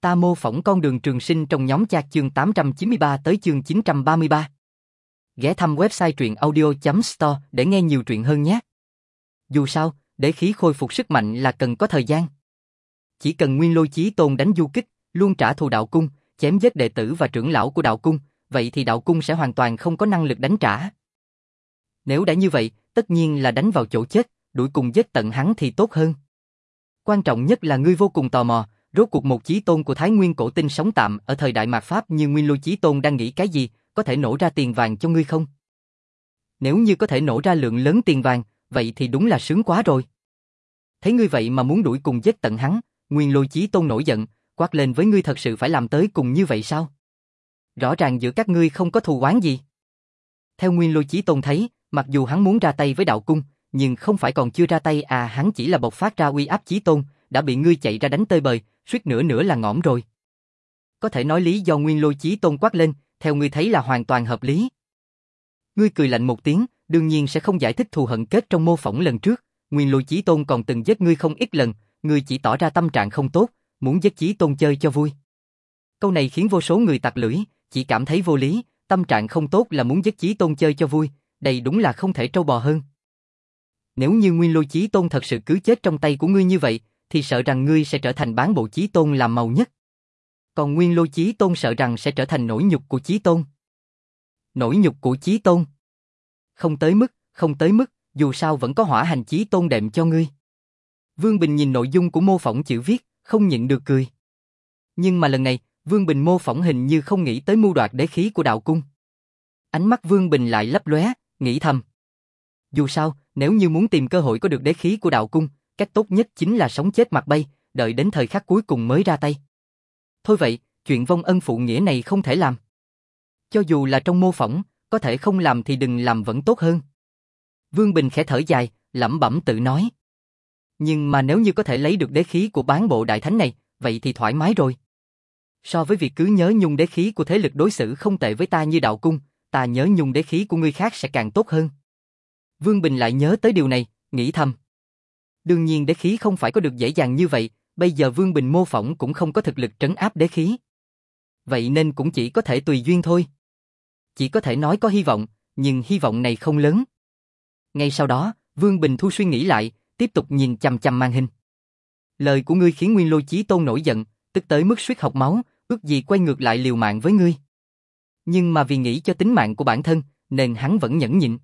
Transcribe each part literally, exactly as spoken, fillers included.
Ta mô phỏng con đường trường sinh trong nhóm chat chương tám trăm chín mươi ba tới chương chín trăm ba mươi ba. Ghé thăm website truyện audio chấm store để nghe nhiều truyện hơn nhé. Dù sao, để khí khôi phục sức mạnh là cần có thời gian. Chỉ cần Nguyên Lôi Chí Tôn đánh du kích, luôn trả thù đạo cung, chém giết đệ tử và trưởng lão của đạo cung, vậy thì đạo cung sẽ hoàn toàn không có năng lực đánh trả. Nếu đã như vậy, tất nhiên là đánh vào chỗ chết, đuổi cùng giết tận hắn thì tốt hơn. Quan trọng nhất là ngươi vô cùng tò mò, rốt cuộc một chí tôn của Thái Nguyên cổ tinh sống tạm ở thời đại mạt Pháp như Nguyên Lôi Chí Tôn đang nghĩ cái gì, có thể nổ ra tiền vàng cho ngươi không? Nếu như có thể nổ ra lượng lớn tiền vàng, vậy thì đúng là sướng quá rồi. Thấy ngươi vậy mà muốn đuổi cùng giết tận hắn, Nguyên Lôi Chí Tôn nổi giận, quát lên với ngươi thật sự phải làm tới cùng như vậy sao? Rõ ràng giữa các ngươi không có thù oán gì. Theo Nguyên Lôi Chí Tôn thấy, mặc dù hắn muốn ra tay với đạo cung, nhưng không phải còn chưa ra tay à, hắn chỉ là bộc phát ra uy áp Chí Tôn, đã bị ngươi chạy ra đánh tơi bời, suýt nữa nữa là ngõm rồi. Có thể nói lý do Nguyên Lôi Chí Tôn quát lên, theo ngươi thấy là hoàn toàn hợp lý. Ngươi cười lạnh một tiếng, đương nhiên sẽ không giải thích thù hận kết trong mô phỏng lần trước, Nguyên Lôi Chí Tôn còn từng giết ngươi không ít lần, ngươi chỉ tỏ ra tâm trạng không tốt, muốn giết Chí Tôn chơi cho vui. Câu này khiến vô số người tặc lưỡi, chỉ cảm thấy vô lý, tâm trạng không tốt là muốn giết Chí Tôn chơi cho vui, đây đúng là không thể trâu bò hơn. Nếu như Nguyên Lôi Chí Tôn thật sự cứ chết trong tay của ngươi như vậy, thì sợ rằng ngươi sẽ trở thành bán bộ Chí Tôn làm màu nhất. Còn Nguyên Lôi Chí Tôn sợ rằng sẽ trở thành nỗi nhục của Chí Tôn. Nỗi nhục của Chí Tôn? Không tới mức, không tới mức, dù sao vẫn có hỏa hành Chí Tôn đệm cho ngươi. Vương Bình nhìn nội dung của mô phỏng chữ viết, không nhịn được cười. Nhưng mà lần này, Vương Bình mô phỏng hình như không nghĩ tới mưu đoạt đế khí của đạo cung. Ánh mắt Vương Bình lại lấp lóe, nghĩ thầm. Dù sao, nếu như muốn tìm cơ hội có được đế khí của đạo cung, cách tốt nhất chính là sống chết mặt bay, đợi đến thời khắc cuối cùng mới ra tay. Thôi vậy, chuyện vong ân phụ nghĩa này không thể làm. Cho dù là trong mô phỏng, có thể không làm thì đừng làm vẫn tốt hơn. Vương Bình khẽ thở dài, lẩm bẩm tự nói. Nhưng mà nếu như có thể lấy được đế khí của bán bộ đại thánh này, vậy thì thoải mái rồi. So với việc cứ nhớ nhung đế khí của thế lực đối xử không tệ với ta như đạo cung, ta nhớ nhung đế khí của người khác sẽ càng tốt hơn. Vương Bình lại nhớ tới điều này, nghĩ thầm. Đương nhiên đế khí không phải có được dễ dàng như vậy, bây giờ Vương Bình mô phỏng cũng không có thực lực trấn áp đế khí. Vậy nên cũng chỉ có thể tùy duyên thôi. Chỉ có thể nói có hy vọng, nhưng hy vọng này không lớn. Ngay sau đó, Vương Bình thu suy nghĩ lại, tiếp tục nhìn chằm chằm màn hình. Lời của ngươi khiến Nguyên Lôi Chí Tôn nổi giận, tức tới mức suýt học máu, ước gì quay ngược lại liều mạng với ngươi. Nhưng mà vì nghĩ cho tính mạng của bản thân, nên hắn vẫn nhẫn nhịn.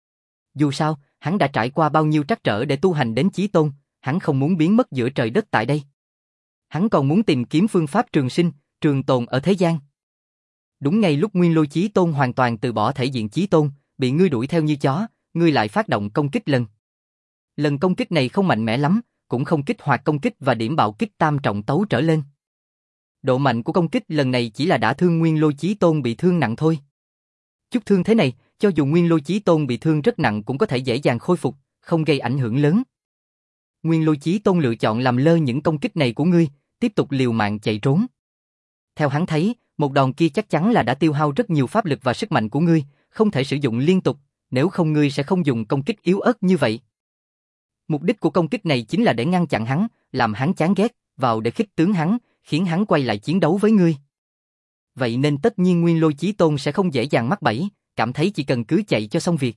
Dù sao, hắn đã trải qua bao nhiêu trắc trở để tu hành đến Chí Tôn, hắn không muốn biến mất giữa trời đất tại đây. Hắn còn muốn tìm kiếm phương pháp trường sinh, trường tồn ở thế gian. Đúng ngay lúc Nguyên Lôi Chí Tôn hoàn toàn từ bỏ thể diện Chí Tôn, bị ngươi đuổi theo như chó, ngươi lại phát động công kích lần. Lần công kích này không mạnh mẽ lắm, cũng không kích hoạt công kích và điểm bạo kích tam trọng tấu trở lên. Độ mạnh của công kích lần này chỉ là đã thương Nguyên Lôi Chí Tôn bị thương nặng thôi. Chút thương thế này, cho dù Nguyên Lôi Chí Tôn bị thương rất nặng cũng có thể dễ dàng khôi phục, không gây ảnh hưởng lớn. Nguyên Lôi Chí Tôn lựa chọn làm lơ những công kích này của ngươi, tiếp tục liều mạng chạy trốn. Theo hắn thấy, một đòn kia chắc chắn là đã tiêu hao rất nhiều pháp lực và sức mạnh của ngươi, không thể sử dụng liên tục, nếu không ngươi sẽ không dùng công kích yếu ớt như vậy. Mục đích của công kích này chính là để ngăn chặn hắn, làm hắn chán ghét, vào để khích tướng hắn, khiến hắn quay lại chiến đấu với ngươi. Vậy nên tất nhiên Nguyên Lôi Chí Tôn sẽ không dễ dàng mắc bẫy, cảm thấy chỉ cần cứ chạy cho xong việc.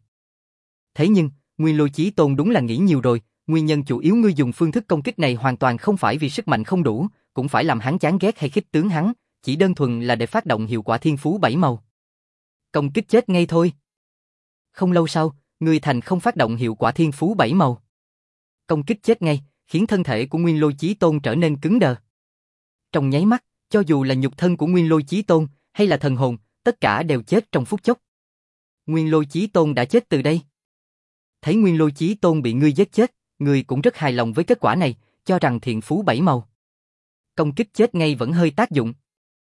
Thế nhưng, Nguyên Lôi Chí Tôn đúng là nghĩ nhiều rồi, nguyên nhân chủ yếu ngươi dùng phương thức công kích này hoàn toàn không phải vì sức mạnh không đủ, cũng phải làm hắn chán ghét hay khích tướng hắn, chỉ đơn thuần là để phát động hiệu quả thiên phú bảy màu. Công kích chết ngay thôi. Không lâu sau, ngươi thành không phát động hiệu quả thiên phú bảy màu. Công kích chết ngay, khiến thân thể của Nguyên Lôi Chí Tôn trở nên cứng đờ. Trong nháy mắt, cho dù là nhục thân của Nguyên Lôi Chí Tôn, hay là thần hồn, tất cả đều chết trong phút chốc. Nguyên Lôi Chí Tôn đã chết từ đây. Thấy Nguyên Lôi Chí Tôn bị ngươi giết chết, ngươi cũng rất hài lòng với kết quả này, cho rằng thiện phú bảy màu. Công kích chết ngay vẫn hơi tác dụng.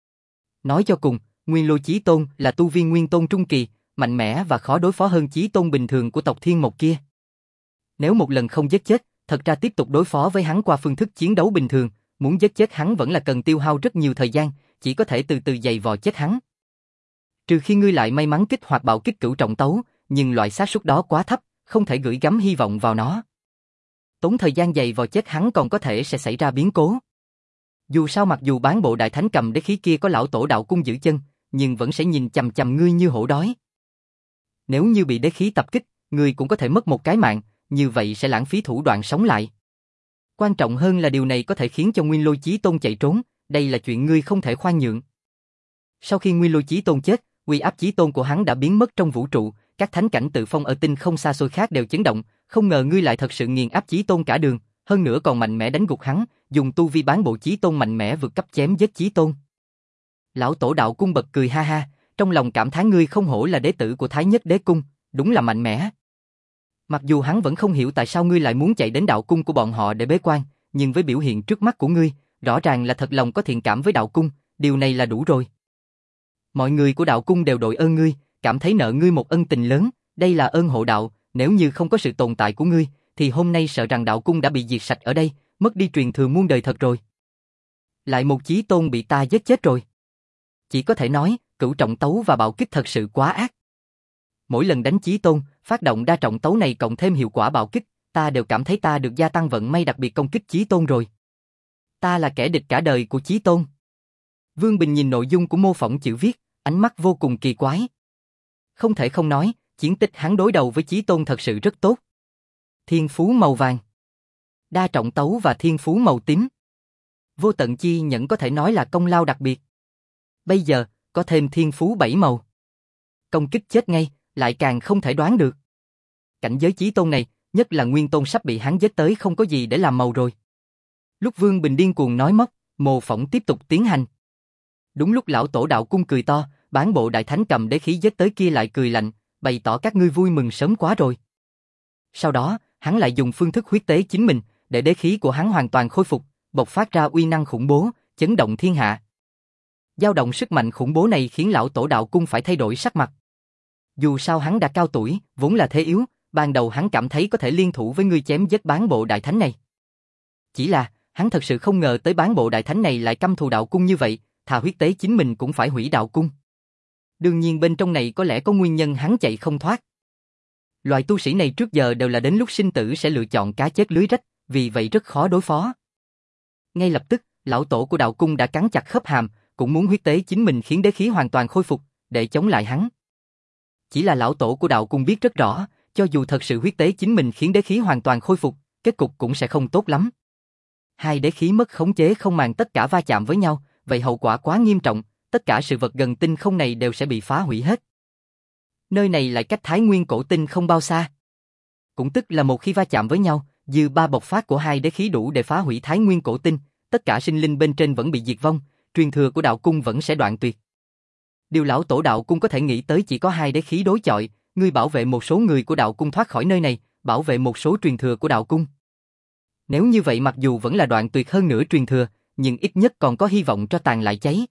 Nói cho cùng, Nguyên Lôi Chí Tôn là tu viên Nguyên Tôn trung kỳ, mạnh mẽ và khó đối phó hơn Chí Tôn bình thường của tộc Thiên Mộc kia. Nếu một lần không giết chết, thật ra tiếp tục đối phó với hắn qua phương thức chiến đấu bình thường, muốn giết chết hắn vẫn là cần tiêu hao rất nhiều thời gian, chỉ có thể từ từ dày vò chết hắn. Trừ khi ngươi lại may mắn kích hoạt bạo kích cửu trọng tấu, nhưng loại xác suất đó quá thấp, không thể gửi gắm hy vọng vào nó. Tốn thời gian dày vò chết hắn còn có thể sẽ xảy ra biến cố. Dù sao mặc dù bán bộ đại thánh cầm đế khí kia có lão tổ đạo cung giữ chân, nhưng vẫn sẽ nhìn chằm chằm ngươi như hổ đói. Nếu như bị đế khí tập kích, ngươi cũng có thể mất một cái mạng, như vậy sẽ lãng phí thủ đoạn sống lại. Quan trọng hơn là điều này có thể khiến cho Nguyên Lôi Chí Tôn chạy trốn, đây là chuyện ngươi không thể khoan nhượng. Sau khi Nguyên Lôi Chí Tôn chết, uy áp chí tôn của hắn đã biến mất trong vũ trụ, các thánh cảnh tự phong ở tinh không xa xôi khác đều chấn động, không ngờ ngươi lại thật sự nghiền áp chí tôn cả đường, hơn nữa còn mạnh mẽ đánh gục hắn, dùng tu vi bán bộ chí tôn mạnh mẽ vượt cấp chém giết chí tôn. Lão tổ đạo cung bật cười ha ha, trong lòng cảm thán ngươi không hổ là đế tử của Thái Nhất Đế Cung, đúng là mạnh mẽ. Mặc dù hắn vẫn không hiểu tại sao ngươi lại muốn chạy đến đạo cung của bọn họ để bế quan, nhưng với biểu hiện trước mắt của ngươi, rõ ràng là thật lòng có thiện cảm với đạo cung, điều này là đủ rồi. Mọi người của đạo cung đều đội ơn ngươi, cảm thấy nợ ngươi một ân tình lớn, đây là ơn hộ đạo, nếu như không có sự tồn tại của ngươi, thì hôm nay sợ rằng đạo cung đã bị diệt sạch ở đây, mất đi truyền thừa muôn đời thật rồi. Lại một chí tôn bị ta giết chết rồi. Chỉ có thể nói, cửu trọng tấu và bạo kích thật sự quá ác. Mỗi lần đánh chí tôn, phát động đa trọng tấu này cộng thêm hiệu quả bạo kích, ta đều cảm thấy ta được gia tăng vận may đặc biệt công kích chí tôn rồi. Ta là kẻ địch cả đời của chí tôn. Vương Bình nhìn nội dung của mô phỏng chữ viết, ánh mắt vô cùng kỳ quái. Không thể không nói, chiến tích hắn đối đầu với chí tôn thật sự rất tốt. Thiên phú màu vàng, đa trọng tấu và thiên phú màu tím. Vô tận chi nhẫn có thể nói là công lao đặc biệt. Bây giờ, có thêm thiên phú bảy màu. Công kích chết ngay, lại càng không thể đoán được. Cảnh giới chí tôn này, nhất là nguyên tôn sắp bị hắn giết tới không có gì để làm màu rồi. Lúc Vương Bình điên cuồng nói móc, mô phỏng tiếp tục tiến hành. Đúng lúc lão tổ đạo cung cười to, bán bộ đại thánh cầm đế khí giết tới kia lại cười lạnh, bày tỏ các ngươi vui mừng sớm quá rồi. Sau đó, hắn lại dùng phương thức huyết tế chính mình, để đế khí của hắn hoàn toàn khôi phục, bộc phát ra uy năng khủng bố, chấn động thiên hạ. Dao động sức mạnh khủng bố này khiến lão tổ đạo cung phải thay đổi sắc mặt. Dù sao hắn đã cao tuổi, vốn là thế yếu, ban đầu hắn cảm thấy có thể liên thủ với ngươi chém giết bán bộ đại thánh này. Chỉ là, hắn thật sự không ngờ tới bán bộ đại thánh này lại căm thù đạo cung như vậy, thà huyết tế chính mình cũng phải hủy đạo cung. Đương nhiên bên trong này có lẽ có nguyên nhân hắn chạy không thoát. Loại tu sĩ này trước giờ đều là đến lúc sinh tử sẽ lựa chọn cá chết lưới rách, vì vậy rất khó đối phó. Ngay lập tức, lão tổ của đạo cung đã cắn chặt khớp hàm, cũng muốn huyết tế chính mình khiến đế khí hoàn toàn khôi phục, để chống lại hắn. Chỉ là lão tổ của đạo cung biết rất rõ, cho dù thật sự huyết tế chính mình khiến đế khí hoàn toàn khôi phục, kết cục cũng sẽ không tốt lắm. Hai đế khí mất khống chế không màng tất cả va chạm với nhau, vậy hậu quả quá nghiêm trọng, tất cả sự vật gần tinh không này đều sẽ bị phá hủy hết. Nơi này lại cách Thái Nguyên cổ tinh không bao xa. Cũng tức là một khi va chạm với nhau, dư ba bộc phát của hai đế khí đủ để phá hủy Thái Nguyên cổ tinh, tất cả sinh linh bên trên vẫn bị diệt vong, truyền thừa của đạo cung vẫn sẽ đoạn tuyệt. Điều lão tổ đạo cung có thể nghĩ tới chỉ có hai đế khí đối chọi, ngươi bảo vệ một số người của đạo cung thoát khỏi nơi này, bảo vệ một số truyền thừa của đạo cung. Nếu như vậy mặc dù vẫn là đoạn tuyệt hơn nửa truyền thừa, nhưng ít nhất còn có hy vọng cho tàn lại cháy.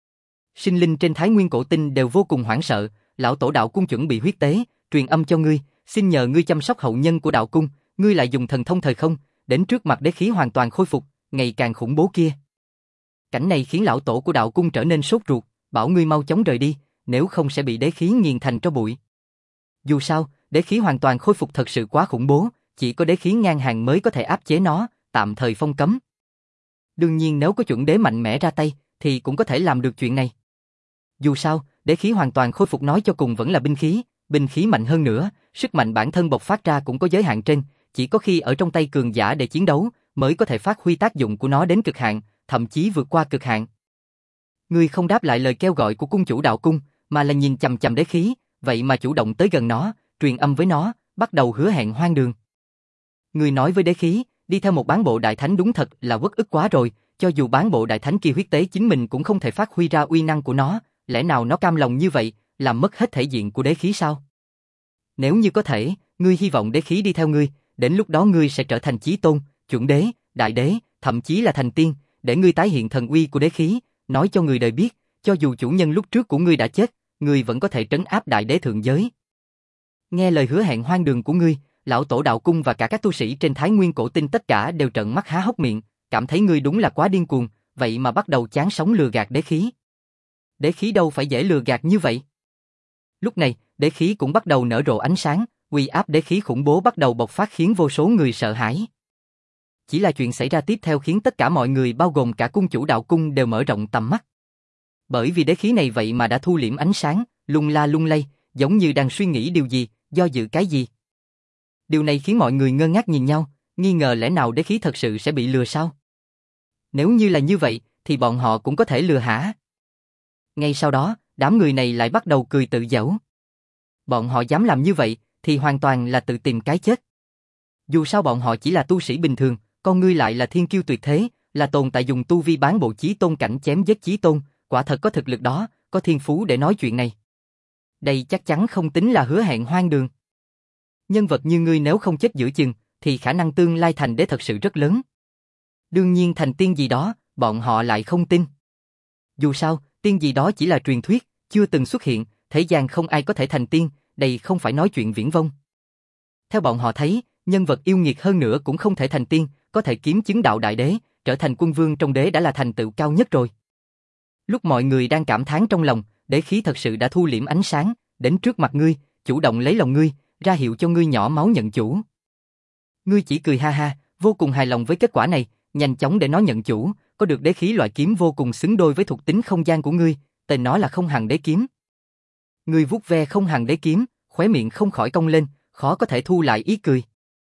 Sinh linh trên Thái Nguyên cổ tinh đều vô cùng hoảng sợ, lão tổ đạo cung chuẩn bị huyết tế, truyền âm cho ngươi, xin nhờ ngươi chăm sóc hậu nhân của đạo cung, ngươi lại dùng thần thông thời không, đến trước mặt đế khí hoàn toàn khôi phục, ngày càng khủng bố kia. Cảnh này khiến lão tổ của đạo cung trở nên sốt ruột, bảo ngươi mau chóng rời đi, nếu không sẽ bị đế khí nghiền thành tro bụi. Dù sao, đế khí hoàn toàn khôi phục thật sự quá khủng bố, chỉ có đế khí ngang hàng mới có thể áp chế nó, tạm thời phong cấm. Đương nhiên nếu có chuẩn đế mạnh mẽ ra tay, thì cũng có thể làm được chuyện này. Dù sao, đế khí hoàn toàn khôi phục nói cho cùng vẫn là binh khí, binh khí mạnh hơn nữa, sức mạnh bản thân bộc phát ra cũng có giới hạn trên, chỉ có khi ở trong tay cường giả để chiến đấu, mới có thể phát huy tác dụng của nó đến cực hạn, thậm chí vượt qua cực hạn. Ngươi không đáp lại lời kêu gọi của cung chủ đạo cung, mà là nhìn chằm chằm đế khí, vậy mà chủ động tới gần nó, truyền âm với nó, bắt đầu hứa hẹn hoang đường. Ngươi nói với đế khí, đi theo một bán bộ đại thánh đúng thật là uất ức quá rồi, cho dù bán bộ đại thánh kia huyết tế chính mình cũng không thể phát huy ra uy năng của nó, lẽ nào nó cam lòng như vậy, làm mất hết thể diện của đế khí sao? Nếu như có thể, ngươi hy vọng đế khí đi theo ngươi, đến lúc đó ngươi sẽ trở thành chí tôn, chuẩn đế, đại đế, thậm chí là thành tiên, để ngươi tái hiện thần uy của đế khí, nói cho người đời biết, cho dù chủ nhân lúc trước của ngươi đã chết, ngươi vẫn có thể trấn áp đại đế thượng giới. Nghe lời hứa hẹn hoang đường của ngươi, lão tổ đạo cung và cả các tu sĩ trên Thái Nguyên cổ tinh tất cả đều trợn mắt há hốc miệng, cảm thấy ngươi đúng là quá điên cuồng, vậy mà bắt đầu chán sống lừa gạt đế khí. Đế khí đâu phải dễ lừa gạt như vậy. Lúc này, đế khí cũng bắt đầu nở rộ ánh sáng, uy áp đế khí khủng bố bắt đầu bộc phát khiến vô số người sợ hãi. Chỉ là chuyện xảy ra tiếp theo khiến tất cả mọi người bao gồm cả cung chủ đạo cung đều mở rộng tầm mắt. Bởi vì đế khí này vậy mà đã thu liễm ánh sáng, lung la lung lay, giống như đang suy nghĩ điều gì, do dự cái gì. Điều này khiến mọi người ngơ ngác nhìn nhau, nghi ngờ lẽ nào đế khí thật sự sẽ bị lừa sao? Nếu như là như vậy, thì bọn họ cũng có thể lừa hả? Ngay sau đó, đám người này lại bắt đầu cười tự giễu. Bọn họ dám làm như vậy, thì hoàn toàn là tự tìm cái chết. Dù sao bọn họ chỉ là tu sĩ bình thường, con ngươi lại là thiên kiêu tuyệt thế, là tồn tại dùng tu vi bán bộ chí tôn cảnh chém giết chí tôn, quả thật có thực lực đó, có thiên phú để nói chuyện này. Đây chắc chắn không tính là hứa hẹn hoang đường. Nhân vật như ngươi nếu không chết giữa chừng, thì khả năng tương lai thành đế thật sự rất lớn. Đương nhiên thành tiên gì đó, bọn họ lại không tin. Dù sao, tiên gì đó chỉ là truyền thuyết, chưa từng xuất hiện, thế gian không ai có thể thành tiên, đây không phải nói chuyện viển vông. Theo bọn họ thấy, nhân vật yêu nghiệt hơn nữa cũng không thể thành tiên, có thể kiếm chứng đạo đại đế, trở thành quân vương trong đế đã là thành tựu cao nhất rồi. Lúc mọi người đang cảm thán trong lòng, đế khí thật sự đã thu liễm ánh sáng, đến trước mặt ngươi, chủ động lấy lòng ngươi, ra hiệu cho ngươi nhỏ máu nhận chủ. Ngươi chỉ cười ha ha, vô cùng hài lòng với kết quả này, nhanh chóng để nó nhận chủ, có được đế khí loại kiếm vô cùng xứng đôi với thuộc tính không gian của ngươi, tên nó là không hằng đế kiếm. Ngươi vuốt ve không hằng đế kiếm, khóe miệng không khỏi cong lên, khó có thể thu lại ý cười.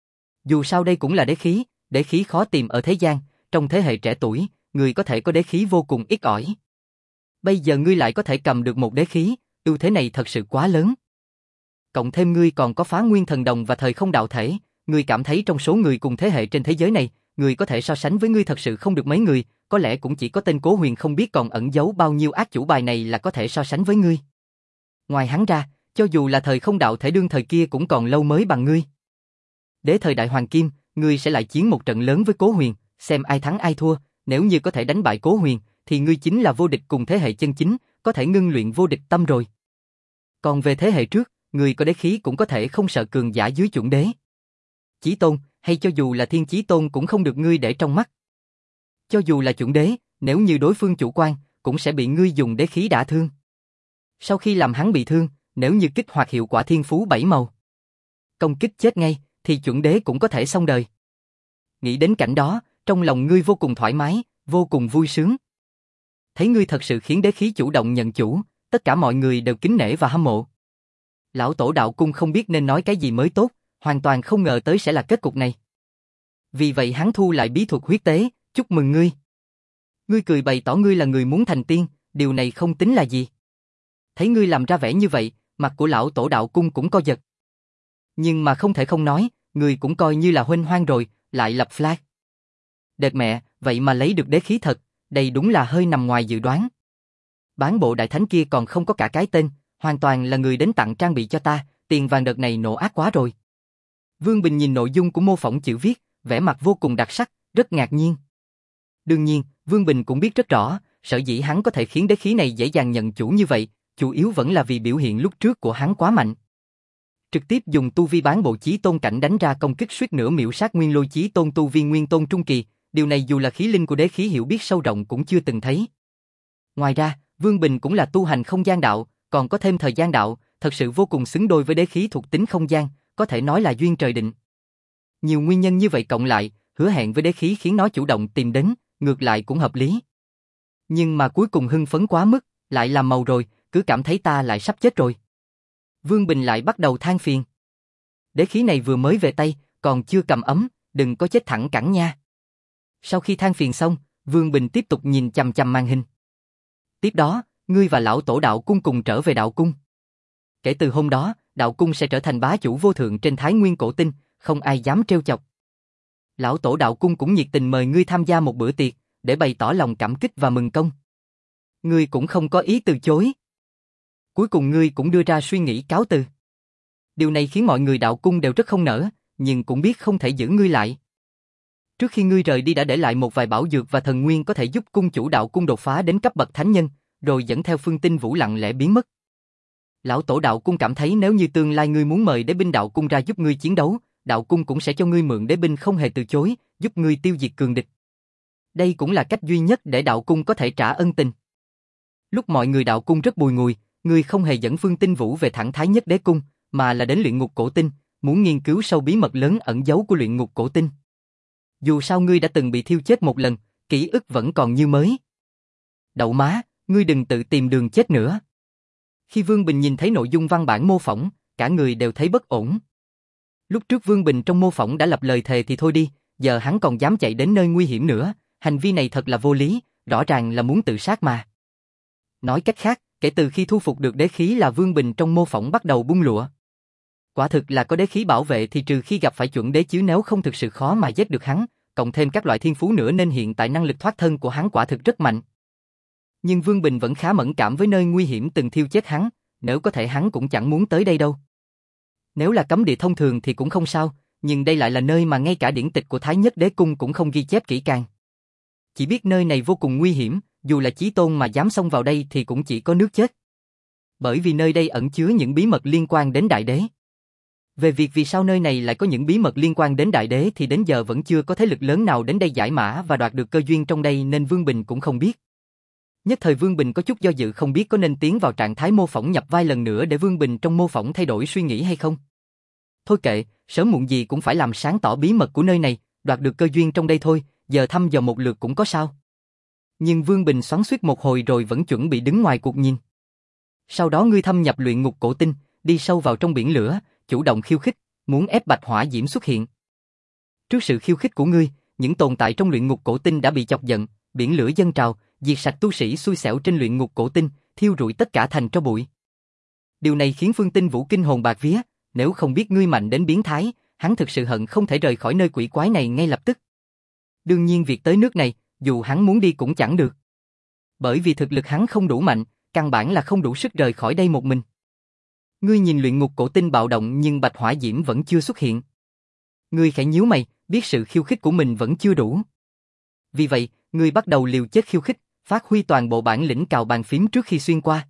Dù sao đây cũng là đế khí, đế khí khó tìm ở thế gian, trong thế hệ trẻ tuổi, ngươi có thể có đế khí vô cùng ít ỏi. Bây giờ ngươi lại có thể cầm được một đế khí, ưu thế này thật sự quá lớn. Cộng thêm ngươi còn có phá nguyên thần đồng và thời không đạo thể, ngươi cảm thấy trong số người cùng thế hệ trên thế giới này, người có thể so sánh với ngươi thật sự không được mấy người, có lẽ cũng chỉ có tên Cố Huyền không biết còn ẩn giấu bao nhiêu ác chủ bài này là có thể so sánh với ngươi. Ngoài hắn ra, cho dù là thời không đạo thể đương thời kia cũng còn lâu mới bằng ngươi. Đế thời đại hoàng kim, ngươi sẽ lại chiến một trận lớn với Cố Huyền, xem ai thắng ai thua, nếu như có thể đánh bại Cố Huyền, thì ngươi chính là vô địch cùng thế hệ chân chính, có thể ngưng luyện vô địch tâm rồi. Còn về thế hệ trước, ngươi có đế khí cũng có thể không sợ cường giả dưới chuẩn đế. Chí tôn, hay cho dù là thiên chí tôn cũng không được ngươi để trong mắt. Cho dù là chuẩn đế, nếu như đối phương chủ quan, cũng sẽ bị ngươi dùng đế khí đả thương. Sau khi làm hắn bị thương, nếu như kích hoạt hiệu quả thiên phú bảy màu, công kích chết ngay, thì chuẩn đế cũng có thể xong đời. Nghĩ đến cảnh đó, trong lòng ngươi vô cùng thoải mái, vô cùng vui sướng. Thấy ngươi thật sự khiến đế khí chủ động nhận chủ, tất cả mọi người đều kính nể và hâm mộ. Lão tổ đạo cung không biết nên nói cái gì mới tốt, hoàn toàn không ngờ tới sẽ là kết cục này. Vì vậy hắn thu lại bí thuật huyết tế, chúc mừng ngươi. Ngươi cười bày tỏ ngươi là người muốn thành tiên, điều này không tính là gì. Thấy ngươi làm ra vẻ như vậy, mặt của lão tổ đạo cung cũng co giật. Nhưng mà không thể không nói, ngươi cũng coi như là huênh hoang rồi, lại lập flag. Đệt mẹ, vậy mà lấy được đế khí thật, đây đúng là hơi nằm ngoài dự đoán. Bán bộ đại thánh kia còn không có cả cái tên, hoàn toàn là người đến tặng trang bị cho ta, tiền vàng đợt này nổ ác quá rồi. Vương Bình nhìn nội dung của mô phỏng chữ viết, vẻ mặt vô cùng đặc sắc, rất ngạc nhiên. Đương nhiên, Vương Bình cũng biết rất rõ, sở dĩ hắn có thể khiến đế khí này dễ dàng nhận chủ như vậy, chủ yếu vẫn là vì biểu hiện lúc trước của hắn quá mạnh. Trực tiếp dùng tu vi bán bộ chí tôn cảnh đánh ra công kích suýt nữa miểu sát nguyên lôi chí tôn tu vi nguyên tôn trung kỳ, điều này dù là khí linh của đế khí hiểu biết sâu rộng cũng chưa từng thấy. Ngoài ra, Vương Bình cũng là tu hành không gian đạo, còn có thêm thời gian đạo, thật sự vô cùng xứng đôi với đế khí thuộc tính không gian, có thể nói là duyên trời định. Nhiều nguyên nhân như vậy cộng lại, hứa hẹn với đế khí khiến nó chủ động tìm đến, ngược lại cũng hợp lý. Nhưng mà cuối cùng hưng phấn quá mức, lại làm màu rồi, cứ cảm thấy ta lại sắp chết rồi. Vương Bình lại bắt đầu than phiền. Đế khí này vừa mới về tay, còn chưa cầm ấm, đừng có chết thẳng cẳng nha. Sau khi than phiền xong, Vương Bình tiếp tục nhìn chằm chằm màn hình. Tiếp đó, ngươi và lão tổ đạo cung cùng trở về đạo cung. Kể từ hôm đó, đạo cung sẽ trở thành bá chủ vô thượng trên Thái Nguyên cổ tinh, không ai dám trêu chọc. Lão tổ đạo cung cũng nhiệt tình mời ngươi tham gia một bữa tiệc, để bày tỏ lòng cảm kích và mừng công. Ngươi cũng không có ý từ chối. Cuối cùng ngươi cũng đưa ra suy nghĩ cáo từ. Điều này khiến mọi người đạo cung đều rất không nỡ, nhưng cũng biết không thể giữ ngươi lại. Trước khi ngươi rời đi đã để lại một vài bảo dược và thần nguyên có thể giúp cung chủ đạo cung đột phá đến cấp bậc thánh nhân, rồi dẫn theo Phương Tinh Vũ lặng lẽ biến mất. Lão tổ đạo cung cảm thấy nếu như tương lai ngươi muốn mời đế binh đạo cung ra giúp ngươi chiến đấu, đạo cung cũng sẽ cho ngươi mượn đế binh không hề từ chối, giúp ngươi tiêu diệt cường địch. Đây cũng là cách duy nhất để đạo cung có thể trả ân tình. Lúc mọi người đạo cung rất bùi ngùi, ngươi không hề dẫn Phương Tinh Vũ về thẳng Thái Nhất Đế cung, mà là đến luyện ngục cổ tinh, muốn nghiên cứu sâu bí mật lớn ẩn giấu của luyện ngục cổ tinh. Dù sao ngươi đã từng bị thiêu chết một lần, ký ức vẫn còn như mới. Đậu má, ngươi đừng tự tìm đường chết nữa. Khi Vương Bình nhìn thấy nội dung văn bản mô phỏng, cả người đều thấy bất ổn. Lúc trước Vương Bình trong mô phỏng đã lập lời thề thì thôi đi, giờ hắn còn dám chạy đến nơi nguy hiểm nữa, hành vi này thật là vô lý, rõ ràng là muốn tự sát mà. Nói cách khác, kể từ khi thu phục được đế khí là Vương Bình trong mô phỏng bắt đầu bung lụa. Quả thực là có đế khí bảo vệ thì trừ khi gặp phải chuẩn đế chứ nếu không thực sự khó mà giết được hắn, cộng thêm các loại thiên phú nữa nên hiện tại năng lực thoát thân của hắn quả thực rất mạnh. Nhưng Vương Bình vẫn khá mẫn cảm với nơi nguy hiểm từng thiêu chết hắn, nếu có thể hắn cũng chẳng muốn tới đây đâu. Nếu là cấm địa thông thường thì cũng không sao, nhưng đây lại là nơi mà ngay cả điển tịch của Thái Nhất Đế Cung cũng không ghi chép kỹ càng. Chỉ biết nơi này vô cùng nguy hiểm, dù là chí tôn mà dám xông vào đây thì cũng chỉ có nước chết. Bởi vì nơi đây ẩn chứa những bí mật liên quan đến Đại Đế. Về việc vì sao nơi này lại có những bí mật liên quan đến Đại Đế thì đến giờ vẫn chưa có thế lực lớn nào đến đây giải mã và đoạt được cơ duyên trong đây nên Vương Bình cũng không biết. Nhất thời Vương Bình có chút do dự không biết có nên tiến vào trạng thái mô phỏng nhập vai lần nữa để Vương Bình trong mô phỏng thay đổi suy nghĩ hay không. Thôi kệ, sớm muộn gì cũng phải làm sáng tỏ bí mật của nơi này, đoạt được cơ duyên trong đây thôi, giờ thăm dò một lượt cũng có sao. Nhưng Vương Bình xoắn xuýt một hồi rồi vẫn chuẩn bị đứng ngoài cuộc nhìn. Sau đó ngươi thâm nhập luyện ngục cổ tinh, đi sâu vào trong biển lửa, chủ động khiêu khích, muốn ép Bạch Hỏa Diễm xuất hiện. Trước sự khiêu khích của ngươi, những tồn tại trong luyện ngục cổ tinh đã bị chọc giận, biển lửa dâng trào, diệt sạch tu sĩ xui xẻo trên luyện ngục cổ tinh, thiêu rụi tất cả thành tro bụi. Điều này khiến Phương Tinh Vũ kinh hồn bạt vía, nếu không biết ngươi mạnh đến biến thái, hắn thực sự hận không thể rời khỏi nơi quỷ quái này ngay lập tức. Đương nhiên việc tới nước này, dù hắn muốn đi cũng chẳng được. Bởi vì thực lực hắn không đủ mạnh, căn bản là không đủ sức rời khỏi đây một mình. Ngươi nhìn luyện ngục cổ tinh bạo động nhưng Bạch Hỏa Diễm vẫn chưa xuất hiện. Ngươi khẽ nhíu mày, biết sự khiêu khích của mình vẫn chưa đủ. Vì vậy, ngươi bắt đầu liều chết khiêu khích, phát huy toàn bộ bản lĩnh cào bàn phím trước khi xuyên qua.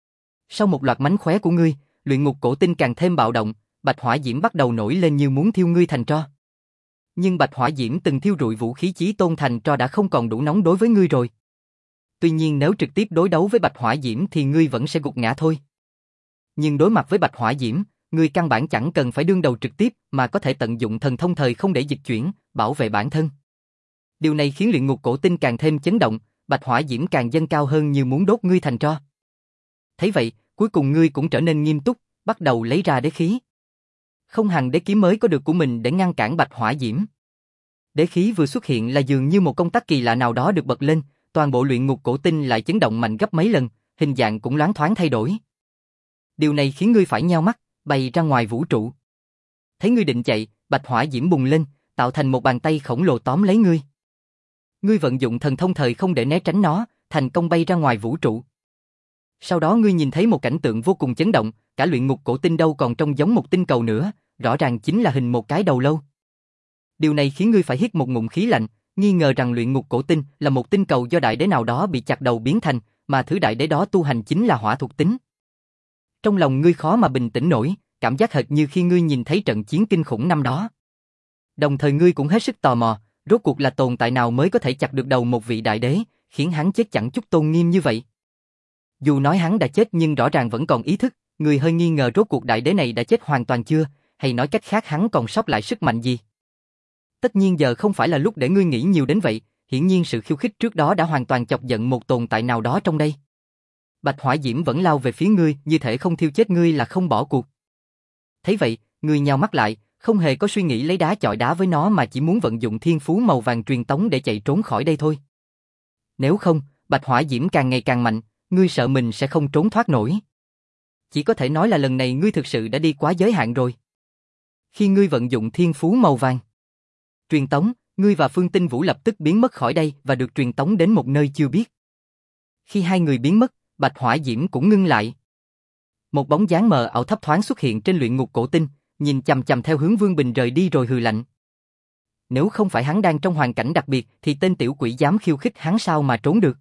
Sau một loạt mánh khóe của ngươi, luyện ngục cổ tinh càng thêm bạo động, Bạch Hỏa Diễm bắt đầu nổi lên như muốn thiêu ngươi thành tro. Nhưng Bạch Hỏa Diễm từng thiêu rụi vũ khí chí tôn thành tro đã không còn đủ nóng đối với ngươi rồi. Tuy nhiên nếu trực tiếp đối đấu với Bạch Hỏa Diễm thì ngươi vẫn sẽ gục ngã thôi. Nhưng đối mặt với Bạch Hỏa Diễm, ngươi căn bản chẳng cần phải đương đầu trực tiếp mà có thể tận dụng thần thông thời không để dịch chuyển, bảo vệ bản thân. Điều này khiến luyện ngục cổ tinh càng thêm chấn động, Bạch Hỏa Diễm càng dâng cao hơn như muốn đốt ngươi thành tro. Thấy vậy, cuối cùng ngươi cũng trở nên nghiêm túc, bắt đầu lấy ra đế khí. Không hằng đế kiếm mới có được của mình để ngăn cản Bạch Hỏa Diễm. Đế khí vừa xuất hiện là dường như một công tắc kỳ lạ nào đó được bật lên, toàn bộ luyện ngục cổ tinh lại chấn động mạnh gấp mấy lần, hình dạng cũng loáng thoáng thay đổi. Điều này khiến ngươi phải nheo mắt, bay ra ngoài vũ trụ. Thấy ngươi định chạy, Bạch Hỏa Diễm bùng lên, tạo thành một bàn tay khổng lồ tóm lấy ngươi. Ngươi vận dụng thần thông thời không để né tránh nó, thành công bay ra ngoài vũ trụ. Sau đó ngươi nhìn thấy một cảnh tượng vô cùng chấn động, cả luyện ngục cổ tinh đâu còn trông giống một tinh cầu nữa, rõ ràng chính là hình một cái đầu lâu. Điều này khiến ngươi phải hít một ngụm khí lạnh, nghi ngờ rằng luyện ngục cổ tinh là một tinh cầu do đại đế nào đó bị chặt đầu biến thành, mà thứ đại đế đó tu hành chính là hỏa thuộc tính. Trong lòng ngươi khó mà bình tĩnh nổi, cảm giác hệt như khi ngươi nhìn thấy trận chiến kinh khủng năm đó. Đồng thời ngươi cũng hết sức tò mò, rốt cuộc là tồn tại nào mới có thể chặt được đầu một vị đại đế, khiến hắn chết chẳng chút tôn nghiêm như vậy. Dù nói hắn đã chết nhưng rõ ràng vẫn còn ý thức, ngươi hơi nghi ngờ rốt cuộc đại đế này đã chết hoàn toàn chưa, hay nói cách khác hắn còn sót lại sức mạnh gì. Tất nhiên giờ không phải là lúc để ngươi nghĩ nhiều đến vậy, hiển nhiên sự khiêu khích trước đó đã hoàn toàn chọc giận một tồn tại nào đó trong đây. Bạch Hỏa Diễm vẫn lao về phía ngươi, như thể không thiêu chết ngươi là không bỏ cuộc. Thấy vậy, ngươi nhào mắt lại, không hề có suy nghĩ lấy đá chọi đá với nó mà chỉ muốn vận dụng thiên phú màu vàng truyền tống để chạy trốn khỏi đây thôi. Nếu không, Bạch Hỏa Diễm càng ngày càng mạnh, ngươi sợ mình sẽ không trốn thoát nổi. Chỉ có thể nói là lần này ngươi thực sự đã đi quá giới hạn rồi. Khi ngươi vận dụng thiên phú màu vàng truyền tống, ngươi và Phương Tinh Vũ lập tức biến mất khỏi đây và được truyền tống đến một nơi chưa biết. Khi hai người biến mất, Bạch Hỏa Diễm cũng ngưng lại. Một bóng dáng mờ ảo thấp thoáng xuất hiện trên luyện ngục cổ tinh, nhìn chằm chằm theo hướng Vương Bình rời đi rồi hừ lạnh. Nếu không phải hắn đang trong hoàn cảnh đặc biệt thì tên tiểu quỷ dám khiêu khích hắn sao mà trốn được.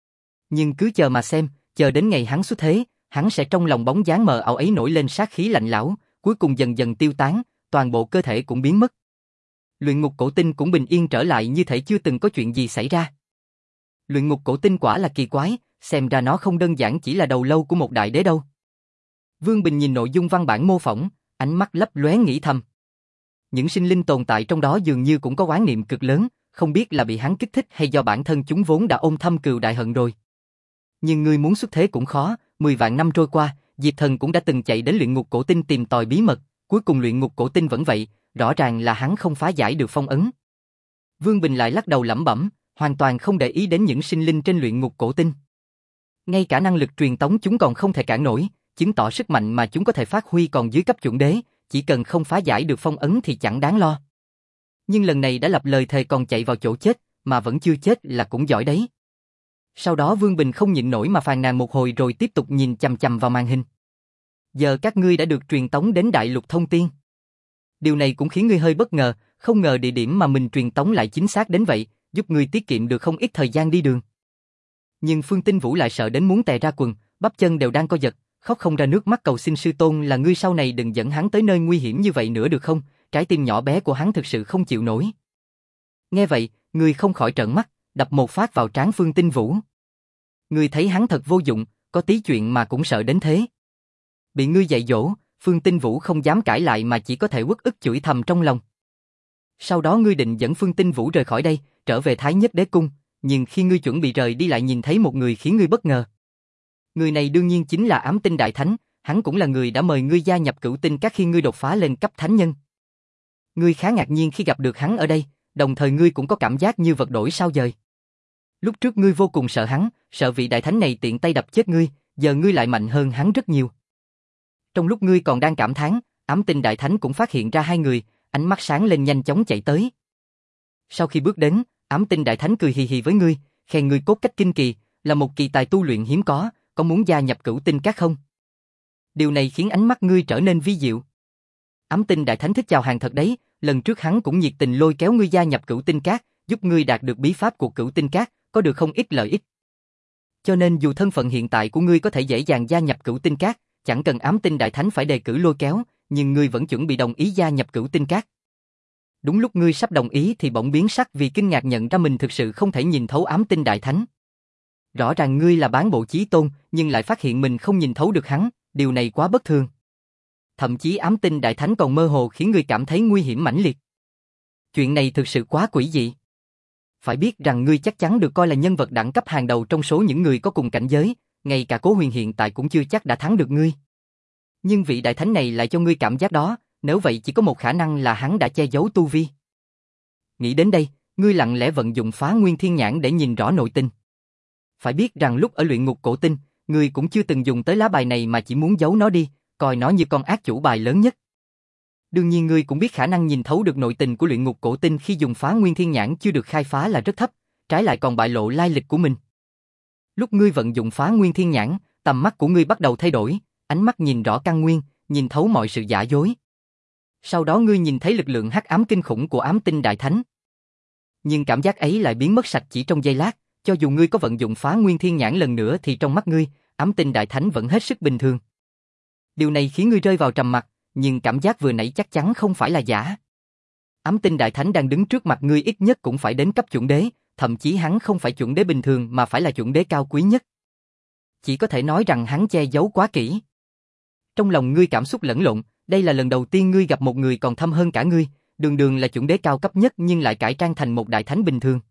Nhưng cứ chờ mà xem, chờ đến ngày hắn xuất thế, hắn sẽ trong lòng bóng dáng mờ ảo ấy nổi lên sát khí lạnh lẽo, cuối cùng dần dần tiêu tán, toàn bộ cơ thể cũng biến mất. Luyện ngục cổ tinh cũng bình yên trở lại như thể chưa từng có chuyện gì xảy ra. Luyện ngục cổ tinh quả là kỳ quái, xem ra nó không đơn giản chỉ là đầu lâu của một đại đế đâu. Vương Bình nhìn nội dung văn bản mô phỏng, ánh mắt lấp lóe nghĩ thầm. những sinh linh tồn tại trong đó dường như cũng có oán niệm cực lớn, không biết là bị hắn kích thích hay do bản thân chúng vốn đã ôm thâm cừu đại hận rồi. Nhưng ngươi muốn xuất thế cũng khó, mười vạn năm trôi qua, Diệp Thần cũng đã từng chạy đến luyện ngục cổ tinh tìm tòi bí mật, cuối cùng luyện ngục cổ tinh vẫn vậy, rõ ràng là hắn không phá giải được phong ấn. Vương Bình lại lắc đầu lẩm bẩm, hoàn toàn không để ý đến những sinh linh trên luyện ngục cổ tinh. Ngay cả năng lực truyền tống chúng còn không thể cản nổi, chứng tỏ sức mạnh mà chúng có thể phát huy còn dưới cấp chuẩn đế, chỉ cần không phá giải được phong ấn thì chẳng đáng lo. Nhưng lần này đã lập lời thề còn chạy vào chỗ chết, mà vẫn chưa chết là cũng giỏi đấy. Sau đó Vương Bình không nhịn nổi mà phàn nàn một hồi rồi tiếp tục nhìn chằm chằm vào màn hình. Giờ các ngươi đã được truyền tống đến Đại Lục Thông Tiên. Điều này cũng khiến ngươi hơi bất ngờ, không ngờ địa điểm mà mình truyền tống lại chính xác đến vậy, giúp ngươi tiết kiệm được không ít thời gian đi đường. Nhưng Phương Tinh Vũ lại sợ đến muốn tè ra quần, bắp chân đều đang co giật, khóc không ra nước mắt cầu xin sư tôn là ngươi sau này đừng dẫn hắn tới nơi nguy hiểm như vậy nữa được không, trái tim nhỏ bé của hắn thực sự không chịu nổi. Nghe vậy, ngươi không khỏi trợn mắt, đập một phát vào trán Phương Tinh Vũ. Ngươi thấy hắn thật vô dụng, có tí chuyện mà cũng sợ đến thế. Bị ngươi dạy dỗ, Phương Tinh Vũ không dám cãi lại mà chỉ có thể uất ức chửi thầm trong lòng. Sau đó ngươi định dẫn Phương Tinh Vũ rời khỏi đây, trở về Thái Nhất Đế Cung, nhưng khi ngươi chuẩn bị rời đi lại nhìn thấy một người khiến ngươi bất ngờ. Người này đương nhiên chính là Ám Tinh Đại Thánh, hắn cũng là người đã mời ngươi gia nhập Cửu Tinh Các khi ngươi đột phá lên cấp thánh nhân. Ngươi khá ngạc nhiên khi gặp được hắn ở đây, đồng thời ngươi cũng có cảm giác như vật đổi sao dời. Lúc trước ngươi vô cùng sợ hắn, sợ vị đại thánh này tiện tay đập chết ngươi, giờ ngươi lại mạnh hơn hắn rất nhiều. Trong lúc ngươi còn đang cảm thán, Ám Tinh Đại Thánh cũng phát hiện ra hai người, ánh mắt sáng lên nhanh chóng chạy tới. Sau khi bước đến, Ám Tinh Đại Thánh cười hì hì với ngươi, khen ngươi cốt cách kinh kỳ, là một kỳ tài tu luyện hiếm có, có muốn gia nhập Cửu Tinh Các không? Điều này khiến ánh mắt ngươi trở nên vi diệu. Ám Tinh Đại Thánh thích chào hàng thật đấy, lần trước hắn cũng nhiệt tình lôi kéo ngươi gia nhập Cửu Tinh Các, giúp ngươi đạt được bí pháp của Cửu Tinh Các, có được không ít lợi ích. Cho nên dù thân phận hiện tại của ngươi có thể dễ dàng gia nhập Cửu Tinh Các, chẳng cần Ám Tinh Đại Thánh phải đề cử lôi kéo, nhưng ngươi vẫn chuẩn bị đồng ý gia nhập Cửu Tinh Các. Đúng lúc ngươi sắp đồng ý thì bỗng biến sắc vì kinh ngạc nhận ra mình thực sự không thể nhìn thấu Ám Tinh Đại Thánh. Rõ ràng ngươi là bán bộ chí tôn, nhưng lại phát hiện mình không nhìn thấu được hắn, điều này quá bất thường. Thậm chí Ám Tinh Đại Thánh còn mơ hồ khiến ngươi cảm thấy nguy hiểm mãnh liệt. Chuyện này thực sự quá quỷ dị. Phải biết rằng ngươi chắc chắn được coi là nhân vật đẳng cấp hàng đầu trong số những người có cùng cảnh giới, ngay cả Cố Huyền hiện tại cũng chưa chắc đã thắng được ngươi. Nhưng vị đại thánh này lại cho ngươi cảm giác đó, nếu vậy chỉ có một khả năng là hắn đã che giấu tu vi. Nghĩ đến đây, ngươi lặng lẽ vận dụng Phá Nguyên Thiên Nhãn để nhìn rõ nội tình. Phải biết rằng lúc ở luyện ngục cổ tinh, ngươi cũng chưa từng dùng tới lá bài này mà chỉ muốn giấu nó đi, coi nó như con ác chủ bài lớn nhất. Đương nhiên ngươi cũng biết khả năng nhìn thấu được nội tình của luyện ngục cổ tinh khi dùng Phá Nguyên Thiên Nhãn chưa được khai phá là rất thấp, trái lại còn bại lộ lai lịch của mình. Lúc ngươi vận dụng Phá Nguyên Thiên Nhãn, tầm mắt của ngươi bắt đầu thay đổi, ánh mắt nhìn rõ căn nguyên, nhìn thấu mọi sự giả dối. Sau đó ngươi nhìn thấy lực lượng hắc ám kinh khủng của Ám Tinh Đại Thánh. Nhưng cảm giác ấy lại biến mất sạch chỉ trong giây lát, cho dù ngươi có vận dụng Phá Nguyên Thiên Nhãn lần nữa thì trong mắt ngươi, Ám Tinh Đại Thánh vẫn hết sức bình thường. Điều này khiến ngươi rơi vào trầm mặc, nhưng cảm giác vừa nãy chắc chắn không phải là giả. Ám Tinh Đại Thánh đang đứng trước mặt ngươi ít nhất cũng phải đến cấp chuẩn đế, thậm chí hắn không phải chuẩn đế bình thường mà phải là chuẩn đế cao quý nhất. Chỉ có thể nói rằng hắn che giấu quá kỹ. Trong lòng ngươi cảm xúc lẫn lộn, đây là lần đầu tiên ngươi gặp một người còn thâm hơn cả ngươi, đường đường là chuẩn đế cao cấp nhất nhưng lại cải trang thành một đại thánh bình thường.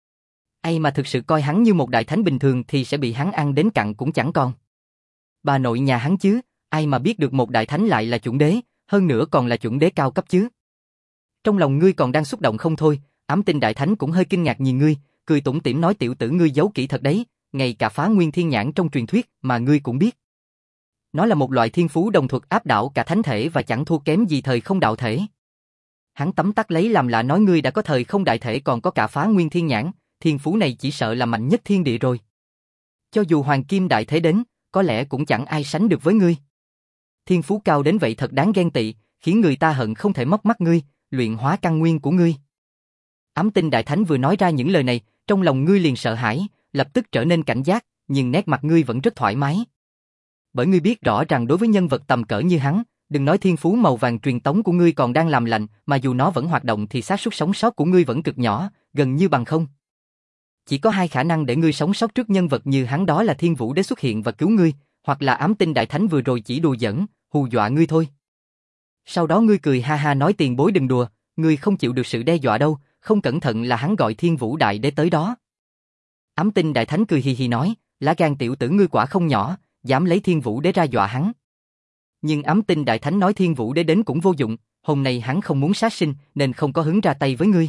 Ai mà thực sự coi hắn như một đại thánh bình thường thì sẽ bị hắn ăn đến cặn cũng chẳng còn. Bà nội nhà hắn chứ, ai mà biết được một đại thánh lại là chuẩn đế, hơn nữa còn là chuẩn đế cao cấp chứ. Trong lòng ngươi còn đang xúc động không thôi, Ám Tinh Đại Thánh cũng hơi kinh ngạc nhìn ngươi, cười tủm tỉm nói tiểu tử ngươi giấu kỹ thật đấy, ngay cả Phá Nguyên Thiên Nhãn trong truyền thuyết mà ngươi cũng biết. Nó là một loại thiên phú đồng thuật áp đảo cả thánh thể và chẳng thua kém gì thời không đạo thể. Hắn tấm tắc lấy làm lạ nói ngươi đã có thời không đại thể còn có cả Phá Nguyên Thiên Nhãn, thiên phú này chỉ sợ là mạnh nhất thiên địa rồi. Cho dù Hoàng Kim Đại Thế đến, có lẽ cũng chẳng ai sánh được với ngươi. Thiên phú cao đến vậy thật đáng ghen tị, khiến người ta hận không thể móc mắt ngươi, luyện hóa căn nguyên của ngươi. Ám Tinh Đại Thánh vừa nói ra những lời này, trong lòng ngươi liền sợ hãi, lập tức trở nên cảnh giác, nhưng nét mặt ngươi vẫn rất thoải mái. Bởi ngươi biết rõ rằng đối với nhân vật tầm cỡ như hắn, đừng nói thiên phú màu vàng truyền tống của ngươi còn đang làm lạnh, mà dù nó vẫn hoạt động thì xác suất sống sót của ngươi vẫn cực nhỏ, gần như bằng không. Chỉ có hai khả năng để ngươi sống sót trước nhân vật như hắn, đó là Thiên Vũ Đế xuất hiện và cứu ngươi, hoặc là Ám Tinh Đại Thánh vừa rồi chỉ đùa giỡn, hù dọa ngươi thôi. Sau đó ngươi cười ha ha nói tiền bối đừng đùa, Ngươi không chịu được sự đe dọa đâu, không cẩn thận là hắn gọi Thiên Vũ Đại Đế tới đó. Ám Tinh Đại Thánh cười hì hì nói, lá gan tiểu tử ngươi quả không nhỏ, dám lấy Thiên Vũ Đế ra dọa hắn. Nhưng Ám Tinh Đại Thánh nói Thiên Vũ Đế đến cũng vô dụng, hôm nay hắn không muốn sát sinh nên không có hứng ra tay với ngươi.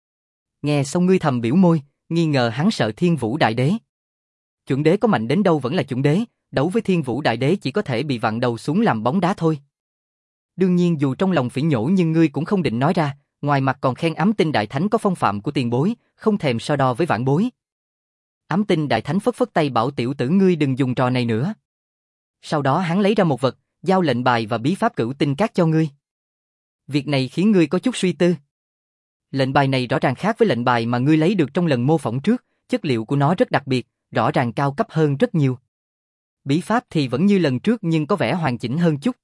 Nghe xong ngươi thầm biểu môi, nghi ngờ hắn sợ Thiên Vũ Đại Đế. Chuẩn đế có mạnh đến đâu vẫn là chuẩn đế, đấu với Thiên Vũ Đại Đế chỉ có thể bị vặn đầu xuống làm bóng đá thôi. Đương nhiên dù trong lòng phỉ nhổ nhưng ngươi cũng không định nói ra, ngoài mặt còn khen Ám Tinh Đại Thánh có phong phạm của tiền bối, không thèm so đo với vãn bối. Ám Tinh Đại Thánh phất phất tay bảo tiểu tử ngươi đừng dùng trò này nữa. Sau đó hắn lấy ra một vật, giao lệnh bài và bí pháp cửu tinh cát cho ngươi. Việc này khiến ngươi có chút suy tư. Lệnh bài này rõ ràng khác với lệnh bài mà ngươi lấy được trong lần mô phỏng trước, chất liệu của nó rất đặc biệt, rõ ràng cao cấp hơn rất nhiều. Bí pháp thì vẫn như lần trước nhưng có vẻ hoàn chỉnh hơn chút.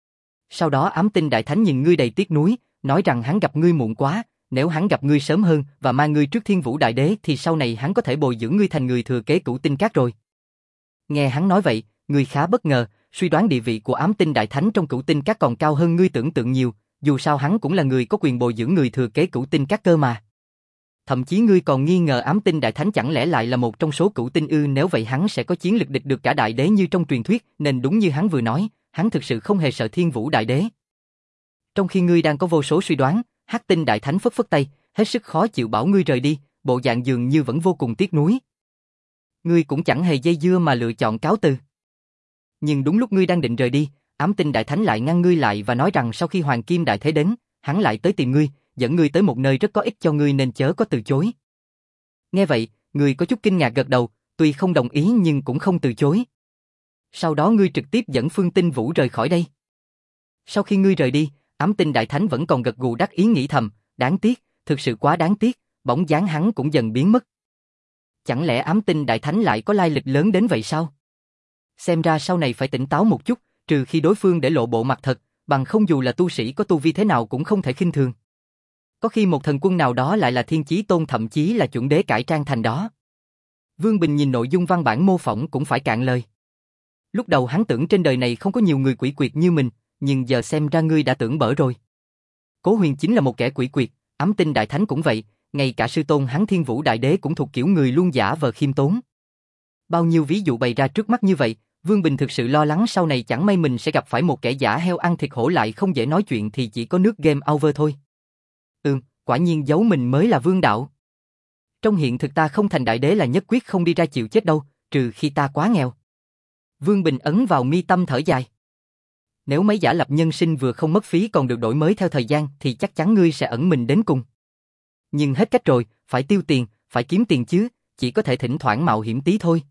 Sau đó Ám Tinh Đại Thánh nhìn ngươi đầy tiếc nuối, nói rằng hắn gặp ngươi muộn quá, nếu hắn gặp ngươi sớm hơn và mang ngươi trước Thiên Vũ Đại Đế thì sau này hắn có thể bồi dưỡng ngươi thành người thừa kế cửu tinh cát rồi. Nghe hắn nói vậy, ngươi khá bất ngờ, suy đoán địa vị của Ám Tinh Đại Thánh trong cửu tinh cát còn cao hơn ngươi tưởng tượng nhiều, dù sao hắn cũng là người có quyền bồi dưỡng người thừa kế cửu tinh cát cơ mà. Thậm chí ngươi còn nghi ngờ Ám Tinh Đại Thánh chẳng lẽ lại là một trong số cửu tinh ư, nếu vậy hắn sẽ có chiến lực địch được cả đại đế như trong truyền thuyết, nên đúng như hắn vừa nói, hắn thực sự không hề sợ Thiên Vũ Đại Đế. Trong khi ngươi đang có vô số suy đoán, Hắc Tinh Đại Thánh phất phất tay, hết sức khó chịu bảo ngươi rời đi, bộ dạng dường như vẫn vô cùng tiếc nuối. Ngươi cũng chẳng hề dây dưa mà lựa chọn cáo từ. Nhưng đúng lúc ngươi đang định rời đi, Ám Tinh Đại Thánh lại ngăn ngươi lại và nói rằng sau khi Hoàng Kim Đại Thế đến, hắn lại tới tìm ngươi, dẫn ngươi tới một nơi rất có ích cho ngươi nên chớ có từ chối. Nghe vậy, ngươi có chút kinh ngạc gật đầu, tuy không đồng ý nhưng cũng không từ chối. Sau đó ngươi trực tiếp dẫn Phương Tinh Vũ rời khỏi đây. Sau khi ngươi rời đi, Ám Tinh Đại Thánh vẫn còn gật gù đắc ý nghĩ thầm, đáng tiếc, thực sự quá đáng tiếc, bóng dáng hắn cũng dần biến mất. Chẳng lẽ Ám Tinh Đại Thánh lại có lai lịch lớn đến vậy sao? Xem ra sau này phải tỉnh táo một chút, trừ khi đối phương để lộ bộ mặt thật, bằng không dù là tu sĩ có tu vi thế nào cũng không thể khinh thường. Có khi một thần quân nào đó lại là Thiên Chí Tôn thậm chí là chuẩn đế cải trang thành đó. Vương Bình nhìn nội dung văn bản mô phỏng cũng phải cạn lời. Lúc đầu hắn tưởng trên đời này không có nhiều người quỷ quyệt như mình, nhưng giờ xem ra ngươi đã tưởng bở rồi. Cố Huyền chính là một kẻ quỷ quyệt, Ám Tinh Đại Thánh cũng vậy, ngay cả sư tôn hắn Thiên Vũ Đại Đế cũng thuộc kiểu người luôn giả vờ khiêm tốn. Bao nhiêu ví dụ bày ra trước mắt như vậy, Vương Bình thực sự lo lắng sau này chẳng may mình sẽ gặp phải một kẻ giả heo ăn thịt hổ lại không dễ nói chuyện thì chỉ có nước game over thôi. Ừm, quả nhiên giấu mình mới là vương đạo. Trong hiện thực ta không thành đại đế là nhất quyết không đi ra chịu chết đâu, trừ khi ta quá nghèo. Vương Bình ấn vào mi tâm thở dài. Nếu mấy giả lập nhân sinh vừa không mất phí còn được đổi mới theo thời gian thì chắc chắn ngươi sẽ ẩn mình đến cùng. Nhưng hết cách rồi, phải tiêu tiền, phải kiếm tiền chứ, chỉ có thể thỉnh thoảng mạo hiểm tí thôi.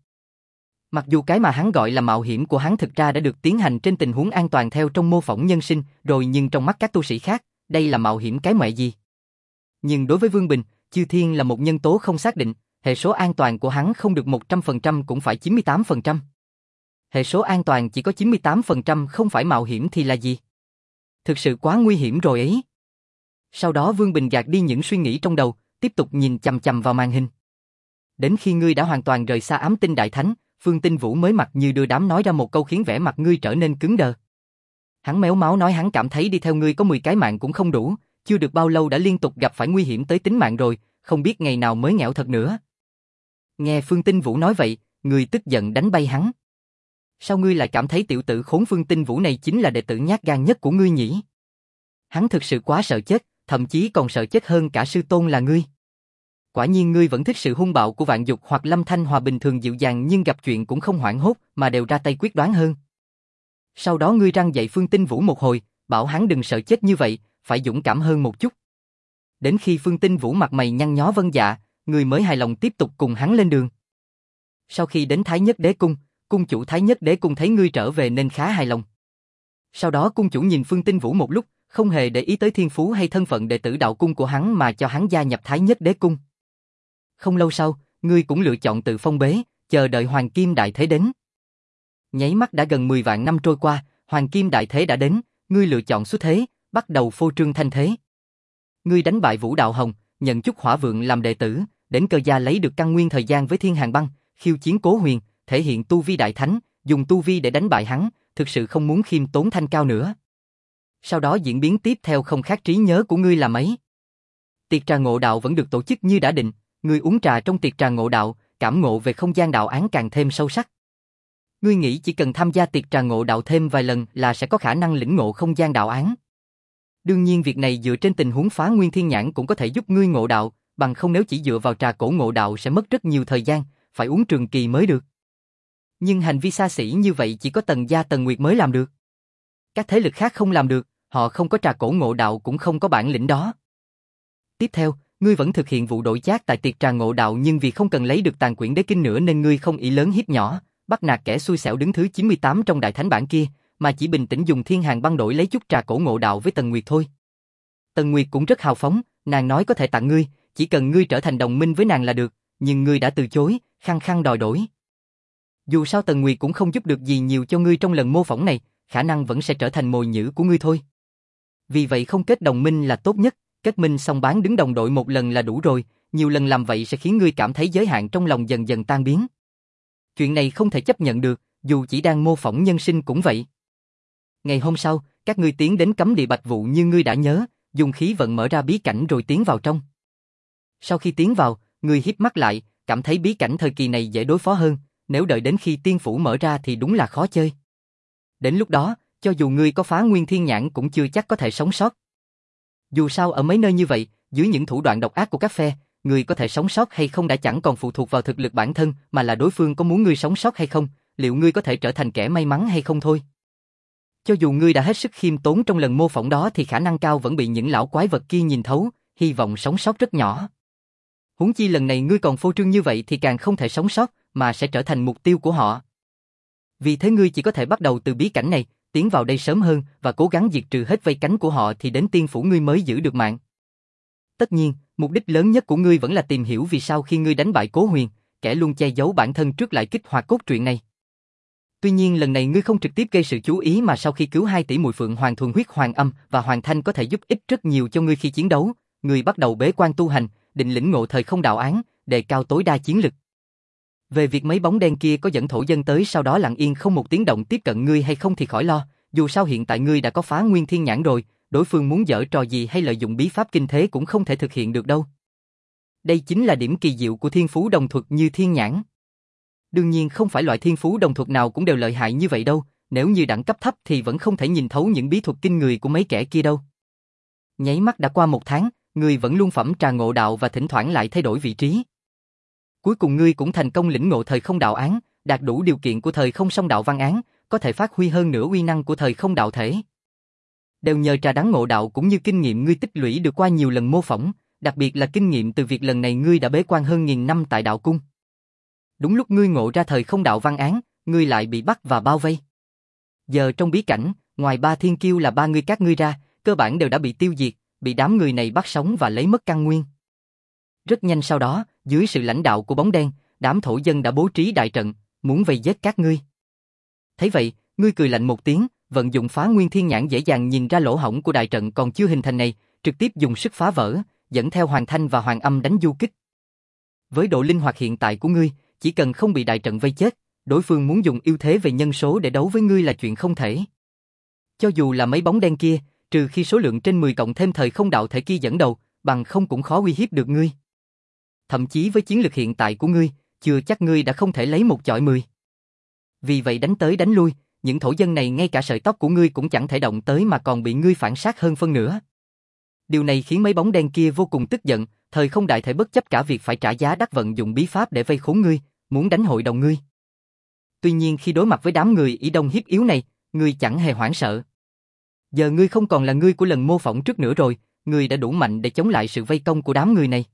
Mặc dù cái mà hắn gọi là mạo hiểm của hắn thực ra đã được tiến hành trên tình huống an toàn theo trong mô phỏng nhân sinh rồi, nhưng trong mắt các tu sĩ khác, đây là mạo hiểm cái mẹ gì. Nhưng đối với Vương Bình, Chư Thiên là một nhân tố không xác định, hệ số an toàn của hắn không được một trăm phần trăm cũng phải chín mươi tám phần trăm. Hệ số an toàn chỉ có chín mươi tám phần trăm không phải mạo hiểm thì là gì? Thực sự quá nguy hiểm rồi ấy. Sau đó Vương Bình gạt đi những suy nghĩ trong đầu, tiếp tục nhìn chằm chằm vào màn hình. Đến khi ngươi đã hoàn toàn rời xa Ám Tinh Đại Thánh, Phương Tinh Vũ mới mặt như đưa đám nói ra một câu khiến vẻ mặt ngươi trở nên cứng đờ. Hắn méo máu nói hắn cảm thấy đi theo ngươi có mười cái mạng cũng không đủ, chưa được bao lâu đã liên tục gặp phải nguy hiểm tới tính mạng rồi, không biết ngày nào mới nghẽo thật nữa. Nghe Phương Tinh Vũ nói vậy, ngươi tức giận đánh bay hắn. Sao ngươi lại cảm thấy tiểu tử khốn Phương Tinh Vũ này chính là đệ tử nhát gan nhất của ngươi nhỉ? Hắn thực sự quá sợ chết, thậm chí còn sợ chết hơn cả sư tôn là ngươi. Quả nhiên ngươi vẫn thích sự hung bạo của Vạn Dục hoặc Lâm Thanh Hòa bình thường dịu dàng nhưng gặp chuyện cũng không hoảng hốt mà đều ra tay quyết đoán hơn. Sau đó ngươi răng dạy Phương Tinh Vũ một hồi, bảo hắn đừng sợ chết như vậy, phải dũng cảm hơn một chút. Đến khi Phương Tinh Vũ mặt mày nhăn nhó vâng dạ, ngươi mới hài lòng tiếp tục cùng hắn lên đường. Sau khi đến Thái Nhất Đế Cung, cung chủ Thái Nhất Đế Cung thấy ngươi trở về nên khá hài lòng. Sau đó cung chủ nhìn Phương Tinh Vũ một lúc, không hề để ý tới thiên phú hay thân phận đệ tử đạo cung của hắn mà cho hắn gia nhập Thái Nhất Đế Cung. Không lâu sau, ngươi cũng lựa chọn tự phong bế, chờ đợi Hoàng Kim Đại Thế đến. Nháy mắt đã gần mười vạn năm trôi qua, Hoàng Kim Đại Thế đã đến, ngươi lựa chọn xuất thế, bắt đầu phô trương thanh thế. Ngươi đánh bại Vũ Đạo Hồng, nhận chút Hỏa Vượng làm đệ tử, đến Cơ Gia lấy được căn nguyên thời gian với Thiên Hàn Băng, khiêu chiến Cố Huyền, thể hiện tu vi đại thánh, dùng tu vi để đánh bại hắn, thực sự không muốn khiêm tốn thanh cao nữa. Sau đó diễn biến tiếp theo không khác trí nhớ của ngươi là mấy. Tiệc trà ngộ đạo vẫn được tổ chức như đã định, ngươi uống trà trong tiệc trà ngộ đạo, cảm ngộ về không gian đạo án càng thêm sâu sắc. Ngươi nghĩ chỉ cần tham gia tiệc trà ngộ đạo thêm vài lần là sẽ có khả năng lĩnh ngộ không gian đạo án. Đương nhiên việc này dựa trên tình huống phá nguyên thiên nhãn cũng có thể giúp ngươi ngộ đạo, bằng không nếu chỉ dựa vào trà cổ ngộ đạo sẽ mất rất nhiều thời gian, phải uống trường kỳ mới được. Nhưng hành vi xa xỉ như vậy chỉ có Tần gia Tần Nguyệt mới làm được. Các thế lực khác không làm được, họ không có trà cổ ngộ đạo cũng không có bản lĩnh đó. Tiếp theo, ngươi vẫn thực hiện vụ đổi chác tại tiệc trà ngộ đạo nhưng vì không cần lấy được tàn quyển đế kinh nữa nên ngươi không ỷ lớn hiếp nhỏ, bắt nạt kẻ xui xẻo đứng thứ chín mươi tám trong đại thánh bản kia, mà chỉ bình tĩnh dùng thiên hàng băng đổi lấy chút trà cổ ngộ đạo với Tần Nguyệt thôi. Tần Nguyệt cũng rất hào phóng, nàng nói có thể tặng ngươi, chỉ cần ngươi trở thành đồng minh với nàng là được, nhưng ngươi đã từ chối, khăng khăng đòi đổi. Dù sao Tần Nguyệt cũng không giúp được gì nhiều cho ngươi trong lần mô phỏng này, khả năng vẫn sẽ trở thành mồi nhử của ngươi thôi. Vì vậy không kết đồng minh là tốt nhất, kết minh xong bán đứng đồng đội một lần là đủ rồi, nhiều lần làm vậy sẽ khiến ngươi cảm thấy giới hạn trong lòng dần dần tan biến. Chuyện này không thể chấp nhận được, dù chỉ đang mô phỏng nhân sinh cũng vậy. Ngày hôm sau, các ngươi tiến đến cấm địa Bạch Vụ như ngươi đã nhớ, dùng khí vận mở ra bí cảnh rồi tiến vào trong. Sau khi tiến vào, ngươi híp mắt lại, cảm thấy bí cảnh thời kỳ này dễ đối phó hơn, nếu đợi đến khi tiên phủ mở ra thì đúng là khó chơi. Đến lúc đó, cho dù ngươi có phá nguyên thiên nhãn cũng chưa chắc có thể sống sót. Dù sao ở mấy nơi như vậy, dưới những thủ đoạn độc ác của các phe, ngươi có thể sống sót hay không đã chẳng còn phụ thuộc vào thực lực bản thân mà là đối phương có muốn ngươi sống sót hay không, liệu ngươi có thể trở thành kẻ may mắn hay không thôi. Cho dù ngươi đã hết sức khiêm tốn trong lần mô phỏng đó thì khả năng cao vẫn bị những lão quái vật kia nhìn thấu, hy vọng sống sót rất nhỏ. Huống chi lần này ngươi còn phô trương như vậy thì càng không thể sống sót, mà sẽ trở thành mục tiêu của họ. Vì thế ngươi chỉ có thể bắt đầu từ bí cảnh này, tiến vào đây sớm hơn và cố gắng diệt trừ hết vây cánh của họ thì đến tiên phủ ngươi mới giữ được mạng. Tất nhiên, mục đích lớn nhất của ngươi vẫn là tìm hiểu vì sao khi ngươi đánh bại Cố Huyền, kẻ luôn che giấu bản thân trước lại kích hoạt cốt truyện này. Tuy nhiên lần này ngươi không trực tiếp gây sự chú ý mà sau khi cứu hai tỷ muội Phượng Hoàng thuần huyết Hoàng Âm và Hoàng Thanh có thể giúp ích rất nhiều cho ngươi khi chiến đấu, ngươi bắt đầu bế quan tu hành, định lĩnh ngộ thời không đạo án, đề cao tối đa chiến lực. Về việc mấy bóng đen kia có dẫn thổ dân tới sau đó lặng yên không một tiếng động tiếp cận ngươi hay không thì khỏi lo, dù sao hiện tại ngươi đã có phá nguyên thiên nhãn rồi, đối phương muốn giở trò gì hay lợi dụng bí pháp kinh thế cũng không thể thực hiện được đâu. Đây chính là điểm kỳ diệu của thiên phú đồng thuật như thiên nhãn. Đương nhiên không phải loại thiên phú đồng thuật nào cũng đều lợi hại như vậy đâu, nếu như đẳng cấp thấp thì vẫn không thể nhìn thấu những bí thuật kinh người của mấy kẻ kia đâu. Nháy mắt đã qua một tháng, ngươi vẫn luôn phẩm trà ngộ đạo và thỉnh thoảng lại thay đổi vị trí. Cuối cùng ngươi cũng thành công lĩnh ngộ thời không đạo án, đạt đủ điều kiện của thời không song đạo văn án, có thể phát huy hơn nữa uy năng của thời không đạo thể. Đều nhờ trà đắng ngộ đạo cũng như kinh nghiệm ngươi tích lũy được qua nhiều lần mô phỏng, đặc biệt là kinh nghiệm từ việc lần này ngươi đã bế quan hơn nghìn năm tại đạo cung. Đúng lúc ngươi ngộ ra thời không đạo văn án, ngươi lại bị bắt và bao vây. Giờ trong bí cảnh, ngoài ba thiên kiêu là ba người các ngươi ra, cơ bản đều đã bị tiêu diệt, bị đám người này bắt sống và lấy mất căn nguyên. Rất nhanh sau đó, dưới sự lãnh đạo của bóng đen, đám thổ dân đã bố trí đại trận, muốn vây giết các ngươi. Thấy vậy, ngươi cười lạnh một tiếng, vận dụng phá nguyên thiên nhãn dễ dàng nhìn ra lỗ hổng của đại trận còn chưa hình thành này, trực tiếp dùng sức phá vỡ, dẫn theo Hoàng Thanh và Hoàng Âm đánh du kích. Với độ linh hoạt hiện tại của ngươi, chỉ cần không bị đại trận vây chết, đối phương muốn dùng ưu thế về nhân số để đấu với ngươi là chuyện không thể. Cho dù là mấy bóng đen kia, trừ khi số lượng trên mười cộng thêm thời không đạo thể kia dẫn đầu, bằng không cũng khó uy hiếp được ngươi. Thậm chí với chiến lược hiện tại của ngươi, chưa chắc ngươi đã không thể lấy một chọi mười. Vì vậy đánh tới đánh lui, những thổ dân này ngay cả sợi tóc của ngươi cũng chẳng thể động tới mà còn bị ngươi phản sát hơn phân nửa. Điều này khiến mấy bóng đen kia vô cùng tức giận, thời không đại thể bất chấp cả việc phải trả giá đắt vận dụng bí pháp để vây khốn ngươi, muốn đánh hội đồng ngươi. Tuy nhiên khi đối mặt với đám người ỷ đông hiếp yếu này, ngươi chẳng hề hoảng sợ. Giờ ngươi không còn là ngươi của lần mô phỏng trước nữa rồi, ngươi đã đủ mạnh để chống lại sự vây công của đám người này.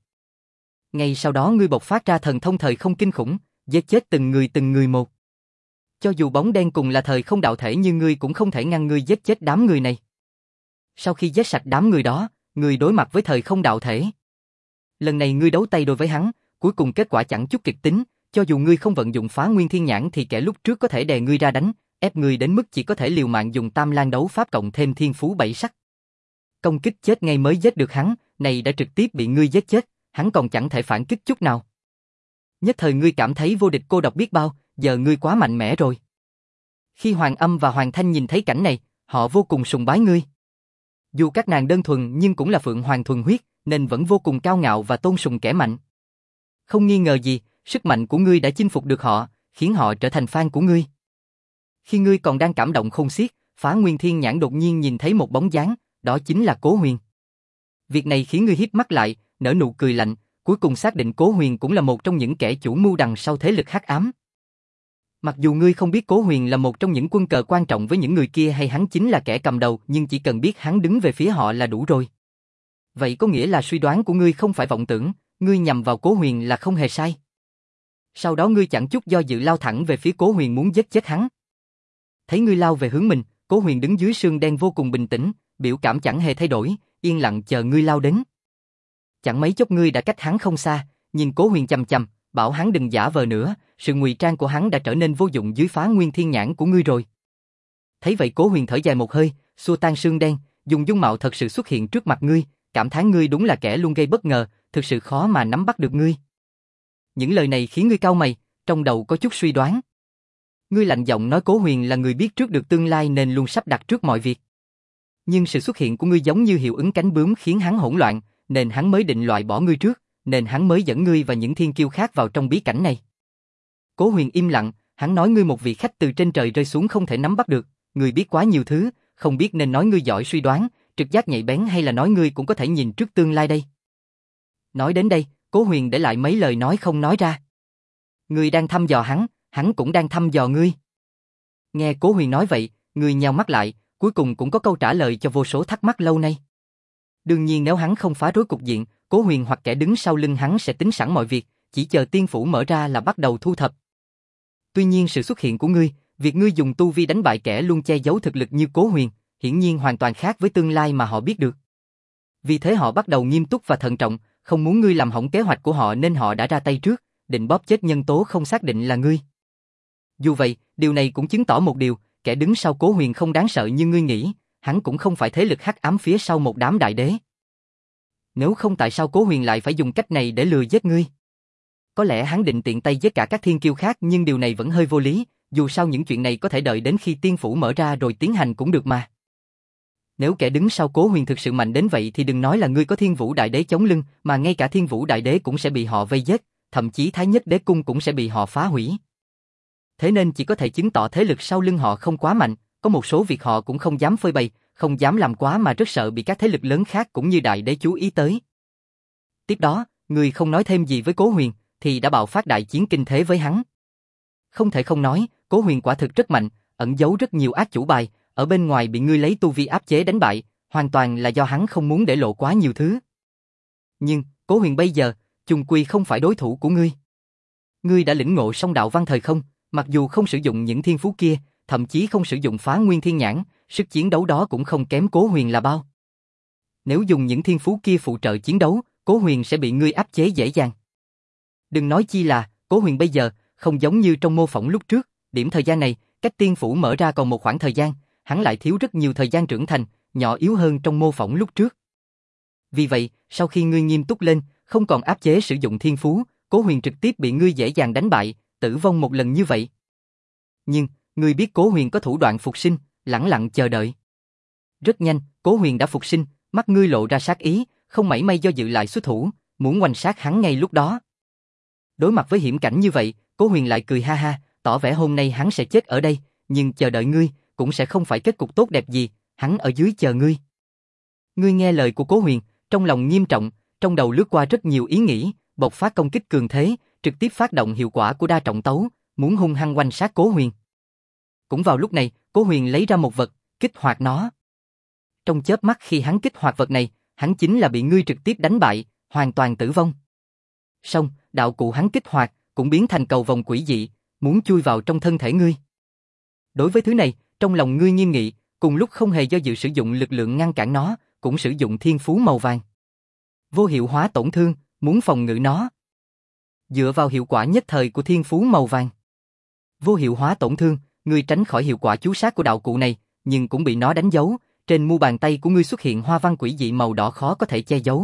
Ngay sau đó ngươi bộc phát ra thần thông thời không kinh khủng, giết chết từng người từng người một. Cho dù bóng đen cùng là thời không đạo thể nhưng ngươi cũng không thể ngăn ngươi giết chết đám người này. Sau khi giết sạch đám người đó, ngươi đối mặt với thời không đạo thể. Lần này ngươi đấu tay đôi với hắn, cuối cùng kết quả chẳng chút kịch tính, cho dù ngươi không vận dụng phá nguyên thiên nhãn thì kẻ lúc trước có thể đè ngươi ra đánh, ép ngươi đến mức chỉ có thể liều mạng dùng tam lan đấu pháp cộng thêm thiên phú bảy sắc. Công kích chết ngay mới giết được hắn, này đã trực tiếp bị ngươi giết chết, hắn còn chẳng thể phản kích chút nào. Nhất thời ngươi cảm thấy vô địch cô độc biết bao, giờ ngươi quá mạnh mẽ rồi. Khi Hoàng Âm và Hoàng Thanh nhìn thấy cảnh này, họ vô cùng sùng bái ngươi. Dù các nàng đơn thuần nhưng cũng là phượng hoàng thuần huyết, nên vẫn vô cùng cao ngạo và tôn sùng kẻ mạnh. Không nghi ngờ gì, sức mạnh của ngươi đã chinh phục được họ, khiến họ trở thành fan của ngươi. Khi ngươi còn đang cảm động khôn xiết, Phá Nguyên Thiên Nhãn đột nhiên nhìn thấy một bóng dáng, đó chính là Cố Huyền. Việc này khiến ngươi híp mắt lại, nở nụ cười lạnh, cuối cùng xác định Cố Huyền cũng là một trong những kẻ chủ mưu đằng sau thế lực hắc ám. Mặc dù ngươi không biết Cố Huyền là một trong những quân cờ quan trọng với những người kia hay hắn chính là kẻ cầm đầu, nhưng chỉ cần biết hắn đứng về phía họ là đủ rồi. Vậy có nghĩa là suy đoán của ngươi không phải vọng tưởng, ngươi nhằm vào Cố Huyền là không hề sai. Sau đó ngươi chẳng chút do dự lao thẳng về phía Cố Huyền muốn giết chết hắn. Thấy ngươi lao về hướng mình, Cố Huyền đứng dưới sương đen vô cùng bình tĩnh, biểu cảm chẳng hề thay đổi, yên lặng chờ ngươi lao đến. Chẳng mấy chốc ngươi đã cách hắn không xa, nhìn Cố Huyền chằm chằm, bảo hắn đừng giả vờ nữa, sự ngụy trang của hắn đã trở nên vô dụng dưới Phá Nguyên Thiên Nhãn của ngươi rồi. Thấy vậy Cố Huyền thở dài một hơi, xua tan sương đen, dùng dung mạo thật sự xuất hiện trước mặt ngươi, cảm thán ngươi đúng là kẻ luôn gây bất ngờ, thực sự khó mà nắm bắt được ngươi. Những lời này khiến ngươi cau mày, trong đầu có chút suy đoán. Ngươi lạnh giọng nói Cố Huyền là người biết trước được tương lai nên luôn sắp đặt trước mọi việc. Nhưng sự xuất hiện của ngươi giống như hiệu ứng cánh bướm khiến hắn hỗn loạn, nên hắn mới định loại bỏ ngươi trước, nên hắn mới dẫn ngươi và những thiên kiêu khác vào trong bí cảnh này. Cố Huyền im lặng, hắn nói ngươi một vị khách từ trên trời rơi xuống không thể nắm bắt được, ngươi biết quá nhiều thứ, không biết nên nói ngươi giỏi suy đoán, trực giác nhạy bén hay là nói ngươi cũng có thể nhìn trước tương lai đây. Nói đến đây, Cố Huyền để lại mấy lời nói không nói ra. Ngươi đang thăm dò hắn, hắn cũng đang thăm dò ngươi. Nghe Cố Huyền nói vậy, ngươi nheo mắt lại, cuối cùng cũng có câu trả lời cho vô số thắc mắc lâu nay. Đương nhiên nếu hắn không phá rối cục diện, Cố Huyền hoặc kẻ đứng sau lưng hắn sẽ tính sẵn mọi việc, chỉ chờ tiên phủ mở ra là bắt đầu thu thập. Tuy nhiên sự xuất hiện của ngươi, việc ngươi dùng tu vi đánh bại kẻ luôn che giấu thực lực như Cố Huyền, hiển nhiên hoàn toàn khác với tương lai mà họ biết được. Vì thế họ bắt đầu nghiêm túc và thận trọng, không muốn ngươi làm hỏng kế hoạch của họ nên họ đã ra tay trước, định bóp chết nhân tố không xác định là ngươi. Dù vậy, điều này cũng chứng tỏ một điều, kẻ đứng sau Cố Huyền không đáng sợ như ngươi nghĩ, hắn cũng không phải thế lực hắc ám phía sau một đám đại đế. Nếu không tại sao Cố Huyền lại phải dùng cách này để lừa giết ngươi? Có lẽ hắn định tiện tay giết cả các thiên kiêu khác nhưng điều này vẫn hơi vô lý, dù sao những chuyện này có thể đợi đến khi tiên phủ mở ra rồi tiến hành cũng được mà. Nếu kẻ đứng sau Cố Huyền thực sự mạnh đến vậy thì đừng nói là ngươi có Thiên Vũ Đại Đế chống lưng, mà ngay cả Thiên Vũ Đại Đế cũng sẽ bị họ vây giết, thậm chí Thái Nhất Đế Cung cũng sẽ bị họ phá hủy. Thế nên chỉ có thể chứng tỏ thế lực sau lưng họ không quá mạnh, có một số việc họ cũng không dám phơi bày, không dám làm quá mà rất sợ bị các thế lực lớn khác cũng như Đại Đế chú ý tới. Tiếp đó, ngươi không nói thêm gì với Cố Huyền, thì đã bạo phát đại chiến kinh thế với hắn. Không thể không nói, Cố Huyền quả thực rất mạnh, ẩn giấu rất nhiều ác chủ bài, ở bên ngoài bị ngươi lấy tu vi áp chế đánh bại, hoàn toàn là do hắn không muốn để lộ quá nhiều thứ. Nhưng, Cố Huyền bây giờ, chung quy không phải đối thủ của ngươi. Ngươi đã lĩnh ngộ song đạo văn thời không, mặc dù không sử dụng những thiên phú kia, thậm chí không sử dụng Phá Nguyên Thiên Nhãn, sức chiến đấu đó cũng không kém Cố Huyền là bao. Nếu dùng những thiên phú kia phụ trợ chiến đấu, Cố Huyền sẽ bị ngươi áp chế dễ dàng. Đừng nói chi là, Cố Huyền bây giờ, không giống như trong mô phỏng lúc trước, điểm thời gian này, cách tiên phủ mở ra còn một khoảng thời gian, hắn lại thiếu rất nhiều thời gian trưởng thành, nhỏ yếu hơn trong mô phỏng lúc trước. Vì vậy, sau khi ngươi nghiêm túc lên, không còn áp chế sử dụng thiên phú, Cố Huyền trực tiếp bị ngươi dễ dàng đánh bại, tử vong một lần như vậy. Nhưng, ngươi biết Cố Huyền có thủ đoạn phục sinh, lẳng lặng chờ đợi. Rất nhanh, Cố Huyền đã phục sinh, mắt ngươi lộ ra sát ý, không mảy may do dự lại xuất thủ, muốn oanh sát hắn ngay lúc đó. Đối mặt với hiểm cảnh như vậy, Cố Huyền lại cười ha ha, tỏ vẻ hôm nay hắn sẽ chết ở đây, nhưng chờ đợi ngươi, cũng sẽ không phải kết cục tốt đẹp gì, hắn ở dưới chờ ngươi. Ngươi nghe lời của Cố Huyền, trong lòng nghiêm trọng, trong đầu lướt qua rất nhiều ý nghĩ, bộc phát công kích cường thế, trực tiếp phát động hiệu quả của đa trọng tấu, muốn hung hăng oanh sát Cố Huyền. Cũng vào lúc này, Cố Huyền lấy ra một vật, kích hoạt nó. Trong chớp mắt khi hắn kích hoạt vật này, hắn chính là bị ngươi trực tiếp đánh bại, hoàn toàn tử vong. Xong, đạo cụ hắn kích hoạt, cũng biến thành cầu vòng quỷ dị, muốn chui vào trong thân thể ngươi. Đối với thứ này, trong lòng ngươi nghiêm nghị, cùng lúc không hề do dự sử dụng lực lượng ngăn cản nó, cũng sử dụng thiên phú màu vàng. Vô hiệu hóa tổn thương, muốn phòng ngự nó. Dựa vào hiệu quả nhất thời của thiên phú màu vàng. Vô hiệu hóa tổn thương, ngươi tránh khỏi hiệu quả chú sát của đạo cụ này, nhưng cũng bị nó đánh dấu, trên mu bàn tay của ngươi xuất hiện hoa văn quỷ dị màu đỏ khó có thể che giấu.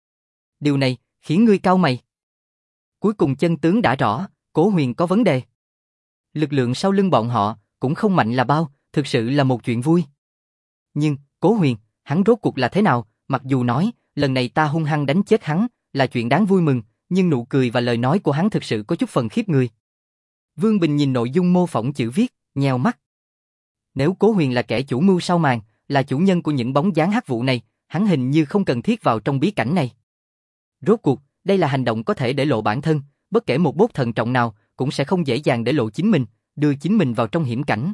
Điều này, khiến ngươi cau mày. Cuối cùng chân tướng đã rõ, Cố Huyền có vấn đề. Lực lượng sau lưng bọn họ, cũng không mạnh là bao, thực sự là một chuyện vui. Nhưng, Cố Huyền, hắn rốt cuộc là thế nào, mặc dù nói, lần này ta hung hăng đánh chết hắn, là chuyện đáng vui mừng, nhưng nụ cười và lời nói của hắn thực sự có chút phần khiếp người. Vương Bình nhìn nội dung mô phỏng chữ viết, nheo mắt. Nếu Cố Huyền là kẻ chủ mưu sau màn, là chủ nhân của những bóng dáng hắc vụ này, hắn hình như không cần thiết vào trong bí cảnh này. Rốt cuộc, đây là hành động có thể để lộ bản thân, bất kể một bốt thần trọng nào, cũng sẽ không dễ dàng để lộ chính mình, đưa chính mình vào trong hiểm cảnh.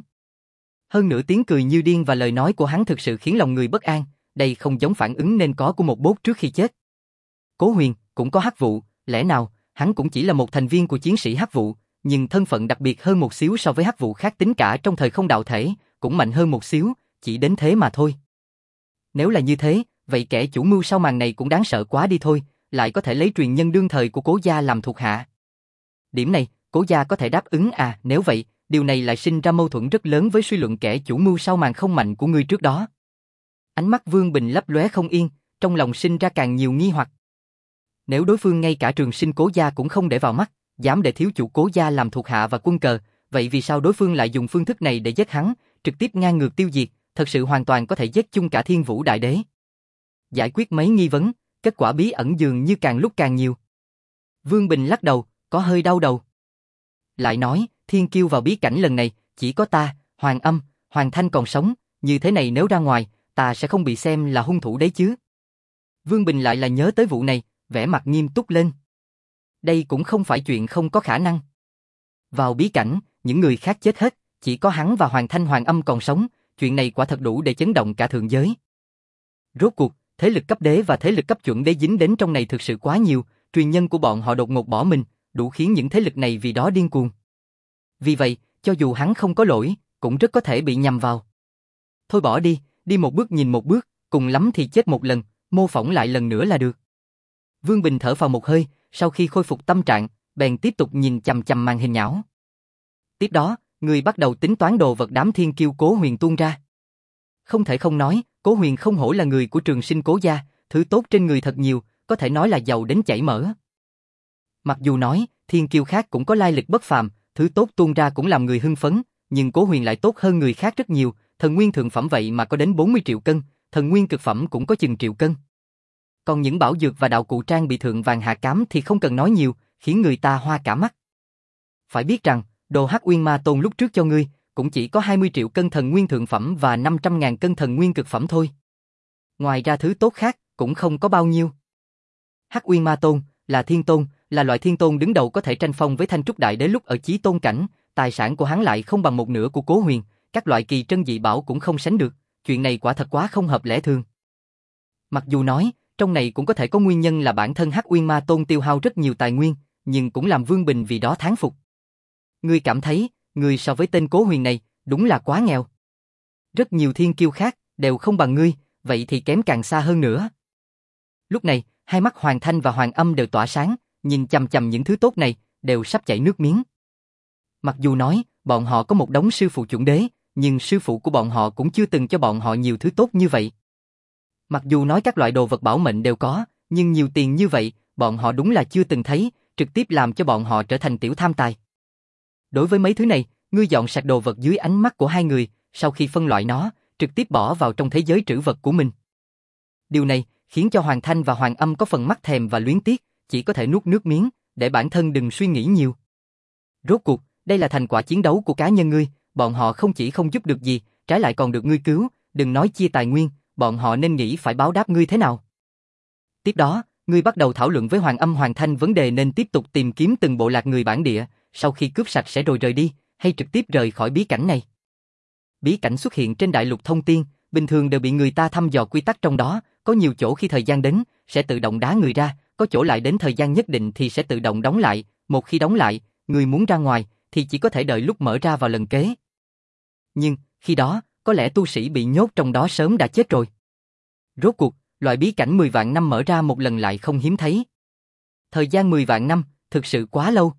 Hơn nữa tiếng cười như điên và lời nói của hắn thực sự khiến lòng người bất an, đây không giống phản ứng nên có của một bốt trước khi chết. Cố Huyền cũng có hắc vụ, lẽ nào hắn cũng chỉ là một thành viên của chiến sĩ hắc vụ, nhưng thân phận đặc biệt hơn một xíu so với hắc vụ khác tính cả trong thời không đạo thể, cũng mạnh hơn một xíu, chỉ đến thế mà thôi. Nếu là như thế, vậy kẻ chủ mưu sau màn này cũng đáng sợ quá đi thôi, lại có thể lấy truyền nhân đương thời của Cố gia làm thuộc hạ. Điểm này, Cố gia có thể đáp ứng à, nếu vậy, điều này lại sinh ra mâu thuẫn rất lớn với suy luận kẻ chủ mưu sau màn không mạnh của ngươi trước đó. Ánh mắt Vương Bình lấp lóe không yên, trong lòng sinh ra càng nhiều nghi hoặc. Nếu đối phương ngay cả trường sinh Cố gia cũng không để vào mắt, dám để thiếu chủ Cố gia làm thuộc hạ và quân cờ, vậy vì sao đối phương lại dùng phương thức này để giết hắn, trực tiếp ngang ngược tiêu diệt, thật sự hoàn toàn có thể giết chung cả Thiên Vũ Đại Đế. Giải quyết mấy nghi vấn, kết quả bí ẩn dường như càng lúc càng nhiều. Vương Bình lắc đầu, có hơi đau đầu. Lại nói, thiên kiêu vào bí cảnh lần này, chỉ có ta, Hoàng Âm, Hoàng Thanh còn sống, như thế này nếu ra ngoài, ta sẽ không bị xem là hung thủ đấy chứ. Vương Bình lại là nhớ tới vụ này, vẻ mặt nghiêm túc lên. Đây cũng không phải chuyện không có khả năng. Vào bí cảnh, những người khác chết hết, chỉ có hắn và Hoàng Thanh Hoàng Âm còn sống, chuyện này quả thật đủ để chấn động cả thượng giới. Rốt cuộc, thế lực cấp đế và thế lực cấp chuẩn đế dính đến trong này thực sự quá nhiều, truyền nhân của bọn họ đột ngột bỏ mình, đủ khiến những thế lực này vì đó điên cuồng. Vì vậy, cho dù hắn không có lỗi, cũng rất có thể bị nhầm vào. Thôi bỏ đi, đi một bước nhìn một bước, cùng lắm thì chết một lần, mô phỏng lại lần nữa là được. Vương Bình thở phào một hơi, sau khi khôi phục tâm trạng, bèn tiếp tục nhìn chằm chằm màn hình nhão. Tiếp đó, người bắt đầu tính toán đồ vật đám thiên kiêu Cố Huyền tuôn ra. Không thể không nói, Cố Huyền không hổ là người của trường sinh Cố gia, thứ tốt trên người thật nhiều, có thể nói là giàu đến chảy mỡ. Mặc dù nói, thiên kiêu khác cũng có lai lịch bất phàm, thứ tốt tuôn ra cũng làm người hưng phấn, nhưng Cố Huyền lại tốt hơn người khác rất nhiều, thần nguyên thượng phẩm vậy mà có đến bốn mươi triệu cân, thần nguyên cực phẩm cũng có chừng triệu cân. Còn những bảo dược và đạo cụ trang bị thượng vàng hạ cám thì không cần nói nhiều, khiến người ta hoa cả mắt. Phải biết rằng, đồ Hắc Uyên Ma Tôn lúc trước cho ngươi, cũng chỉ có hai mươi triệu cân thần nguyên thượng phẩm và năm trăm ngàn cân thần nguyên cực phẩm thôi. Ngoài ra thứ tốt khác, cũng không có bao nhiêu. Hắc Uyên Ma Tôn, là thiên tôn, là loại thiên tôn đứng đầu có thể tranh phong với Thanh Trúc Đại Đế lúc ở chí tôn cảnh, tài sản của hắn lại không bằng một nửa của Cố Huyền, các loại kỳ trân dị bảo cũng không sánh được, chuyện này quả thật quá không hợp lẽ thường. Mặc dù nói, trong này cũng có thể có nguyên nhân là bản thân Hắc Uyên Ma Tôn tiêu hao rất nhiều tài nguyên, nhưng cũng làm Vương Bình vì đó thán phục. Ngươi cảm thấy, ngươi so với tên Cố Huyền này, đúng là quá nghèo. Rất nhiều thiên kiêu khác, đều không bằng ngươi, vậy thì kém càng xa hơn nữa. Lúc này, hai mắt Hoàng Thanh và Hoàng Âm đều tỏa sáng, nhìn chằm chằm những thứ tốt này, đều sắp chảy nước miếng. Mặc dù nói, bọn họ có một đống sư phụ chuẩn đế, nhưng sư phụ của bọn họ cũng chưa từng cho bọn họ nhiều thứ tốt như vậy. Mặc dù nói các loại đồ vật bảo mệnh đều có, nhưng nhiều tiền như vậy, bọn họ đúng là chưa từng thấy, trực tiếp làm cho bọn họ trở thành tiểu tham tài. Đối với mấy thứ này, ngươi dọn sạch đồ vật dưới ánh mắt của hai người, sau khi phân loại nó, trực tiếp bỏ vào trong thế giới trữ vật của mình. Điều này khiến cho Hoàng Thanh và Hoàng Âm có phần mắc thèm và luyến tiếc, chỉ có thể nuốt nước miếng, để bản thân đừng suy nghĩ nhiều. Rốt cuộc, đây là thành quả chiến đấu của cá nhân ngươi, bọn họ không chỉ không giúp được gì, trái lại còn được ngươi cứu, đừng nói chia tài nguyên, bọn họ nên nghĩ phải báo đáp ngươi thế nào. Tiếp đó, ngươi bắt đầu thảo luận với Hoàng Âm Hoàng Thanh vấn đề nên tiếp tục tìm kiếm từng bộ lạc người bản địa, sau khi cướp sạch sẽ rồi rời đi, hay trực tiếp rời khỏi bí cảnh này. Bí cảnh xuất hiện trên đại lục thông tiên, bình thường đều bị người ta thăm dò quy tắc trong đó, có nhiều chỗ khi thời gian đến, sẽ tự động đá người ra, có chỗ lại đến thời gian nhất định thì sẽ tự động đóng lại, một khi đóng lại, người muốn ra ngoài, thì chỉ có thể đợi lúc mở ra vào lần kế. Nhưng, khi đó, có lẽ tu sĩ bị nhốt trong đó sớm đã chết rồi. Rốt cuộc, loại bí cảnh mười vạn năm mở ra một lần lại không hiếm thấy. Thời gian mười vạn năm, thực sự quá lâu.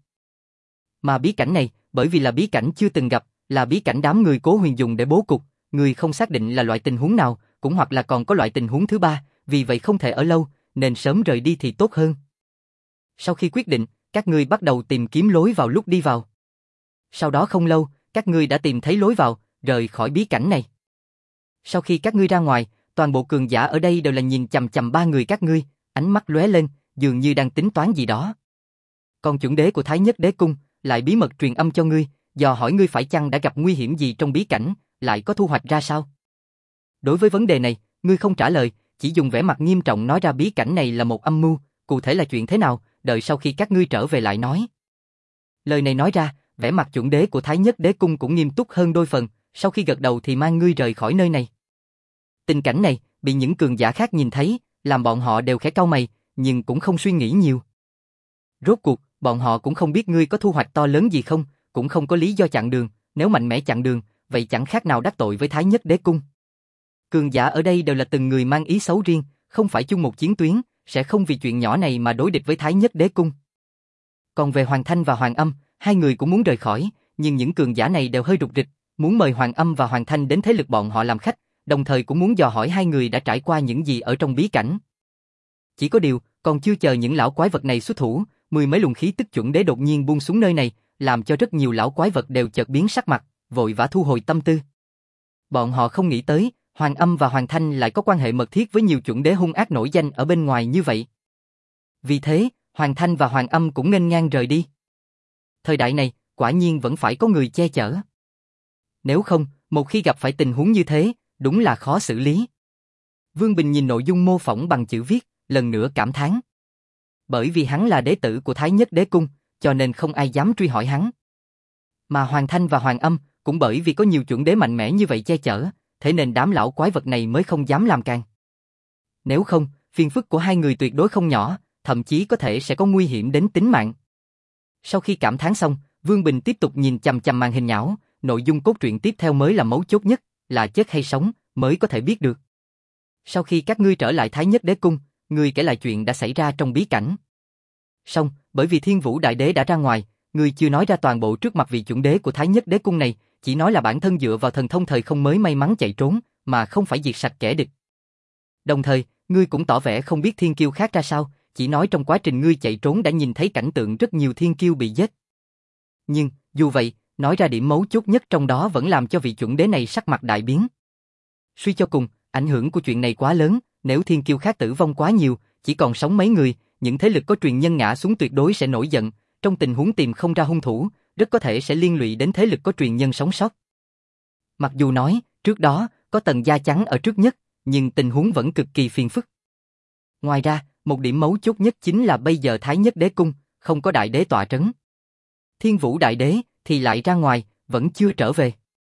Mà bí cảnh này, bởi vì là bí cảnh chưa từng gặp, là bí cảnh đám người Cố Huyền dùng để bố cục, người không xác định là loại tình huống nào, cũng hoặc là còn có loại tình huống thứ ba, vì vậy không thể ở lâu, nên sớm rời đi thì tốt hơn. Sau khi quyết định, các ngươi bắt đầu tìm kiếm lối vào lúc đi vào. Sau đó không lâu, các ngươi đã tìm thấy lối vào, rời khỏi bí cảnh này. Sau khi các ngươi ra ngoài, Toàn bộ cường giả ở đây đều là nhìn chằm chằm ba người các ngươi, ánh mắt lóe lên, dường như đang tính toán gì đó. Còn chuẩn đế của Thái Nhất Đế Cung lại bí mật truyền âm cho ngươi, dò hỏi ngươi phải chăng đã gặp nguy hiểm gì trong bí cảnh, lại có thu hoạch ra sao? Đối với vấn đề này, ngươi không trả lời, chỉ dùng vẻ mặt nghiêm trọng nói ra bí cảnh này là một âm mưu, cụ thể là chuyện thế nào, đợi sau khi các ngươi trở về lại nói. Lời này nói ra, vẻ mặt chuẩn đế của Thái Nhất Đế Cung cũng nghiêm túc hơn đôi phần, sau khi gật đầu thì mang ngươi rời khỏi nơi này. Tình cảnh này, bị những cường giả khác nhìn thấy, làm bọn họ đều khẽ cau mày, nhưng cũng không suy nghĩ nhiều. Rốt cuộc, bọn họ cũng không biết ngươi có thu hoạch to lớn gì không, cũng không có lý do chặn đường, nếu mạnh mẽ chặn đường, vậy chẳng khác nào đắc tội với Thái Nhất Đế Cung. Cường giả ở đây đều là từng người mang ý xấu riêng, không phải chung một chiến tuyến, sẽ không vì chuyện nhỏ này mà đối địch với Thái Nhất Đế Cung. Còn về Hoàng Thanh và Hoàng Âm, hai người cũng muốn rời khỏi, nhưng những cường giả này đều hơi rụt rịch, muốn mời Hoàng Âm và Hoàng Thanh đến thế lực bọn họ làm khách, đồng thời cũng muốn dò hỏi hai người đã trải qua những gì ở trong bí cảnh. Chỉ có điều, còn chưa chờ những lão quái vật này xuất thủ, mười mấy luồng khí tức chuẩn đế đột nhiên buông xuống nơi này, làm cho rất nhiều lão quái vật đều chợt biến sắc mặt, vội vã thu hồi tâm tư. Bọn họ không nghĩ tới, Hoàng Âm và Hoàng Thanh lại có quan hệ mật thiết với nhiều chuẩn đế hung ác nổi danh ở bên ngoài như vậy. Vì thế, Hoàng Thanh và Hoàng Âm cũng nghênh ngang rời đi. Thời đại này, quả nhiên vẫn phải có người che chở. Nếu không, một khi gặp phải tình huống như thế, đúng là khó xử lý. Vương Bình nhìn nội dung mô phỏng bằng chữ viết, lần nữa cảm thán. Bởi vì hắn là đế tử của Thái Nhất Đế Cung, cho nên không ai dám truy hỏi hắn. Mà Hoàng Thanh và Hoàng Âm, cũng bởi vì có nhiều chuẩn đế mạnh mẽ như vậy che chở, thế nên đám lão quái vật này mới không dám làm càng. Nếu không, phiền phức của hai người tuyệt đối không nhỏ, thậm chí có thể sẽ có nguy hiểm đến tính mạng. Sau khi cảm thán xong, Vương Bình tiếp tục nhìn chằm chằm màn hình nhão, nội dung cốt truyện tiếp theo mới là mấu chốt nhất, là chết hay sống, mới có thể biết được. Sau khi các ngươi trở lại Thái Nhất Đế Cung, ngươi kể lại chuyện đã xảy ra trong bí cảnh. Xong, bởi vì Thiên Vũ Đại Đế đã ra ngoài, ngươi chưa nói ra toàn bộ trước mặt vị chuẩn đế của Thái Nhất Đế Cung này, chỉ nói là bản thân dựa vào thần thông thời không mới may mắn chạy trốn, mà không phải diệt sạch kẻ địch. Đồng thời, ngươi cũng tỏ vẻ không biết thiên kiêu khác ra sao, chỉ nói trong quá trình ngươi chạy trốn đã nhìn thấy cảnh tượng rất nhiều thiên kiêu bị giết. Nhưng, dù vậy, nói ra điểm mấu chốt nhất trong đó vẫn làm cho vị chuẩn đế này sắc mặt đại biến. Suy cho cùng, ảnh hưởng của chuyện này quá lớn, nếu thiên kiêu khác tử vong quá nhiều, chỉ còn sống mấy người, những thế lực có truyền nhân ngã xuống tuyệt đối sẽ nổi giận, trong tình huống tìm không ra hung thủ, rất có thể sẽ liên lụy đến thế lực có truyền nhân sống sót. Mặc dù nói, trước đó, có Tần da trắng ở trước nhất, nhưng tình huống vẫn cực kỳ phiền phức. Ngoài ra, một điểm mấu chốt nhất chính là bây giờ Thái Nhất Đế Cung, không có đại đế tọa trấn. Thiên Vũ Đại Đế thì lại ra ngoài, vẫn chưa trở về.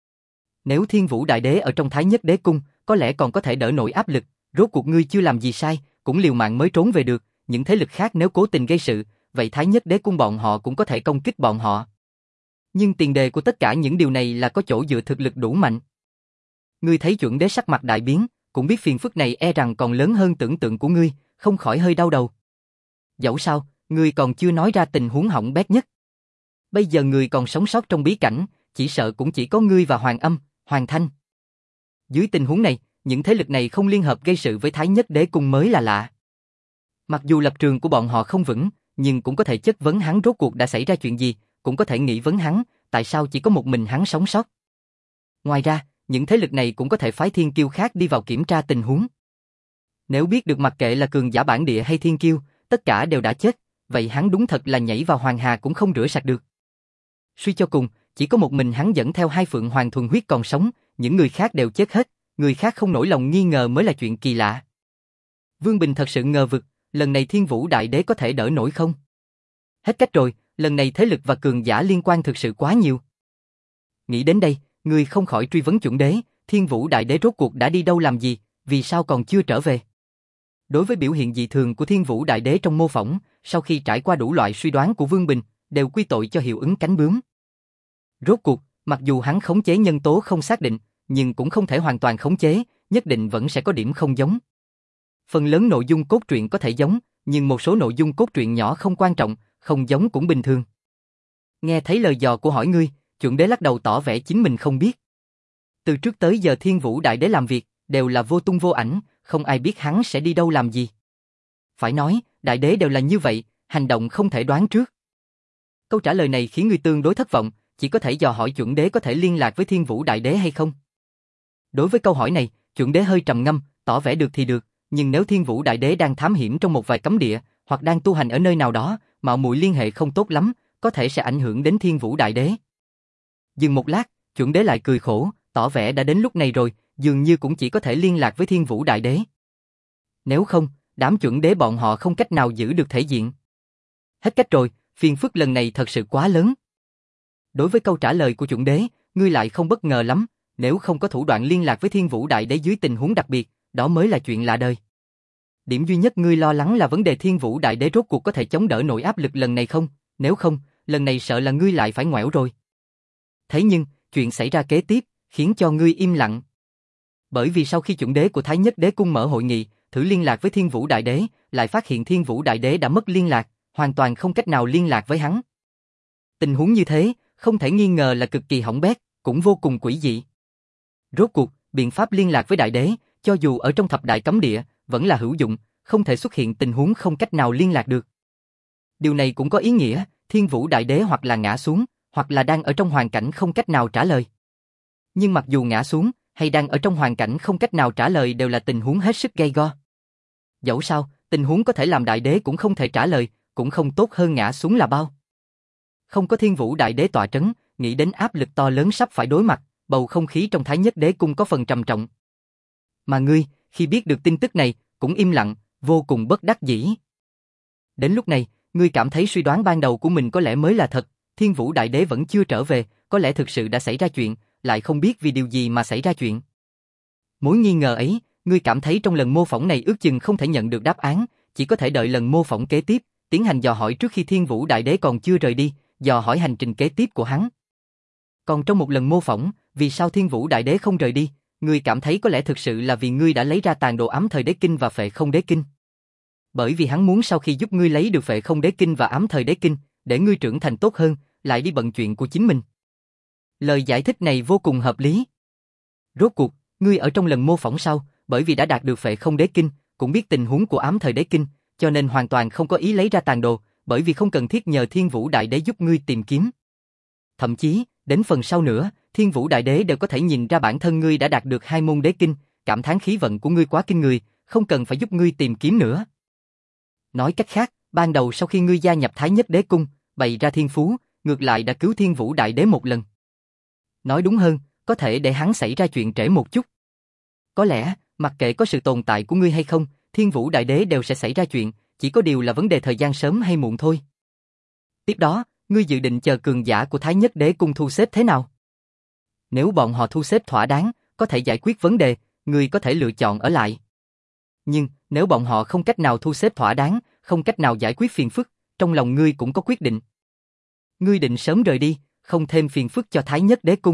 Nếu Thiên Vũ Đại Đế ở trong Thái Nhất Đế Cung, có lẽ còn có thể đỡ nổi áp lực, rốt cuộc ngươi chưa làm gì sai, cũng liều mạng mới trốn về được, những thế lực khác nếu cố tình gây sự, vậy Thái Nhất Đế Cung bọn họ cũng có thể công kích bọn họ. Nhưng tiền đề của tất cả những điều này là có chỗ dựa thực lực đủ mạnh. Ngươi thấy chuẩn đế sắc mặt đại biến, cũng biết phiền phức này e rằng còn lớn hơn tưởng tượng của ngươi, không khỏi hơi đau đầu. Dẫu sao, ngươi còn chưa nói ra tình huống hỏng bét nhất. Bây giờ ngươi còn sống sót trong bí cảnh, chỉ sợ cũng chỉ có ngươi và Hoàng Âm, Hoàng Thanh. Dưới tình huống này, những thế lực này không liên hợp gây sự với Thái Nhất Đế Cung mới là lạ. Mặc dù lập trường của bọn họ không vững, nhưng cũng có thể chất vấn hắn rốt cuộc đã xảy ra chuyện gì, cũng có thể nghĩ vấn hắn, tại sao chỉ có một mình hắn sống sót. Ngoài ra, những thế lực này cũng có thể phái thiên kiêu khác đi vào kiểm tra tình huống. Nếu biết được mặc kệ là cường giả bản địa hay thiên kiêu, tất cả đều đã chết, vậy hắn đúng thật là nhảy vào hoàng hà cũng không rửa sạch được. Suy cho cùng, chỉ có một mình hắn dẫn theo hai phượng hoàng thuần huyết còn sống, những người khác đều chết hết, người khác không nổi lòng nghi ngờ mới là chuyện kỳ lạ. Vương Bình thật sự ngờ vực, lần này Thiên Vũ Đại Đế có thể đỡ nổi không? Hết cách rồi, lần này thế lực và cường giả liên quan thực sự quá nhiều. Nghĩ đến đây, người không khỏi truy vấn chuẩn đế, Thiên Vũ Đại Đế rốt cuộc đã đi đâu làm gì, vì sao còn chưa trở về? Đối với biểu hiện dị thường của Thiên Vũ Đại Đế trong mô phỏng, sau khi trải qua đủ loại suy đoán của Vương Bình, đều quy tội cho hiệu ứng cánh bướm. Rốt cuộc, mặc dù hắn khống chế nhân tố không xác định, nhưng cũng không thể hoàn toàn khống chế, nhất định vẫn sẽ có điểm không giống. Phần lớn nội dung cốt truyện có thể giống, nhưng một số nội dung cốt truyện nhỏ không quan trọng, không giống cũng bình thường. Nghe thấy lời dò của hỏi ngươi, chuẩn đế lắc đầu tỏ vẻ chính mình không biết. Từ trước tới giờ Thiên Vũ Đại Đế làm việc, đều là vô tung vô ảnh, không ai biết hắn sẽ đi đâu làm gì. Phải nói, Đại Đế đều là như vậy, hành động không thể đoán trước. Câu trả lời này khiến ngươi tương đối thất vọng, chỉ có thể dò hỏi chuẩn đế có thể liên lạc với Thiên Vũ Đại Đế hay không. Đối với câu hỏi này, chuẩn đế hơi trầm ngâm, tỏ vẻ được thì được, nhưng nếu Thiên Vũ Đại Đế đang thám hiểm trong một vài cấm địa, hoặc đang tu hành ở nơi nào đó, mạo muội liên hệ không tốt lắm, có thể sẽ ảnh hưởng đến Thiên Vũ Đại Đế. Dừng một lát, chuẩn đế lại cười khổ, tỏ vẻ đã đến lúc này rồi, dường như cũng chỉ có thể liên lạc với Thiên Vũ Đại Đế. Nếu không, đám chuẩn đế bọn họ không cách nào giữ được thể diện. Hết cách rồi, phiền phức lần này thật sự quá lớn. Đối với câu trả lời của chuẩn đế, ngươi lại không bất ngờ lắm, nếu không có thủ đoạn liên lạc với Thiên Vũ Đại Đế dưới tình huống đặc biệt, đó mới là chuyện lạ đời. Điểm duy nhất ngươi lo lắng là vấn đề Thiên Vũ Đại Đế rốt cuộc có thể chống đỡ nổi áp lực lần này không, nếu không, lần này sợ là ngươi lại phải ngoẻo rồi. Thế nhưng, chuyện xảy ra kế tiếp, khiến cho ngươi im lặng. Bởi vì sau khi chuẩn đế của Thái Nhất Đế Cung mở hội nghị, thử liên lạc với Thiên Vũ Đại Đế, lại phát hiện Thiên Vũ Đại Đế đã mất liên lạc, hoàn toàn không cách nào liên lạc với hắn. Tình huống như thế, không thể nghi ngờ là cực kỳ hỏng bét, cũng vô cùng quỷ dị. Rốt cuộc, biện pháp liên lạc với Đại Đế, cho dù ở trong thập đại cấm địa, vẫn là hữu dụng, không thể xuất hiện tình huống không cách nào liên lạc được. Điều này cũng có ý nghĩa, Thiên Vũ Đại Đế hoặc là ngã xuống, hoặc là đang ở trong hoàn cảnh không cách nào trả lời. Nhưng mặc dù ngã xuống, hay đang ở trong hoàn cảnh không cách nào trả lời đều là tình huống hết sức gay go. Dẫu sao, tình huống có thể làm Đại Đế cũng không thể trả lời, cũng không tốt hơn ngã xuống là bao. Không có Thiên Vũ Đại Đế tọa trấn, nghĩ đến áp lực to lớn sắp phải đối mặt, bầu không khí trong Thái Nhất Đế Cung có phần trầm trọng. Mà ngươi, khi biết được tin tức này, cũng im lặng, vô cùng bất đắc dĩ. Đến lúc này, ngươi cảm thấy suy đoán ban đầu của mình có lẽ mới là thật, Thiên Vũ Đại Đế vẫn chưa trở về, có lẽ thực sự đã xảy ra chuyện, lại không biết vì điều gì mà xảy ra chuyện. Mối nghi ngờ ấy, ngươi cảm thấy trong lần mô phỏng này ước chừng không thể nhận được đáp án, chỉ có thể đợi lần mô phỏng kế tiếp, tiến hành dò hỏi trước khi Thiên Vũ Đại Đế còn chưa rời đi, dò hỏi hành trình kế tiếp của hắn. Còn trong một lần mô phỏng, vì sao Thiên Vũ Đại Đế không rời đi, ngươi cảm thấy có lẽ thực sự là vì ngươi đã lấy ra tàn đồ ám thời đế kinh và phệ không đế kinh. Bởi vì hắn muốn sau khi giúp ngươi lấy được phệ không đế kinh và ám thời đế kinh, để ngươi trưởng thành tốt hơn, lại đi bận chuyện của chính mình. Lời giải thích này vô cùng hợp lý. Rốt cuộc, ngươi ở trong lần mô phỏng sau, bởi vì đã đạt được phệ không đế kinh, cũng biết tình huống của ám thời đế kinh, cho nên hoàn toàn không có ý lấy ra tàn đồ, bởi vì không cần thiết nhờ Thiên Vũ Đại Đế giúp ngươi tìm kiếm. Thậm chí, đến phần sau nữa, Thiên Vũ Đại Đế đều có thể nhìn ra bản thân ngươi đã đạt được hai môn đế kinh, cảm thán khí vận của ngươi quá kinh người, không cần phải giúp ngươi tìm kiếm nữa. Nói cách khác, ban đầu sau khi ngươi gia nhập Thái Nhất Đế Cung, bày ra thiên phú, ngược lại đã cứu Thiên Vũ Đại Đế một lần. Nói đúng hơn, có thể để hắn xảy ra chuyện trễ một chút. Có lẽ, mặc kệ có sự tồn tại của ngươi hay không, Thiên Vũ Đại Đế đều sẽ xảy ra chuyện, chỉ có điều là vấn đề thời gian sớm hay muộn thôi. Tiếp đó, ngươi dự định chờ cường giả của Thái Nhất Đế Cung thu xếp thế nào? Nếu bọn họ thu xếp thỏa đáng, có thể giải quyết vấn đề, ngươi có thể lựa chọn ở lại. Nhưng, nếu bọn họ không cách nào thu xếp thỏa đáng, không cách nào giải quyết phiền phức, trong lòng ngươi cũng có quyết định. Ngươi định sớm rời đi, không thêm phiền phức cho Thái Nhất Đế Cung.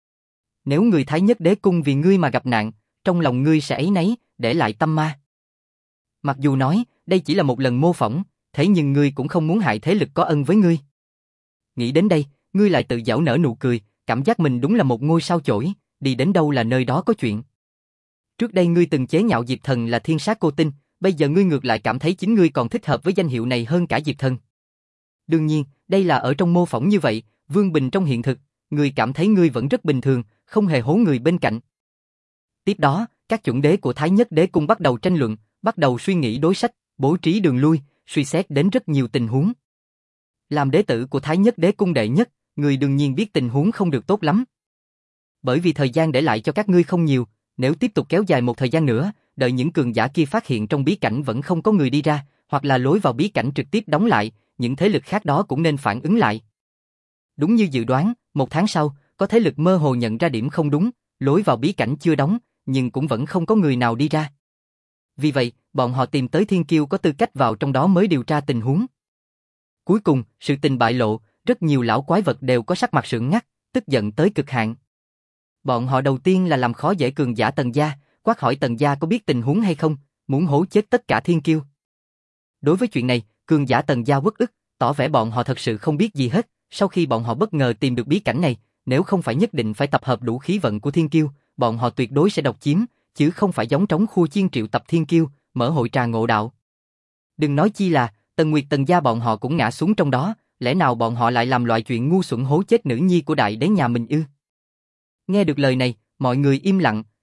Nếu người Thái Nhất Đế Cung vì ngươi mà gặp nạn, trong lòng ngươi sẽ áy náy, để lại tâm ma. Mặc dù nói, đây chỉ là một lần mô phỏng, thế nhưng ngươi cũng không muốn hại thế lực có ân với ngươi. Nghĩ đến đây, ngươi lại tự giãu nở nụ cười, cảm giác mình đúng là một ngôi sao chổi, đi đến đâu là nơi đó có chuyện. Trước đây ngươi từng chế nhạo Diệp Thần là thiên sát cô tinh, bây giờ ngươi ngược lại cảm thấy chính ngươi còn thích hợp với danh hiệu này hơn cả Diệp Thần. Đương nhiên, đây là ở trong mô phỏng như vậy, Vương Bình trong hiện thực, ngươi cảm thấy ngươi vẫn rất bình thường, không hề hố người bên cạnh. Tiếp đó, các chuẩn đế của Thái Nhất Đế Cung bắt đầu tranh luận, bắt đầu suy nghĩ đối sách, bố trí đường lui, suy xét đến rất nhiều tình huống. Làm đế tử của Thái Nhất Đế Cung đệ nhất, ngươi đương nhiên biết tình huống không được tốt lắm. Bởi vì thời gian để lại cho các ngươi không nhiều, nếu tiếp tục kéo dài một thời gian nữa, đợi những cường giả kia phát hiện trong bí cảnh vẫn không có người đi ra, hoặc là lối vào bí cảnh trực tiếp đóng lại, những thế lực khác đó cũng nên phản ứng lại. Đúng như dự đoán, một tháng sau, có thế lực mơ hồ nhận ra điểm không đúng, lối vào bí cảnh chưa đóng, nhưng cũng vẫn không có người nào đi ra. Vì vậy, bọn họ tìm tới thiên kiêu có tư cách vào trong đó mới điều tra tình huống. Cuối cùng, sự tình bại lộ, rất nhiều lão quái vật đều có sắc mặt sượng ngắt, tức giận tới cực hạn. Bọn họ đầu tiên là làm khó dễ cường giả Tần gia, quát hỏi Tần gia có biết tình huống hay không, muốn hố chết tất cả thiên kiêu. Đối với chuyện này, cường giả Tần gia uất ức, tỏ vẻ bọn họ thật sự không biết gì hết, sau khi bọn họ bất ngờ tìm được bí cảnh này, nếu không phải nhất định phải tập hợp đủ khí vận của thiên kiêu, bọn họ tuyệt đối sẽ độc chiếm, chứ không phải giống trống khua chiên triệu tập thiên kiêu, mở hội trà ngộ đạo. Đừng nói chi là, Tần Nguyệt Tần gia bọn họ cũng ngã xuống trong đó, lẽ nào bọn họ lại làm loại chuyện ngu xuẩn hố chết nữ nhi của đại đế nhà mình ư? Nghe được lời này, mọi người im lặng,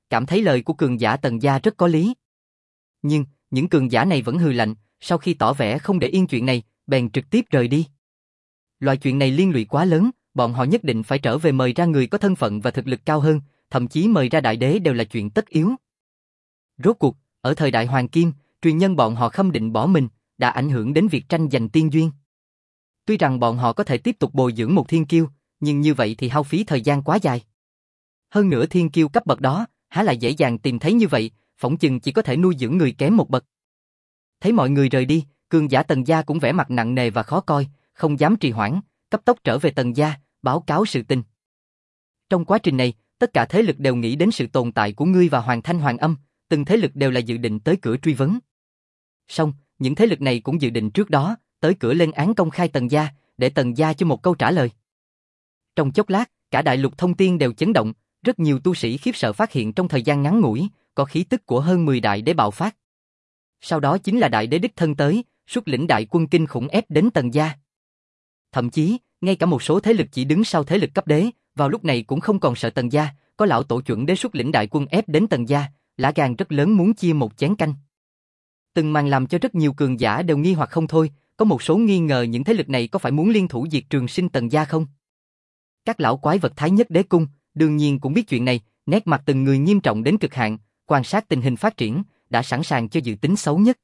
cảm thấy lời của cường giả Tần gia rất có lý. Nhưng, những cường giả này vẫn hừ lạnh, sau khi tỏ vẻ không để yên chuyện này, bèn trực tiếp rời đi. Loại chuyện này liên lụy quá lớn, bọn họ nhất định phải trở về mời ra người có thân phận và thực lực cao hơn, thậm chí mời ra đại đế đều là chuyện tất yếu. Rốt cuộc, ở thời đại Hoàng Kim, truyền nhân bọn họ khâm định bỏ mình, đã ảnh hưởng đến việc tranh giành tiên duyên. Tuy rằng bọn họ có thể tiếp tục bồi dưỡng một thiên kiêu, nhưng như vậy thì hao phí thời gian quá dài. Hơn nữa thiên kiêu cấp bậc đó, há lại dễ dàng tìm thấy như vậy, phỏng chừng chỉ có thể nuôi dưỡng người kém một bậc. Thấy mọi người rời đi, cường giả Tần gia cũng vẻ mặt nặng nề và khó coi, không dám trì hoãn, cấp tốc trở về Tần gia, báo cáo sự tình. Trong quá trình này, tất cả thế lực đều nghĩ đến sự tồn tại của ngươi và Hoàng Thanh Hoàng Âm, từng thế lực đều là dự định tới cửa truy vấn. Song, những thế lực này cũng dự định trước đó, tới cửa lên án công khai Tần gia, để Tần gia cho một câu trả lời. Trong chốc lát, cả đại lục thông tiên đều chấn động, rất nhiều tu sĩ khiếp sợ phát hiện trong thời gian ngắn ngủi, có khí tức của hơn mười đại đế bạo phát. Sau đó chính là đại đế đích thân tới, xuất lĩnh đại quân kinh khủng ép đến Tần gia. Thậm chí, ngay cả một số thế lực chỉ đứng sau thế lực cấp đế, vào lúc này cũng không còn sợ Tần gia, có lão tổ chuẩn đế xuất lĩnh đại quân ép đến Tần gia, lá gan rất lớn muốn chia một chén canh. Từng màn làm cho rất nhiều cường giả đều nghi hoặc không thôi, có một số nghi ngờ những thế lực này có phải muốn liên thủ diệt Trường Sinh Tần gia không? Các lão quái vật Thái Nhất Đế Cung, đương nhiên cũng biết chuyện này, nét mặt từng người nghiêm trọng đến cực hạn, quan sát tình hình phát triển, đã sẵn sàng cho dự tính xấu nhất.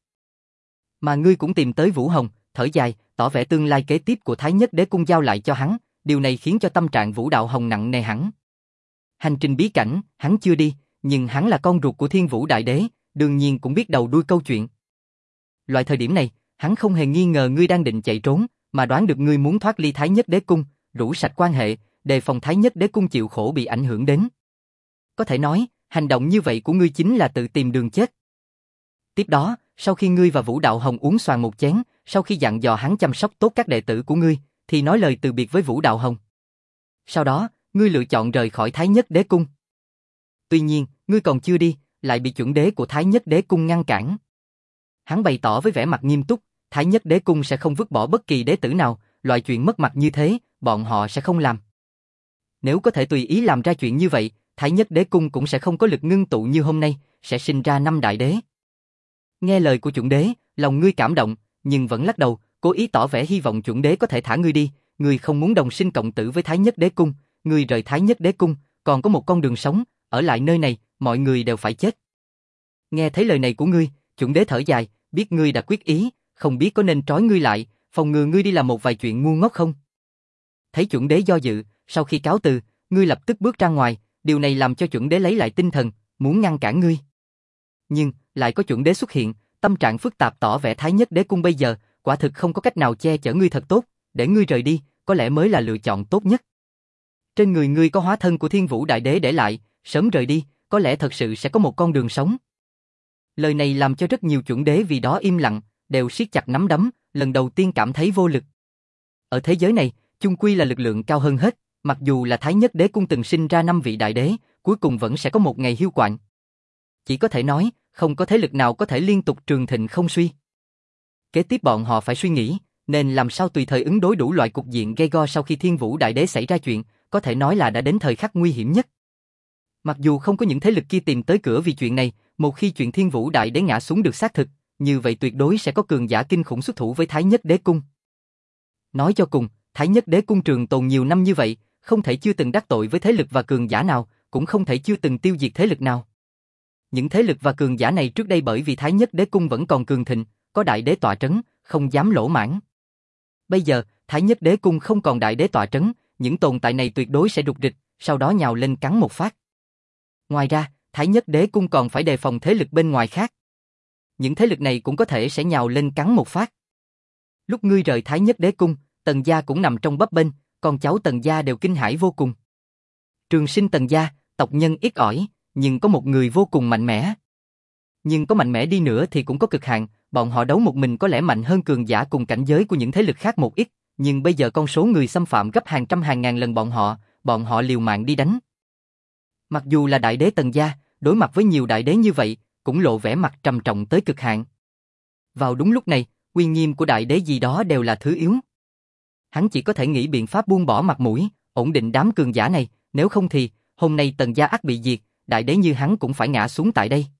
Mà ngươi cũng tìm tới Vũ Hồng, thở dài, tỏ vẻ tương lai kế tiếp của Thái Nhất Đế Cung giao lại cho hắn, điều này khiến cho tâm trạng Vũ Đạo Hồng nặng nề hẳn. Hành trình bí cảnh, hắn chưa đi, nhưng hắn là con ruột của Thiên Vũ Đại Đế, đương nhiên cũng biết đầu đuôi câu chuyện. Loại thời điểm này, hắn không hề nghi ngờ ngươi đang định chạy trốn, mà đoán được ngươi muốn thoát ly Thái Nhất Đế Cung, rũ sạch quan hệ, đề phòng Thái Nhất Đế Cung chịu khổ bị ảnh hưởng đến. Có thể nói, hành động như vậy của ngươi chính là tự tìm đường chết. Tiếp đó, sau khi ngươi và Vũ Đạo Hồng uống xoàng một chén, sau khi dặn dò hắn chăm sóc tốt các đệ tử của ngươi, thì nói lời từ biệt với Vũ Đạo Hồng. Sau đó, ngươi lựa chọn rời khỏi Thái Nhất Đế Cung. Tuy nhiên, ngươi còn chưa đi, lại bị chuẩn đế của Thái Nhất Đế Cung ngăn cản. Hắn bày tỏ với vẻ mặt nghiêm túc, Thái Nhất Đế Cung sẽ không vứt bỏ bất kỳ đế tử nào, loại chuyện mất mặt như thế, bọn họ sẽ không làm. Nếu có thể tùy ý làm ra chuyện như vậy, Thái Nhất Đế Cung cũng sẽ không có lực ngưng tụ như hôm nay, sẽ sinh ra năm đại đế. Nghe lời của chuẩn đế, lòng ngươi cảm động, nhưng vẫn lắc đầu, cố ý tỏ vẻ hy vọng chuẩn đế có thể thả ngươi đi, ngươi không muốn đồng sinh cộng tử với Thái Nhất Đế Cung, ngươi rời Thái Nhất Đế Cung, còn có một con đường sống, ở lại nơi này, mọi người đều phải chết. Nghe thấy lời này của ngươi, chuẩn đế thở dài, biết ngươi đã quyết ý, không biết có nên trói ngươi lại, phòng ngừa ngươi đi làm một vài chuyện ngu ngốc không? Thấy chuẩn đế do dự, sau khi cáo từ, ngươi lập tức bước ra ngoài, điều này làm cho chuẩn đế lấy lại tinh thần, muốn ngăn cản ngươi. Nhưng, lại có chuẩn đế xuất hiện, tâm trạng phức tạp tỏ vẻ Thái Nhất Đế Cung bây giờ, quả thực không có cách nào che chở ngươi thật tốt, để ngươi rời đi, có lẽ mới là lựa chọn tốt nhất. Trên người ngươi có hóa thân của Thiên Vũ Đại Đế để lại, sớm rời đi, có lẽ thật sự sẽ có một con đường sống. Lời này làm cho rất nhiều chuẩn đế vì đó im lặng, đều siết chặt nắm đấm, lần đầu tiên cảm thấy vô lực. Ở thế giới này, chung quy là lực lượng cao hơn hết, mặc dù là Thái Nhất Đế Cung từng sinh ra năm vị đại đế, cuối cùng vẫn sẽ có một ngày hiu quạnh. Chỉ có thể nói, không có thế lực nào có thể liên tục trường thịnh không suy. Kế tiếp bọn họ phải suy nghĩ, nên làm sao tùy thời ứng đối đủ loại cục diện gây go sau khi Thiên Vũ Đại Đế xảy ra chuyện, có thể nói là đã đến thời khắc nguy hiểm nhất. Mặc dù không có những thế lực kia tìm tới cửa vì chuyện này, một khi chuyện Thiên Vũ Đại Đế ngã xuống được xác thực, như vậy tuyệt đối sẽ có cường giả kinh khủng xuất thủ với Thái Nhất Đế Cung. Nói cho cùng, Thái Nhất Đế Cung trường tồn nhiều năm như vậy, không thể chưa từng đắc tội với thế lực và cường giả nào, cũng không thể chưa từng tiêu diệt thế lực nào. Những thế lực và cường giả này trước đây bởi vì Thái Nhất Đế Cung vẫn còn cường thịnh, có đại đế tọa trấn, không dám lỗ mãn. Bây giờ, Thái Nhất Đế Cung không còn đại đế tọa trấn, những tồn tại này tuyệt đối sẽ rục rịch, sau đó nhào lên cắn một phát. Ngoài ra, Thái Nhất Đế Cung còn phải đề phòng thế lực bên ngoài khác. Những thế lực này cũng có thể sẽ nhào lên cắn một phát. Lúc ngươi rời Thái Nhất Đế Cung, Tần gia cũng nằm trong bấp bênh, con cháu Tần gia đều kinh hãi vô cùng. Trường Sinh Tần gia, tộc nhân ít ỏi, nhưng có một người vô cùng mạnh mẽ. Nhưng có mạnh mẽ đi nữa thì cũng có cực hạn, bọn họ đấu một mình có lẽ mạnh hơn cường giả cùng cảnh giới của những thế lực khác một ít, nhưng bây giờ con số người xâm phạm gấp hàng trăm hàng ngàn lần bọn họ, bọn họ liều mạng đi đánh. Mặc dù là đại đế Tần gia, đối mặt với nhiều đại đế như vậy, cũng lộ vẻ mặt trầm trọng tới cực hạn. Vào đúng lúc này, uy nghiêm của đại đế gì đó đều là thứ yếu. Hắn chỉ có thể nghĩ biện pháp buông bỏ mặt mũi, ổn định đám cường giả này, nếu không thì, hôm nay Tần gia ắt bị diệt, đại đế như hắn cũng phải ngã xuống tại đây.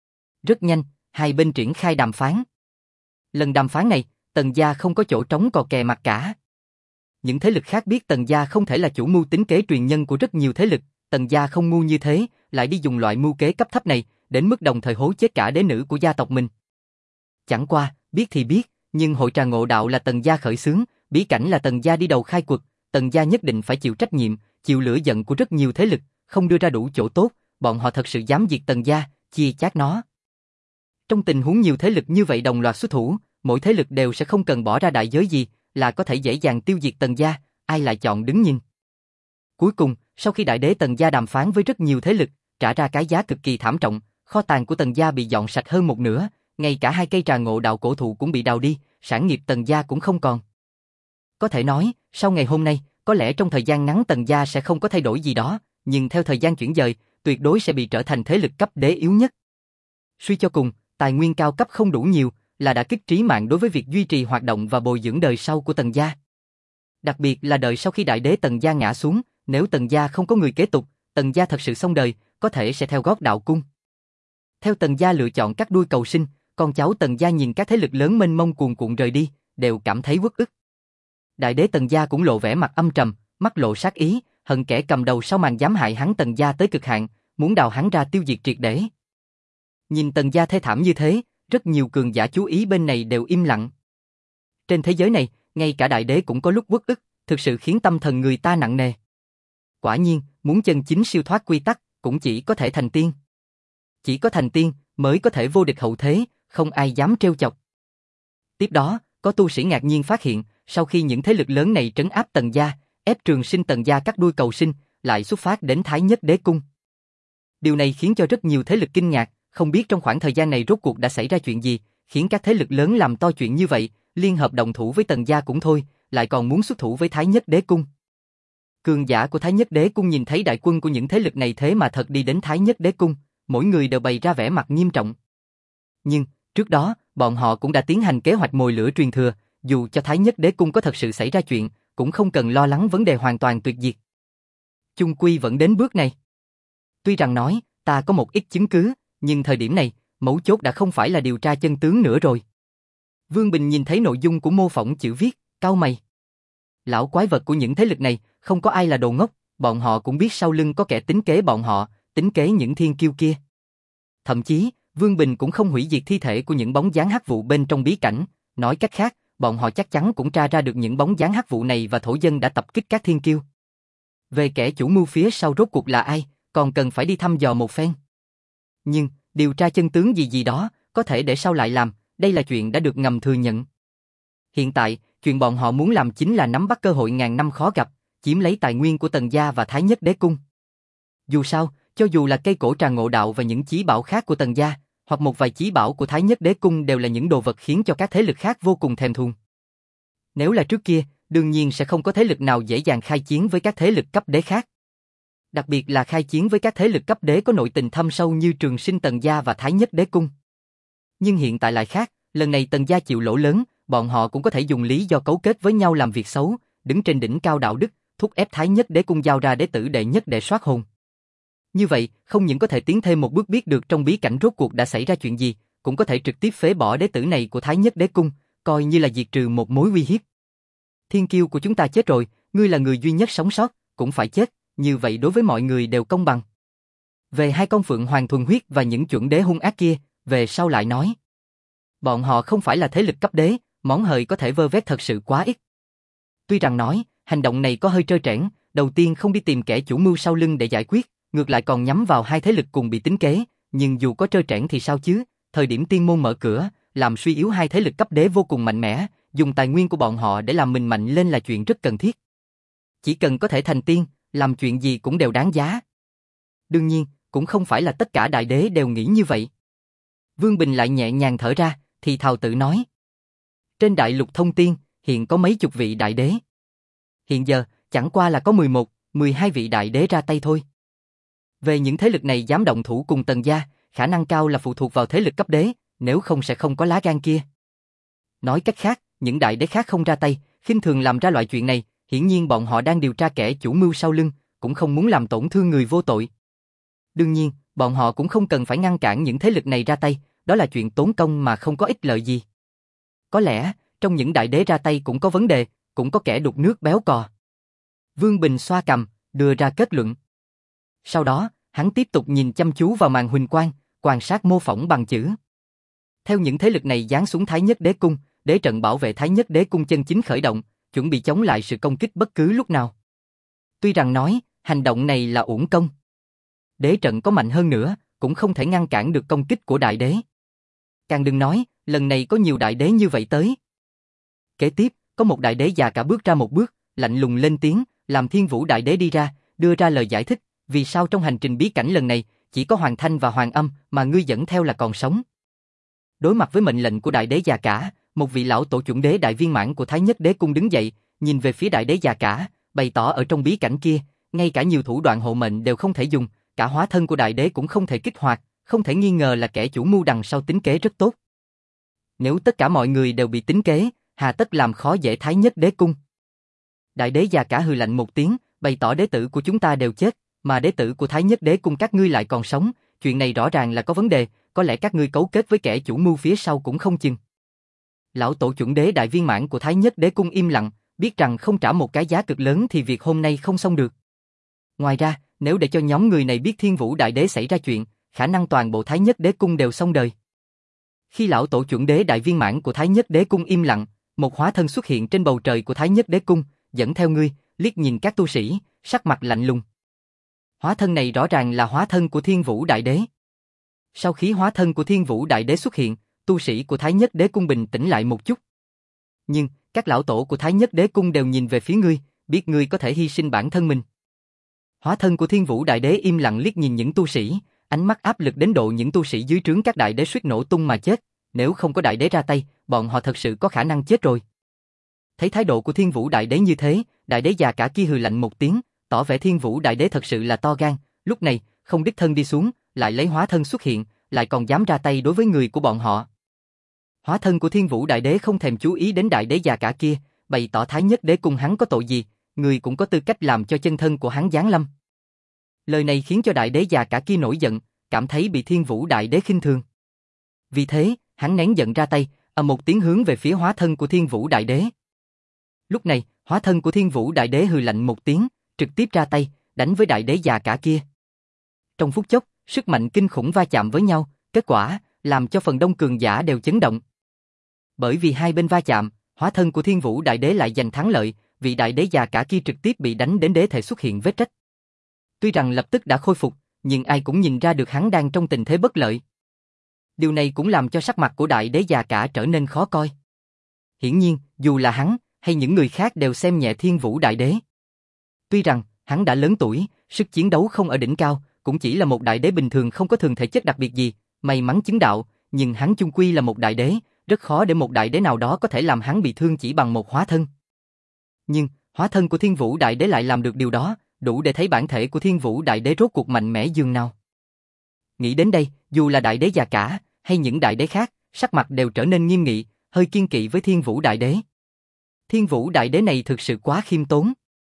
Rất nhanh, hai bên triển khai đàm phán. Lần đàm phán này, Tần gia không có chỗ trống cò kè mặt cả. Những thế lực khác biết Tần gia không thể là chủ mưu tính kế truyền nhân của rất nhiều thế lực, Tần gia không ngu như thế, lại đi dùng loại mưu kế cấp thấp này, đến mức đồng thời hố chết cả đế nữ của gia tộc mình. Chẳng qua, biết thì biết, nhưng hội trà ngộ đạo là Tần gia khởi xướng, bí cảnh là Tần gia đi đầu khai quật, Tần gia nhất định phải chịu trách nhiệm, chịu lửa giận của rất nhiều thế lực, không đưa ra đủ chỗ tốt, bọn họ thật sự dám diệt Tần gia, chia chác nó. Trong tình huống nhiều thế lực như vậy đồng loạt xuất thủ, mỗi thế lực đều sẽ không cần bỏ ra đại giới gì, là có thể dễ dàng tiêu diệt Tần gia, ai lại chọn đứng nhìn. Cuối cùng, sau khi đại đế Tần gia đàm phán với rất nhiều thế lực, trả ra cái giá cực kỳ thảm trọng, kho tàng của Tần gia bị dọn sạch hơn một nửa, ngay cả hai cây trà ngộ đạo cổ thụ cũng bị đào đi, sản nghiệp Tần gia cũng không còn. Có thể nói, sau ngày hôm nay, có lẽ trong thời gian ngắn Tần gia sẽ không có thay đổi gì đó, nhưng theo thời gian chuyển dời, tuyệt đối sẽ bị trở thành thế lực cấp đế yếu nhất. Suy cho cùng, tài nguyên cao cấp không đủ nhiều, là đã kích trí mạng đối với việc duy trì hoạt động và bồi dưỡng đời sau của Tần gia. Đặc biệt là đời sau khi đại đế Tần gia ngã xuống, nếu Tần gia không có người kế tục, Tần gia thật sự xong đời, có thể sẽ theo gót đạo cung. Theo Tần gia lựa chọn cắt đuôi cầu sinh, con cháu Tần gia nhìn các thế lực lớn mênh mông cuồn cuộn rời đi, đều cảm thấy uất ức. Đại đế Tần gia cũng lộ vẻ mặt âm trầm, mắt lộ sát ý, hận kẻ cầm đầu sau màn dám hại hắn Tần gia tới cực hạn, muốn đào hắn ra tiêu diệt triệt để. Nhìn Tần gia thê thảm như thế, rất nhiều cường giả chú ý bên này đều im lặng. Trên thế giới này, ngay cả đại đế cũng có lúc uất ức, thực sự khiến tâm thần người ta nặng nề. Quả nhiên, muốn chân chính siêu thoát quy tắc, cũng chỉ có thể thành tiên. Chỉ có thành tiên, mới có thể vô địch hậu thế, không ai dám trêu chọc. Tiếp đó, có tu sĩ ngạc nhiên phát hiện, sau khi những thế lực lớn này trấn áp Tần gia, ép Trường Sinh Tần gia cắt đuôi cầu sinh, lại xuất phát đến Thái Nhất Đế Cung. Điều này khiến cho rất nhiều thế lực kinh ngạc, không biết trong khoảng thời gian này rốt cuộc đã xảy ra chuyện gì, khiến các thế lực lớn làm to chuyện như vậy, liên hợp đồng thủ với Tần gia cũng thôi, lại còn muốn xuất thủ với Thái Nhất Đế Cung. Cường giả của Thái Nhất Đế Cung nhìn thấy đại quân của những thế lực này thế mà thật đi đến Thái Nhất Đế Cung, mỗi người đều bày ra vẻ mặt nghiêm trọng. Nhưng, trước đó, bọn họ cũng đã tiến hành kế hoạch mồi lửa truyền thừa, dù cho Thái Nhất Đế Cung có thật sự xảy ra chuyện, cũng không cần lo lắng vấn đề hoàn toàn tuyệt diệt. Chung quy vẫn đến bước này. Tuy rằng nói, ta có một ít chứng cứ, nhưng thời điểm này, mấu chốt đã không phải là điều tra chân tướng nữa rồi. Vương Bình nhìn thấy nội dung của mô phỏng chữ viết, cau mày. Lão quái vật của những thế lực này, không có ai là đồ ngốc, bọn họ cũng biết sau lưng có kẻ tính kế bọn họ, tính kế những thiên kiêu kia. Thậm chí, Vương Bình cũng không hủy diệt thi thể của những bóng dáng hắc vụ bên trong bí cảnh, nói cách khác, bọn họ chắc chắn cũng tra ra được những bóng dáng hắc vụ này và thổ dân đã tập kích các thiên kiêu. Về kẻ chủ mưu phía sau rốt cuộc là ai, còn cần phải đi thăm dò một phen. Nhưng, điều tra chân tướng gì gì đó, có thể để sau lại làm, đây là chuyện đã được ngầm thừa nhận. Hiện tại, chuyện bọn họ muốn làm chính là nắm bắt cơ hội ngàn năm khó gặp, chiếm lấy tài nguyên của Tần gia và Thái Nhất Đế Cung. Dù sao, cho dù là cây cổ trà ngộ đạo và những chí bảo khác của Tần gia, hoặc một vài chí bảo của Thái Nhất Đế Cung đều là những đồ vật khiến cho các thế lực khác vô cùng thèm thuồng. Nếu là trước kia, đương nhiên sẽ không có thế lực nào dễ dàng khai chiến với các thế lực cấp đế khác. Đặc biệt là khai chiến với các thế lực cấp đế có nội tình thâm sâu như Trường Sinh Tần gia và Thái Nhất Đế Cung. Nhưng hiện tại lại khác, lần này Tần gia chịu lỗ lớn, bọn họ cũng có thể dùng lý do cấu kết với nhau làm việc xấu, đứng trên đỉnh cao đạo đức, thúc ép Thái Nhất Đế Cung giao ra đế tử đệ nhất để soát hồn. Như vậy, không những có thể tiến thêm một bước biết được trong bí cảnh rốt cuộc đã xảy ra chuyện gì, cũng có thể trực tiếp phế bỏ đế tử này của Thái Nhất Đế Cung, coi như là diệt trừ một mối uy hiếp. Thiên kiêu của chúng ta chết rồi, ngươi là người duy nhất sống sót, cũng phải chết, như vậy đối với mọi người đều công bằng. Về hai con phượng hoàng thuần huyết và những chuẩn đế hung ác kia, về sau lại nói. Bọn họ không phải là thế lực cấp đế, món hời có thể vơ vét thật sự quá ít. Tuy rằng nói, hành động này có hơi trơ trẽn, đầu tiên không đi tìm kẻ chủ mưu sau lưng để giải quyết, ngược lại còn nhắm vào hai thế lực cùng bị tính kế, nhưng dù có trơ trẽn thì sao chứ, thời điểm tiên môn mở cửa, làm suy yếu hai thế lực cấp đế vô cùng mạnh mẽ, dùng tài nguyên của bọn họ để làm mình mạnh lên là chuyện rất cần thiết. Chỉ cần có thể thành tiên, làm chuyện gì cũng đều đáng giá. Đương nhiên, cũng không phải là tất cả đại đế đều nghĩ như vậy. Vương Bình lại nhẹ nhàng thở ra, thì thào tự nói. Trên đại lục thông tiên, hiện có mấy chục vị đại đế. Hiện giờ, chẳng qua là có mười một, mười hai vị đại đế ra tay thôi. Về những thế lực này dám động thủ cùng Tần gia, khả năng cao là phụ thuộc vào thế lực cấp đế, nếu không sẽ không có lá gan kia. Nói cách khác, những đại đế khác không ra tay, khinh thường làm ra loại chuyện này, hiển nhiên bọn họ đang điều tra kẻ chủ mưu sau lưng, cũng không muốn làm tổn thương người vô tội. Đương nhiên, bọn họ cũng không cần phải ngăn cản những thế lực này ra tay, đó là chuyện tốn công mà không có ích lợi gì. Có lẽ, trong những đại đế ra tay cũng có vấn đề, cũng có kẻ đục nước béo cò. Vương Bình xoa cằm, đưa ra kết luận. Sau đó, hắn tiếp tục nhìn chăm chú vào màn huỳnh quang, quan sát mô phỏng bằng chữ. Theo những thế lực này giáng xuống Thái Nhất Đế Cung, đế trận bảo vệ Thái Nhất Đế Cung chân chính khởi động, chuẩn bị chống lại sự công kích bất cứ lúc nào. Tuy rằng nói, hành động này là uổng công. Đế trận có mạnh hơn nữa, cũng không thể ngăn cản được công kích của đại đế. Càng đừng nói, lần này có nhiều đại đế như vậy tới. Kế tiếp, có một đại đế già cả bước ra một bước, lạnh lùng lên tiếng, làm Thiên Vũ đại đế đi ra, đưa ra lời giải thích, vì sao trong hành trình bí cảnh lần này, chỉ có Hoàng Thanh và Hoàng Âm mà ngươi dẫn theo là còn sống. Đối mặt với mệnh lệnh của đại đế già cả, một vị lão tổ chuẩn đế đại viên mãn của Thái Nhất Đế Cung đứng dậy, nhìn về phía đại đế già cả, bày tỏ ở trong bí cảnh kia, ngay cả nhiều thủ đoạn hộ mệnh đều không thể dùng, cả hóa thân của đại đế cũng không thể kích hoạt, không thể nghi ngờ là kẻ chủ mưu đằng sau tính kế rất tốt. Nếu tất cả mọi người đều bị tính kế, hà tất làm khó dễ Thái Nhất Đế Cung. Đại đế già cả hừ lạnh một tiếng, bày tỏ đế tử của chúng ta đều chết, mà đế tử của Thái Nhất Đế Cung các ngươi lại còn sống, chuyện này rõ ràng là có vấn đề, có lẽ các ngươi cấu kết với kẻ chủ mưu phía sau cũng không chừng. Lão tổ chuẩn đế đại viên mãn của Thái Nhất Đế Cung im lặng, biết rằng không trả một cái giá cực lớn thì việc hôm nay không xong được. Ngoài ra, nếu để cho nhóm người này biết Thiên Vũ đại đế xảy ra chuyện, khả năng toàn bộ Thái Nhất Đế Cung đều xong đời. Khi lão tổ chuẩn đế đại viên mãn của Thái Nhất Đế Cung im lặng, một hóa thân xuất hiện trên bầu trời của Thái Nhất Đế Cung, dẫn theo ngươi, liếc nhìn các tu sĩ, sắc mặt lạnh lùng. Hóa thân này rõ ràng là hóa thân của Thiên Vũ đại đế. Sau khi hóa thân của Thiên Vũ đại đế xuất hiện, tu sĩ của Thái Nhất Đế Cung bình tĩnh lại một chút. Nhưng, các lão tổ của Thái Nhất Đế Cung đều nhìn về phía ngươi, biết ngươi có thể hy sinh bản thân mình. Hóa thân của Thiên Vũ đại đế im lặng liếc nhìn những tu sĩ, ánh mắt áp lực đến độ những tu sĩ dưới trướng các đại đế suýt nổ tung mà chết, nếu không có đại đế ra tay, bọn họ thật sự có khả năng chết rồi. Thấy thái độ của Thiên Vũ đại đế như thế, đại đế già cả kia hừ lạnh một tiếng, tỏ vẻ Thiên Vũ đại đế thật sự là to gan, lúc này, không đích thân đi xuống, lại lấy hóa thân xuất hiện, lại còn dám ra tay đối với người của bọn họ. Hóa thân của Thiên Vũ đại đế không thèm chú ý đến đại đế già cả kia, bày tỏ Thái Nhất Đế Cung hắn có tội gì, người cũng có tư cách làm cho chân thân của hắn giáng lâm. Lời này khiến cho đại đế già cả kia nổi giận, cảm thấy bị Thiên Vũ đại đế khinh thường. Vì thế, hắn nén giận ra tay, ầm một tiếng hướng về phía hóa thân của Thiên Vũ đại đế. Lúc này, hóa thân của Thiên Vũ đại đế hừ lạnh một tiếng, trực tiếp ra tay, đánh với đại đế già cả kia. Trong phút chốc, sức mạnh kinh khủng va chạm với nhau, kết quả làm cho phần đông cường giả đều chấn động. Bởi vì hai bên va chạm, hóa thân của Thiên Vũ đại đế lại giành thắng lợi, vị đại đế già cả kia trực tiếp bị đánh đến đế thể xuất hiện vết rách. Tuy rằng lập tức đã khôi phục, nhưng ai cũng nhìn ra được hắn đang trong tình thế bất lợi. Điều này cũng làm cho sắc mặt của đại đế già cả trở nên khó coi. Hiển nhiên, dù là hắn hay những người khác đều xem nhẹ Thiên Vũ đại đế. Tuy rằng hắn đã lớn tuổi, sức chiến đấu không ở đỉnh cao, cũng chỉ là một đại đế bình thường không có thường thể chất đặc biệt gì, may mắn chứng đạo, nhưng hắn chung quy là một đại đế, rất khó để một đại đế nào đó có thể làm hắn bị thương chỉ bằng một hóa thân. Nhưng, hóa thân của Thiên Vũ đại đế lại làm được điều đó, đủ để thấy bản thể của Thiên Vũ đại đế rốt cuộc mạnh mẽ dường nào. Nghĩ đến đây, dù là đại đế già cả, hay những đại đế khác, sắc mặt đều trở nên nghiêm nghị, hơi kiên kỵ với Thiên Vũ đại đế. Thiên Vũ đại đế này thực sự quá khiêm tốn.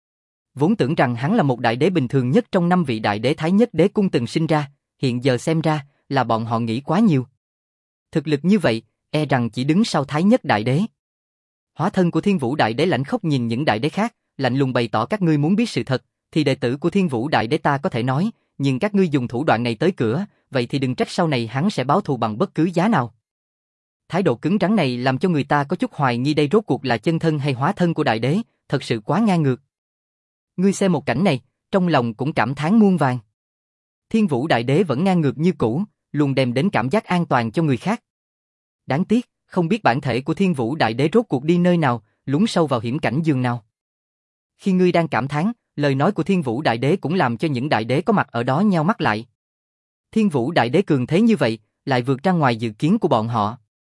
Vốn tưởng rằng hắn là một đại đế bình thường nhất trong năm vị đại đế Thái Nhất Đế Cung từng sinh ra, hiện giờ xem ra là bọn họ nghĩ quá nhiều. Thực lực như vậy, e rằng chỉ đứng sau Thái Nhất đại đế. Hóa thân của Thiên Vũ đại đế lạnh khóc nhìn những đại đế khác, lạnh lùng bày tỏ các ngươi muốn biết sự thật, thì đệ tử của Thiên Vũ đại đế ta có thể nói, nhưng các ngươi dùng thủ đoạn này tới cửa, vậy thì đừng trách sau này hắn sẽ báo thù bằng bất cứ giá nào. Thái độ cứng rắn này làm cho người ta có chút hoài nghi đây rốt cuộc là chân thân hay hóa thân của đại đế, thật sự quá ngang ngược. Ngươi xem một cảnh này, trong lòng cũng cảm thán muôn vàn. Thiên Vũ đại đế vẫn ngang ngược như cũ, luôn đem đến cảm giác an toàn cho người khác. Đáng tiếc, không biết bản thể của Thiên Vũ đại đế rốt cuộc đi nơi nào, lún sâu vào hiểm cảnh giường nào. Khi ngươi đang cảm thán, lời nói của Thiên Vũ đại đế cũng làm cho những đại đế có mặt ở đó nheo mắt lại. Thiên Vũ đại đế cường thế như vậy, lại vượt ra ngoài dự kiến của bọn họ.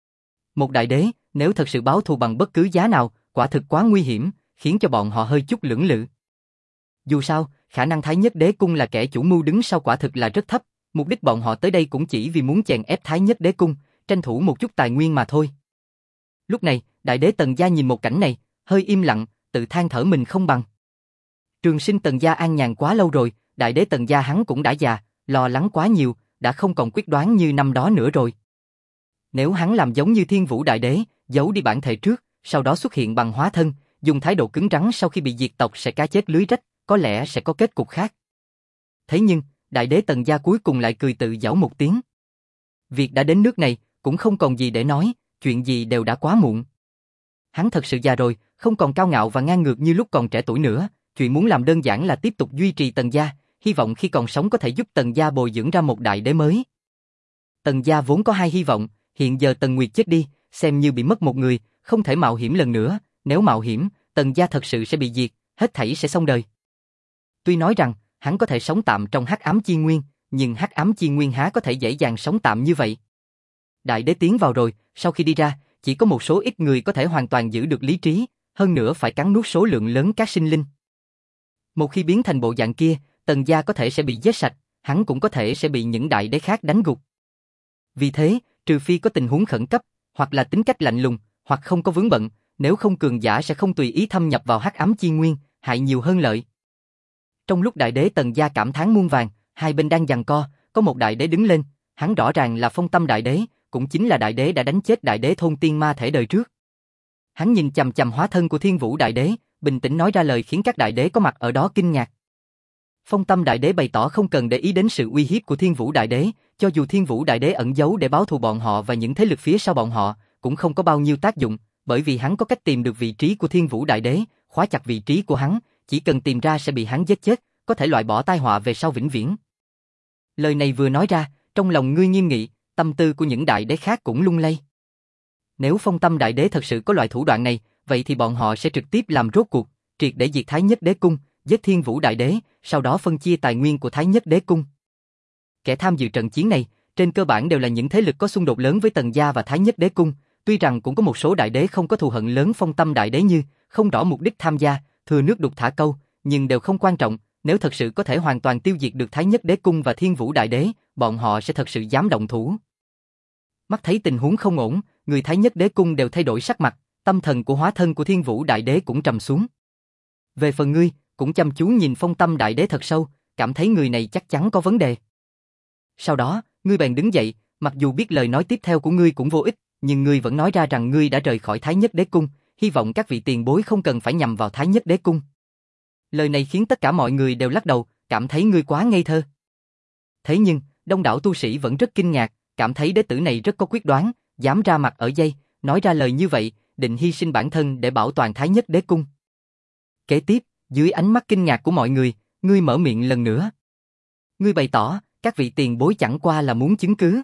Một đại đế, nếu thật sự báo thù bằng bất cứ giá nào, quả thực quá nguy hiểm, khiến cho bọn họ hơi chút lưỡng lự. Dù sao, khả năng Thái Nhất Đế Cung là kẻ chủ mưu đứng sau quả thực là rất thấp, mục đích bọn họ tới đây cũng chỉ vì muốn chèn ép Thái Nhất Đế Cung, tranh thủ một chút tài nguyên mà thôi. Lúc này, đại đế Tần gia nhìn một cảnh này, hơi im lặng, tự than thở mình không bằng. Trường sinh Tần gia an nhàn quá lâu rồi, đại đế Tần gia hắn cũng đã già, lo lắng quá nhiều, đã không còn quyết đoán như năm đó nữa rồi. Nếu hắn làm giống như Thiên Vũ Đại Đế, giấu đi bản thể trước, sau đó xuất hiện bằng hóa thân, dùng thái độ cứng rắn sau khi bị diệt tộc sẽ cá chết lưới rách, có lẽ sẽ có kết cục khác. Thế nhưng, Đại Đế Tần Gia cuối cùng lại cười tự giảo một tiếng. Việc đã đến nước này, cũng không còn gì để nói, chuyện gì đều đã quá muộn. Hắn thật sự già rồi, không còn cao ngạo và ngang ngược như lúc còn trẻ tuổi nữa, chuyện muốn làm đơn giản là tiếp tục duy trì Tần Gia, hy vọng khi còn sống có thể giúp Tần Gia bồi dưỡng ra một đại đế mới. Tần Gia vốn có hai hy vọng, hiện giờ Tần Nguyệt chết đi, xem như bị mất một người, không thể mạo hiểm lần nữa, nếu mạo hiểm, Tần Gia thật sự sẽ bị diệt, hết thảy sẽ xong đời. Tuy nói rằng, hắn có thể sống tạm trong hắc ám chi nguyên, nhưng hắc ám chi nguyên há có thể dễ dàng sống tạm như vậy. Đại đế tiến vào rồi, sau khi đi ra, chỉ có một số ít người có thể hoàn toàn giữ được lý trí, hơn nữa phải cắn nuốt số lượng lớn các sinh linh. Một khi biến thành bộ dạng kia, Tần Gia có thể sẽ bị giết sạch, hắn cũng có thể sẽ bị những đại đế khác đánh gục. Vì thế, trừ phi có tình huống khẩn cấp, hoặc là tính cách lạnh lùng, hoặc không có vướng bận, nếu không cường giả sẽ không tùy ý thâm nhập vào hắc ám chi nguyên, hại nhiều hơn lợi. Trong lúc đại đế Tần Gia cảm thán muôn vàng, hai bên đang giằng co, có một đại đế đứng lên, hắn rõ ràng là Phong Tâm đại đế, cũng chính là đại đế đã đánh chết đại đế thôn tiên ma thể đời trước. Hắn nhìn chằm chằm hóa thân của Thiên Vũ đại đế, bình tĩnh nói ra lời khiến các đại đế có mặt ở đó kinh ngạc. Phong Tâm đại đế bày tỏ không cần để ý đến sự uy hiếp của Thiên Vũ đại đế, cho dù Thiên Vũ đại đế ẩn giấu để báo thù bọn họ và những thế lực phía sau bọn họ, cũng không có bao nhiêu tác dụng, bởi vì hắn có cách tìm được vị trí của Thiên Vũ đại đế, khóa chặt vị trí của hắn, chỉ cần tìm ra sẽ bị hắn giết chết, có thể loại bỏ tai họa về sau vĩnh viễn. Lời này vừa nói ra, trong lòng ngươi nghiêm nghị, tâm tư của những đại đế khác cũng lung lay. Nếu Phong Tâm đại đế thật sự có loại thủ đoạn này, vậy thì bọn họ sẽ trực tiếp làm rốt cuộc, triệt để diệt Thái Nhất Đế Cung, giết Thiên Vũ đại đế, sau đó phân chia tài nguyên của Thái Nhất Đế Cung. Kẻ tham dự trận chiến này, trên cơ bản đều là những thế lực có xung đột lớn với Tần Gia và Thái Nhất Đế Cung, tuy rằng cũng có một số đại đế không có thù hận lớn Phong Tâm đại đế như, không rõ mục đích tham gia, thừa nước đục thả câu, nhưng đều không quan trọng, nếu thật sự có thể hoàn toàn tiêu diệt được Thái Nhất Đế Cung và Thiên Vũ đại đế, bọn họ sẽ thật sự dám động thủ. Mắt thấy tình huống không ổn, người Thái Nhất Đế Cung đều thay đổi sắc mặt, tâm thần của hóa thân của Thiên Vũ đại đế cũng trầm xuống. Về phần ngươi, cũng chăm chú nhìn Phong Tâm đại đế thật sâu, cảm thấy người này chắc chắn có vấn đề. Sau đó, ngươi bèn đứng dậy, mặc dù biết lời nói tiếp theo của ngươi cũng vô ích, nhưng ngươi vẫn nói ra rằng ngươi đã rời khỏi Thái Nhất Đế Cung, hy vọng các vị tiền bối không cần phải nhằm vào Thái Nhất Đế Cung. Lời này khiến tất cả mọi người đều lắc đầu, cảm thấy ngươi quá ngây thơ. Thế nhưng, đông đảo tu sĩ vẫn rất kinh ngạc, cảm thấy đế tử này rất có quyết đoán, dám ra mặt ở dây, nói ra lời như vậy, định hy sinh bản thân để bảo toàn Thái Nhất Đế Cung. Kế tiếp, dưới ánh mắt kinh ngạc của mọi người, ngươi mở miệng lần nữa. Ngươi bày tỏ, các vị tiền bối chẳng qua là muốn chứng cứ.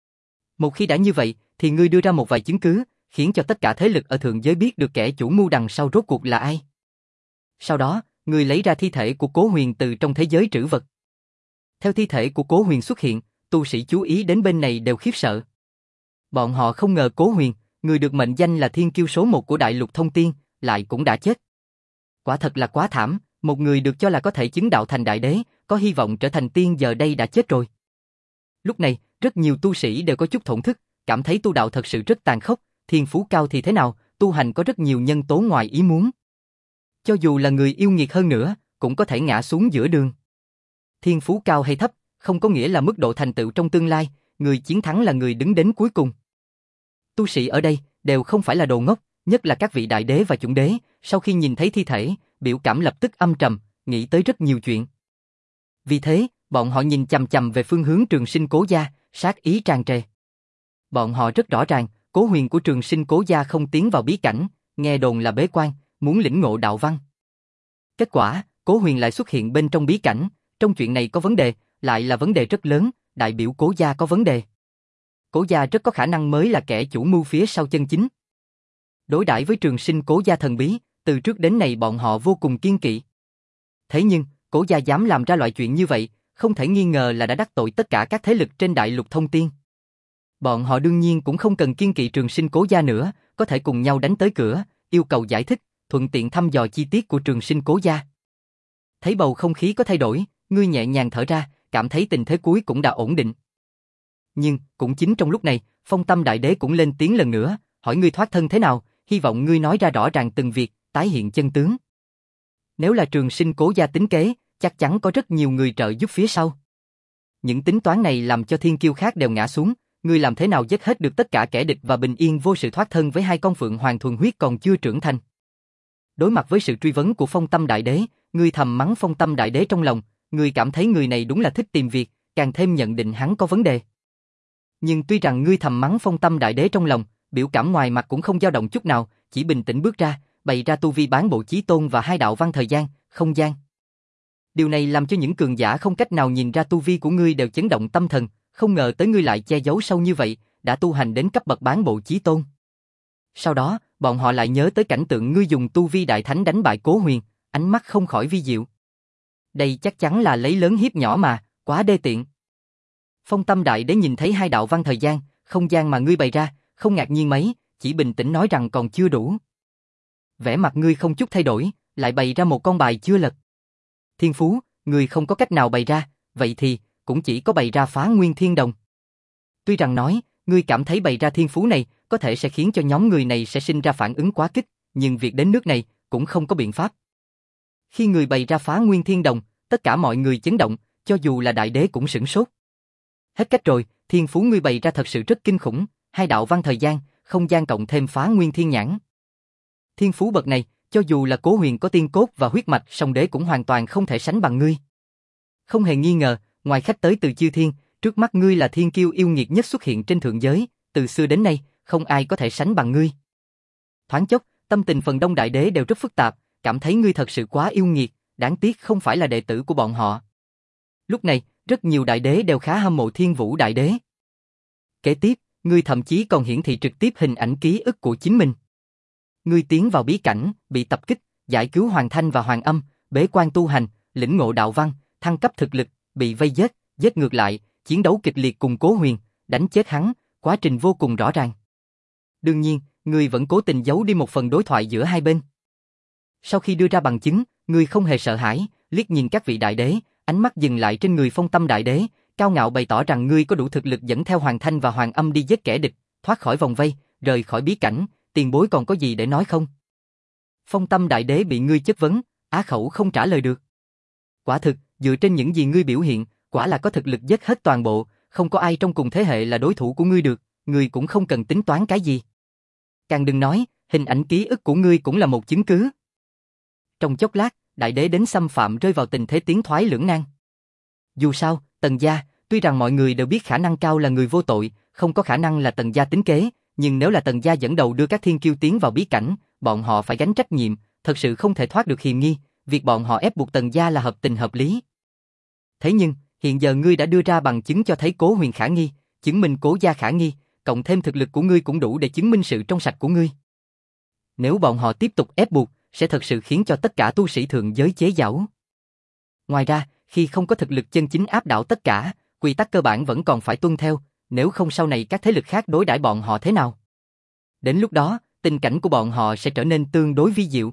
Một khi đã như vậy, thì ngươi đưa ra một vài chứng cứ, khiến cho tất cả thế lực ở thượng giới biết được kẻ chủ mưu đằng sau rốt cuộc là ai. Sau đó, ngươi lấy ra thi thể của Cố Huyền từ trong thế giới trữ vật. Theo thi thể của Cố Huyền xuất hiện, tu sĩ chú ý đến bên này đều khiếp sợ. Bọn họ không ngờ Cố Huyền, người được mệnh danh là thiên kiêu số một của đại lục thông tiên, lại cũng đã chết. Quả thật là quá thảm, một người được cho là có thể chứng đạo thành đại đế, có hy vọng trở thành tiên giờ đây đã chết rồi. Lúc này, rất nhiều tu sĩ đều có chút thổn thức, cảm thấy tu đạo thật sự rất tàn khốc, thiên phú cao thì thế nào, tu hành có rất nhiều nhân tố ngoài ý muốn. Cho dù là người yêu nghiệt hơn nữa, cũng có thể ngã xuống giữa đường. Thiên phú cao hay thấp, không có nghĩa là mức độ thành tựu trong tương lai, người chiến thắng là người đứng đến cuối cùng. Tu sĩ ở đây đều không phải là đồ ngốc, nhất là các vị đại đế và chủng đế, sau khi nhìn thấy thi thể, biểu cảm lập tức âm trầm, nghĩ tới rất nhiều chuyện. Vì thế, bọn họ nhìn chằm chằm về phương hướng Trường Sinh Cố gia, sát ý tràn trề. Bọn họ rất rõ ràng, Cố Huyền của Trường Sinh Cố gia không tiến vào bí cảnh, nghe đồn là bế quan, muốn lĩnh ngộ đạo văn. Kết quả, Cố Huyền lại xuất hiện bên trong bí cảnh, trong chuyện này có vấn đề, lại là vấn đề rất lớn, đại biểu Cố gia có vấn đề. Cố gia rất có khả năng mới là kẻ chủ mưu phía sau chân chính. Đối đãi với Trường Sinh Cố gia thần bí, từ trước đến nay bọn họ vô cùng kiên kỵ. Thế nhưng, Cố gia dám làm ra loại chuyện như vậy, không thể nghi ngờ là đã đắc tội tất cả các thế lực trên đại lục thông tiên. Bọn họ đương nhiên cũng không cần kiên kỵ Trường Sinh Cố gia nữa, có thể cùng nhau đánh tới cửa, yêu cầu giải thích, thuận tiện thăm dò chi tiết của Trường Sinh Cố gia. Thấy bầu không khí có thay đổi, ngươi nhẹ nhàng thở ra, cảm thấy tình thế cuối cũng đã ổn định. Nhưng, cũng chính trong lúc này, Phong Tâm đại đế cũng lên tiếng lần nữa, hỏi ngươi thoát thân thế nào, hy vọng ngươi nói ra rõ ràng từng việc, tái hiện chân tướng. Nếu là Trường Sinh Cố gia tính kế, chắc chắn có rất nhiều người trợ giúp phía sau. Những tính toán này làm cho thiên kiêu khác đều ngã xuống, ngươi làm thế nào giết hết được tất cả kẻ địch và bình yên vô sự thoát thân với hai con phượng hoàng thuần huyết còn chưa trưởng thành. Đối mặt với sự truy vấn của Phong Tâm Đại Đế, ngươi thầm mắng Phong Tâm Đại Đế trong lòng, ngươi cảm thấy người này đúng là thích tìm việc, càng thêm nhận định hắn có vấn đề. Nhưng tuy rằng ngươi thầm mắng Phong Tâm Đại Đế trong lòng, biểu cảm ngoài mặt cũng không dao động chút nào, chỉ bình tĩnh bước ra, bày ra tu vi bán bộ chí tôn và hai đạo văn thời gian, không gian. Điều này làm cho những cường giả không cách nào nhìn ra tu vi của ngươi đều chấn động tâm thần, không ngờ tới ngươi lại che giấu sâu như vậy, đã tu hành đến cấp bậc bán bộ chí tôn. Sau đó, bọn họ lại nhớ tới cảnh tượng ngươi dùng tu vi đại thánh đánh bại Cố Huyền, ánh mắt không khỏi vi diệu. Đây chắc chắn là lấy lớn hiếp nhỏ mà, quá đê tiện. Phong Tâm Đại Đế nhìn thấy hai đạo văn thời gian, không gian mà ngươi bày ra, không ngạc nhiên mấy, chỉ bình tĩnh nói rằng còn chưa đủ. Vẻ mặt ngươi không chút thay đổi, lại bày ra một con bài chưa lật. Thiên phú, ngươi không có cách nào bày ra, vậy thì cũng chỉ có bày ra Phá Nguyên Thiên Đồng. Tuy rằng nói, ngươi cảm thấy bày ra thiên phú này có thể sẽ khiến cho nhóm người này sẽ sinh ra phản ứng quá kích, nhưng việc đến nước này cũng không có biện pháp. Khi người bày ra Phá Nguyên Thiên Đồng, tất cả mọi người chấn động, cho dù là đại đế cũng sửng sốt. Hết cách rồi, thiên phú ngươi bày ra thật sự rất kinh khủng, hai đạo văn thời gian, không gian cộng thêm Phá Nguyên Thiên Nhãn. Thiên phú bậc này, cho dù là Cố Huyền có tiên cốt và huyết mạch, song đế cũng hoàn toàn không thể sánh bằng ngươi. Không hề nghi ngờ, ngoài khách tới từ chư thiên, trước mắt ngươi là thiên kiêu yêu nghiệt nhất xuất hiện trên thượng giới, từ xưa đến nay, không ai có thể sánh bằng ngươi. Thoáng chốc, tâm tình phần đông đại đế đều rất phức tạp, cảm thấy ngươi thật sự quá yêu nghiệt, đáng tiếc không phải là đệ tử của bọn họ. Lúc này, rất nhiều đại đế đều khá hâm mộ Thiên Vũ Đại Đế. Kế tiếp, ngươi thậm chí còn hiển thị trực tiếp hình ảnh ký ức của chính mình. Ngươi tiến vào bí cảnh, bị tập kích, giải cứu Hoàng Thanh và Hoàng Âm, bế quan tu hành, lĩnh ngộ đạo văn, thăng cấp thực lực, bị vây giết, giết ngược lại, chiến đấu kịch liệt cùng Cố Huyền, đánh chết hắn, quá trình vô cùng rõ ràng. Đương nhiên, ngươi vẫn cố tình giấu đi một phần đối thoại giữa hai bên. Sau khi đưa ra bằng chứng, ngươi không hề sợ hãi, liếc nhìn các vị đại đế, ánh mắt dừng lại trên người Phong Tâm Đại Đế, cao ngạo bày tỏ rằng ngươi có đủ thực lực dẫn theo Hoàng Thanh và Hoàng Âm đi giết kẻ địch, thoát khỏi vòng vây, rời khỏi bí cảnh, tiền bối còn có gì để nói không? Phong Tâm Đại Đế bị ngươi chất vấn, á khẩu không trả lời được. Quả thực, dựa trên những gì ngươi biểu hiện, quả là có thực lực giết hết toàn bộ, không có ai trong cùng thế hệ là đối thủ của ngươi được, ngươi cũng không cần tính toán cái gì. Càng đừng nói, hình ảnh ký ức của ngươi cũng là một chứng cứ. Trong chốc lát, đại đế đến xâm phạm rơi vào tình thế tiến thoái lưỡng nan. Dù sao, Tần gia, tuy rằng mọi người đều biết khả năng cao là người vô tội, không có khả năng là Tần gia tính kế, nhưng nếu là Tần gia dẫn đầu đưa các thiên kiêu tiến vào bí cảnh, bọn họ phải gánh trách nhiệm, thật sự không thể thoát được hiềm nghi, việc bọn họ ép buộc Tần gia là hợp tình hợp lý. Thế nhưng, hiện giờ ngươi đã đưa ra bằng chứng cho thấy Cố Huyền khả nghi, chứng minh Cố gia khả nghi, cộng thêm thực lực của ngươi cũng đủ để chứng minh sự trong sạch của ngươi. Nếu bọn họ tiếp tục ép buộc, sẽ thật sự khiến cho tất cả tu sĩ thượng giới chế giễu. Ngoài ra, khi không có thực lực chân chính áp đảo tất cả, quy tắc cơ bản vẫn còn phải tuân theo, nếu không sau này các thế lực khác đối đãi bọn họ thế nào? Đến lúc đó, tình cảnh của bọn họ sẽ trở nên tương đối vi diệu.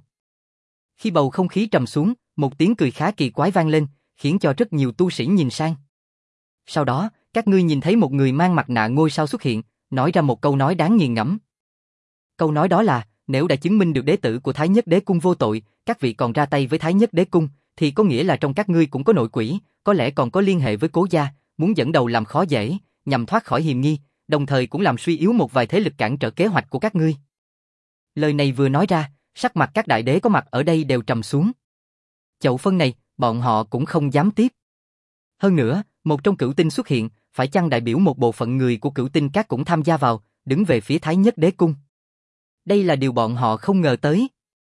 Khi bầu không khí trầm xuống, một tiếng cười khá kỳ quái vang lên, khiến cho rất nhiều tu sĩ nhìn sang. Sau đó, các ngươi nhìn thấy một người mang mặt nạ ngôi sao xuất hiện, nói ra một câu nói đáng nghiền ngẫm. Câu nói đó là, nếu đã chứng minh được đế tử của Thái Nhất Đế Cung vô tội, các vị còn ra tay với Thái Nhất Đế Cung, thì có nghĩa là trong các ngươi cũng có nội quỷ, có lẽ còn có liên hệ với Cố gia, muốn dẫn đầu làm khó dễ, nhằm thoát khỏi hiềm nghi, đồng thời cũng làm suy yếu một vài thế lực cản trở kế hoạch của các ngươi. Lời này vừa nói ra, sắc mặt các đại đế có mặt ở đây đều trầm xuống. Chậu phân này, bọn họ cũng không dám tiếp. Hơn nữa, một trong cửu tinh xuất hiện, phải chăng đại biểu một bộ phận người của cửu tinh các cũng tham gia vào, đứng về phía Thái Nhất Đế Cung. Đây là điều bọn họ không ngờ tới.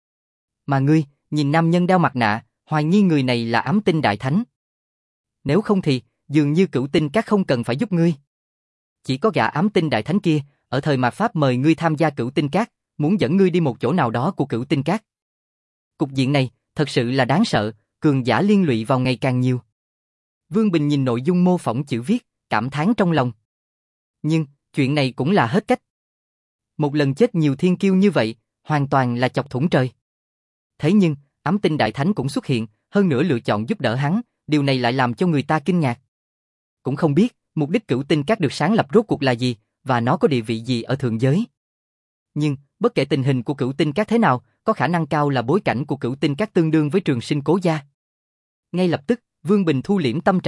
Mà ngươi, nhìn nam nhân đeo mặt nạ, hoài nghi người này là ám tinh đại thánh. Nếu không thì, dường như cửu tinh các không cần phải giúp ngươi. Chỉ có gã ám tinh đại thánh kia, ở thời mạt Pháp mời ngươi tham gia cửu tinh các, muốn dẫn ngươi đi một chỗ nào đó của cửu tinh các. Cục diện này, thật sự là đáng sợ, cường giả liên lụy vào ngày càng nhiều. Vương Bình nhìn nội dung mô phỏng chữ viết, cảm thán trong lòng. Nhưng, chuyện này cũng là hết cách. Một lần chết nhiều thiên kiêu như vậy, hoàn toàn là chọc thủng trời. Thế nhưng, ám tinh đại thánh cũng xuất hiện, hơn nữa lựa chọn giúp đỡ hắn, điều này lại làm cho người ta kinh ngạc. Cũng không biết, mục đích cửu tinh các được sáng lập rốt cuộc là gì, và nó có địa vị gì ở thượng giới. Nhưng, bất kể tình hình của cửu tinh các thế nào, có khả năng cao là bối cảnh của cửu tinh các tương đương với Trường Sinh Cố gia. Ngay lập tức, Vương Bình thu liễm tâm trạng,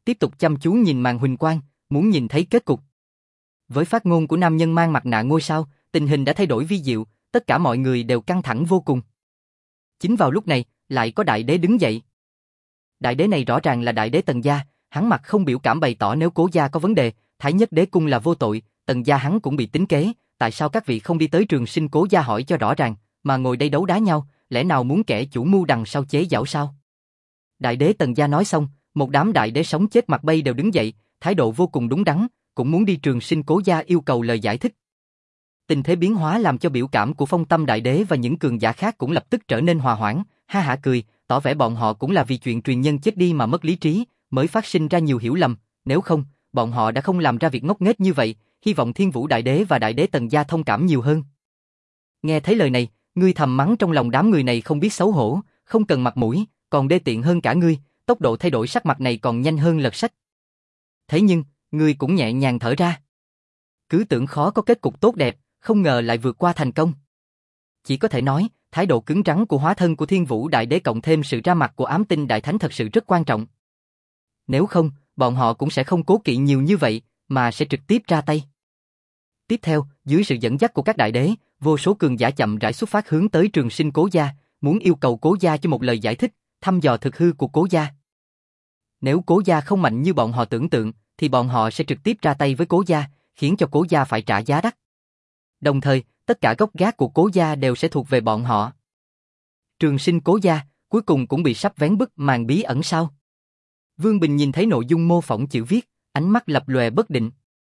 tiếp tục chăm chú nhìn màn huỳnh quang, muốn nhìn thấy kết cục. Với phát ngôn của nam nhân mang mặt nạ ngôi sao, tình hình đã thay đổi vi diệu, tất cả mọi người đều căng thẳng vô cùng. Chính vào lúc này, lại có đại đế đứng dậy. Đại đế này rõ ràng là đại đế Tần gia, hắn mặt không biểu cảm bày tỏ nếu Cố gia có vấn đề, Thái Nhất Đế cung là vô tội, Tần gia hắn cũng bị tính kế, tại sao các vị không đi tới Trường Sinh Cố gia hỏi cho rõ ràng, mà ngồi đây đấu đá nhau, lẽ nào muốn kẻ chủ mưu đằng sau chế giảo sao? Đại đế Tần gia nói xong, một đám đại đế sống chết mặt bay đều đứng dậy, thái độ vô cùng đúng đắn, cũng muốn đi Trường Sinh Cố gia yêu cầu lời giải thích. Tình thế biến hóa làm cho biểu cảm của Phong Tâm đại đế và những cường giả khác cũng lập tức trở nên hòa hoãn, ha hả cười, tỏ vẻ bọn họ cũng là vì chuyện truyền nhân chết đi mà mất lý trí, mới phát sinh ra nhiều hiểu lầm, nếu không, bọn họ đã không làm ra việc ngốc nghếch như vậy, hy vọng Thiên Vũ đại đế và đại đế Tần gia thông cảm nhiều hơn. Nghe thấy lời này, ngươi thầm mắng trong lòng đám người này không biết xấu hổ, không cần mặt mũi, còn đê tiện hơn cả ngươi, tốc độ thay đổi sắc mặt này còn nhanh hơn lật sách. Thế nhưng, ngươi cũng nhẹ nhàng thở ra. Cứ tưởng khó có kết cục tốt đẹp, không ngờ lại vượt qua thành công. Chỉ có thể nói, thái độ cứng rắn của hóa thân của Thiên Vũ đại đế cộng thêm sự ra mặt của ám tinh đại thánh thật sự rất quan trọng. Nếu không, bọn họ cũng sẽ không cố kỵ nhiều như vậy, mà sẽ trực tiếp ra tay. Tiếp theo, dưới sự dẫn dắt của các đại đế, vô số cường giả chậm rãi xuất phát hướng tới Trường Sinh Cố gia, muốn yêu cầu Cố gia cho một lời giải thích, thăm dò thực hư của Cố gia. Nếu Cố gia không mạnh như bọn họ tưởng tượng, thì bọn họ sẽ trực tiếp ra tay với Cố gia, khiến cho Cố gia phải trả giá đắt. Đồng thời, tất cả gốc gác của Cố gia đều sẽ thuộc về bọn họ. Trường Sinh Cố gia, cuối cùng cũng bị sắp vén bức màn bí ẩn sao? Vương Bình nhìn thấy nội dung mô phỏng chữ viết, ánh mắt lập lòe bất định.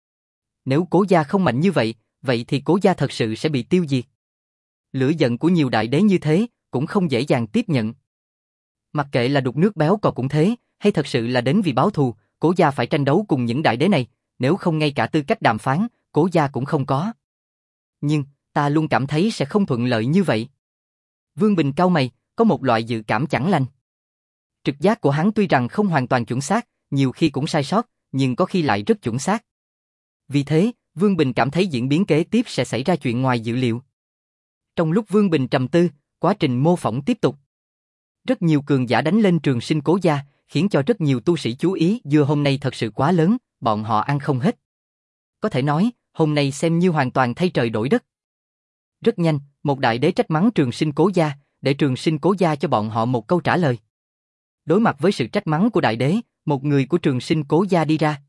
Nếu Cố gia không mạnh như vậy, vậy thì Cố gia thật sự sẽ bị tiêu diệt. Lửa giận của nhiều đại đế như thế, cũng không dễ dàng tiếp nhận. Mặc kệ là đục nước béo cò cũng thế, hay thật sự là đến vì báo thù, Cố gia phải tranh đấu cùng những đại đế này, nếu không ngay cả tư cách đàm phán, Cố gia cũng không có. Nhưng, ta luôn cảm thấy sẽ không thuận lợi như vậy. Vương Bình cau mày, có một loại dự cảm chẳng lành. Trực giác của hắn tuy rằng không hoàn toàn chuẩn xác, nhiều khi cũng sai sót, nhưng có khi lại rất chuẩn xác. Vì thế, Vương Bình cảm thấy diễn biến kế tiếp sẽ xảy ra chuyện ngoài dự liệu. Trong lúc Vương Bình trầm tư, quá trình mô phỏng tiếp tục. Rất nhiều cường giả đánh lên Trường Sinh Cố gia, khiến cho rất nhiều tu sĩ chú ý, dưa hôm nay thật sự quá lớn, bọn họ ăn không hết. Có thể nói, hôm nay xem như hoàn toàn thay trời đổi đất. Rất nhanh, một đại đế trách mắng Trường Sinh Cố gia, để Trường Sinh Cố gia cho bọn họ một câu trả lời. Đối mặt với sự trách mắng của đại đế, một người của Trường Sinh Cố gia đi ra.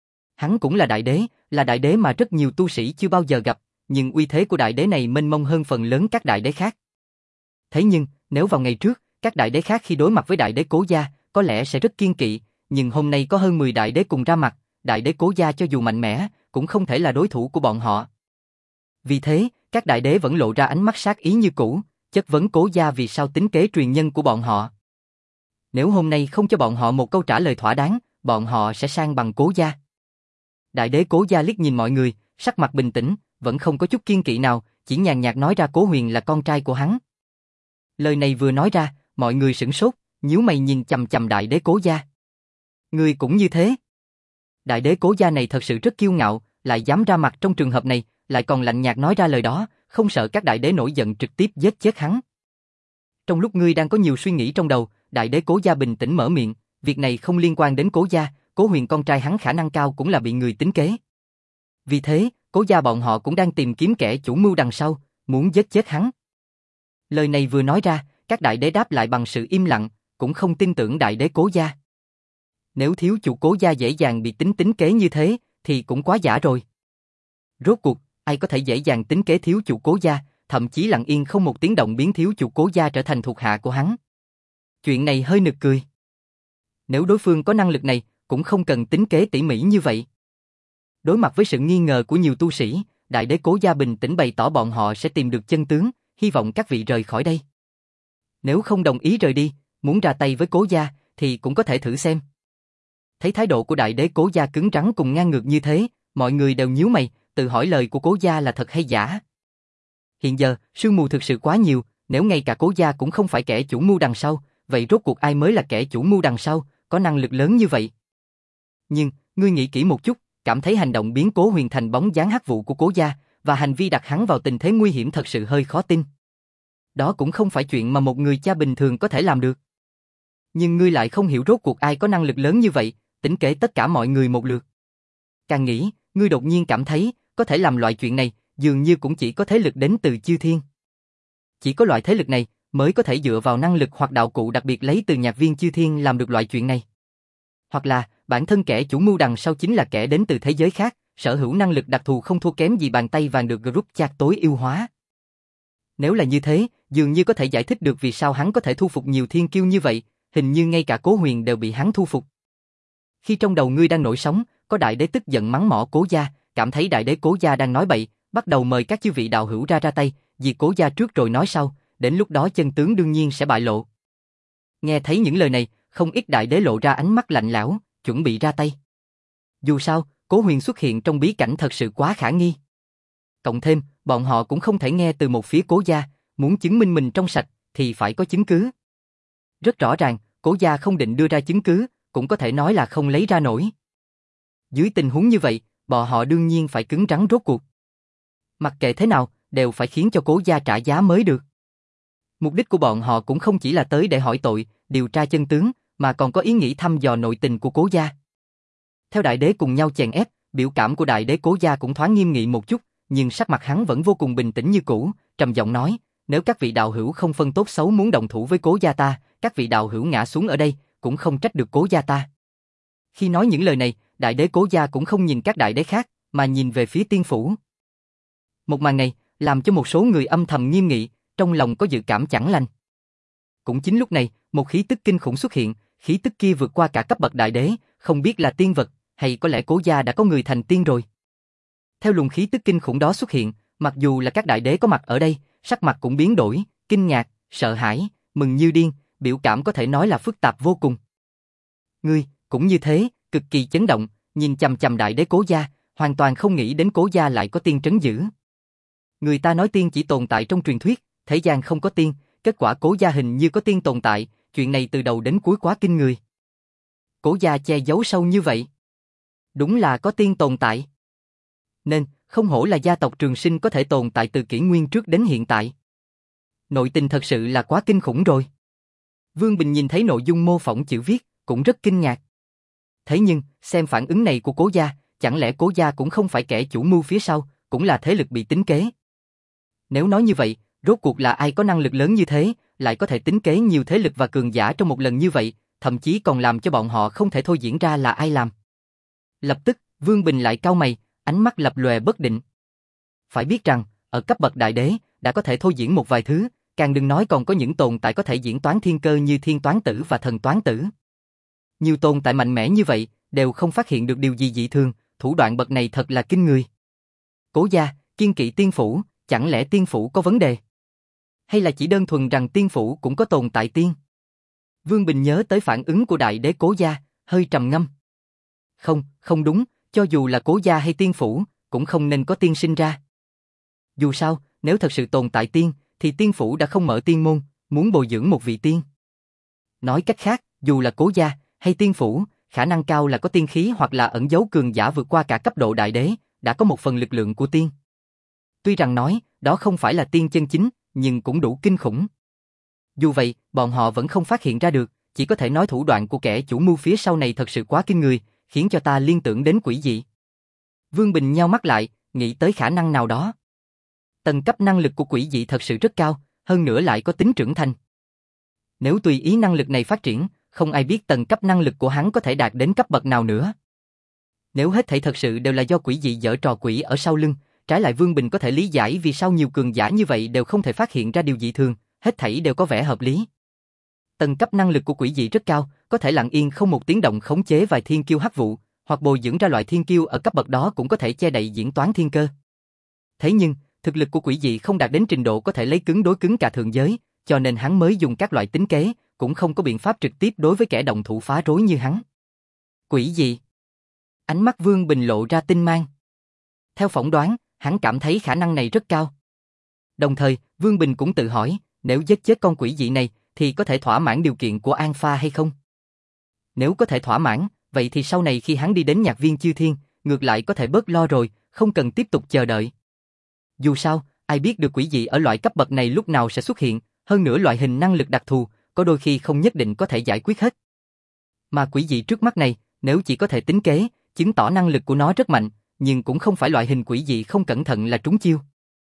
Hắn cũng là đại đế, là đại đế mà rất nhiều tu sĩ chưa bao giờ gặp, nhưng uy thế của đại đế này mênh mông hơn phần lớn các đại đế khác. Thế nhưng, nếu vào ngày trước, các đại đế khác khi đối mặt với đại đế Cố gia, có lẽ sẽ rất kiêng kỵ, nhưng hôm nay có hơn mười đại đế cùng ra mặt, đại đế Cố gia cho dù mạnh mẽ, cũng không thể là đối thủ của bọn họ. Vì thế, các đại đế vẫn lộ ra ánh mắt sát ý như cũ, chất vấn Cố gia vì sao tính kế truyền nhân của bọn họ. Nếu hôm nay không cho bọn họ một câu trả lời thỏa đáng, bọn họ sẽ sang bằng Cố gia. Đại đế Cố gia liếc nhìn mọi người, sắc mặt bình tĩnh, vẫn không có chút kiêng kỵ nào, chỉ nhàn nhạt nói ra Cố Huyền là con trai của hắn. Lời này vừa nói ra, mọi người sửng sốt, nhíu mày nhìn chằm chằm đại đế Cố gia. Người cũng như thế. Đại đế Cố gia này thật sự rất kiêu ngạo, lại dám ra mặt trong trường hợp này, lại còn lạnh nhạt nói ra lời đó, không sợ các đại đế nổi giận trực tiếp giết chết hắn. Trong lúc ngươi đang có nhiều suy nghĩ trong đầu, đại đế Cố gia bình tĩnh mở miệng, việc này không liên quan đến Cố gia, Cố Huyền con trai hắn khả năng cao cũng là bị người tính kế. Vì thế, Cố gia bọn họ cũng đang tìm kiếm kẻ chủ mưu đằng sau, muốn giết chết hắn. Lời này vừa nói ra, các đại đế đáp lại bằng sự im lặng, cũng không tin tưởng đại đế Cố gia. Nếu thiếu chủ Cố gia dễ dàng bị tính tính kế như thế, thì cũng quá giả rồi. Rốt cuộc, ai có thể dễ dàng tính kế thiếu chủ Cố gia, thậm chí lặng yên không một tiếng động biến thiếu chủ Cố gia trở thành thuộc hạ của hắn. Chuyện này hơi nực cười. Nếu đối phương có năng lực này, cũng không cần tính kế tỉ mỉ như vậy. Đối mặt với sự nghi ngờ của nhiều tu sĩ, đại đế Cố gia bình tĩnh bày tỏ bọn họ sẽ tìm được chân tướng, hy vọng các vị rời khỏi đây. Nếu không đồng ý rời đi, muốn ra tay với Cố gia, thì cũng có thể thử xem. Thấy thái độ của đại đế Cố gia cứng rắn cùng ngang ngược như thế, mọi người đều nhíu mày, tự hỏi lời của Cố gia là thật hay giả. Hiện giờ, sương mù thực sự quá nhiều, nếu ngay cả Cố gia cũng không phải kẻ chủ mưu đằng sau, vậy rốt cuộc ai mới là kẻ chủ mưu đằng sau, có năng lực lớn như vậy? Nhưng, ngươi nghĩ kỹ một chút, cảm thấy hành động biến Cố Huyền thành bóng dáng hắc vụ của Cố gia, và hành vi đặt hắn vào tình thế nguy hiểm thật sự hơi khó tin. Đó cũng không phải chuyện mà một người cha bình thường có thể làm được. Nhưng ngươi lại không hiểu rốt cuộc ai có năng lực lớn như vậy, tính kế tất cả mọi người một lượt. Càng nghĩ, ngươi đột nhiên cảm thấy, có thể làm loại chuyện này, dường như cũng chỉ có thế lực đến từ chư thiên. Chỉ có loại thế lực này, mới có thể dựa vào năng lực hoặc đạo cụ đặc biệt lấy từ nhạc viên chư thiên làm được loại chuyện này. Hoặc là, bản thân kẻ chủ mưu đằng sau chính là kẻ đến từ thế giới khác, sở hữu năng lực đặc thù không thua kém gì bàn tay vàng được group chat tối ưu hóa. Nếu là như thế, dường như có thể giải thích được vì sao hắn có thể thu phục nhiều thiên kiêu như vậy, hình như ngay cả Cố Huyền đều bị hắn thu phục. Khi trong đầu ngươi đang nổi sóng, có đại đế tức giận mắng mỏ Cố gia, cảm thấy đại đế Cố gia đang nói bậy, bắt đầu mời các chư vị đạo hữu ra ra tay, vì Cố gia trước rồi nói sau, đến lúc đó chân tướng đương nhiên sẽ bại lộ. Nghe thấy những lời này, không ít đại đế lộ ra ánh mắt lạnh lẽo, chuẩn bị ra tay. Dù sao, Cố Huyền xuất hiện trong bí cảnh thật sự quá khả nghi. Cộng thêm, bọn họ cũng không thể nghe từ một phía Cố gia, muốn chứng minh mình trong sạch, thì phải có chứng cứ. Rất rõ ràng, Cố gia không định đưa ra chứng cứ, cũng có thể nói là không lấy ra nổi. Dưới tình huống như vậy, bọn họ đương nhiên phải cứng rắn rốt cuộc. Mặc kệ thế nào, đều phải khiến cho Cố gia trả giá mới được. Mục đích của bọn họ cũng không chỉ là tới để hỏi tội, điều tra chân tướng, mà còn có ý nghĩ thăm dò nội tình của Cố gia. Theo đại đế cùng nhau chèn ép, biểu cảm của đại đế Cố gia cũng thoáng nghiêm nghị một chút, nhưng sắc mặt hắn vẫn vô cùng bình tĩnh như cũ, trầm giọng nói, nếu các vị đạo hữu không phân tốt xấu muốn đồng thủ với Cố gia ta, các vị đạo hữu ngã xuống ở đây, cũng không trách được Cố gia ta. Khi nói những lời này, đại đế Cố gia cũng không nhìn các đại đế khác, mà nhìn về phía tiên phủ. Một màn này, làm cho một số người âm thầm nghiêm nghị, trong lòng có dự cảm chẳng lành. Cũng chính lúc này, một khí tức kinh khủng xuất hiện, khí tức kia vượt qua cả cấp bậc đại đế, không biết là tiên vật, hay có lẽ Cố gia đã có người thành tiên rồi. Theo luồng khí tức kinh khủng đó xuất hiện, mặc dù là các đại đế có mặt ở đây, sắc mặt cũng biến đổi, kinh ngạc, sợ hãi, mừng như điên, biểu cảm có thể nói là phức tạp vô cùng. Ngươi, cũng như thế, cực kỳ chấn động, nhìn chằm chằm đại đế Cố gia, hoàn toàn không nghĩ đến Cố gia lại có tiên trấn giữ. Người ta nói tiên chỉ tồn tại trong truyền thuyết, thế gian không có tiên, kết quả Cố gia hình như có tiên tồn tại, chuyện này từ đầu đến cuối quá kinh người. Cố gia che giấu sâu như vậy. Đúng là có tiên tồn tại. Nên, không hổ là gia tộc Trường Sinh có thể tồn tại từ kỷ nguyên trước đến hiện tại. Nội tình thật sự là quá kinh khủng rồi. Vương Bình nhìn thấy nội dung mô phỏng chữ viết, cũng rất kinh ngạc. Thế nhưng, xem phản ứng này của Cố gia, chẳng lẽ Cố gia cũng không phải kẻ chủ mưu phía sau, cũng là thế lực bị tính kế. Nếu nói như vậy, rốt cuộc là ai có năng lực lớn như thế, lại có thể tính kế nhiều thế lực và cường giả trong một lần như vậy, thậm chí còn làm cho bọn họ không thể thôi diễn ra là ai làm. Lập tức, Vương Bình lại cau mày, ánh mắt lập lòe bất định. Phải biết rằng, ở cấp bậc đại đế, đã có thể thôi diễn một vài thứ, càng đừng nói còn có những tồn tại có thể diễn toán thiên cơ như thiên toán tử và thần toán tử. Nhiều tồn tại mạnh mẽ như vậy, đều không phát hiện được điều gì dị thường, thủ đoạn bậc này thật là kinh người. Cố gia, kiên kỵ tiên phủ, chẳng lẽ tiên phủ có vấn đề? Hay là chỉ đơn thuần rằng tiên phủ cũng có tồn tại tiên? Vương Bình nhớ tới phản ứng của đại đế Cố gia, hơi trầm ngâm. Không, không đúng, cho dù là Cố gia hay tiên phủ, cũng không nên có tiên sinh ra. Dù sao, nếu thật sự tồn tại tiên, thì tiên phủ đã không mở tiên môn, muốn bồi dưỡng một vị tiên. Nói cách khác, dù là Cố gia hay tiên phủ, khả năng cao là có tiên khí hoặc là ẩn giấu cường giả vượt qua cả cấp độ đại đế, đã có một phần lực lượng của tiên. Tuy rằng nói, đó không phải là tiên chân chính, nhưng cũng đủ kinh khủng. Dù vậy, bọn họ vẫn không phát hiện ra được, chỉ có thể nói thủ đoạn của kẻ chủ mưu phía sau này thật sự quá kinh người, khiến cho ta liên tưởng đến quỷ dị. Vương Bình nheo mắt lại, nghĩ tới khả năng nào đó. Tầng cấp năng lực của quỷ dị thật sự rất cao, hơn nữa lại có tính trưởng thành. Nếu tùy ý năng lực này phát triển, không ai biết tầng cấp năng lực của hắn có thể đạt đến cấp bậc nào nữa. Nếu hết thảy thật sự đều là do quỷ dị giở trò quỷ ở sau lưng, trái lại Vương Bình có thể lý giải vì sao nhiều cường giả như vậy đều không thể phát hiện ra điều dị thường, hết thảy đều có vẻ hợp lý. Tầng cấp năng lực của quỷ dị rất cao, có thể lặng yên không một tiếng động khống chế vài thiên kiêu hắc vụ, hoặc bồi dưỡng ra loại thiên kiêu ở cấp bậc đó cũng có thể che đậy diễn toán thiên cơ. Thế nhưng, thực lực của quỷ dị không đạt đến trình độ có thể lấy cứng đối cứng cả thượng giới, cho nên hắn mới dùng các loại tính kế, cũng không có biện pháp trực tiếp đối với kẻ động thủ phá rối như hắn. Quỷ dị. Ánh mắt Vương Bình lộ ra tinh mang. Theo phỏng đoán, hắn cảm thấy khả năng này rất cao. Đồng thời, Vương Bình cũng tự hỏi, nếu giết chết con quỷ dị này, thì có thể thỏa mãn điều kiện của Alpha hay không? Nếu có thể thỏa mãn, vậy thì sau này khi hắn đi đến nhạc viên chư thiên, ngược lại có thể bớt lo rồi, không cần tiếp tục chờ đợi. Dù sao, ai biết được quỷ dị ở loại cấp bậc này lúc nào sẽ xuất hiện, hơn nữa loại hình năng lực đặc thù, có đôi khi không nhất định có thể giải quyết hết. Mà quỷ dị trước mắt này, nếu chỉ có thể tính kế, chứng tỏ năng lực của nó rất mạnh, nhưng cũng không phải loại hình quỷ dị không cẩn thận là trúng chiêu.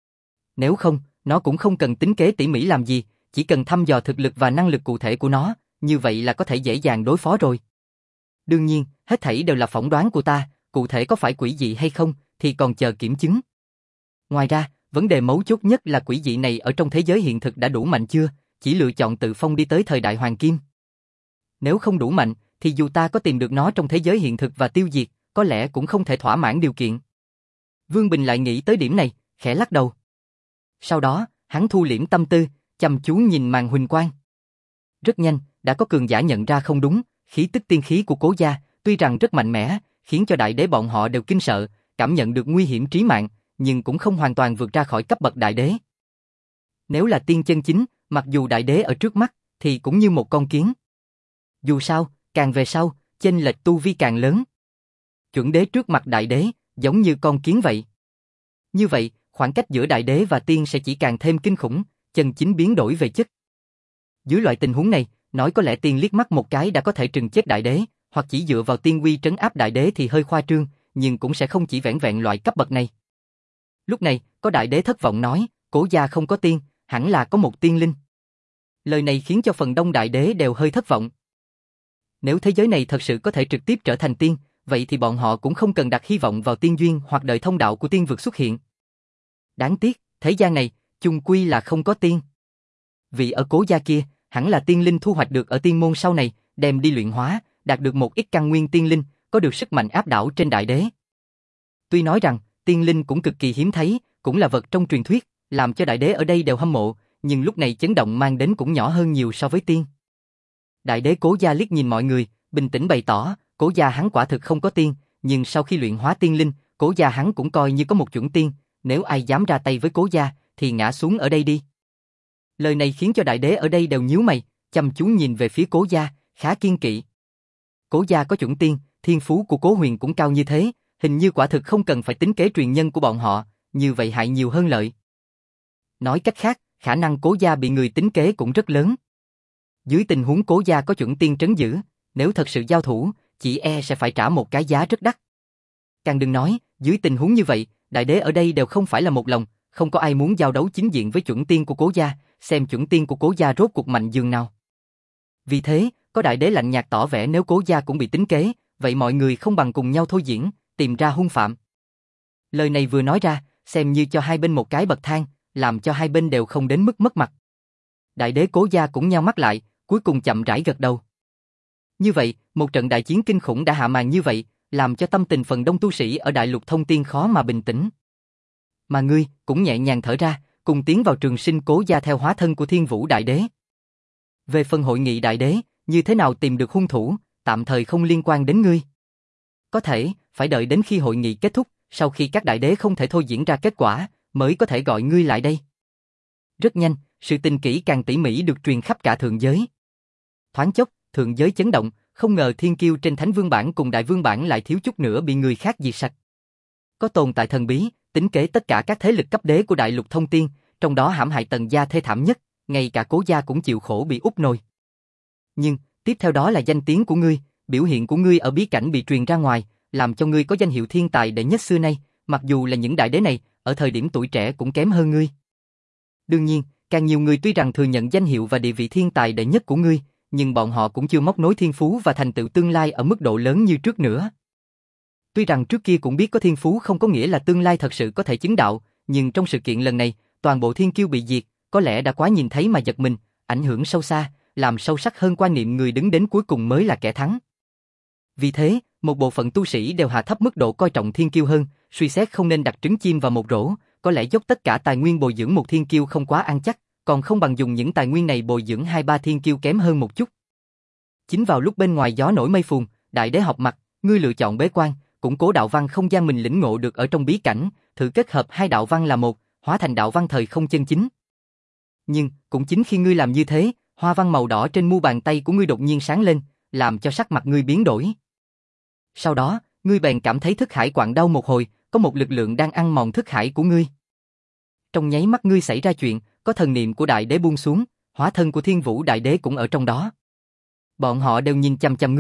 Nếu không, nó cũng không cần tính kế tỉ mỉ làm gì, chỉ cần thăm dò thực lực và năng lực cụ thể của nó, như vậy là có thể dễ dàng đối phó rồi. Đương nhiên, hết thảy đều là phỏng đoán của ta, cụ thể có phải quỷ dị hay không, thì còn chờ kiểm chứng. Ngoài ra, vấn đề mấu chốt nhất là quỷ dị này ở trong thế giới hiện thực đã đủ mạnh chưa, chỉ lựa chọn tự phong đi tới thời đại hoàng kim. Nếu không đủ mạnh, thì dù ta có tìm được nó trong thế giới hiện thực và tiêu diệt, có lẽ cũng không thể thỏa mãn điều kiện. Vương Bình lại nghĩ tới điểm này, khẽ lắc đầu. Sau đó, hắn thu liễm tâm tư, chăm chú nhìn màn huỳnh quang. Rất nhanh, đã có cường giả nhận ra không đúng, khí tức tiên khí của Cố gia, tuy rằng rất mạnh mẽ, khiến cho đại đế bọn họ đều kinh sợ, cảm nhận được nguy hiểm trí mạng, nhưng cũng không hoàn toàn vượt ra khỏi cấp bậc đại đế. Nếu là tiên chân chính, mặc dù đại đế ở trước mắt, thì cũng như một con kiến. Dù sao, càng về sau, chênh lệch tu vi càng lớn. Chuẩn đế trước mặt đại đế, giống như con kiến vậy. Như vậy, khoảng cách giữa đại đế và tiên sẽ chỉ càng thêm kinh khủng, chân chính biến đổi về chất. Dưới loại tình huống này, nói có lẽ tiên liếc mắt một cái đã có thể trừng chết đại đế, hoặc chỉ dựa vào tiên uy trấn áp đại đế thì hơi khoa trương, nhưng cũng sẽ không chỉ vẻn vẹn loại cấp bậc này. Lúc này, có đại đế thất vọng nói, Cố gia không có tiên, hẳn là có một tiên linh. Lời này khiến cho phần đông đại đế đều hơi thất vọng. Nếu thế giới này thật sự có thể trực tiếp trở thành tiên, vậy thì bọn họ cũng không cần đặt hy vọng vào tiên duyên hoặc đợi thông đạo của tiên vực xuất hiện. Đáng tiếc, thế gian này, chung quy là không có tiên. Vì ở Cố gia kia, hẳn là tiên linh thu hoạch được ở tiên môn sau này, đem đi luyện hóa, đạt được một ít căn nguyên tiên linh, có được sức mạnh áp đảo trên đại đế. Tuy nói rằng, tiên linh cũng cực kỳ hiếm thấy, cũng là vật trong truyền thuyết, làm cho đại đế ở đây đều hâm mộ, nhưng lúc này chấn động mang đến cũng nhỏ hơn nhiều so với tiên. Đại đế Cố gia liếc nhìn mọi người, bình tĩnh bày tỏ, Cố gia hắn quả thực không có tiên, nhưng sau khi luyện hóa tiên linh, Cố gia hắn cũng coi như có một chuẩn tiên, nếu ai dám ra tay với Cố gia, thì ngã xuống ở đây đi. Lời này khiến cho đại đế ở đây đều nhíu mày, chăm chú nhìn về phía Cố gia, khá kiên kỵ. Cố gia có chuẩn tiên, thiên phú của Cố Huyền cũng cao như thế, hình như quả thực không cần phải tính kế truyền nhân của bọn họ, như vậy hại nhiều hơn lợi. Nói cách khác, khả năng Cố gia bị người tính kế cũng rất lớn. Dưới tình huống Cố gia có chuẩn tiên trấn giữ, nếu thật sự giao thủ, chỉ e sẽ phải trả một cái giá rất đắt. Càng đừng nói, dưới tình huống như vậy, đại đế ở đây đều không phải là một lòng, không có ai muốn giao đấu chính diện với chuẩn tiên của Cố gia, xem chuẩn tiên của Cố gia rốt cuộc mạnh dường nào. Vì thế, có đại đế lạnh nhạt tỏ vẻ nếu Cố gia cũng bị tính kế, vậy mọi người không bằng cùng nhau thôi diễn, tìm ra hung phạm. Lời này vừa nói ra, xem như cho hai bên một cái bậc thang, làm cho hai bên đều không đến mức mất mặt. Đại đế Cố gia cũng nheo mắt lại, cuối cùng chậm rãi gật đầu. Như vậy, một trận đại chiến kinh khủng đã hạ màn như vậy, làm cho tâm tình phần đông tu sĩ ở đại lục thông tiên khó mà bình tĩnh. Mà ngươi cũng nhẹ nhàng thở ra, cùng tiến vào trường sinh Cố gia theo hóa thân của Thiên Vũ Đại Đế. Về phần hội nghị Đại Đế, như thế nào tìm được hung thủ, tạm thời không liên quan đến ngươi. Có thể, phải đợi đến khi hội nghị kết thúc, sau khi các đại đế không thể thôi diễn ra kết quả, mới có thể gọi ngươi lại đây. Rất nhanh, sự tình kỹ càng tỉ mỉ được truyền khắp cả thượng giới. Thoáng chốc, thượng giới chấn động, không ngờ thiên kiêu trên Thánh Vương Bản cùng Đại Vương Bản lại thiếu chút nữa bị người khác diệt sạch. Có tồn tại thần bí, tính kế tất cả các thế lực cấp đế của đại lục thông tiên, trong đó hãm hại Tần gia thê thảm nhất, ngay cả Cố gia cũng chịu khổ bị úp nồi. Nhưng, tiếp theo đó là danh tiếng của ngươi, biểu hiện của ngươi ở bí cảnh bị truyền ra ngoài, làm cho ngươi có danh hiệu thiên tài đệ nhất xưa nay, mặc dù là những đại đế này, ở thời điểm tuổi trẻ cũng kém hơn ngươi. Đương nhiên, càng nhiều người tuy rằng thừa nhận danh hiệu và địa vị thiên tài đệ nhất của ngươi, nhưng bọn họ cũng chưa móc nối thiên phú và thành tựu tương lai ở mức độ lớn như trước nữa. Tuy rằng trước kia cũng biết có thiên phú không có nghĩa là tương lai thật sự có thể chứng đạo, nhưng trong sự kiện lần này, toàn bộ thiên kiêu bị diệt, có lẽ đã quá nhìn thấy mà giật mình, ảnh hưởng sâu xa, làm sâu sắc hơn quan niệm người đứng đến cuối cùng mới là kẻ thắng. Vì thế, một bộ phận tu sĩ đều hạ thấp mức độ coi trọng thiên kiêu hơn, suy xét không nên đặt trứng chim vào một rổ, có lẽ dốc tất cả tài nguyên bồi dưỡng một thiên kiêu không quá ăn chắc, còn không bằng dùng những tài nguyên này bồi dưỡng hai ba thiên kiêu kém hơn một chút. Chính vào lúc bên ngoài gió nổi mây phùn, đại đế họp mặt, ngươi lựa chọn bế quan, củng cố đạo văn không gian mình lĩnh ngộ được ở trong bí cảnh, thử kết hợp hai đạo văn là một, hóa thành đạo văn thời không chân chính. Nhưng, cũng chính khi ngươi làm như thế, hoa văn màu đỏ trên mu bàn tay của ngươi đột nhiên sáng lên, làm cho sắc mặt ngươi biến đổi. Sau đó, ngươi bèn cảm thấy thức hải quặn đau một hồi, có một lực lượng đang ăn mòn thức hải của ngươi. Trong nháy mắt ngươi xảy ra chuyện, có thần niệm của đại đế buông xuống, hóa thân của Thiên Vũ Đại Đế cũng ở trong đó. Bọn họ đều nhìn chằm chằm ngươi,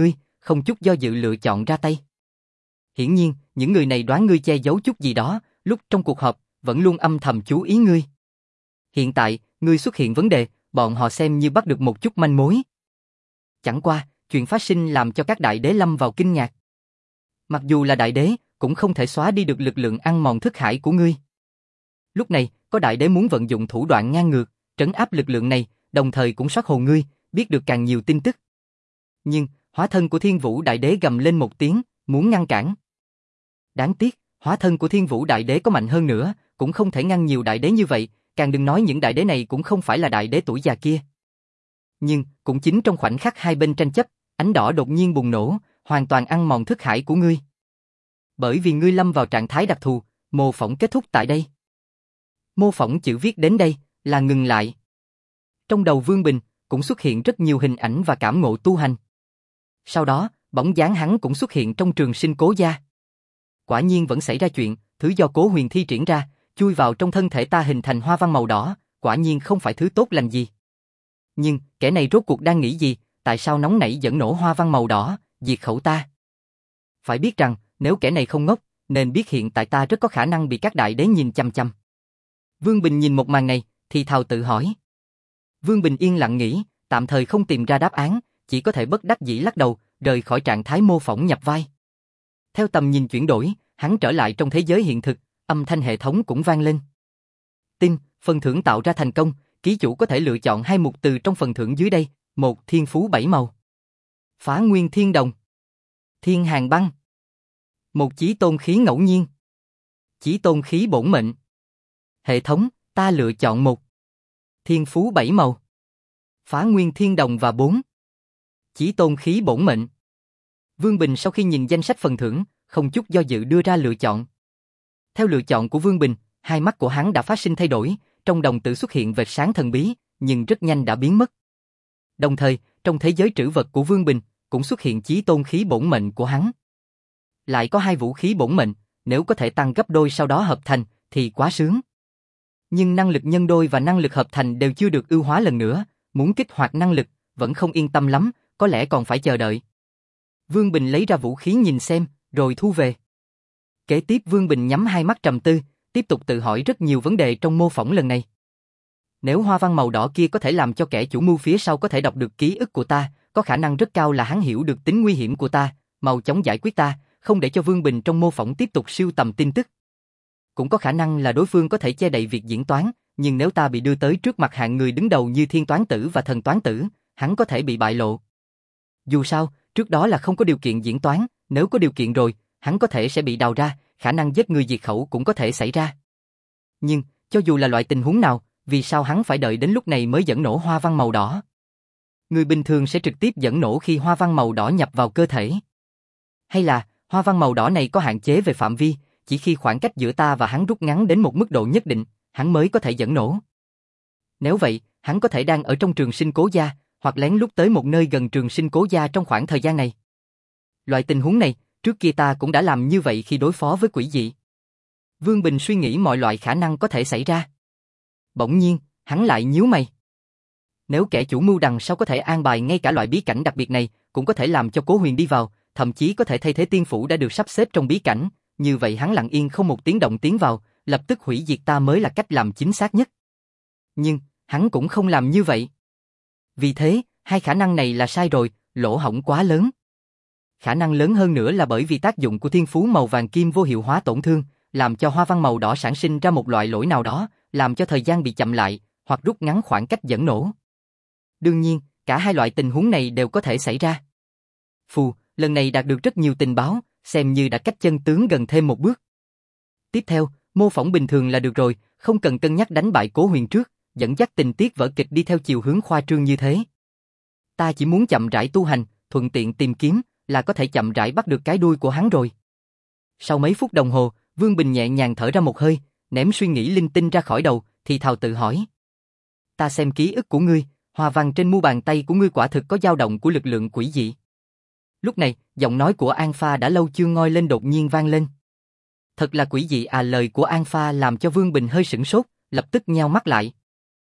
không chút do dự lựa chọn ra tay. Hiển nhiên, những người này đoán ngươi che giấu chút gì đó, lúc trong cuộc họp, vẫn luôn âm thầm chú ý ngươi. Hiện tại, ngươi xuất hiện vấn đề, bọn họ xem như bắt được một chút manh mối. Chẳng qua, chuyện phát sinh làm cho các đại đế lâm vào kinh ngạc. Mặc dù là đại đế, cũng không thể xóa đi được lực lượng ăn mòn thức hải của ngươi. Lúc này, có đại đế muốn vận dụng thủ đoạn ngang ngược, trấn áp lực lượng này, đồng thời cũng soát hồn ngươi, biết được càng nhiều tin tức. Nhưng, hóa thân của Thiên Vũ Đại Đế gầm lên một tiếng, muốn ngăn cản. Đáng tiếc, hóa thân của Thiên Vũ Đại Đế có mạnh hơn nữa, cũng không thể ngăn nhiều đại đế như vậy, càng đừng nói những đại đế này cũng không phải là đại đế tuổi già kia. Nhưng, cũng chính trong khoảnh khắc hai bên tranh chấp, ánh đỏ đột nhiên bùng nổ, hoàn toàn ăn mòn thức hải của ngươi. Bởi vì ngươi lâm vào trạng thái đặc thù, mô phỏng kết thúc tại đây. Mô phỏng chữ viết đến đây, là ngừng lại. Trong đầu Vương Bình, cũng xuất hiện rất nhiều hình ảnh và cảm ngộ tu hành. Sau đó, bóng dáng hắn cũng xuất hiện trong trường sinh Cố gia. Quả nhiên vẫn xảy ra chuyện, thứ do Cố Huyền thi triển ra, chui vào trong thân thể ta hình thành hoa văn màu đỏ, quả nhiên không phải thứ tốt lành gì. Nhưng, kẻ này rốt cuộc đang nghĩ gì, tại sao nóng nảy dẫn nổ hoa văn màu đỏ, diệt khẩu ta? Phải biết rằng, nếu kẻ này không ngốc, nên biết hiện tại ta rất có khả năng bị các đại đế nhìn chăm chăm. Vương Bình nhìn một màn này, thì thào tự hỏi. Vương Bình yên lặng nghĩ, tạm thời không tìm ra đáp án, chỉ có thể bất đắc dĩ lắc đầu, rời khỏi trạng thái mô phỏng nhập vai. Theo tầm nhìn chuyển đổi, hắn trở lại trong thế giới hiện thực, âm thanh hệ thống cũng vang lên. Tin, phần thưởng tạo ra thành công, ký chủ có thể lựa chọn hai mục từ trong phần thưởng dưới đây, một thiên phú bảy màu, phá nguyên thiên đồng, thiên hàng băng, một chí tôn khí ngẫu nhiên, chí tôn khí bổn mệnh. Hệ thống, ta lựa chọn một thiên phú bảy màu, phá nguyên thiên đồng và bốn chí tôn khí bổn mệnh. Vương Bình sau khi nhìn danh sách phần thưởng, không chút do dự đưa ra lựa chọn. Theo lựa chọn của Vương Bình, hai mắt của hắn đã phát sinh thay đổi, trong đồng tử xuất hiện vệt sáng thần bí, nhưng rất nhanh đã biến mất. Đồng thời, trong thế giới trữ vật của Vương Bình, cũng xuất hiện chí tôn khí bổn mệnh của hắn. Lại có hai vũ khí bổn mệnh, nếu có thể tăng gấp đôi sau đó hợp thành, thì quá sướng. Nhưng năng lực nhân đôi và năng lực hợp thành đều chưa được ưu hóa lần nữa, muốn kích hoạt năng lực, vẫn không yên tâm lắm, có lẽ còn phải chờ đợi. Vương Bình lấy ra vũ khí nhìn xem, rồi thu về. Kế tiếp Vương Bình nhắm hai mắt trầm tư, tiếp tục tự hỏi rất nhiều vấn đề trong mô phỏng lần này. Nếu hoa văn màu đỏ kia có thể làm cho kẻ chủ mưu phía sau có thể đọc được ký ức của ta, có khả năng rất cao là hắn hiểu được tính nguy hiểm của ta, mau chóng giải quyết ta, không để cho Vương Bình trong mô phỏng tiếp tục sưu tầm tin tức. Cũng có khả năng là đối phương có thể che đậy việc diễn toán, nhưng nếu ta bị đưa tới trước mặt hạng người đứng đầu như Thiên Toán Tử và Thần Toán Tử, hắn có thể bị bại lộ. Dù sao, trước đó là không có điều kiện diễn toán, nếu có điều kiện rồi, hắn có thể sẽ bị đào ra, khả năng giết người diệt khẩu cũng có thể xảy ra. Nhưng, cho dù là loại tình huống nào, vì sao hắn phải đợi đến lúc này mới dẫn nổ hoa văn màu đỏ? Người bình thường sẽ trực tiếp dẫn nổ khi hoa văn màu đỏ nhập vào cơ thể. Hay là, hoa văn màu đỏ này có hạn chế về phạm vi, chỉ khi khoảng cách giữa ta và hắn rút ngắn đến một mức độ nhất định, hắn mới có thể dẫn nổ. Nếu vậy, hắn có thể đang ở trong trường sinh Cố gia, hoặc lén lút tới một nơi gần trường sinh Cố gia trong khoảng thời gian này. Loại tình huống này, trước kia ta cũng đã làm như vậy khi đối phó với quỷ dị. Vương Bình suy nghĩ mọi loại khả năng có thể xảy ra. Bỗng nhiên, hắn lại nhíu mày. Nếu kẻ chủ mưu đằng sau có thể an bài ngay cả loại bí cảnh đặc biệt này, cũng có thể làm cho Cố Huyền đi vào, thậm chí có thể thay thế tiên phủ đã được sắp xếp trong bí cảnh, như vậy hắn lặng yên không một tiếng động tiến vào, lập tức hủy diệt ta mới là cách làm chính xác nhất. Nhưng, hắn cũng không làm như vậy. Vì thế, hai khả năng này là sai rồi, lỗ hổng quá lớn. Khả năng lớn hơn nữa là bởi vì tác dụng của thiên phú màu vàng kim vô hiệu hóa tổn thương, làm cho hoa văn màu đỏ sản sinh ra một loại lỗi nào đó, làm cho thời gian bị chậm lại, hoặc rút ngắn khoảng cách dẫn nổ. Đương nhiên, cả hai loại tình huống này đều có thể xảy ra. Phù, lần này đạt được rất nhiều tình báo, xem như đã cách chân tướng gần thêm một bước. Tiếp theo, mô phỏng bình thường là được rồi, không cần cân nhắc đánh bại Cố Huyền trước, dẫn dắt tình tiết vở kịch đi theo chiều hướng khoa trương như thế. Ta chỉ muốn chậm rãi tu hành, thuận tiện tìm kiếm, là có thể chậm rãi bắt được cái đuôi của hắn rồi. Sau mấy phút đồng hồ, Vương Bình nhẹ nhàng thở ra một hơi, ném suy nghĩ linh tinh ra khỏi đầu, thì thào tự hỏi. Ta xem ký ức của ngươi, hoa văn trên mu bàn tay của ngươi quả thực có dao động của lực lượng quỷ dị. Lúc này, giọng nói của An Pha đã lâu chưa ngoi lên đột nhiên vang lên. Thật là quỷ dị à, lời của An Pha làm cho Vương Bình hơi sửng sốt, lập tức nheo mắt lại.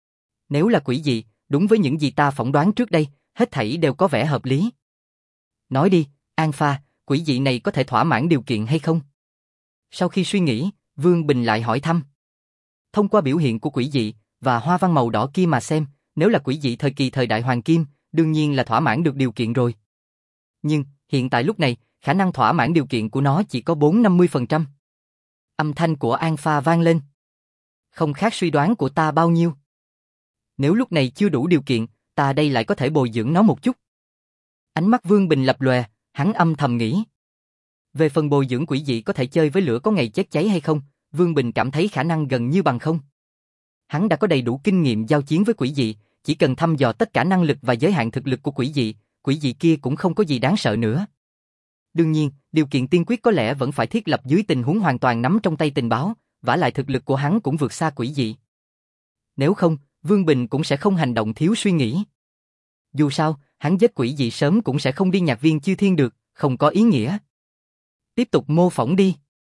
Nếu là quỷ dị, đúng với những gì ta phỏng đoán trước đây, hết thảy đều có vẻ hợp lý. Nói đi, An Pha, quỷ dị này có thể thỏa mãn điều kiện hay không? Sau khi suy nghĩ, Vương Bình lại hỏi thăm. Thông qua biểu hiện của quỷ dị và hoa văn màu đỏ kia mà xem, nếu là quỷ dị thời kỳ thời đại Hoàng Kim, đương nhiên là thỏa mãn được điều kiện rồi. Nhưng, hiện tại lúc này, khả năng thỏa mãn điều kiện của nó chỉ có bốn đến năm mươi phần trăm. Âm thanh của An Pha vang lên. Không khác suy đoán của ta bao nhiêu. Nếu lúc này chưa đủ điều kiện, ta đây lại có thể bồi dưỡng nó một chút. Ánh mắt Vương Bình lập lòe, hắn âm thầm nghĩ. Về phần bồi dưỡng quỷ dị có thể chơi với lửa có ngày chết cháy hay không, Vương Bình cảm thấy khả năng gần như bằng không. Hắn đã có đầy đủ kinh nghiệm giao chiến với quỷ dị, chỉ cần thăm dò tất cả năng lực và giới hạn thực lực của quỷ dị, quỷ dị kia cũng không có gì đáng sợ nữa. Đương nhiên, điều kiện tiên quyết có lẽ vẫn phải thiết lập dưới tình huống hoàn toàn nắm trong tay tình báo, vả lại thực lực của hắn cũng vượt xa quỷ dị. Nếu không, Vương Bình cũng sẽ không hành động thiếu suy nghĩ. Dù sao, hắn giết quỷ dị sớm cũng sẽ không đi nhạc viên chư thiên được, không có ý nghĩa. Tiếp tục mô phỏng đi.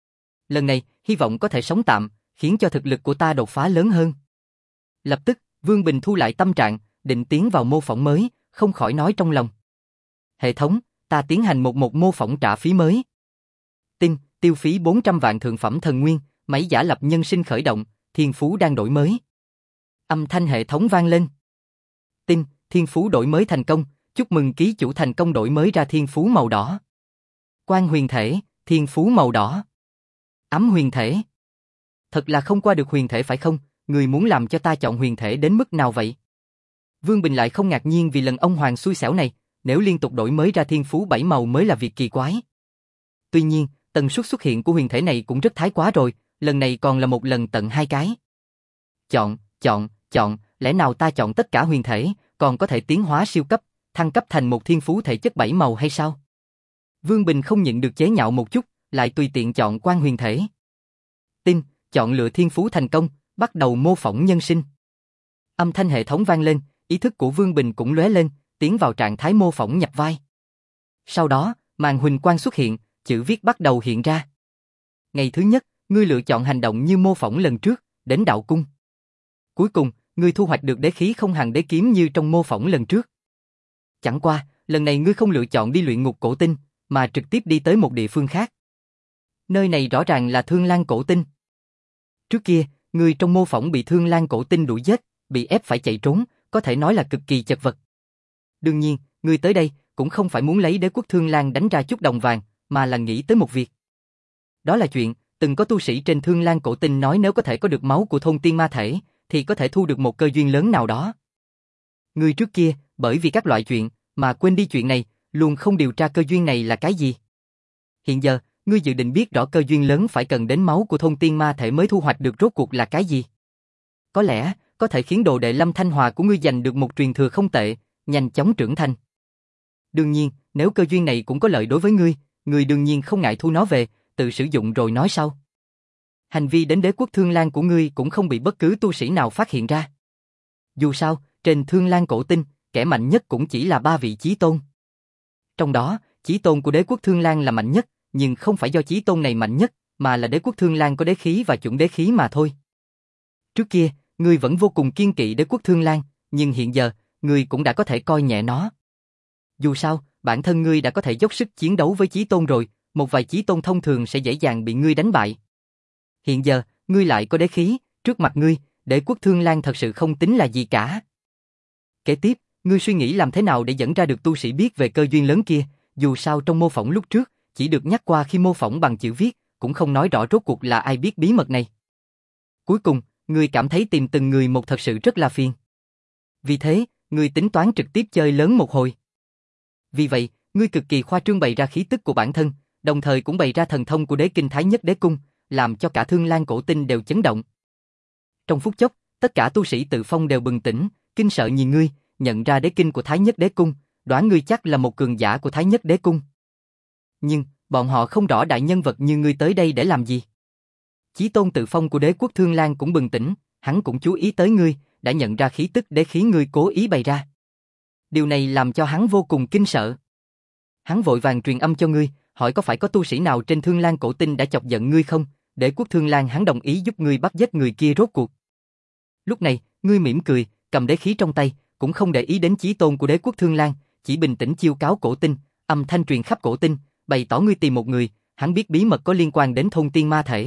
Lần này, hy vọng có thể sống tạm, khiến cho thực lực của ta đột phá lớn hơn. Lập tức, Vương Bình thu lại tâm trạng, định tiến vào mô phỏng mới, không khỏi nói trong lòng. Hệ thống, ta tiến hành một một mô phỏng trả phí mới. Tin, tiêu phí bốn trăm vạn thượng phẩm thần nguyên, máy giả lập nhân sinh khởi động, thiên phú đang đổi mới. Âm thanh hệ thống vang lên. Tin, thiên phú đổi mới thành công, chúc mừng ký chủ thành công đổi mới ra thiên phú màu đỏ. Quan huyền thể, thiên phú màu đỏ. Ấm huyền thể. Thật là không qua được huyền thể phải không, người muốn làm cho ta chọn huyền thể đến mức nào vậy? Vương Bình lại không ngạc nhiên vì lần ông hoàng xui xẻo này, nếu liên tục đổi mới ra thiên phú bảy màu mới là việc kỳ quái. Tuy nhiên, tần suất xuất hiện của huyền thể này cũng rất thái quá rồi, lần này còn là một lần tận hai cái. Chọn, chọn, chọn, lẽ nào ta chọn tất cả huyền thể, còn có thể tiến hóa siêu cấp, thăng cấp thành một thiên phú thể chất bảy màu hay sao? Vương Bình không nhịn được chế nhạo một chút, lại tùy tiện chọn quan huyền thể. Tin, chọn lựa thiên phú thành công, bắt đầu mô phỏng nhân sinh. Âm thanh hệ thống vang lên, ý thức của Vương Bình cũng lóe lên, tiến vào trạng thái mô phỏng nhập vai. Sau đó, màn huỳnh quang xuất hiện, chữ viết bắt đầu hiện ra. Ngày thứ nhất, ngươi lựa chọn hành động như mô phỏng lần trước, đến đạo cung. Cuối cùng, ngươi thu hoạch được đế khí không hàn đế kiếm như trong mô phỏng lần trước. Chẳng qua, lần này ngươi không lựa chọn đi luyện ngục cổ tinh, mà trực tiếp đi tới một địa phương khác. Nơi này rõ ràng là Thương Lan cổ tinh. Trước kia, ngươi trong mô phỏng bị Thương Lan cổ tinh đuổi giết, bị ép phải chạy trốn, có thể nói là cực kỳ chật vật. Đương nhiên, ngươi tới đây cũng không phải muốn lấy đế quốc Thương Lan đánh ra chút đồng vàng, mà là nghĩ tới một việc. Đó là chuyện, từng có tu sĩ trên Thương Lan cổ tinh nói nếu có thể có được máu của thôn tiên ma thể, thì có thể thu được một cơ duyên lớn nào đó. Ngươi trước kia, bởi vì các loại chuyện, mà quên đi chuyện này, luôn không điều tra cơ duyên này là cái gì. Hiện giờ, ngươi dự định biết rõ cơ duyên lớn phải cần đến máu của thôn tiên ma thể mới thu hoạch được rốt cuộc là cái gì. Có lẽ, có thể khiến đồ đệ Lâm Thanh Hòa của ngươi giành được một truyền thừa không tệ, nhanh chóng trưởng thành. Đương nhiên, nếu cơ duyên này cũng có lợi đối với ngươi, ngươi đương nhiên không ngại thu nó về, tự sử dụng rồi nói sau. Hành vi đến đế quốc Thương Lan của ngươi cũng không bị bất cứ tu sĩ nào phát hiện ra. Dù sao, trên Thương Lan cổ tinh, kẻ mạnh nhất cũng chỉ là ba vị chí tôn. Trong đó, chí tôn của đế quốc Thương Lan là mạnh nhất, nhưng không phải do chí tôn này mạnh nhất, mà là đế quốc Thương Lan có đế khí và chuẩn đế khí mà thôi. Trước kia, ngươi vẫn vô cùng kiên kỵ đế quốc Thương Lan, nhưng hiện giờ, ngươi cũng đã có thể coi nhẹ nó. Dù sao, bản thân ngươi đã có thể dốc sức chiến đấu với chí tôn rồi, một vài chí tôn thông thường sẽ dễ dàng bị ngươi đánh bại. Hiện giờ, ngươi lại có đế khí, trước mặt ngươi, đế quốc Thương Lan thật sự không tính là gì cả. Kế tiếp, ngươi suy nghĩ làm thế nào để dẫn ra được tu sĩ biết về cơ duyên lớn kia, dù sao trong mô phỏng lúc trước, chỉ được nhắc qua khi mô phỏng bằng chữ viết, cũng không nói rõ rốt cuộc là ai biết bí mật này. Cuối cùng, ngươi cảm thấy tìm từng người một thật sự rất là phiền. Vì thế, ngươi tính toán trực tiếp chơi lớn một hồi. Vì vậy, ngươi cực kỳ khoa trương bày ra khí tức của bản thân, đồng thời cũng bày ra thần thông của đế kinh Thái Nhất Đế Cung, làm cho cả Thương Lan cổ tinh đều chấn động. Trong phút chốc, tất cả tu sĩ tự phong đều bừng tỉnh, kinh sợ nhìn ngươi, nhận ra đế kinh của Thái Nhất Đế Cung, đoán ngươi chắc là một cường giả của Thái Nhất Đế Cung. Nhưng, bọn họ không rõ đại nhân vật như ngươi tới đây để làm gì. Chí tôn tự phong của đế quốc Thương Lan cũng bừng tỉnh, hắn cũng chú ý tới ngươi, đã nhận ra khí tức đế khí ngươi cố ý bày ra. Điều này làm cho hắn vô cùng kinh sợ. Hắn vội vàng truyền âm cho ngươi, hỏi có phải có tu sĩ nào trên Thương Lan cổ tinh đã chọc giận ngươi không, đế quốc Thương Lan hắn đồng ý giúp ngươi bắt giết người kia rốt cuộc. Lúc này, ngươi mỉm cười, cầm đế khí trong tay, cũng không để ý đến chí tôn của đế quốc Thương Lan, chỉ bình tĩnh chiêu cáo cổ tinh, âm thanh truyền khắp cổ tinh, bày tỏ ngươi tìm một người, hắn biết bí mật có liên quan đến thôn tiên ma thể.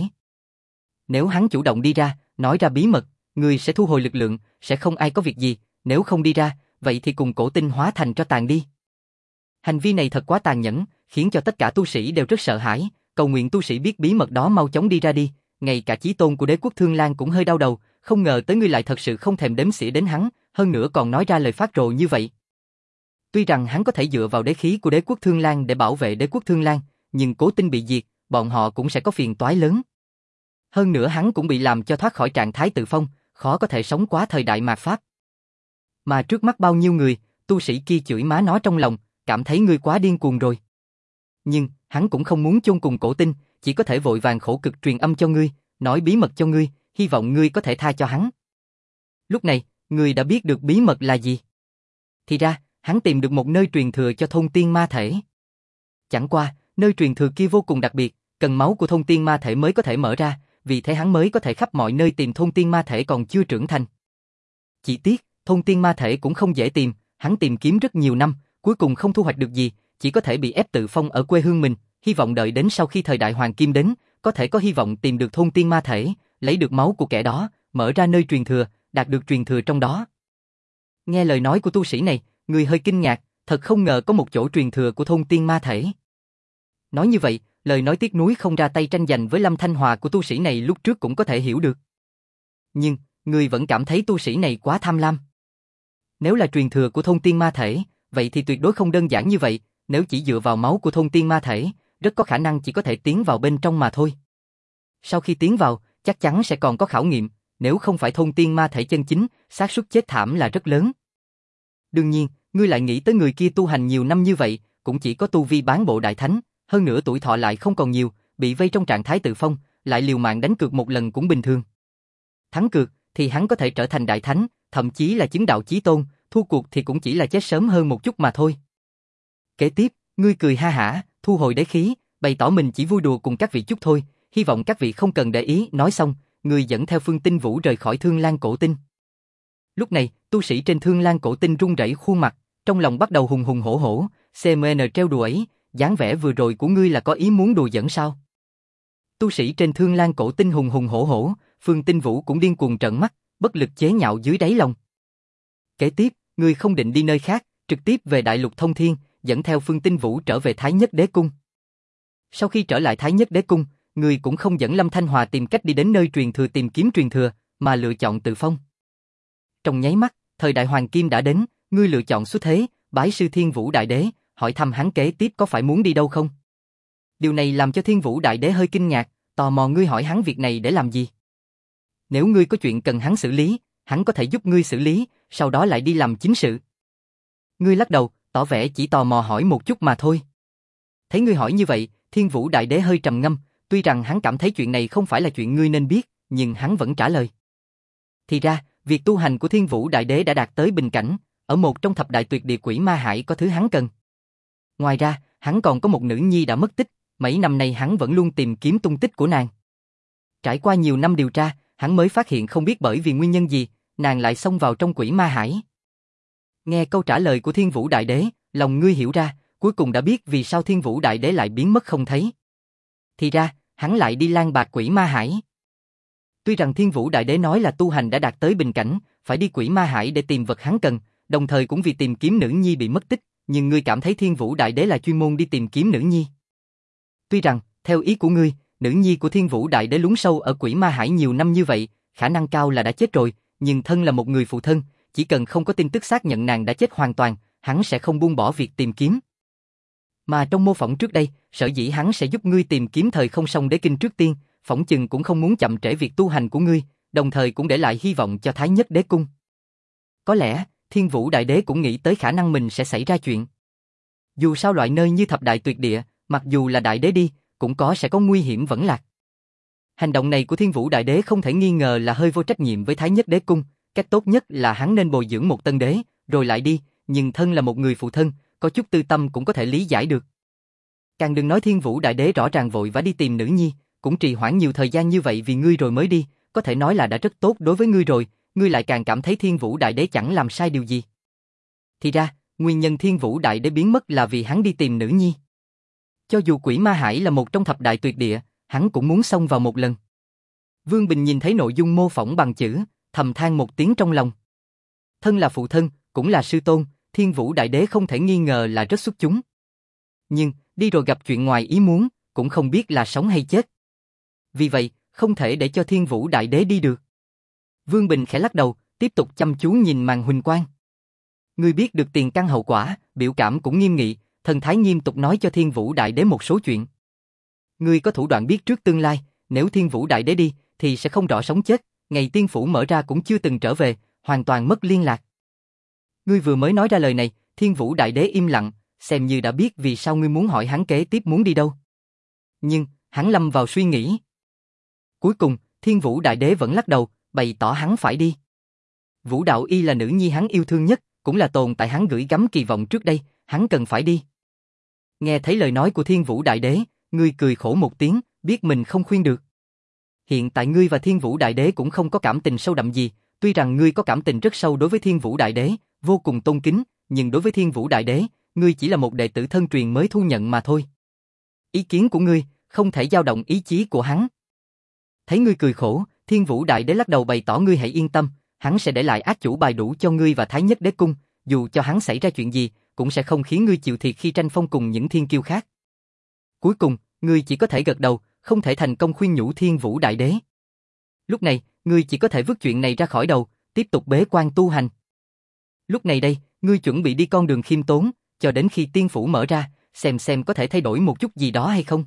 Nếu hắn chủ động đi ra, nói ra bí mật, ngươi sẽ thu hồi lực lượng, sẽ không ai có việc gì, nếu không đi ra, vậy thì cùng cổ tinh hóa thành tro tàn đi. Hành vi này thật quá tàn nhẫn, khiến cho tất cả tu sĩ đều rất sợ hãi, cầu nguyện tu sĩ biết bí mật đó mau chóng đi ra đi, ngay cả chí tôn của đế quốc Thương Lan cũng hơi đau đầu, không ngờ tới ngươi lại thật sự không thèm đếm xỉa đến hắn, hơn nữa còn nói ra lời phát rồ như vậy. Tuy rằng hắn có thể dựa vào đế khí của đế quốc Thương Lan để bảo vệ đế quốc Thương Lan, nhưng cố tinh bị diệt, bọn họ cũng sẽ có phiền toái lớn. Hơn nữa hắn cũng bị làm cho thoát khỏi trạng thái tự phong, khó có thể sống quá thời đại mạt Pháp. Mà trước mắt bao nhiêu người, tu sĩ kia chửi má nó trong lòng, cảm thấy ngươi quá điên cuồng rồi. Nhưng, hắn cũng không muốn chôn cùng cổ tinh, chỉ có thể vội vàng khổ cực truyền âm cho ngươi, nói bí mật cho ngươi, hy vọng ngươi có thể tha cho hắn. Lúc này, ngươi đã biết được bí mật là gì. Thì ra, hắn tìm được một nơi truyền thừa cho thôn tiên ma thể. Chẳng qua, nơi truyền thừa kia vô cùng đặc biệt, cần máu của thôn tiên ma thể mới có thể mở ra, vì thế hắn mới có thể khắp mọi nơi tìm thôn tiên ma thể còn chưa trưởng thành. Chỉ tiếc, thôn tiên ma thể cũng không dễ tìm, hắn tìm kiếm rất nhiều năm, cuối cùng không thu hoạch được gì, chỉ có thể bị ép tự phong ở quê hương mình, hy vọng đợi đến sau khi thời đại hoàng kim đến, có thể có hy vọng tìm được thôn tiên ma thể, lấy được máu của kẻ đó, mở ra nơi truyền thừa, đạt được truyền thừa trong đó. Nghe lời nói của tu sĩ này, người hơi kinh ngạc, thật không ngờ có một chỗ truyền thừa của thôn tiên ma thể. Nói như vậy, lời nói tiếc nuối không ra tay tranh giành với Lâm Thanh Hòa của tu sĩ này lúc trước cũng có thể hiểu được. Nhưng, người vẫn cảm thấy tu sĩ này quá tham lam. Nếu là truyền thừa của thôn tiên ma thể, vậy thì tuyệt đối không đơn giản như vậy, nếu chỉ dựa vào máu của thôn tiên ma thể, rất có khả năng chỉ có thể tiến vào bên trong mà thôi. Sau khi tiến vào, chắc chắn sẽ còn có khảo nghiệm, nếu không phải thôn tiên ma thể chân chính, xác suất chết thảm là rất lớn. Đương nhiên, ngươi lại nghĩ tới người kia tu hành nhiều năm như vậy, cũng chỉ có tu vi bán bộ đại thánh, hơn nữa tuổi thọ lại không còn nhiều, bị vây trong trạng thái tự phong, lại liều mạng đánh cược một lần cũng bình thường. Thắng cược thì hắn có thể trở thành đại thánh, thậm chí là chứng đạo chí tôn, thua cuộc thì cũng chỉ là chết sớm hơn một chút mà thôi. Kế tiếp, ngươi cười ha hả, thu hồi đế khí, bày tỏ mình chỉ vui đùa cùng các vị chút thôi, hy vọng các vị không cần để ý. Nói xong, ngươi dẫn theo Phương Tinh Vũ rời khỏi Thương Lan Cổ Tinh. Lúc này, tu sĩ trên Thương Lan Cổ Tinh run rẩy khuôn mặt, trong lòng bắt đầu hùng hùng hổ hổ, xê em en trêu đùa ấy, dáng vẻ vừa rồi của ngươi là có ý muốn đùa giỡn sao? Tu sĩ trên Thương Lan Cổ Tinh hùng hùng hổ hổ, Phương Tinh Vũ cũng điên cuồng trợn mắt, bất lực chế nhạo dưới đáy lòng. Kế tiếp, ngươi không định đi nơi khác, trực tiếp về Đại Lục Thông Thiên, dẫn theo Phương Tinh Vũ trở về Thái Nhất Đế Cung. Sau khi trở lại Thái Nhất Đế Cung, ngươi cũng không dẫn Lâm Thanh Hòa tìm cách đi đến nơi truyền thừa tìm kiếm truyền thừa, mà lựa chọn tự phong. Trong nháy mắt, thời đại hoàng kim đã đến, ngươi lựa chọn xuất thế, bái sư Thiên Vũ Đại Đế, hỏi thăm hắn kế tiếp có phải muốn đi đâu không. Điều này làm cho Thiên Vũ Đại Đế hơi kinh ngạc, tò mò ngươi hỏi hắn việc này để làm gì. Nếu ngươi có chuyện cần hắn xử lý, hắn có thể giúp ngươi xử lý, sau đó lại đi làm chính sự. Ngươi lắc đầu, tỏ vẻ chỉ tò mò hỏi một chút mà thôi. Thấy ngươi hỏi như vậy, Thiên Vũ Đại Đế hơi trầm ngâm, tuy rằng hắn cảm thấy chuyện này không phải là chuyện ngươi nên biết, nhưng hắn vẫn trả lời. Thì ra, việc tu hành của Thiên Vũ Đại Đế đã đạt tới bình cảnh, ở một trong thập đại tuyệt địa quỷ ma hải có thứ hắn cần. Ngoài ra, hắn còn có một nữ nhi đã mất tích, mấy năm nay hắn vẫn luôn tìm kiếm tung tích của nàng. Trải qua nhiều năm điều tra, hắn mới phát hiện không biết bởi vì nguyên nhân gì, nàng lại xông vào trong quỷ ma hải. Nghe câu trả lời của Thiên Vũ Đại Đế, lòng ngươi hiểu ra, cuối cùng đã biết vì sao Thiên Vũ Đại Đế lại biến mất không thấy. Thì ra, hắn lại đi lang bạt quỷ ma hải. Tuy rằng Thiên Vũ Đại Đế nói là tu hành đã đạt tới bình cảnh, phải đi quỷ ma hải để tìm vật hắn cần, đồng thời cũng vì tìm kiếm nữ nhi bị mất tích, nhưng ngươi cảm thấy Thiên Vũ Đại Đế là chuyên môn đi tìm kiếm nữ nhi. Tuy rằng, theo ý của ngươi, nữ nhi của Thiên Vũ Đại Đế lún sâu ở quỷ ma hải nhiều năm như vậy, khả năng cao là đã chết rồi, nhưng thân là một người phụ thân, chỉ cần không có tin tức xác nhận nàng đã chết hoàn toàn, hắn sẽ không buông bỏ việc tìm kiếm. Mà trong mô phỏng trước đây, sở dĩ hắn sẽ giúp ngươi tìm kiếm thời không song đế kinh trước tiên, phỏng chừng cũng không muốn chậm trễ việc tu hành của ngươi, đồng thời cũng để lại hy vọng cho Thái Nhất Đế Cung. Có lẽ, Thiên Vũ Đại Đế cũng nghĩ tới khả năng mình sẽ xảy ra chuyện. Dù sao loại nơi như thập đại tuyệt địa, mặc dù là Đại Đế đi, cũng có sẽ có nguy hiểm vẫn lạc. Hành động này của Thiên Vũ Đại Đế không thể nghi ngờ là hơi vô trách nhiệm với Thái Nhất Đế Cung, cách tốt nhất là hắn nên bồi dưỡng một tân đế, rồi lại đi, nhưng thân là một người phụ thân, có chút tư tâm cũng có thể lý giải được. Càng đừng nói Thiên Vũ Đại Đế rõ ràng vội vã đi tìm nữ nhi, cũng trì hoãn nhiều thời gian như vậy vì ngươi rồi mới đi, có thể nói là đã rất tốt đối với ngươi rồi, ngươi lại càng cảm thấy Thiên Vũ Đại Đế chẳng làm sai điều gì. Thì ra, nguyên nhân Thiên Vũ Đại Đế biến mất là vì hắn đi tìm nữ nhi. Cho dù Quỷ Ma Hải là một trong thập đại tuyệt địa, hắn cũng muốn xông vào một lần. Vương Bình nhìn thấy nội dung mô phỏng bằng chữ, thầm than một tiếng trong lòng. Thân là phụ thân, cũng là sư tôn, Thiên Vũ Đại Đế không thể nghi ngờ là rất xuất chúng. Nhưng, đi rồi gặp chuyện ngoài ý muốn, cũng không biết là sống hay chết. Vì vậy, không thể để cho Thiên Vũ Đại Đế đi được. Vương Bình khẽ lắc đầu, tiếp tục chăm chú nhìn màn huỳnh quang. Ngươi biết được tiền căn hậu quả, biểu cảm cũng nghiêm nghị, thần thái nghiêm túc nói cho Thiên Vũ Đại Đế một số chuyện. Ngươi có thủ đoạn biết trước tương lai, nếu Thiên Vũ Đại Đế đi, thì sẽ không rõ sống chết, ngày tiên phủ mở ra cũng chưa từng trở về, hoàn toàn mất liên lạc. Ngươi vừa mới nói ra lời này, Thiên Vũ Đại Đế im lặng, xem như đã biết vì sao ngươi muốn hỏi hắn kế tiếp muốn đi đâu. Nhưng, hắn lâm vào suy nghĩ. Cuối cùng, Thiên Vũ Đại Đế vẫn lắc đầu, bày tỏ hắn phải đi. Vũ Đạo Y là nữ nhi hắn yêu thương nhất, cũng là tồn tại hắn gửi gắm kỳ vọng trước đây, hắn cần phải đi. Nghe thấy lời nói của Thiên Vũ Đại Đế, ngươi cười khổ một tiếng, biết mình không khuyên được. Hiện tại ngươi và Thiên Vũ Đại Đế cũng không có cảm tình sâu đậm gì, tuy rằng ngươi có cảm tình rất sâu đối với Thiên Vũ Đại Đế, vô cùng tôn kính, nhưng đối với Thiên Vũ Đại Đế, ngươi chỉ là một đệ tử thân truyền mới thu nhận mà thôi. Ý kiến của ngươi, không thể dao động ý chí của hắn. Thấy ngươi cười khổ, Thiên Vũ Đại Đế lắc đầu bày tỏ ngươi hãy yên tâm, hắn sẽ để lại át chủ bài đủ cho ngươi và Thái Nhất Đế Cung, dù cho hắn xảy ra chuyện gì, cũng sẽ không khiến ngươi chịu thiệt khi tranh phong cùng những thiên kiêu khác. Cuối cùng, ngươi chỉ có thể gật đầu, không thể thành công khuyên nhủ Thiên Vũ Đại Đế. Lúc này, ngươi chỉ có thể vứt chuyện này ra khỏi đầu, tiếp tục bế quan tu hành. Lúc này đây, ngươi chuẩn bị đi con đường khiêm tốn, cho đến khi tiên phủ mở ra, xem xem có thể thay đổi một chút gì đó hay không.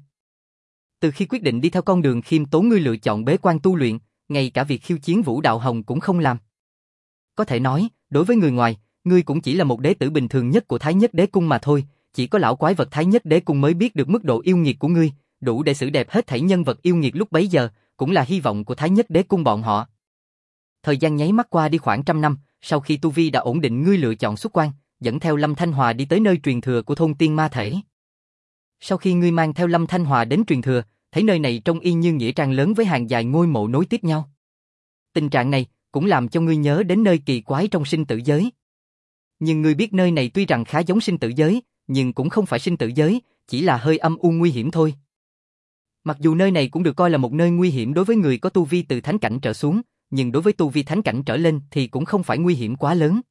Từ khi quyết định đi theo con đường khiêm tốn ngươi lựa chọn bế quan tu luyện, ngay cả việc khiêu chiến Vũ Đạo Hồng cũng không làm. Có thể nói, đối với người ngoài, ngươi cũng chỉ là một đế tử bình thường nhất của Thái Nhất Đế Cung mà thôi, chỉ có lão quái vật Thái Nhất Đế Cung mới biết được mức độ yêu nghiệt của ngươi, đủ để xử đẹp hết thảy nhân vật yêu nghiệt lúc bấy giờ, cũng là hy vọng của Thái Nhất Đế Cung bọn họ. Thời gian nháy mắt qua đi khoảng trăm năm, sau khi tu vi đã ổn định ngươi lựa chọn xuất quan, dẫn theo Lâm Thanh Hòa đi tới nơi truyền thừa của thôn tiên ma thể. Sau khi ngươi mang theo Lâm Thanh Hòa đến truyền thừa, thấy nơi này trông y như nghĩa trang lớn với hàng dài ngôi mộ nối tiếp nhau. Tình trạng này cũng làm cho ngươi nhớ đến nơi kỳ quái trong sinh tử giới. Nhưng ngươi biết nơi này tuy rằng khá giống sinh tử giới, nhưng cũng không phải sinh tử giới, chỉ là hơi âm u nguy hiểm thôi. Mặc dù nơi này cũng được coi là một nơi nguy hiểm đối với người có tu vi từ thánh cảnh trở xuống, nhưng đối với tu vi thánh cảnh trở lên thì cũng không phải nguy hiểm quá lớn.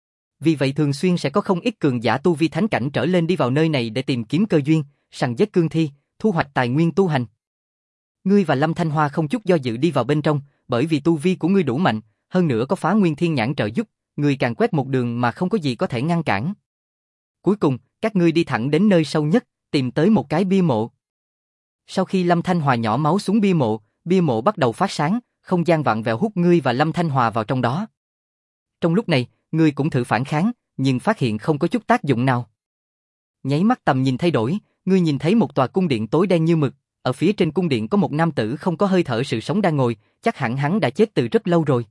Vì vậy thường xuyên sẽ có không ít cường giả tu vi thánh cảnh trở lên đi vào nơi này để tìm kiếm cơ duyên, săn giết cương thi, thu hoạch tài nguyên tu hành. Ngươi và Lâm Thanh Hoa không chút do dự đi vào bên trong, bởi vì tu vi của ngươi đủ mạnh, hơn nữa có Phá Nguyên Thiên Nhãn trợ giúp, ngươi càng quét một đường mà không có gì có thể ngăn cản. Cuối cùng, các ngươi đi thẳng đến nơi sâu nhất, tìm tới một cái bia mộ. Sau khi Lâm Thanh Hòa nhỏ máu xuống bia mộ, bia mộ bắt đầu phát sáng, không gian vặn vẹo hút ngươi và Lâm Thanh Hòa vào trong đó. Trong lúc này, ngươi cũng thử phản kháng, nhưng phát hiện không có chút tác dụng nào. Nháy mắt tầm nhìn thay đổi, ngươi nhìn thấy một tòa cung điện tối đen như mực, ở phía trên cung điện có một nam tử không có hơi thở sự sống đang ngồi, chắc hẳn hắn đã chết từ rất lâu rồi.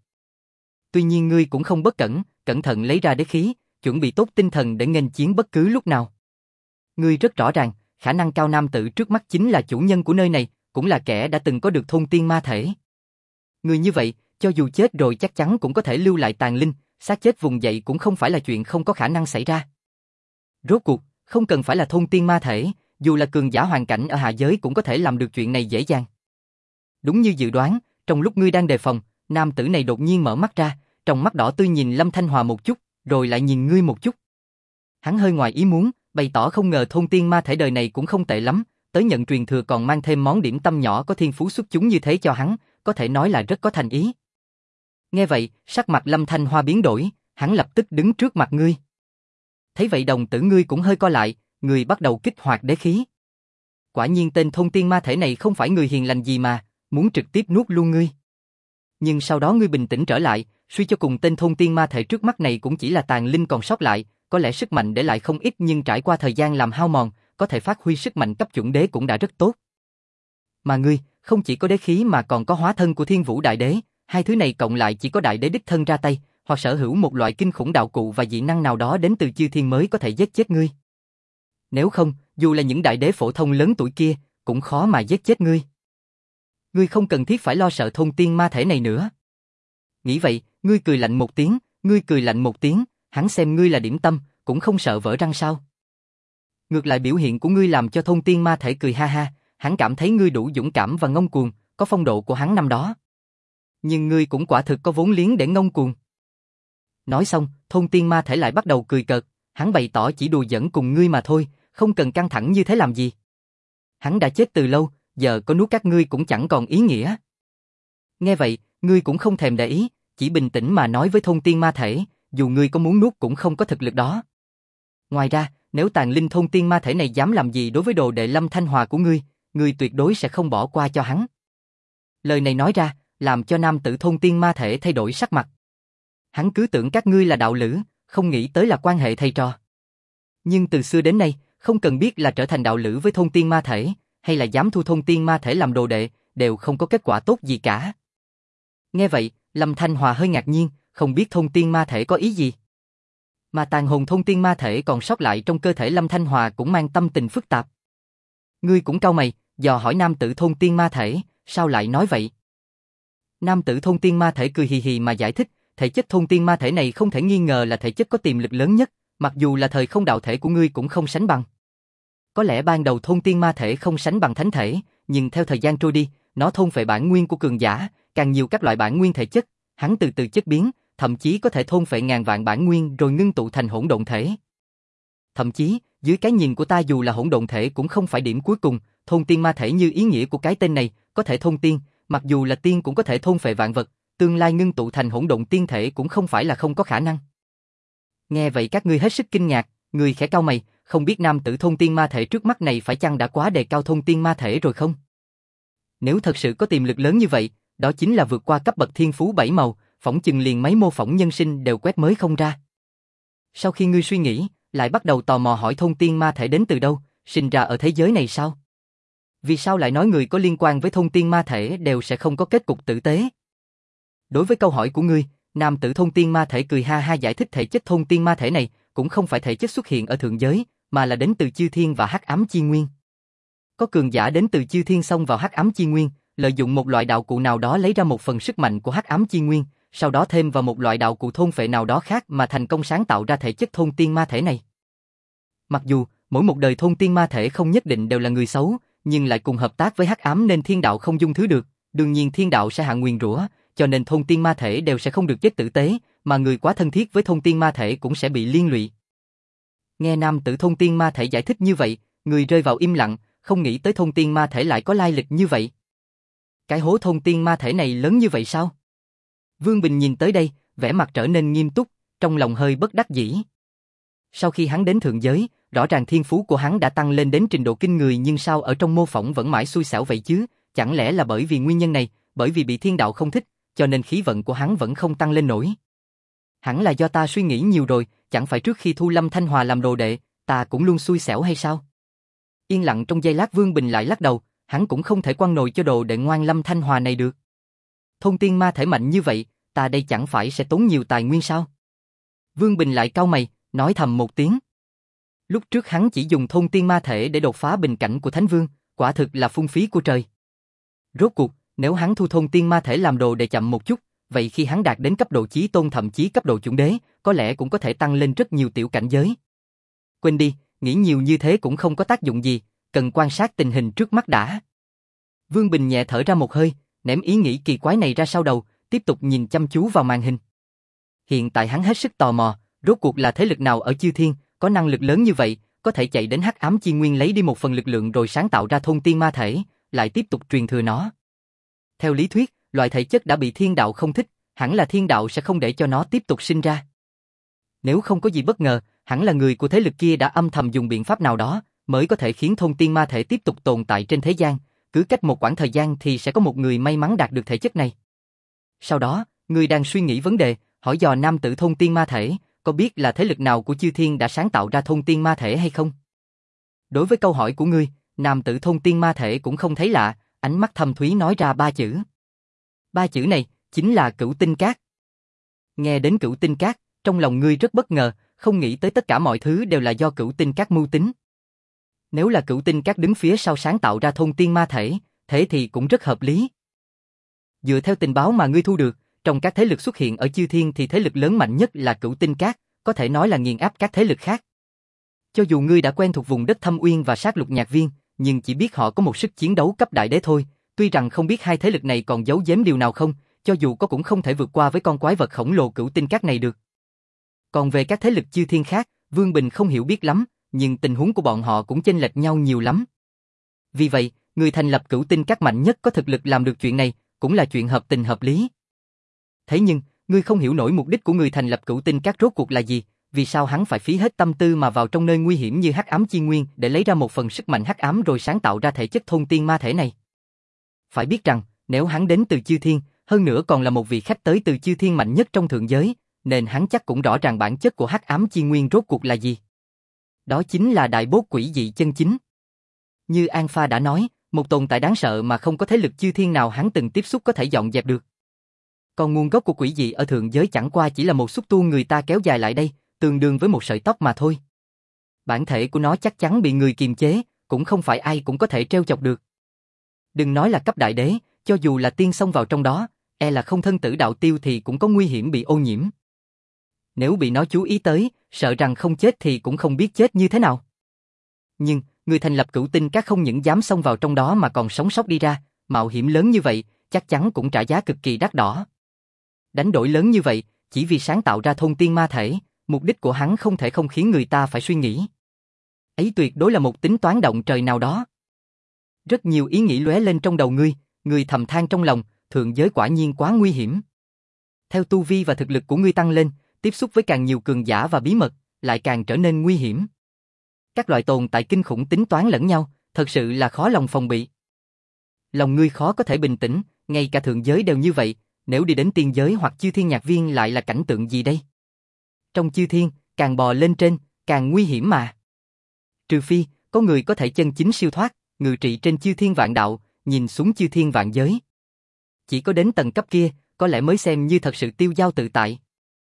Tuy nhiên ngươi cũng không bất cẩn, cẩn thận lấy ra đế khí, chuẩn bị tốt tinh thần để nghênh chiến bất cứ lúc nào. Ngươi rất rõ ràng, khả năng cao nam tử trước mắt chính là chủ nhân của nơi này, cũng là kẻ đã từng có được thôn tiên ma thể. Người như vậy, cho dù chết rồi chắc chắn cũng có thể lưu lại tàn linh, xác chết vùng dậy cũng không phải là chuyện không có khả năng xảy ra. Rốt cuộc, không cần phải là thôn tiên ma thể, dù là cường giả hoàn cảnh ở hạ giới cũng có thể làm được chuyện này dễ dàng. Đúng như dự đoán, trong lúc ngươi đang đề phòng, nam tử này đột nhiên mở mắt ra, trong mắt đỏ tươi nhìn Lâm Thanh Hòa một chút, rồi lại nhìn ngươi một chút. Hắn hơi ngoài ý muốn, bày tỏ không ngờ thôn tiên ma thể đời này cũng không tệ lắm, tới nhận truyền thừa còn mang thêm món điểm tâm nhỏ có thiên phú xuất chúng như thế cho hắn, có thể nói là rất có thành ý. Nghe vậy, sắc mặt Lâm Thanh Hoa biến đổi, hắn lập tức đứng trước mặt ngươi. Thấy vậy đồng tử ngươi cũng hơi co lại, ngươi bắt đầu kích hoạt đế khí. Quả nhiên tên thôn tiên ma thể này không phải người hiền lành gì mà, muốn trực tiếp nuốt luôn ngươi. Nhưng sau đó ngươi bình tĩnh trở lại, suy cho cùng tên thôn tiên ma thể trước mắt này cũng chỉ là tàn linh còn sót lại, có lẽ sức mạnh để lại không ít nhưng trải qua thời gian làm hao mòn, có thể phát huy sức mạnh cấp chuẩn đế cũng đã rất tốt. Mà ngươi, không chỉ có đế khí mà còn có hóa thân của Thiên Vũ Đại Đế, hai thứ này cộng lại chỉ có Đại Đế đích thân ra tay, hoặc sở hữu một loại kinh khủng đạo cụ và dị năng nào đó đến từ chư thiên mới có thể giết chết ngươi. Nếu không, dù là những đại đế phổ thông lớn tuổi kia, cũng khó mà giết chết ngươi. Ngươi không cần thiết phải lo sợ thôn tiên ma thể này nữa. Nghĩ vậy, ngươi cười lạnh một tiếng, ngươi cười lạnh một tiếng, hắn xem ngươi là điểm tâm, cũng không sợ vỡ răng sao? Ngược lại biểu hiện của ngươi làm cho thôn tiên ma thể cười ha ha, hắn cảm thấy ngươi đủ dũng cảm và ngông cuồng, có phong độ của hắn năm đó. Nhưng ngươi cũng quả thực có vốn liếng để ngông cuồng. Nói xong, thôn tiên ma thể lại bắt đầu cười cợt, hắn bày tỏ chỉ đùa giỡn cùng ngươi mà thôi, không cần căng thẳng như thế làm gì. Hắn đã chết từ lâu, giờ có nuốt các ngươi cũng chẳng còn ý nghĩa. Nghe vậy, ngươi cũng không thèm để ý, chỉ bình tĩnh mà nói với thôn tiên ma thể, dù ngươi có muốn nuốt cũng không có thực lực đó. Ngoài ra, nếu tàn linh thôn tiên ma thể này dám làm gì đối với đồ đệ Lâm Thanh Hòa của ngươi, ngươi tuyệt đối sẽ không bỏ qua cho hắn. Lời này nói ra, làm cho nam tử thôn tiên ma thể thay đổi sắc mặt. Hắn cứ tưởng các ngươi là đạo lữ, không nghĩ tới là quan hệ thầy trò. Nhưng từ xưa đến nay, không cần biết là trở thành đạo lữ với thôn tiên ma thể, hay là dám thu thôn tiên ma thể làm đồ đệ, đều không có kết quả tốt gì cả. Nghe vậy, Lâm Thanh Hòa hơi ngạc nhiên, không biết thôn tiên ma thể có ý gì. Mà tàn hồn thôn tiên ma thể còn sót lại trong cơ thể Lâm Thanh Hòa cũng mang tâm tình phức tạp. Ngươi cũng cau mày, dò hỏi nam tử thôn tiên ma thể, sao lại nói vậy? Nam tử thôn tiên ma thể cười hì hì mà giải thích, thể chất thôn tiên ma thể này không thể nghi ngờ là thể chất có tiềm lực lớn nhất, mặc dù là thời không đạo thể của ngươi cũng không sánh bằng. Có lẽ ban đầu thôn tiên ma thể không sánh bằng thánh thể, nhưng theo thời gian trôi đi, nó thôn phệ bản nguyên của cường giả, càng nhiều các loại bản nguyên thể chất, hắn từ từ chất biến, thậm chí có thể thôn phệ ngàn vạn bản nguyên rồi ngưng tụ thành hỗn độn thể. Thậm chí, dưới cái nhìn của ta dù là hỗn độn thể cũng không phải điểm cuối cùng, thôn tiên ma thể như ý nghĩa của cái tên này, có thể thôn tiên, mặc dù là tiên cũng có thể thôn phệ vạn vật, tương lai ngưng tụ thành hỗn độn tiên thể cũng không phải là không có khả năng. Nghe vậy các ngươi hết sức kinh ngạc, người khẽ cau mày, không biết nam tử thôn tiên ma thể trước mắt này phải chăng đã quá đề cao thôn tiên ma thể rồi không? Nếu thật sự có tiềm lực lớn như vậy, đó chính là vượt qua cấp bậc thiên phú bảy màu, phỏng chừng liền mấy mô phỏng nhân sinh đều quét mới không ra. Sau khi ngươi suy nghĩ, lại bắt đầu tò mò hỏi thôn tiên ma thể đến từ đâu, sinh ra ở thế giới này sao? Vì sao lại nói người có liên quan với thôn tiên ma thể đều sẽ không có kết cục tử tế? Đối với câu hỏi của ngươi, nam tử thôn tiên ma thể cười ha ha giải thích thể chất thôn tiên ma thể này cũng không phải thể chất xuất hiện ở thượng giới, mà là đến từ chư thiên và hắc ám chi nguyên. Có cường giả đến từ chư thiên xông vào hắc ám chi nguyên, lợi dụng một loại đạo cụ nào đó lấy ra một phần sức mạnh của hắc ám chi nguyên, sau đó thêm vào một loại đạo cụ thôn phệ nào đó khác mà thành công sáng tạo ra thể chất thôn tiên ma thể này. Mặc dù mỗi một đời thôn tiên ma thể không nhất định đều là người xấu, nhưng lại cùng hợp tác với hắc ám nên thiên đạo không dung thứ được, đương nhiên thiên đạo sẽ hạ nguyền rủa, cho nên thôn tiên ma thể đều sẽ không được chết tử tế, mà người quá thân thiết với thôn tiên ma thể cũng sẽ bị liên lụy. Nghe nam tử thôn tiên ma thể giải thích như vậy, người rơi vào im lặng, không nghĩ tới thôn tiên ma thể lại có lai lịch như vậy. Cái hố thôn tiên ma thể này lớn như vậy sao? Vương Bình nhìn tới đây, vẻ mặt trở nên nghiêm túc, trong lòng hơi bất đắc dĩ. Sau khi hắn đến thượng giới, rõ ràng thiên phú của hắn đã tăng lên đến trình độ kinh người, nhưng sao ở trong mô phỏng vẫn mãi xui xẻo vậy chứ? Chẳng lẽ là bởi vì nguyên nhân này, bởi vì bị thiên đạo không thích, cho nên khí vận của hắn vẫn không tăng lên nổi? Hẳn là do ta suy nghĩ nhiều rồi, chẳng phải trước khi thu Lâm Thanh Hòa làm đồ đệ, ta cũng luôn xui xẻo hay sao? Yên lặng trong giây lát Vương Bình lại lắc đầu, hắn cũng không thể quăng nồi cho đồ đệ ngoan Lâm Thanh Hòa này được. Thôn tiên ma thể mạnh như vậy, ta đây chẳng phải sẽ tốn nhiều tài nguyên sao? Vương Bình lại cau mày, nói thầm một tiếng. Lúc trước hắn chỉ dùng thôn tiên ma thể để đột phá bình cảnh của Thánh Vương, quả thực là phung phí của trời. Rốt cuộc, nếu hắn thu thôn tiên ma thể làm đồ để chậm một chút, vậy khi hắn đạt đến cấp độ chí tôn thậm chí cấp độ chuẩn đế, có lẽ cũng có thể tăng lên rất nhiều tiểu cảnh giới. Quên đi, nghĩ nhiều như thế cũng không có tác dụng gì, cần quan sát tình hình trước mắt đã. Vương Bình nhẹ thở ra một hơi, ném ý nghĩ kỳ quái này ra sau đầu, tiếp tục nhìn chăm chú vào màn hình. Hiện tại hắn hết sức tò mò, rốt cuộc là thế lực nào ở chư thiên, có năng lực lớn như vậy, có thể chạy đến hắc ám chi nguyên lấy đi một phần lực lượng rồi sáng tạo ra thôn tiên ma thể, lại tiếp tục truyền thừa nó. Theo lý thuyết, loại thể chất đã bị thiên đạo không thích, hẳn là thiên đạo sẽ không để cho nó tiếp tục sinh ra. Nếu không có gì bất ngờ, hẳn là người của thế lực kia đã âm thầm dùng biện pháp nào đó, mới có thể khiến thôn tiên ma thể tiếp tục tồn tại trên thế gian, cứ cách một quãng thời gian thì sẽ có một người may mắn đạt được thể chất này. Sau đó, người đang suy nghĩ vấn đề, hỏi dò nam tử thôn tiên ma thể, có biết là thế lực nào của chư thiên đã sáng tạo ra thôn tiên ma thể hay không? Đối với câu hỏi của ngươi, nam tử thôn tiên ma thể cũng không thấy lạ, ánh mắt thâm thúy nói ra ba chữ. Ba chữ này, chính là Cửu Tinh Các. Nghe đến Cửu Tinh Các, trong lòng ngươi rất bất ngờ, không nghĩ tới tất cả mọi thứ đều là do Cửu Tinh Các mưu tính. Nếu là Cửu Tinh Các đứng phía sau sáng tạo ra thôn tiên ma thể, thế thì cũng rất hợp lý. Dựa theo tình báo mà ngươi thu được, trong các thế lực xuất hiện ở chư thiên thì thế lực lớn mạnh nhất là Cửu Tinh Các, có thể nói là nghiền áp các thế lực khác. Cho dù ngươi đã quen thuộc vùng đất Thâm Uyên và sát lục nhạc viên, nhưng chỉ biết họ có một sức chiến đấu cấp đại đế thôi, tuy rằng không biết hai thế lực này còn giấu giếm điều nào không, cho dù có cũng không thể vượt qua với con quái vật khổng lồ Cửu Tinh Các này được. Còn về các thế lực chư thiên khác, Vương Bình không hiểu biết lắm, nhưng tình huống của bọn họ cũng chênh lệch nhau nhiều lắm. Vì vậy, người thành lập Cửu Tinh Các mạnh nhất có thực lực làm được chuyện này, cũng là chuyện hợp tình hợp lý. Thế nhưng, ngươi không hiểu nổi mục đích của người thành lập Cửu Tinh Các rốt cuộc là gì, vì sao hắn phải phí hết tâm tư mà vào trong nơi nguy hiểm như Hắc Ám Chi Nguyên để lấy ra một phần sức mạnh hắc ám rồi sáng tạo ra thể chất thôn tiên ma thể này. Phải biết rằng, nếu hắn đến từ chư thiên, hơn nữa còn là một vị khách tới từ chư thiên mạnh nhất trong thượng giới, nên hắn chắc cũng rõ ràng bản chất của Hắc Ám Chi Nguyên rốt cuộc là gì. Đó chính là đại bốt quỷ dị chân chính. Như An Pha đã nói, một tồn tại đáng sợ mà không có thế lực chư thiên nào hắn từng tiếp xúc có thể dọn dẹp được. Còn nguồn gốc của quỷ dị ở thượng giới chẳng qua chỉ là một xúc tu người ta kéo dài lại đây, tương đương với một sợi tóc mà thôi. Bản thể của nó chắc chắn bị người kiềm chế, cũng không phải ai cũng có thể trêu chọc được. Đừng nói là cấp đại đế, cho dù là tiên xông vào trong đó, e là không thân tử đạo tiêu thì cũng có nguy hiểm bị ô nhiễm. Nếu bị nó chú ý tới, sợ rằng không chết thì cũng không biết chết như thế nào. Nhưng, người thành lập Cửu Tinh Các không những dám xông vào trong đó mà còn sống sót đi ra, mạo hiểm lớn như vậy, chắc chắn cũng trả giá cực kỳ đắt đỏ. Đánh đổi lớn như vậy, chỉ vì sáng tạo ra thôn tiên ma thể, mục đích của hắn không thể không khiến người ta phải suy nghĩ. Ấy tuyệt đối là một tính toán động trời nào đó. Rất nhiều ý nghĩ lóe lên trong đầu ngươi, ngươi thầm than trong lòng, thượng giới quả nhiên quá nguy hiểm. Theo tu vi và thực lực của ngươi tăng lên, tiếp xúc với càng nhiều cường giả và bí mật, lại càng trở nên nguy hiểm. Các loại tồn tại kinh khủng tính toán lẫn nhau, thật sự là khó lòng phòng bị. Lòng ngươi khó có thể bình tĩnh, ngay cả thượng giới đều như vậy, nếu đi đến tiên giới hoặc chư thiên nhạc viên lại là cảnh tượng gì đây? Trong chư thiên, càng bò lên trên, càng nguy hiểm mà. Trừ phi, có người có thể chân chính siêu thoát, ngự trị trên chư thiên vạn đạo, nhìn xuống chư thiên vạn giới. Chỉ có đến tầng cấp kia, có lẽ mới xem như thật sự tiêu dao tự tại.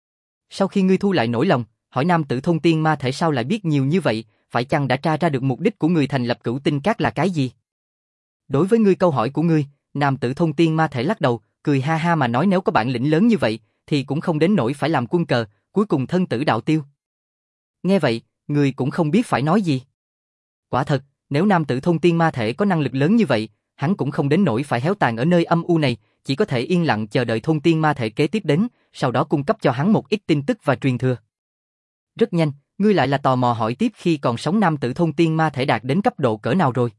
Sau khi ngươi thu lại nỗi lòng, hỏi nam tử thôn tiên ma thể sao lại biết nhiều như vậy, phải chăng đã tra ra được mục đích của người thành lập Cửu Tinh Các là cái gì? Đối với ngươi câu hỏi của ngươi, nam tử thôn tiên ma thể lắc đầu, cười ha ha mà nói nếu có bản lĩnh lớn như vậy, thì cũng không đến nỗi phải làm quân cờ, cuối cùng thân tử đạo tiêu. Nghe vậy, ngươi cũng không biết phải nói gì. Quả thật, nếu nam tử thôn tiên ma thể có năng lực lớn như vậy, hắn cũng không đến nỗi phải héo tàn ở nơi âm u này, chỉ có thể yên lặng chờ đợi thôn tiên ma thể kế tiếp đến, sau đó cung cấp cho hắn một ít tin tức và truyền thừa. Rất nhanh, ngươi lại là tò mò hỏi tiếp khi còn sống nam tử thôn tiên ma thể đạt đến cấp độ cỡ nào rồi.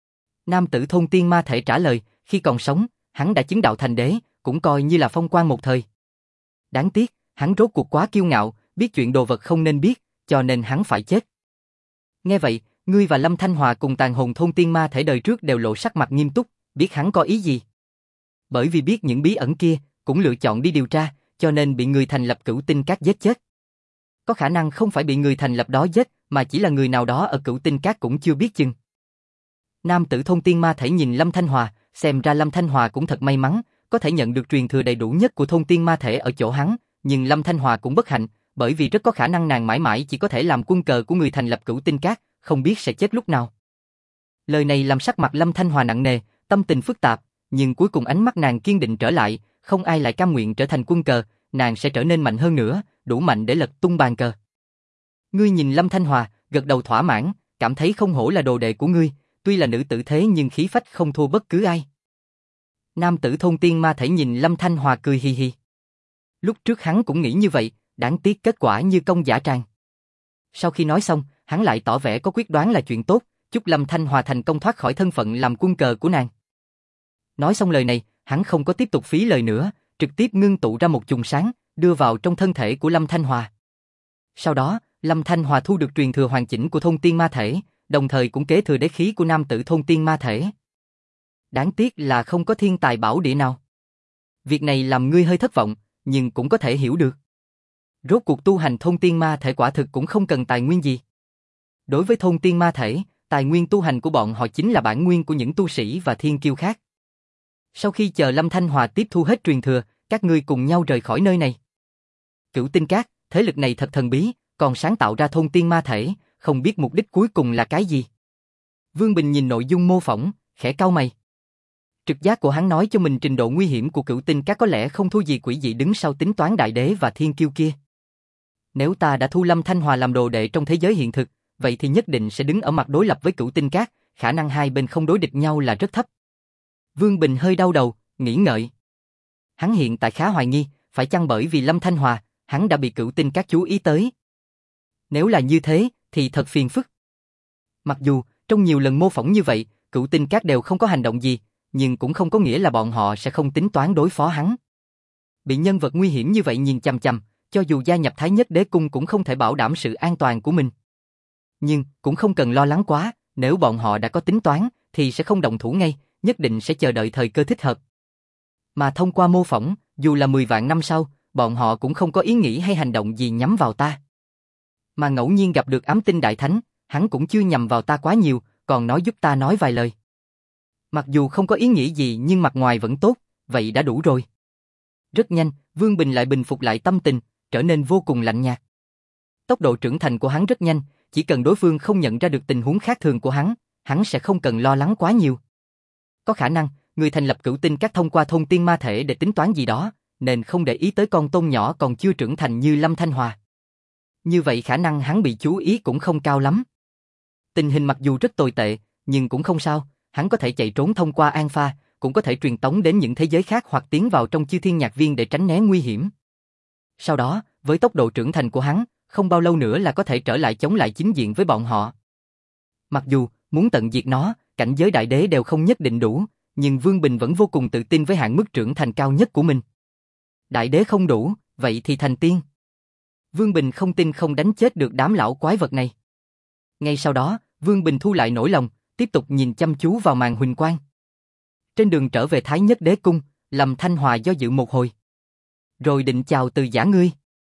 Nam tử thôn tiên ma thể trả lời, khi còn sống, hắn đã chứng đạo thành đế, cũng coi như là phong quang một thời. Đáng tiếc, hắn rốt cuộc quá kiêu ngạo, biết chuyện đồ vật không nên biết, cho nên hắn phải chết. Nghe vậy, ngươi và Lâm Thanh Hòa cùng tàn hồn thôn tiên ma thể đời trước đều lộ sắc mặt nghiêm túc, biết hắn có ý gì. Bởi vì biết những bí ẩn kia, cũng lựa chọn đi điều tra, cho nên bị người thành lập Cửu Tinh Các giết chết. Có khả năng không phải bị người thành lập đó giết, mà chỉ là người nào đó ở Cửu Tinh Các cũng chưa biết chừng. Nam tử thôn tiên ma thể nhìn Lâm Thanh Hòa, xem ra Lâm Thanh Hòa cũng thật may mắn, có thể nhận được truyền thừa đầy đủ nhất của thôn tiên ma thể ở chỗ hắn, nhưng Lâm Thanh Hòa cũng bất hạnh, bởi vì rất có khả năng nàng mãi mãi chỉ có thể làm quân cờ của người thành lập Cửu Tinh Các, không biết sẽ chết lúc nào. Lời này làm sắc mặt Lâm Thanh Hòa nặng nề, tâm tình phức tạp, nhưng cuối cùng ánh mắt nàng kiên định trở lại, không ai lại cam nguyện trở thành quân cờ, nàng sẽ trở nên mạnh hơn nữa, đủ mạnh để lật tung bàn cờ. Ngươi nhìn Lâm Thanh Hòa, gật đầu thỏa mãn, cảm thấy không hổ là đồ đệ của ngươi, tuy là nữ tử thế nhưng khí phách không thua bất cứ ai. Nam tử thôn tiên ma thể nhìn Lâm Thanh Hòa cười hì hì. Lúc trước hắn cũng nghĩ như vậy, đáng tiếc kết quả như công dã tràng. Sau khi nói xong, hắn lại tỏ vẻ có quyết đoán là chuyện tốt, chúc Lâm Thanh Hòa thành công thoát khỏi thân phận làm quân cờ của nàng. Nói xong lời này, hắn không có tiếp tục phí lời nữa, trực tiếp ngưng tụ ra một chùm sáng, đưa vào trong thân thể của Lâm Thanh Hòa. Sau đó, Lâm Thanh Hòa thu được truyền thừa hoàn chỉnh của thôn tiên ma thể, đồng thời cũng kế thừa đế khí của nam tử thôn tiên ma thể. Đáng tiếc là không có thiên tài bảo địa nào. Việc này làm ngươi hơi thất vọng, nhưng cũng có thể hiểu được. Rốt cuộc tu hành thôn tiên ma thể quả thực cũng không cần tài nguyên gì. Đối với thôn tiên ma thể, tài nguyên tu hành của bọn họ chính là bản nguyên của những tu sĩ và thiên kiêu khác. Sau khi chờ Lâm Thanh Hòa tiếp thu hết truyền thừa, các ngươi cùng nhau rời khỏi nơi này. Cửu Tinh Các, thế lực này thật thần bí, còn sáng tạo ra thôn tiên ma thể, không biết mục đích cuối cùng là cái gì. Vương Bình nhìn nội dung mô phỏng, khẽ cau mày. Trực giác của hắn nói cho mình trình độ nguy hiểm của Cửu Tinh Các có lẽ không thua gì quỷ dị đứng sau tính toán đại đế và thiên kiêu kia. Nếu ta đã thu Lâm Thanh Hòa làm đồ đệ trong thế giới hiện thực, vậy thì nhất định sẽ đứng ở mặt đối lập với Cửu Tinh Các, khả năng hai bên không đối địch nhau là rất thấp. Vương Bình hơi đau đầu, nghĩ ngợi. Hắn hiện tại khá hoài nghi, phải chăng bởi vì Lâm Thanh Hòa, hắn đã bị Cửu Tinh Các chú ý tới. Nếu là như thế, thì thật phiền phức. Mặc dù, trong nhiều lần mô phỏng như vậy, Cửu Tinh Các đều không có hành động gì, nhưng cũng không có nghĩa là bọn họ sẽ không tính toán đối phó hắn. Bị nhân vật nguy hiểm như vậy nhìn chằm chằm, cho dù gia nhập Thái Nhất Đế Cung cũng không thể bảo đảm sự an toàn của mình. Nhưng, cũng không cần lo lắng quá, nếu bọn họ đã có tính toán, thì sẽ không động thủ ngay, nhất định sẽ chờ đợi thời cơ thích hợp. Mà thông qua mô phỏng, dù là mười vạn năm sau, bọn họ cũng không có ý nghĩ hay hành động gì nhắm vào ta. Mà ngẫu nhiên gặp được ám tinh đại thánh, hắn cũng chưa nhằm vào ta quá nhiều, còn nói giúp ta nói vài lời. Mặc dù không có ý nghĩ gì nhưng mặt ngoài vẫn tốt, vậy đã đủ rồi. Rất nhanh, Vương Bình lại bình phục lại tâm tình, trở nên vô cùng lạnh nhạt. Tốc độ trưởng thành của hắn rất nhanh, chỉ cần đối phương không nhận ra được tình huống khác thường của hắn, hắn sẽ không cần lo lắng quá nhiều. Có khả năng, người thành lập Cửu Tinh Các thông qua thôn tiên ma thể để tính toán gì đó, nên không để ý tới con tôm nhỏ còn chưa trưởng thành như Lâm Thanh Hòa. Như vậy khả năng hắn bị chú ý cũng không cao lắm. Tình hình mặc dù rất tồi tệ, nhưng cũng không sao, hắn có thể chạy trốn thông qua An Pha, cũng có thể truyền tống đến những thế giới khác hoặc tiến vào trong Chư Thiên Nhạc Viên để tránh né nguy hiểm. Sau đó, với tốc độ trưởng thành của hắn, không bao lâu nữa là có thể trở lại chống lại chính diện với bọn họ. Mặc dù, muốn tận diệt nó, cảnh giới đại đế đều không nhất định đủ, nhưng Vương Bình vẫn vô cùng tự tin với hạn mức trưởng thành cao nhất của mình. Đại đế không đủ, vậy thì thành tiên. Vương Bình không tin không đánh chết được đám lão quái vật này. Ngay sau đó, Vương Bình thu lại nỗi lòng, tiếp tục nhìn chăm chú vào màn huỳnh quang. Trên đường trở về Thái Nhất Đế Cung, Lâm Thanh Hòa do dự một hồi. Rồi định chào từ giả ngươi.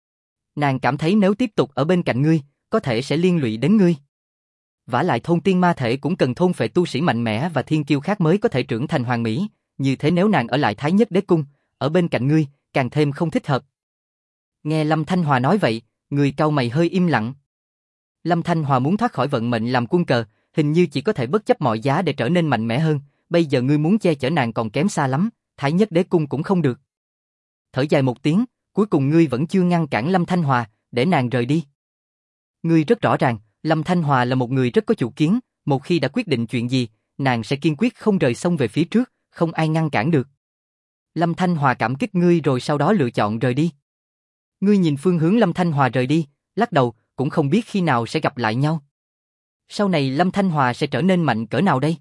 Nàng cảm thấy nếu tiếp tục ở bên cạnh ngươi, có thể sẽ liên lụy đến ngươi. Vả lại thôn tiên ma thể cũng cần thôn phệ tu sĩ mạnh mẽ và thiên kiêu khác mới có thể trưởng thành hoàn mỹ, như thế nếu nàng ở lại Thái Nhất Đế Cung, ở bên cạnh ngươi, càng thêm không thích hợp. Nghe Lâm Thanh Hòa nói vậy, người cau mày hơi im lặng. Lâm Thanh Hòa muốn thoát khỏi vận mệnh làm quân cờ, hình như chỉ có thể bất chấp mọi giá để trở nên mạnh mẽ hơn, bây giờ ngươi muốn che chở nàng còn kém xa lắm, Thái Nhất Đế Cung cũng không được. Thở dài một tiếng, cuối cùng ngươi vẫn chưa ngăn cản Lâm Thanh Hòa, để nàng rời đi. Ngươi rất rõ ràng, Lâm Thanh Hòa là một người rất có chủ kiến, một khi đã quyết định chuyện gì, nàng sẽ kiên quyết không rời sông về phía trước, không ai ngăn cản được. Lâm Thanh Hòa cảm kích ngươi rồi sau đó lựa chọn rời đi. Ngươi nhìn phương hướng Lâm Thanh Hòa rời đi, lắc đầu, cũng không biết khi nào sẽ gặp lại nhau. Sau này Lâm Thanh Hòa sẽ trở nên mạnh cỡ nào đây?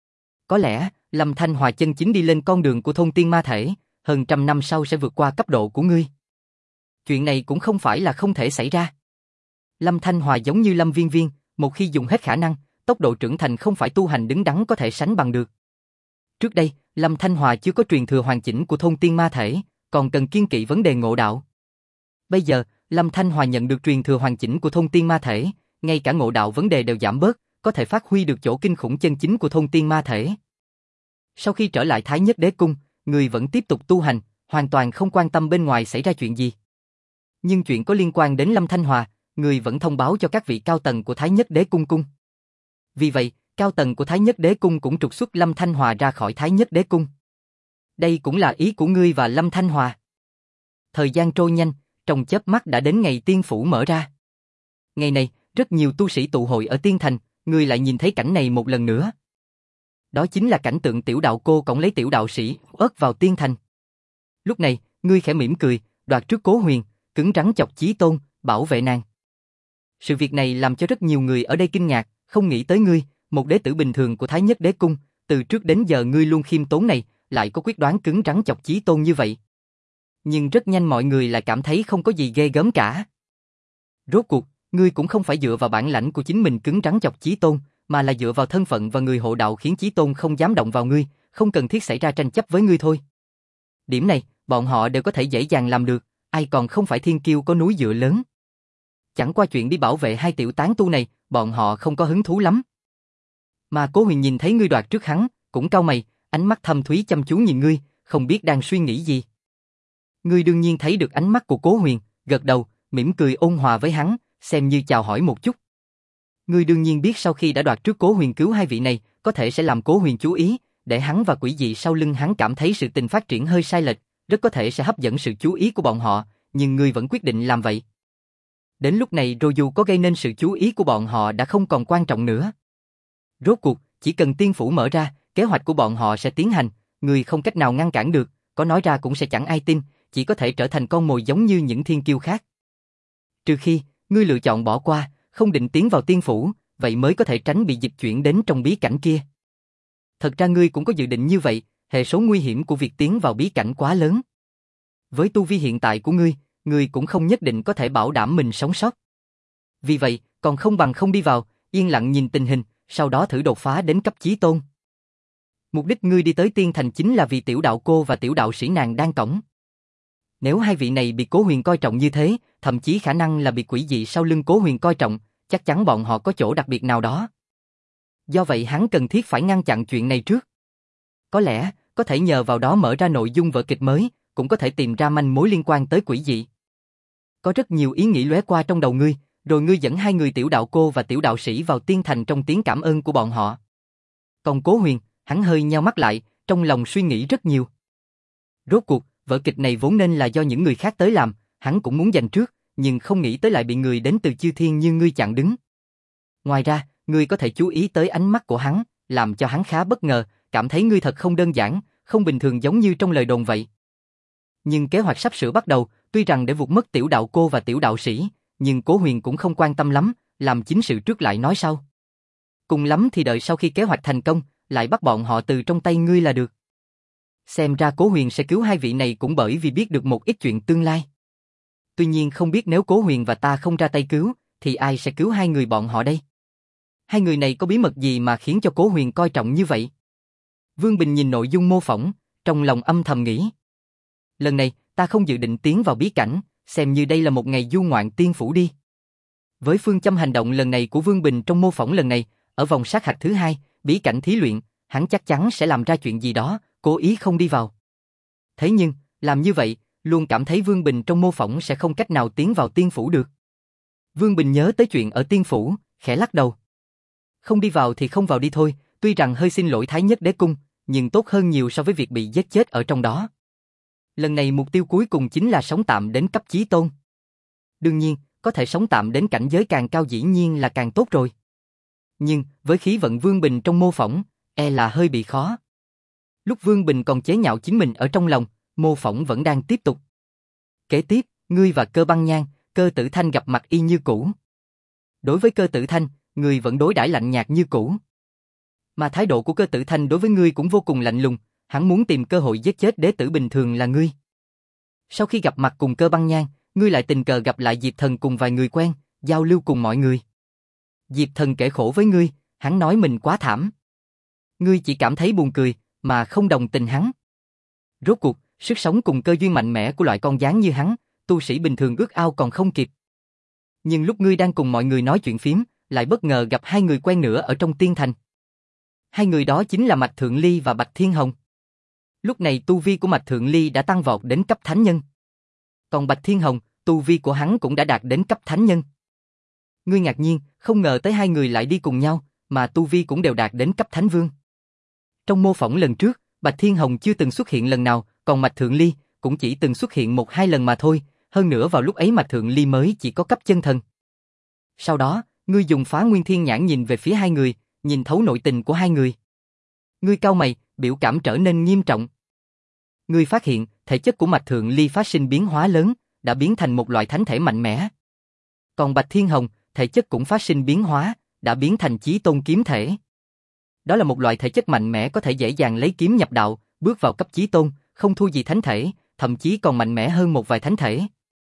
Có lẽ, Lâm Thanh Hòa chân chính đi lên con đường của thôn tiên ma thể, hơn trăm năm sau sẽ vượt qua cấp độ của ngươi. Chuyện này cũng không phải là không thể xảy ra. Lâm Thanh Hòa giống như Lâm Viên Viên, một khi dùng hết khả năng, tốc độ trưởng thành không phải tu hành đứng đắn có thể sánh bằng được. Trước đây, Lâm Thanh Hòa chưa có truyền thừa hoàn chỉnh của thôn tiên ma thể, còn cần kiên kỵ vấn đề ngộ đạo. Bây giờ, Lâm Thanh Hòa nhận được truyền thừa hoàn chỉnh của thôn tiên ma thể, ngay cả ngộ đạo vấn đề đều giảm bớt, có thể phát huy được chỗ kinh khủng chân chính của thôn tiên ma thể. Sau khi trở lại Thái Nhất Đế Cung, người vẫn tiếp tục tu hành, hoàn toàn không quan tâm bên ngoài xảy ra chuyện gì. Nhưng chuyện có liên quan đến Lâm Thanh Hòa, người vẫn thông báo cho các vị cao tầng của Thái Nhất Đế Cung cung. Vì vậy, cao tầng của Thái Nhất Đế Cung cũng trục xuất Lâm Thanh Hòa ra khỏi Thái Nhất Đế Cung. Đây cũng là ý của ngươi và Lâm Thanh Hòa. Thời gian trôi nhanh, trong chớp mắt đã đến ngày tiên phủ mở ra. Ngày này, rất nhiều tu sĩ tụ hội ở Tiên Thành, ngươi lại nhìn thấy cảnh này một lần nữa. Đó chính là cảnh tượng tiểu đạo cô cõng lấy tiểu đạo sĩ ớt vào Tiên Thành. Lúc này, ngươi khẽ mỉm cười, đoạt trước Cố Huyền, cứng rắn chọc Chí Tôn, bảo vệ nàng. Sự việc này làm cho rất nhiều người ở đây kinh ngạc, không nghĩ tới ngươi, một đế tử bình thường của Thái Nhất Đế Cung, từ trước đến giờ ngươi luôn khiêm tốn này, lại có quyết đoán cứng rắn chọc Chí Tôn như vậy. Nhưng rất nhanh mọi người lại cảm thấy không có gì ghê gớm cả. Rốt cuộc, ngươi cũng không phải dựa vào bản lãnh của chính mình cứng rắn chọc Chí Tôn, mà là dựa vào thân phận và người hộ đạo khiến Chí Tôn không dám động vào ngươi, không cần thiết xảy ra tranh chấp với ngươi thôi. Điểm này, bọn họ đều có thể dễ dàng làm được, ai còn không phải thiên kiêu có núi dựa lớn. Chẳng qua chuyện đi bảo vệ hai tiểu tán tu này, bọn họ không có hứng thú lắm. Mà Cố Huyền nhìn thấy ngươi đoạt trước hắn, cũng cau mày, ánh mắt thâm thúy chăm chú nhìn ngươi, không biết đang suy nghĩ gì. Ngươi đương nhiên thấy được ánh mắt của Cố Huyền, gật đầu, mỉm cười ôn hòa với hắn, xem như chào hỏi một chút. Ngươi đương nhiên biết sau khi đã đoạt trước Cố Huyền cứu hai vị này, có thể sẽ làm Cố Huyền chú ý, để hắn và quỷ dị sau lưng hắn cảm thấy sự tình phát triển hơi sai lệch, rất có thể sẽ hấp dẫn sự chú ý của bọn họ, nhưng ngươi vẫn quyết định làm vậy. Đến lúc này rồi dù có gây nên sự chú ý của bọn họ đã không còn quan trọng nữa. Rốt cuộc, chỉ cần tiên phủ mở ra, kế hoạch của bọn họ sẽ tiến hành, người không cách nào ngăn cản được, có nói ra cũng sẽ chẳng ai tin, chỉ có thể trở thành con mồi giống như những thiên kiêu khác. Trừ khi, ngươi lựa chọn bỏ qua, không định tiến vào tiên phủ, vậy mới có thể tránh bị dịch chuyển đến trong bí cảnh kia. Thật ra ngươi cũng có dự định như vậy, hệ số nguy hiểm của việc tiến vào bí cảnh quá lớn. Với tu vi hiện tại của ngươi, ngươi cũng không nhất định có thể bảo đảm mình sống sót. Vì vậy, còn không bằng không đi vào, yên lặng nhìn tình hình, sau đó thử đột phá đến cấp chí tôn. Mục đích ngươi đi tới tiên thành chính là vì tiểu đạo cô và tiểu đạo sĩ nàng đang cổng. Nếu hai vị này bị Cố Huyền coi trọng như thế, thậm chí khả năng là bị quỷ dị sau lưng Cố Huyền coi trọng, chắc chắn bọn họ có chỗ đặc biệt nào đó. Do vậy hắn cần thiết phải ngăn chặn chuyện này trước. Có lẽ, có thể nhờ vào đó mở ra nội dung vở kịch mới, cũng có thể tìm ra manh mối liên quan tới quỷ dị. Có rất nhiều ý nghĩ lóe qua trong đầu ngươi, rồi ngươi dẫn hai người tiểu đạo cô và tiểu đạo sĩ vào tiên thành trong tiếng cảm ơn của bọn họ. Còn Cố Huyền, hắn hơi nheo mắt lại, trong lòng suy nghĩ rất nhiều. Rốt cuộc, vở kịch này vốn nên là do những người khác tới làm, hắn cũng muốn giành trước, nhưng không nghĩ tới lại bị người đến từ chư thiên như ngươi chặn đứng. Ngoài ra, ngươi có thể chú ý tới ánh mắt của hắn, làm cho hắn khá bất ngờ, cảm thấy ngươi thật không đơn giản, không bình thường giống như trong lời đồn vậy. Nhưng kế hoạch sắp sửa bắt đầu, tuy rằng để vụt mất tiểu đạo cô và tiểu đạo sĩ, nhưng Cố Huyền cũng không quan tâm lắm, làm chính sự trước lại nói sau. Cùng lắm thì đợi sau khi kế hoạch thành công, lại bắt bọn họ từ trong tay ngươi là được. Xem ra Cố Huyền sẽ cứu hai vị này cũng bởi vì biết được một ít chuyện tương lai. Tuy nhiên không biết nếu Cố Huyền và ta không ra tay cứu, thì ai sẽ cứu hai người bọn họ đây? Hai người này có bí mật gì mà khiến cho Cố Huyền coi trọng như vậy? Vương Bình nhìn nội dung mô phỏng, trong lòng âm thầm nghĩ. Lần này, ta không dự định tiến vào bí cảnh, xem như đây là một ngày du ngoạn tiên phủ đi. Với phương châm hành động lần này của Vương Bình trong mô phỏng lần này, ở vòng sát hạch thứ hai, bí cảnh thí luyện, hắn chắc chắn sẽ làm ra chuyện gì đó, cố ý không đi vào. Thế nhưng, làm như vậy, luôn cảm thấy Vương Bình trong mô phỏng sẽ không cách nào tiến vào tiên phủ được. Vương Bình nhớ tới chuyện ở tiên phủ, khẽ lắc đầu. Không đi vào thì không vào đi thôi, tuy rằng hơi xin lỗi Thái Nhất Đế Cung, nhưng tốt hơn nhiều so với việc bị giết chết ở trong đó. Lần này mục tiêu cuối cùng chính là sống tạm đến cấp chí tôn. Đương nhiên, có thể sống tạm đến cảnh giới càng cao dĩ nhiên là càng tốt rồi. Nhưng, với khí vận Vương Bình trong mô phỏng, e là hơi bị khó. Lúc Vương Bình còn chế nhạo chính mình ở trong lòng, mô phỏng vẫn đang tiếp tục. Kế tiếp, ngươi và Cơ Băng Nhan, Cơ Tử Thanh gặp mặt y như cũ. Đối với Cơ Tử Thanh, ngươi vẫn đối đãi lạnh nhạt như cũ. Mà thái độ của Cơ Tử Thanh đối với ngươi cũng vô cùng lạnh lùng, hắn muốn tìm cơ hội giết chết đế tử bình thường là ngươi. Sau khi gặp mặt cùng Cơ Băng Nhan, ngươi lại tình cờ gặp lại Diệp Thần cùng vài người quen, giao lưu cùng mọi người. Diệp Thần kể khổ với ngươi, hắn nói mình quá thảm. Ngươi chỉ cảm thấy buồn cười, mà không đồng tình hắn. Rốt cuộc, sức sống cùng cơ duyên mạnh mẽ của loại con gián như hắn, tu sĩ bình thường ước ao còn không kịp. Nhưng lúc ngươi đang cùng mọi người nói chuyện phiếm, lại bất ngờ gặp hai người quen nữa ở trong tiên thành. Hai người đó chính là Mạch Thượng Ly và Bạch Thiên Hồng. Lúc này tu vi của Mạch Thượng Ly đã tăng vọt đến cấp thánh nhân. Còn Bạch Thiên Hồng, tu vi của hắn cũng đã đạt đến cấp thánh nhân. Ngươi ngạc nhiên, không ngờ tới hai người lại đi cùng nhau, mà tu vi cũng đều đạt đến cấp thánh vương. Trong mô phỏng lần trước, Bạch Thiên Hồng chưa từng xuất hiện lần nào, còn Mạch Thượng Ly cũng chỉ từng xuất hiện một hai lần mà thôi, hơn nữa vào lúc ấy Mạch Thượng Ly mới chỉ có cấp chân thần. Sau đó, ngươi dùng Phá Nguyên Thiên Nhãn nhìn về phía hai người, nhìn thấu nội tình của hai người. Ngươi cau mày, biểu cảm trở nên nghiêm trọng. Ngươi phát hiện, thể chất của Mạch Thượng Ly phát sinh biến hóa lớn, đã biến thành một loại thánh thể mạnh mẽ. Còn Bạch Thiên Hồng, thể chất cũng phát sinh biến hóa, đã biến thành chí tôn kiếm thể. Đó là một loại thể chất mạnh mẽ có thể dễ dàng lấy kiếm nhập đạo, bước vào cấp chí tôn, không thua gì thánh thể, thậm chí còn mạnh mẽ hơn một vài thánh thể.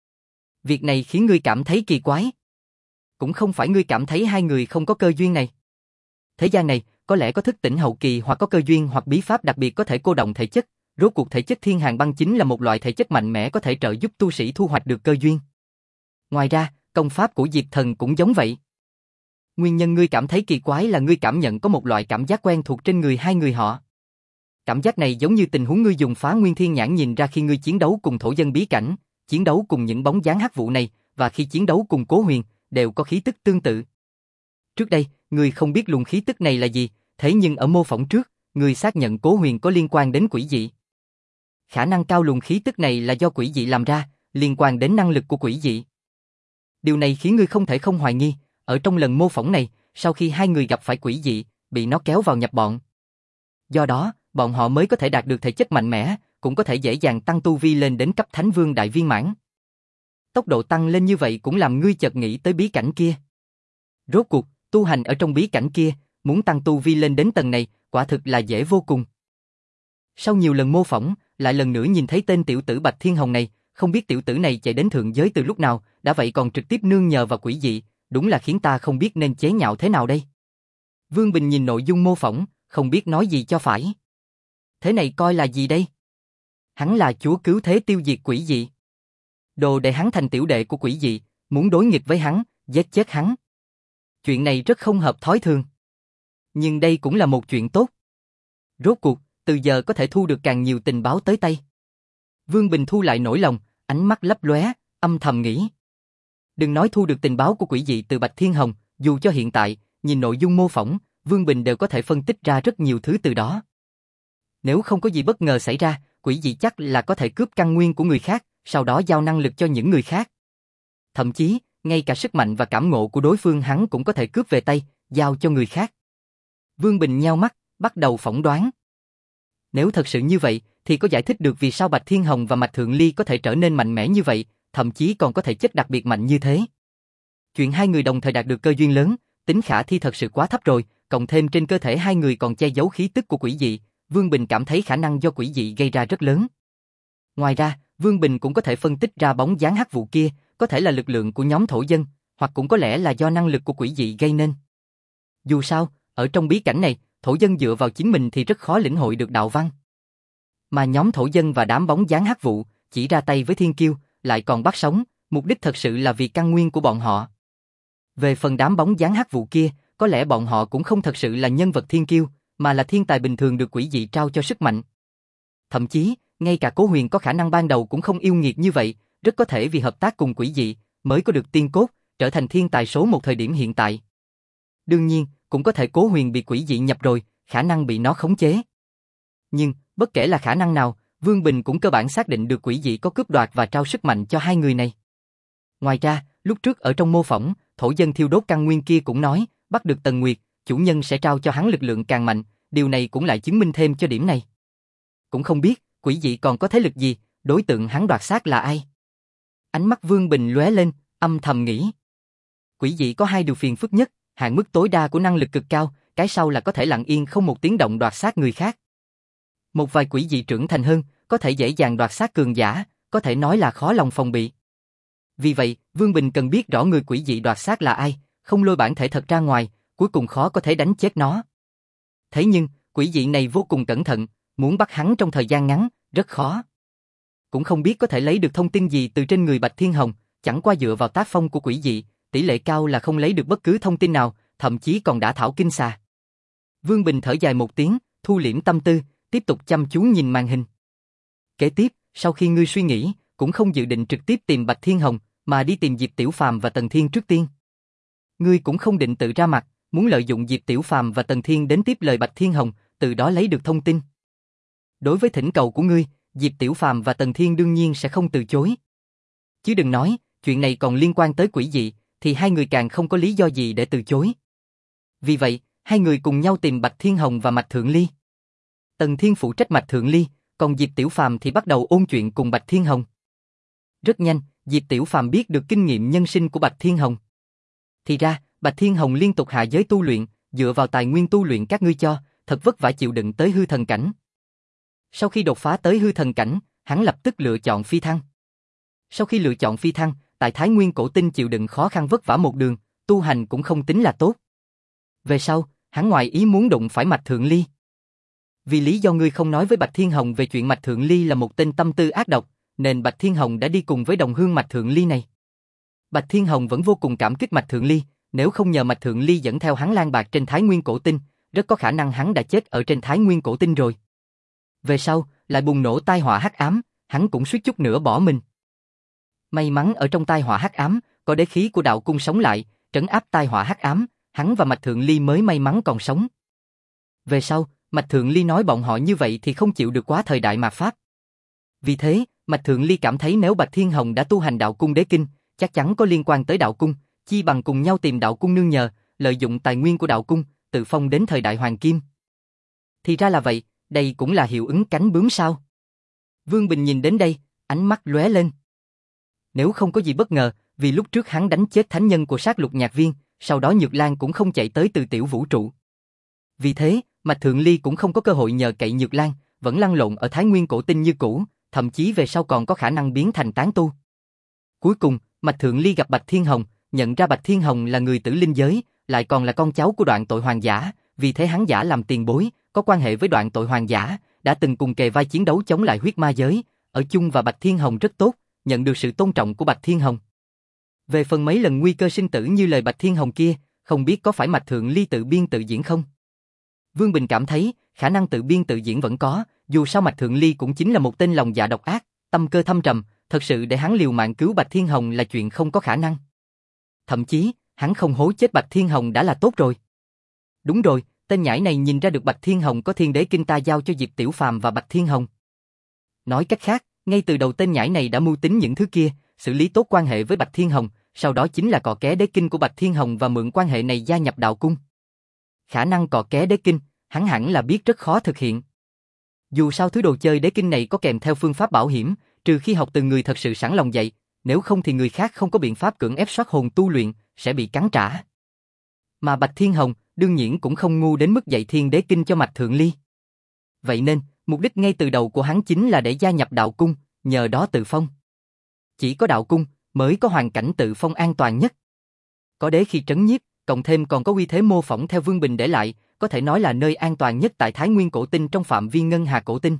Việc này khiến ngươi cảm thấy kỳ quái. Cũng không phải ngươi cảm thấy hai người không có cơ duyên này. Thế gian này, có lẽ có thức tỉnh hậu kỳ hoặc có cơ duyên hoặc bí pháp đặc biệt có thể cô động thể chất, rốt cuộc thể chất thiên hàn băng chính là một loại thể chất mạnh mẽ có thể trợ giúp tu sĩ thu hoạch được cơ duyên. Ngoài ra, công pháp của Diệp Thần cũng giống vậy. Nguyên nhân ngươi cảm thấy kỳ quái là ngươi cảm nhận có một loại cảm giác quen thuộc trên người hai người họ. Cảm giác này giống như tình huống ngươi dùng Phá Nguyên Thiên Nhãn nhìn ra khi ngươi chiến đấu cùng thổ dân bí cảnh, chiến đấu cùng những bóng dáng hắc vụ này, và khi chiến đấu cùng Cố Huyền, đều có khí tức tương tự. Trước đây, ngươi không biết luồng khí tức này là gì, thế nhưng ở mô phỏng trước, ngươi xác nhận Cố Huyền có liên quan đến quỷ dị. Khả năng cao luồng khí tức này là do quỷ dị làm ra, liên quan đến năng lực của quỷ dị. Điều này khiến ngươi không thể không hoài nghi, ở trong lần mô phỏng này, sau khi hai người gặp phải quỷ dị, bị nó kéo vào nhập bọn. Do đó, bọn họ mới có thể đạt được thể chất mạnh mẽ, cũng có thể dễ dàng tăng tu vi lên đến cấp Thánh Vương đại viên mãn. Tốc độ tăng lên như vậy cũng làm ngươi chợt nghĩ tới bí cảnh kia. Rốt cuộc, tu hành ở trong bí cảnh kia, muốn tăng tu vi lên đến tầng này, quả thực là dễ vô cùng. Sau nhiều lần mô phỏng, lại lần nữa nhìn thấy tên tiểu tử Bạch Thiên Hồng này, không biết tiểu tử này chạy đến thượng giới từ lúc nào, đã vậy còn trực tiếp nương nhờ vào quỷ dị, đúng là khiến ta không biết nên chế nhạo thế nào đây. Vương Bình nhìn nội dung mô phỏng, không biết nói gì cho phải. Thế này coi là gì đây? Hắn là chúa cứu thế tiêu diệt quỷ dị. Đồ để hắn thành tiểu đệ của quỷ dị, muốn đối nghịch với hắn, giết chết hắn. Chuyện này rất không hợp thói thường. Nhưng đây cũng là một chuyện tốt. Rốt cuộc, từ giờ có thể thu được càng nhiều tình báo tới tay. Vương Bình thu lại nỗi lòng, ánh mắt lấp lóe, âm thầm nghĩ. Đừng nói thu được tình báo của quỷ dị từ Bạch Thiên Hồng, dù cho hiện tại, nhìn nội dung mô phỏng, Vương Bình đều có thể phân tích ra rất nhiều thứ từ đó. Nếu không có gì bất ngờ xảy ra, quỷ dị chắc là có thể cướp căn nguyên của người khác, sau đó giao năng lực cho những người khác. Thậm chí, ngay cả sức mạnh và cảm ngộ của đối phương hắn cũng có thể cướp về tay, giao cho người khác. Vương Bình nheo mắt, bắt đầu phỏng đoán. Nếu thật sự như vậy, thì có giải thích được vì sao Bạch Thiên Hồng và Mạch Thượng Ly có thể trở nên mạnh mẽ như vậy, thậm chí còn có thể chất đặc biệt mạnh như thế. Chuyện hai người đồng thời đạt được cơ duyên lớn, tính khả thi thật sự quá thấp rồi, cộng thêm trên cơ thể hai người còn che giấu khí tức của quỷ dị, Vương Bình cảm thấy khả năng do quỷ dị gây ra rất lớn. Ngoài ra, Vương Bình cũng có thể phân tích ra bóng dáng hắc vụ kia, có thể là lực lượng của nhóm thổ dân, hoặc cũng có lẽ là do năng lực của quỷ dị gây nên. Dù sao, ở trong bí cảnh này, thổ dân dựa vào chính mình thì rất khó lĩnh hội được đạo văn. Mà nhóm thổ dân và đám bóng dáng hắc vụ chỉ ra tay với thiên kiêu, lại còn bắt sống, mục đích thật sự là vì căn nguyên của bọn họ. Về phần đám bóng dáng hắc vụ kia, có lẽ bọn họ cũng không thật sự là nhân vật thiên kiêu, mà là thiên tài bình thường được quỷ dị trao cho sức mạnh. Thậm chí, ngay cả Cố Huyền có khả năng ban đầu cũng không yêu nghiệt như vậy, rất có thể vì hợp tác cùng quỷ dị, mới có được tiên cốt, trở thành thiên tài số một thời điểm hiện tại. Đương nhiên, cũng có thể Cố Huyền bị quỷ dị nhập rồi, khả năng bị nó khống chế. Nhưng, bất kể là khả năng nào, Vương Bình cũng cơ bản xác định được quỷ dị có cướp đoạt và trao sức mạnh cho hai người này. Ngoài ra, lúc trước ở trong mô phỏng, thổ dân thiêu đốt căn nguyên kia cũng nói, bắt được Tần Nguyệt, chủ nhân sẽ trao cho hắn lực lượng càng mạnh, điều này cũng lại chứng minh thêm cho điểm này. Cũng không biết, quỷ dị còn có thế lực gì, đối tượng hắn đoạt xác là ai? Ánh mắt Vương Bình lóe lên, âm thầm nghĩ. Quỷ dị có hai điều phiền phức nhất, hạn mức tối đa của năng lực cực cao, cái sau là có thể lặng yên không một tiếng động đoạt xác người khác. Một vài quỷ dị trưởng thành hơn, có thể dễ dàng đoạt xác cường giả, có thể nói là khó lòng phòng bị. Vì vậy, Vương Bình cần biết rõ người quỷ dị đoạt xác là ai, không lôi bản thể thật ra ngoài, cuối cùng khó có thể đánh chết nó. Thế nhưng, quỷ dị này vô cùng cẩn thận, muốn bắt hắn trong thời gian ngắn, rất khó. Cũng không biết có thể lấy được thông tin gì từ trên người Bạch Thiên Hồng, chẳng qua dựa vào tác phong của quỷ dị, tỷ lệ cao là không lấy được bất cứ thông tin nào, thậm chí còn đã thảo kinh xà. Vương Bình thở dài một tiếng, thu liễm tâm tư, tiếp tục chăm chú nhìn màn hình. Kế tiếp, sau khi ngươi suy nghĩ, cũng không dự định trực tiếp tìm Bạch Thiên Hồng, mà đi tìm Diệp Tiểu Phàm và Tần Thiên trước tiên. Ngươi cũng không định tự ra mặt, muốn lợi dụng Diệp Tiểu Phàm và Tần Thiên đến tiếp lời Bạch Thiên Hồng, từ đó lấy được thông tin. Đối với thỉnh cầu của ngươi, Diệp Tiểu Phàm và Tần Thiên đương nhiên sẽ không từ chối. Chứ đừng nói, chuyện này còn liên quan tới quỷ dị, thì hai người càng không có lý do gì để từ chối. Vì vậy, hai người cùng nhau tìm Bạch Thiên Hồng và Mạch Thượng Ly. Tần Thiên phụ trách Mạch Thượng Ly, còn Diệp Tiểu Phàm thì bắt đầu ôn chuyện cùng Bạch Thiên Hồng. Rất nhanh, Diệp Tiểu Phàm biết được kinh nghiệm nhân sinh của Bạch Thiên Hồng. Thì ra, Bạch Thiên Hồng liên tục hạ giới tu luyện, dựa vào tài nguyên tu luyện các ngươi cho, thật vất vả chịu đựng tới hư thần cảnh. Sau khi đột phá tới hư thần cảnh, hắn lập tức lựa chọn phi thăng. Sau khi lựa chọn phi thăng, tại Thái Nguyên cổ tinh chịu đựng khó khăn vất vả một đường, tu hành cũng không tính là tốt. Về sau, hắn ngoài ý muốn đụng phải Mạch Thượng Ly. Vì lý do ngươi không nói với Bạch Thiên Hồng về chuyện Mạch Thượng Ly là một tên tâm tư ác độc, nên Bạch Thiên Hồng đã đi cùng với đồng hương Mạch Thượng Ly này. Bạch Thiên Hồng vẫn vô cùng cảm kích Mạch Thượng Ly, nếu không nhờ Mạch Thượng Ly dẫn theo hắn lang bạc trên Thái Nguyên cổ tinh, rất có khả năng hắn đã chết ở trên Thái Nguyên cổ tinh rồi. Về sau, lại bùng nổ tai họa hắc ám, hắn cũng suýt chút nữa bỏ mình. May mắn ở trong tai họa hắc ám, có đế khí của đạo cung sống lại, trấn áp tai họa hắc ám, hắn và Mạch Thượng Ly mới may mắn còn sống. Về sau, Mạch Thượng Ly nói bọn họ như vậy thì không chịu được quá thời đại mạt Pháp. Vì thế, Mạch Thượng Ly cảm thấy nếu Bạch Thiên Hồng đã tu hành đạo cung đế kinh, chắc chắn có liên quan tới đạo cung, chi bằng cùng nhau tìm đạo cung nương nhờ, lợi dụng tài nguyên của đạo cung, tự phong đến thời đại hoàng kim. Thì ra là vậy, đây cũng là hiệu ứng cánh bướm sao? Vương Bình nhìn đến đây, ánh mắt lóe lên. Nếu không có gì bất ngờ, vì lúc trước hắn đánh chết thánh nhân của sát lục nhạc viên, sau đó Nhược Lan cũng không chạy tới từ tiểu vũ trụ. Vì thế, Mạch Thượng Ly cũng không có cơ hội nhờ cậy Nhược Lan, vẫn lăn lộn ở Thái Nguyên cổ tinh như cũ, thậm chí về sau còn có khả năng biến thành tán tu. Cuối cùng, Mạch Thượng Ly gặp Bạch Thiên Hồng, nhận ra Bạch Thiên Hồng là người tử linh giới, lại còn là con cháu của Đoạn Tội Hoàng giả, vì thế hắn giả làm tiền bối, có quan hệ với Đoạn Tội Hoàng giả, đã từng cùng kề vai chiến đấu chống lại huyết ma giới, ở chung và Bạch Thiên Hồng rất tốt, nhận được sự tôn trọng của Bạch Thiên Hồng. Về phần mấy lần nguy cơ sinh tử như lời Bạch Thiên Hồng kia, không biết có phải Mạch Thượng Ly tự biên tự diễn không? Vương Bình cảm thấy, khả năng tự biên tự diễn vẫn có, dù sao Mạch Thượng Ly cũng chính là một tên lòng dạ độc ác, tâm cơ thâm trầm, thật sự để hắn liều mạng cứu Bạch Thiên Hồng là chuyện không có khả năng. Thậm chí, hắn không hố chết Bạch Thiên Hồng đã là tốt rồi. Đúng rồi, tên nhãi này nhìn ra được Bạch Thiên Hồng có thiên đế kinh ta giao cho Diệp Tiểu Phàm và Bạch Thiên Hồng. Nói cách khác, ngay từ đầu tên nhãi này đã mưu tính những thứ kia, xử lý tốt quan hệ với Bạch Thiên Hồng, sau đó chính là cọ ké đế kinh của Bạch Thiên Hồng và mượn quan hệ này gia nhập đạo cung. Khả năng cọ ké đế kinh, hắn hẳn là biết rất khó thực hiện. Dù sao thứ đồ chơi đế kinh này có kèm theo phương pháp bảo hiểm, trừ khi học từ người thật sự sẵn lòng dạy, nếu không thì người khác không có biện pháp cưỡng ép soát hồn tu luyện, sẽ bị cắn trả. Mà Bạch Thiên Hồng, đương nhiên cũng không ngu đến mức dạy thiên đế kinh cho Mạch Thượng Ly. Vậy nên, mục đích ngay từ đầu của hắn chính là để gia nhập đạo cung, nhờ đó tự phong. Chỉ có đạo cung mới có hoàn cảnh tự phong an toàn nhất. Có đế khi trấn nhiếp, cộng thêm còn có uy thế mô phỏng theo Vương Bình để lại, có thể nói là nơi an toàn nhất tại Thái Nguyên cổ tinh trong phạm vi ngân hà cổ tinh.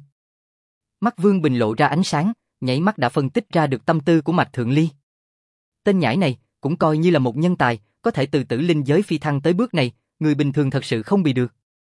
Mắt Vương Bình lộ ra ánh sáng, nhảy mắt đã phân tích ra được tâm tư của Mạch Thượng Ly. Tên nhãi này cũng coi như là một nhân tài, có thể từ tử linh giới phi thăng tới bước này, người bình thường thật sự không bị được.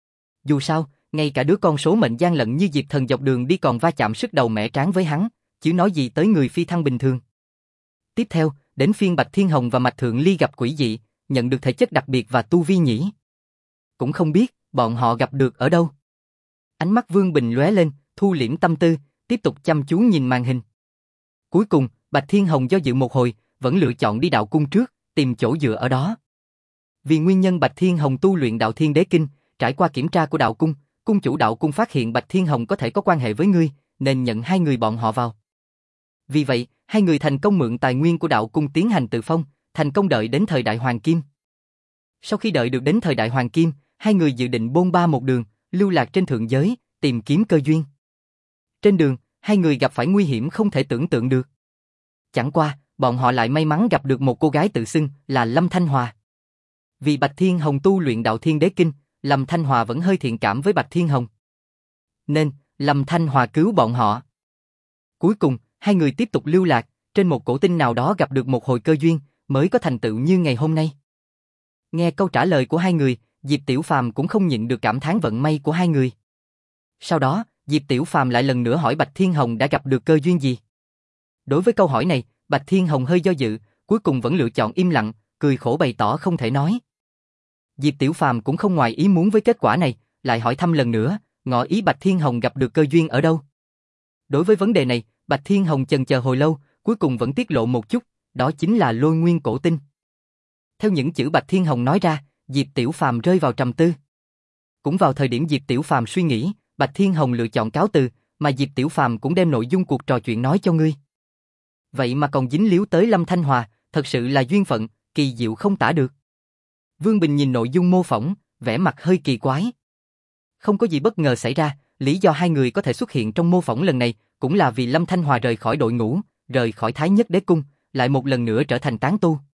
Dù sao, ngay cả đứa con số mệnh gian lận như Diệp Thần dọc đường đi còn va chạm sức đầu mẻ trán với hắn, chứ nói gì tới người phi thăng bình thường. Tiếp theo, đến phiên Bạch Thiên Hồng và Mạch Thượng Ly gặp quỷ dị, nhận được thể chất đặc biệt và tu vi nhỉ. Cũng không biết, bọn họ gặp được ở đâu. Ánh mắt Vương Bình lóe lên, thu liễm tâm tư, tiếp tục chăm chú nhìn màn hình. Cuối cùng, Bạch Thiên Hồng do dự một hồi, vẫn lựa chọn đi đạo cung trước, tìm chỗ dựa ở đó. Vì nguyên nhân Bạch Thiên Hồng tu luyện đạo thiên đế kinh, trải qua kiểm tra của đạo cung, cung chủ đạo cung phát hiện Bạch Thiên Hồng có thể có quan hệ với ngươi, nên nhận hai người bọn họ vào. Vì vậy, hai người thành công mượn tài nguyên của đạo cung tiến hành tự phong, thành công đợi đến thời đại hoàng kim. Sau khi đợi được đến thời đại hoàng kim, hai người dự định bôn ba một đường, lưu lạc trên thượng giới, tìm kiếm cơ duyên. Trên đường, hai người gặp phải nguy hiểm không thể tưởng tượng được. Chẳng qua, bọn họ lại may mắn gặp được một cô gái tự xưng là Lâm Thanh Hòa. Vì Bạch Thiên Hồng tu luyện đạo thiên đế kinh, Lâm Thanh Hòa vẫn hơi thiện cảm với Bạch Thiên Hồng. Nên, Lâm Thanh Hòa cứu bọn họ. Cuối cùng, hai người tiếp tục lưu lạc, trên một cổ tinh nào đó gặp được một hồi cơ duyên, mới có thành tựu như ngày hôm nay. Nghe câu trả lời của hai người, Diệp Tiểu Phàm cũng không nhịn được cảm thán vận may của hai người. Sau đó, Diệp Tiểu Phàm lại lần nữa hỏi Bạch Thiên Hồng đã gặp được cơ duyên gì. Đối với câu hỏi này, Bạch Thiên Hồng hơi do dự, cuối cùng vẫn lựa chọn im lặng, cười khổ bày tỏ không thể nói. Diệp Tiểu Phàm cũng không ngoài ý muốn với kết quả này, lại hỏi thăm lần nữa, ngỏ ý Bạch Thiên Hồng gặp được cơ duyên ở đâu. Đối với vấn đề này, Bạch Thiên Hồng chần chờ hồi lâu, cuối cùng vẫn tiết lộ một chút, đó chính là Lôi Nguyên cổ tinh. Theo những chữ Bạch Thiên Hồng nói ra, Diệp Tiểu Phàm rơi vào trầm tư. Cũng vào thời điểm Diệp Tiểu Phàm suy nghĩ, Bạch Thiên Hồng lựa chọn cáo từ, mà Diệp Tiểu Phàm cũng đem nội dung cuộc trò chuyện nói cho ngươi. Vậy mà còn dính líu tới Lâm Thanh Hòa, thật sự là duyên phận, kỳ diệu không tả được. Vương Bình nhìn nội dung mô phỏng, vẻ mặt hơi kỳ quái. Không có gì bất ngờ xảy ra, lý do hai người có thể xuất hiện trong mô phỏng lần này cũng là vì Lâm Thanh Hòa rời khỏi đội ngũ, rời khỏi Thái Nhất Đế Cung, lại một lần nữa trở thành tán tu.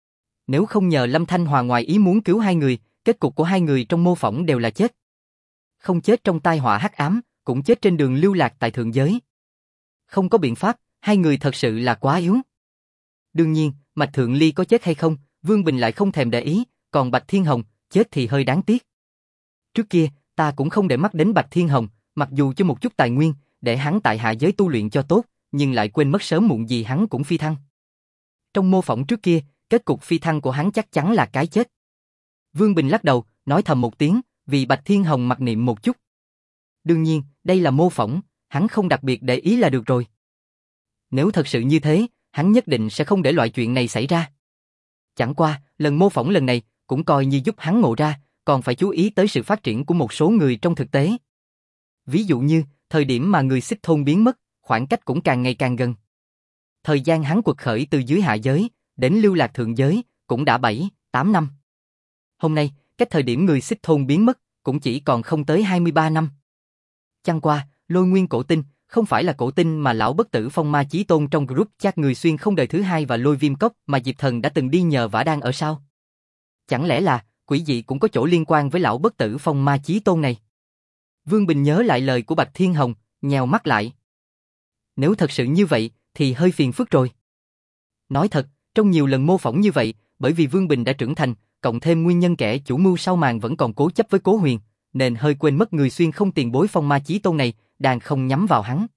Nếu không nhờ Lâm Thanh Hòa ngoài ý muốn cứu hai người, kết cục của hai người trong mô phỏng đều là chết. Không chết trong tai họa hắc ám, cũng chết trên đường lưu lạc tại thượng giới. Không có biện pháp, hai người thật sự là quá yếu. Đương nhiên, Mạch Thượng Ly có chết hay không, Vương Bình lại không thèm để ý, còn Bạch Thiên Hồng, chết thì hơi đáng tiếc. Trước kia, ta cũng không để mắt đến Bạch Thiên Hồng, mặc dù cho một chút tài nguyên, để hắn tại hạ giới tu luyện cho tốt, nhưng lại quên mất sớm muộn gì hắn cũng phi thăng. Trong mô phỏng trước kia, kết cục phi thăng của hắn chắc chắn là cái chết. Vương Bình lắc đầu, nói thầm một tiếng, vì Bạch Thiên Hồng mặc niệm một chút. Đương nhiên, đây là mô phỏng, hắn không đặc biệt để ý là được rồi. Nếu thật sự như thế, hắn nhất định sẽ không để loại chuyện này xảy ra. Chẳng qua, lần mô phỏng lần này cũng coi như giúp hắn ngộ ra, còn phải chú ý tới sự phát triển của một số người trong thực tế. Ví dụ như, thời điểm mà người xích thôn biến mất, khoảng cách cũng càng ngày càng gần. Thời gian hắn quật khởi từ dưới hạ giới, đến lưu lạc thượng giới, cũng đã bảy, tám năm. Hôm nay, cách thời điểm người xích thôn biến mất, cũng chỉ còn không tới hai mươi ba năm. Chẳng qua, Lôi Nguyên cổ tinh, không phải là cổ tinh mà lão bất tử Phong Ma Chí Tôn trong group chat người xuyên không đời thứ hai và Lôi Viêm Cốc mà Diệp Thần đã từng đi nhờ vả đang ở sao? Chẳng lẽ là, quỷ dị cũng có chỗ liên quan với lão bất tử Phong Ma Chí Tôn này? Vương Bình nhớ lại lời của Bạch Thiên Hồng, nhèo mắt lại. Nếu thật sự như vậy, thì hơi phiền phức rồi. Nói thật, trong nhiều lần mô phỏng như vậy, bởi vì Vương Bình đã trưởng thành, cộng thêm nguyên nhân kẻ chủ mưu sau màn vẫn còn cố chấp với Cố Huyền, nên hơi quên mất người xuyên không tiền bối Phong Ma Chí Tôn này, đang không nhắm vào hắn.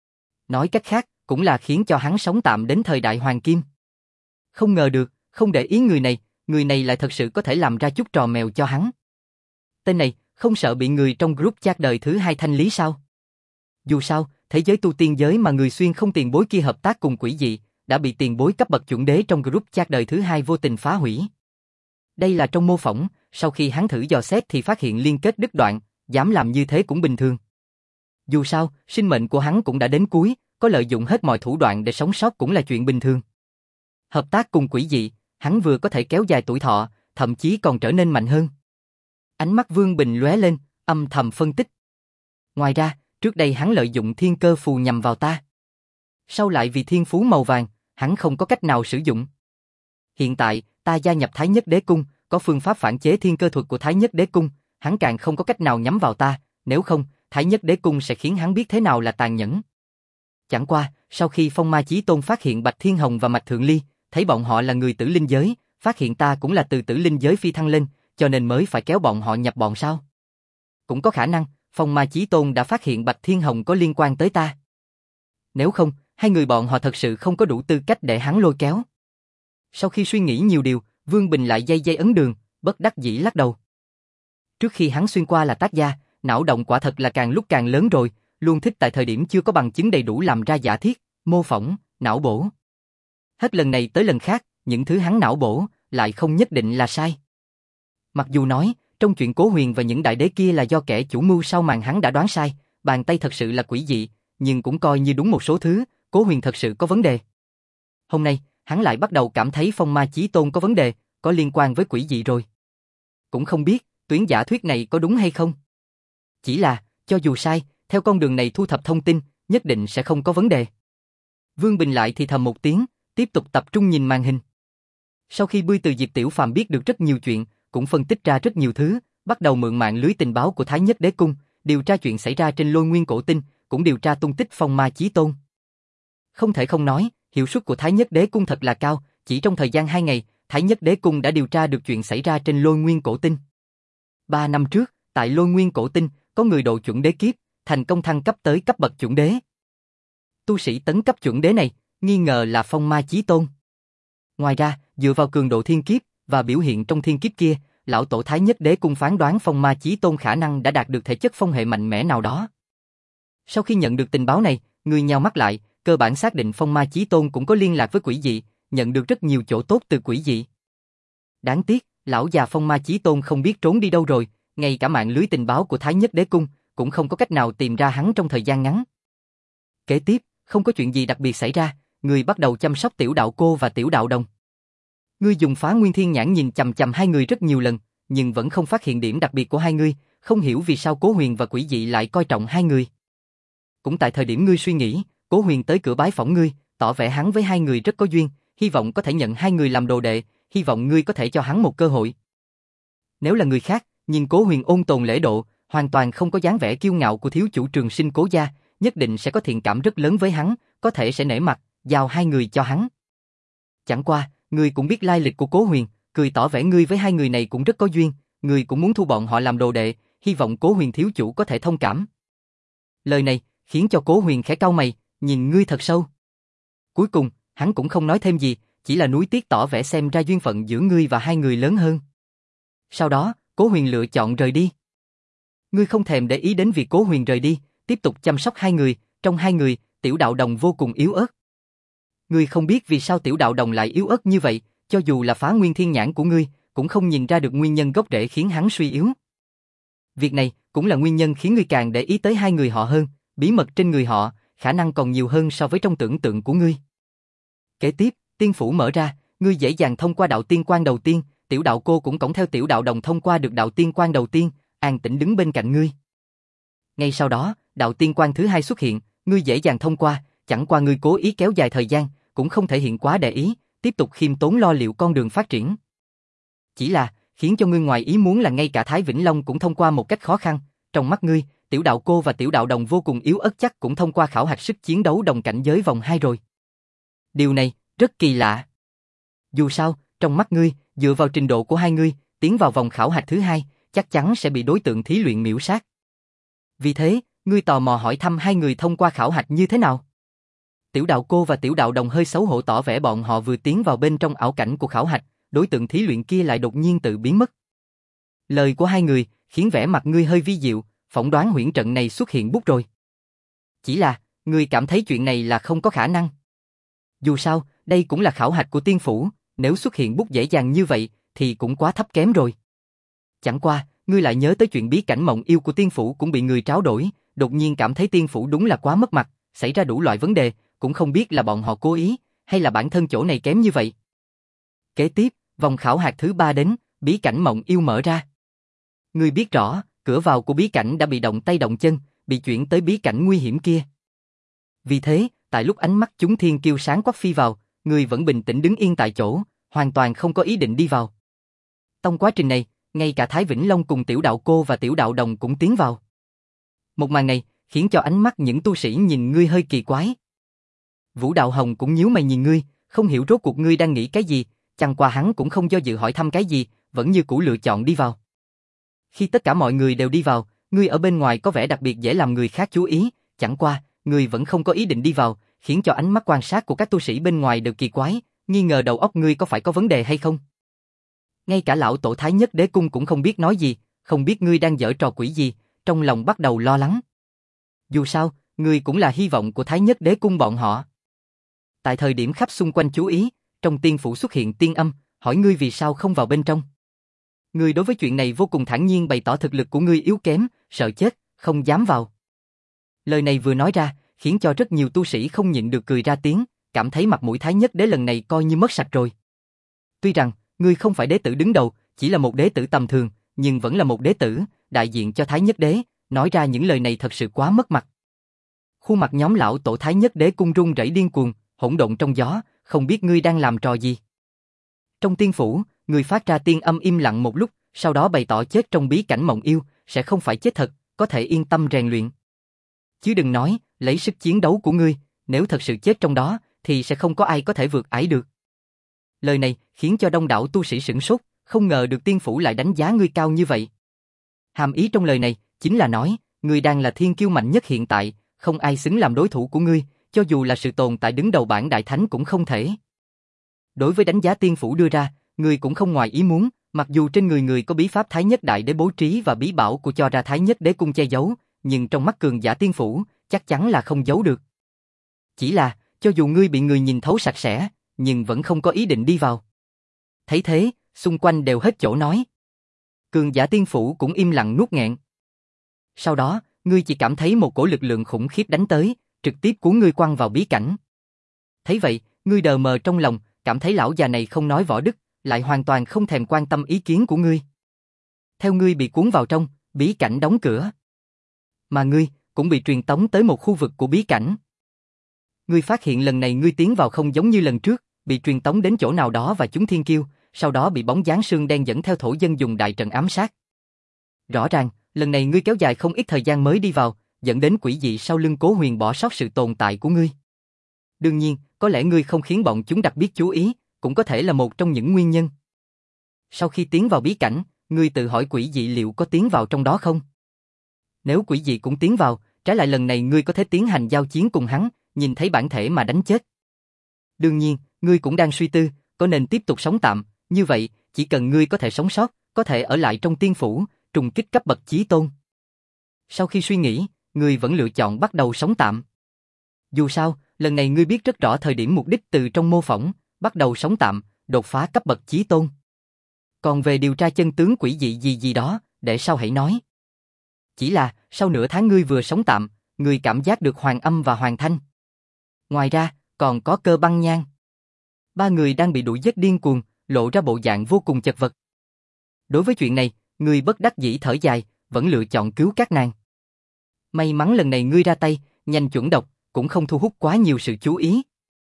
Nói cách khác, cũng là khiến cho hắn sống tạm đến thời đại Hoàng Kim. Không ngờ được, không để ý người này, người này lại thật sự có thể làm ra chút trò mèo cho hắn. Tên này, không sợ bị người trong group chat đời thứ hai thanh lý sao? Dù sao, thế giới tu tiên giới mà người xuyên không tiền bối kia hợp tác cùng quỷ dị, đã bị tiền bối cấp bậc chuẩn đế trong group chat đời thứ hai vô tình phá hủy. Đây là trong mô phỏng, sau khi hắn thử dò xét thì phát hiện liên kết đứt đoạn, dám làm như thế cũng bình thường. Dù sao, sinh mệnh của hắn cũng đã đến cuối, có lợi dụng hết mọi thủ đoạn để sống sót cũng là chuyện bình thường. Hợp tác cùng quỷ dị, hắn vừa có thể kéo dài tuổi thọ, thậm chí còn trở nên mạnh hơn. Ánh mắt Vương Bình lóe lên, âm thầm phân tích. Ngoài ra, trước đây hắn lợi dụng thiên cơ phù nhằm vào ta. Sau lại vì thiên phú màu vàng, hắn không có cách nào sử dụng. Hiện tại, ta gia nhập Thái Nhất Đế Cung, có phương pháp phản chế thiên cơ thuật của Thái Nhất Đế Cung, hắn càng không có cách nào nhắm vào ta, nếu không, Thái Nhất Đế Cung sẽ khiến hắn biết thế nào là tàn nhẫn. Chẳng qua, sau khi Phong Ma Chí Tôn phát hiện Bạch Thiên Hồng và Mạch Thượng Ly, thấy bọn họ là người tử linh giới, phát hiện ta cũng là từ tử linh giới phi thăng lên, cho nên mới phải kéo bọn họ nhập bọn sao? Cũng có khả năng, Phong Ma Chí Tôn đã phát hiện Bạch Thiên Hồng có liên quan tới ta. Nếu không, hai người bọn họ thật sự không có đủ tư cách để hắn lôi kéo. Sau khi suy nghĩ nhiều điều, Vương Bình lại dây dây ấn đường, bất đắc dĩ lắc đầu. Trước khi hắn xuyên qua là tác gia, não động quả thật là càng lúc càng lớn rồi, luôn thích tại thời điểm chưa có bằng chứng đầy đủ làm ra giả thiết, mô phỏng, não bổ. Hết lần này tới lần khác, những thứ hắn não bổ lại không nhất định là sai. Mặc dù nói, trong chuyện Cố Huyền và những đại đế kia là do kẻ chủ mưu sau màn hắn đã đoán sai, bàn tay thật sự là quỷ dị, nhưng cũng coi như đúng một số thứ, Cố Huyền thật sự có vấn đề. Hôm nay, hắn lại bắt đầu cảm thấy Phong Ma Chí Tôn có vấn đề, có liên quan với quỷ dị rồi. Cũng không biết, tuyến giả thuyết này có đúng hay không. Chỉ là, cho dù sai, theo con đường này thu thập thông tin, nhất định sẽ không có vấn đề. Vương Bình lại thì thầm một tiếng, tiếp tục tập trung nhìn màn hình. Sau khi bươi từ Diệp Tiểu Phàm biết được rất nhiều chuyện, cũng phân tích ra rất nhiều thứ, bắt đầu mượn mạng lưới tình báo của Thái Nhất Đế Cung, điều tra chuyện xảy ra trên Lôi Nguyên cổ tinh, cũng điều tra tung tích Phong Ma Chí Tôn. Không thể không nói, hiệu suất của Thái Nhất Đế Cung thật là cao, chỉ trong thời gian hai ngày, Thái Nhất Đế Cung đã điều tra được chuyện xảy ra trên Lôi Nguyên cổ tinh. Ba năm trước, tại Lôi Nguyên cổ tinh, có người độ chuẩn đế kiếp, thành công thăng cấp tới cấp bậc chuẩn đế. Tu sĩ tấn cấp chuẩn đế này, nghi ngờ là Phong Ma Chí Tôn. Ngoài ra, dựa vào cường độ thiên kiếp và biểu hiện trong thiên kiếp kia, lão tổ Thái Nhất Đế Cung phán đoán Phong Ma Chí Tôn khả năng đã đạt được thể chất phong hệ mạnh mẽ nào đó. Sau khi nhận được tình báo này, người nheo mắt lại, cơ bản xác định Phong Ma Chí Tôn cũng có liên lạc với quỷ dị, nhận được rất nhiều chỗ tốt từ quỷ dị. Đáng tiếc, lão già Phong Ma Chí Tôn không biết trốn đi đâu rồi, ngay cả mạng lưới tình báo của Thái Nhất Đế Cung cũng không có cách nào tìm ra hắn trong thời gian ngắn. Kế tiếp, không có chuyện gì đặc biệt xảy ra, người bắt đầu chăm sóc Tiểu Đạo Cô và Tiểu Đạo Đồng. Ngươi dùng Phá Nguyên Thiên Nhãn nhìn chằm chằm hai người rất nhiều lần, nhưng vẫn không phát hiện điểm đặc biệt của hai người, không hiểu vì sao Cố Huyền và quỷ dị lại coi trọng hai người. Cũng tại thời điểm ngươi suy nghĩ, Cố Huyền tới cửa bái phỏng ngươi, tỏ vẻ hắn với hai người rất có duyên, hy vọng có thể nhận hai người làm đồ đệ, hy vọng ngươi có thể cho hắn một cơ hội. Nếu là người khác, nhìn Cố Huyền ôn tồn lễ độ, hoàn toàn không có dáng vẻ kiêu ngạo của thiếu chủ Trường Sinh Cố gia, nhất định sẽ có thiện cảm rất lớn với hắn, có thể sẽ nể mặt, giao hai người cho hắn. Chẳng qua, ngươi cũng biết lai lịch của Cố Huyền, cười tỏ vẻ ngươi với hai người này cũng rất có duyên, ngươi cũng muốn thu bọn họ làm đồ đệ, hy vọng Cố Huyền thiếu chủ có thể thông cảm. Lời này khiến cho Cố Huyền khẽ cau mày, nhìn ngươi thật sâu. Cuối cùng, hắn cũng không nói thêm gì, chỉ là nuối tiếc tỏ vẻ xem ra duyên phận giữa ngươi và hai người lớn hơn. Sau đó, Cố Huyền lựa chọn rời đi. Ngươi không thèm để ý đến việc Cố Huyền rời đi, tiếp tục chăm sóc hai người, trong hai người, Tiểu Đạo Đồng vô cùng yếu ớt. Ngươi không biết vì sao tiểu đạo đồng lại yếu ớt như vậy, cho dù là phá nguyên thiên nhãn của ngươi, cũng không nhìn ra được nguyên nhân gốc rễ khiến hắn suy yếu. Việc này cũng là nguyên nhân khiến ngươi càng để ý tới hai người họ hơn, bí mật trên người họ, khả năng còn nhiều hơn so với trong tưởng tượng của ngươi. Kế tiếp, tiên phủ mở ra, ngươi dễ dàng thông qua đạo tiên quan đầu tiên, tiểu đạo cô cũng cõng theo tiểu đạo đồng thông qua được đạo tiên quan đầu tiên, an tĩnh đứng bên cạnh ngươi. Ngay sau đó, đạo tiên quan thứ hai xuất hiện, ngươi dễ dàng thông qua, chẳng qua ngươi cố ý kéo dài thời gian, cũng không thể hiện quá để ý, tiếp tục khiêm tốn lo liệu con đường phát triển. Chỉ là, khiến cho ngươi ngoài ý muốn là ngay cả Thái Vĩnh Long cũng thông qua một cách khó khăn, trong mắt ngươi, tiểu đạo cô và tiểu đạo đồng vô cùng yếu ớt chắc cũng thông qua khảo hạch sức chiến đấu đồng cảnh giới vòng hai rồi. Điều này, rất kỳ lạ. Dù sao, trong mắt ngươi, dựa vào trình độ của hai ngươi, tiến vào vòng khảo hạch thứ hai, chắc chắn sẽ bị đối tượng thí luyện miễu sát. Vì thế, ngươi tò mò hỏi thăm hai người thông qua khảo hạch như thế nào. Tiểu đạo cô và tiểu đạo đồng hơi xấu hổ tỏ vẻ bọn họ vừa tiến vào bên trong ảo cảnh của khảo hạch, đối tượng thí luyện kia lại đột nhiên tự biến mất. Lời của hai người khiến vẻ mặt ngươi hơi vi diệu, phỏng đoán huyễn trận này xuất hiện bút rồi. Chỉ là, ngươi cảm thấy chuyện này là không có khả năng. Dù sao, đây cũng là khảo hạch của tiên phủ, nếu xuất hiện bút dễ dàng như vậy, thì cũng quá thấp kém rồi. Chẳng qua, ngươi lại nhớ tới chuyện bí cảnh mộng yêu của tiên phủ cũng bị người tráo đổi, đột nhiên cảm thấy tiên phủ đúng là quá mất mặt, xảy ra đủ loại vấn đề, cũng không biết là bọn họ cố ý, hay là bản thân chỗ này kém như vậy. Kế tiếp, vòng khảo hạch thứ ba đến, bí cảnh mộng yêu mở ra. Ngươi biết rõ, cửa vào của bí cảnh đã bị động tay động chân, bị chuyển tới bí cảnh nguy hiểm kia. Vì thế, tại lúc ánh mắt chúng thiên kiêu sáng quắc phi vào, ngươi vẫn bình tĩnh đứng yên tại chỗ, hoàn toàn không có ý định đi vào. Trong quá trình này, ngay cả Thái Vĩnh Long cùng tiểu đạo cô và tiểu đạo đồng cũng tiến vào. Một màn này, khiến cho ánh mắt những tu sĩ nhìn ngươi hơi kỳ quái. Vũ Đạo Hồng cũng nhíu mày nhìn ngươi, không hiểu rốt cuộc ngươi đang nghĩ cái gì, chẳng qua hắn cũng không do dự hỏi thăm cái gì, vẫn như cũ lựa chọn đi vào. Khi tất cả mọi người đều đi vào, ngươi ở bên ngoài có vẻ đặc biệt dễ làm người khác chú ý, chẳng qua, ngươi vẫn không có ý định đi vào, khiến cho ánh mắt quan sát của các tu sĩ bên ngoài đều kỳ quái, nghi ngờ đầu óc ngươi có phải có vấn đề hay không. Ngay cả lão tổ Thái Nhất Đế Cung cũng không biết nói gì, không biết ngươi đang giở trò quỷ gì, trong lòng bắt đầu lo lắng. Dù sao, ngươi cũng là hy vọng của Thái Nhất Đế Cung bọn họ. Tại thời điểm khắp xung quanh chú ý, trong tiên phủ xuất hiện tiên âm, hỏi ngươi vì sao không vào bên trong. Ngươi đối với chuyện này vô cùng thản nhiên bày tỏ thực lực của ngươi yếu kém, sợ chết, không dám vào. Lời này vừa nói ra, khiến cho rất nhiều tu sĩ không nhịn được cười ra tiếng, cảm thấy mặt mũi Thái Nhất Đế lần này coi như mất sạch rồi. Tuy rằng, ngươi không phải đế tử đứng đầu, chỉ là một đế tử tầm thường, nhưng vẫn là một đế tử, đại diện cho Thái Nhất Đế, nói ra những lời này thật sự quá mất mặt. Khuôn mặt nhóm lão tổ Thái Nhất Đế Cung rung rẩy điên cuồng, hỗn độn trong gió, không biết ngươi đang làm trò gì. Trong tiên phủ, ngươi phát ra tiên âm im lặng một lúc, sau đó bày tỏ chết trong bí cảnh mộng yêu, sẽ không phải chết thật, có thể yên tâm rèn luyện. Chứ đừng nói, lấy sức chiến đấu của ngươi, nếu thật sự chết trong đó, thì sẽ không có ai có thể vượt ải được. Lời này khiến cho đông đảo tu sĩ sửng sốt, không ngờ được tiên phủ lại đánh giá ngươi cao như vậy. Hàm ý trong lời này, chính là nói, ngươi đang là thiên kiêu mạnh nhất hiện tại, không ai xứng làm đối thủ của ngươi, cho dù là sự tồn tại đứng đầu bảng đại thánh cũng không thể. Đối với đánh giá tiên phủ đưa ra, ngươi cũng không ngoài ý muốn, mặc dù trên người người có bí pháp Thái Nhất Đại Đế bố trí và bí bảo của cho ra Thái Nhất Đế Cung che giấu, nhưng trong mắt cường giả tiên phủ, chắc chắn là không giấu được. Chỉ là, cho dù ngươi bị người nhìn thấu sạch sẽ, nhưng vẫn không có ý định đi vào. Thấy thế, xung quanh đều hết chỗ nói. Cường giả tiên phủ cũng im lặng nuốt nghẹn. Sau đó, ngươi chỉ cảm thấy một cổ lực lượng khủng khiếp đánh tới, trực tiếp cuốn ngươi quăng vào bí cảnh. Thấy vậy, ngươi đờ mờ trong lòng, cảm thấy lão già này không nói võ đức, lại hoàn toàn không thèm quan tâm ý kiến của ngươi. Theo ngươi bị cuốn vào trong, bí cảnh đóng cửa. Mà ngươi cũng bị truyền tống tới một khu vực của bí cảnh. Ngươi phát hiện lần này ngươi tiến vào không giống như lần trước, bị truyền tống đến chỗ nào đó và chúng thiên kiêu, sau đó bị bóng dáng sương đen dẫn theo thổ dân dùng đại trận ám sát. Rõ ràng, lần này ngươi kéo dài không ít thời gian mới đi vào, dẫn đến quỷ dị sau lưng Cố Huyền bỏ sót sự tồn tại của ngươi. Đương nhiên, có lẽ ngươi không khiến bọn chúng đặc biệt chú ý, cũng có thể là một trong những nguyên nhân. Sau khi tiến vào bí cảnh, ngươi tự hỏi quỷ dị liệu có tiến vào trong đó không? Nếu quỷ dị cũng tiến vào, trái lại lần này ngươi có thể tiến hành giao chiến cùng hắn, nhìn thấy bản thể mà đánh chết. Đương nhiên, ngươi cũng đang suy tư, có nên tiếp tục sống tạm, như vậy, chỉ cần ngươi có thể sống sót, có thể ở lại trong tiên phủ, trùng kích cấp bậc chí tôn. Sau khi suy nghĩ, ngươi vẫn lựa chọn bắt đầu sống tạm. Dù sao, lần này ngươi biết rất rõ thời điểm mục đích từ trong mô phỏng, bắt đầu sống tạm, đột phá cấp bậc chí tôn. Còn về điều tra chân tướng quỷ dị gì gì đó, để sau hãy nói. Chỉ là, sau nửa tháng ngươi vừa sống tạm, ngươi cảm giác được Hoàng Âm và Hoàng Thanh. Ngoài ra, còn có Cơ Băng Nhan. Ba người đang bị đuổi giết điên cuồng, lộ ra bộ dạng vô cùng chật vật. Đối với chuyện này, ngươi bất đắc dĩ thở dài, vẫn lựa chọn cứu các nàng. May mắn lần này ngươi ra tay, nhanh chuẩn độc, cũng không thu hút quá nhiều sự chú ý.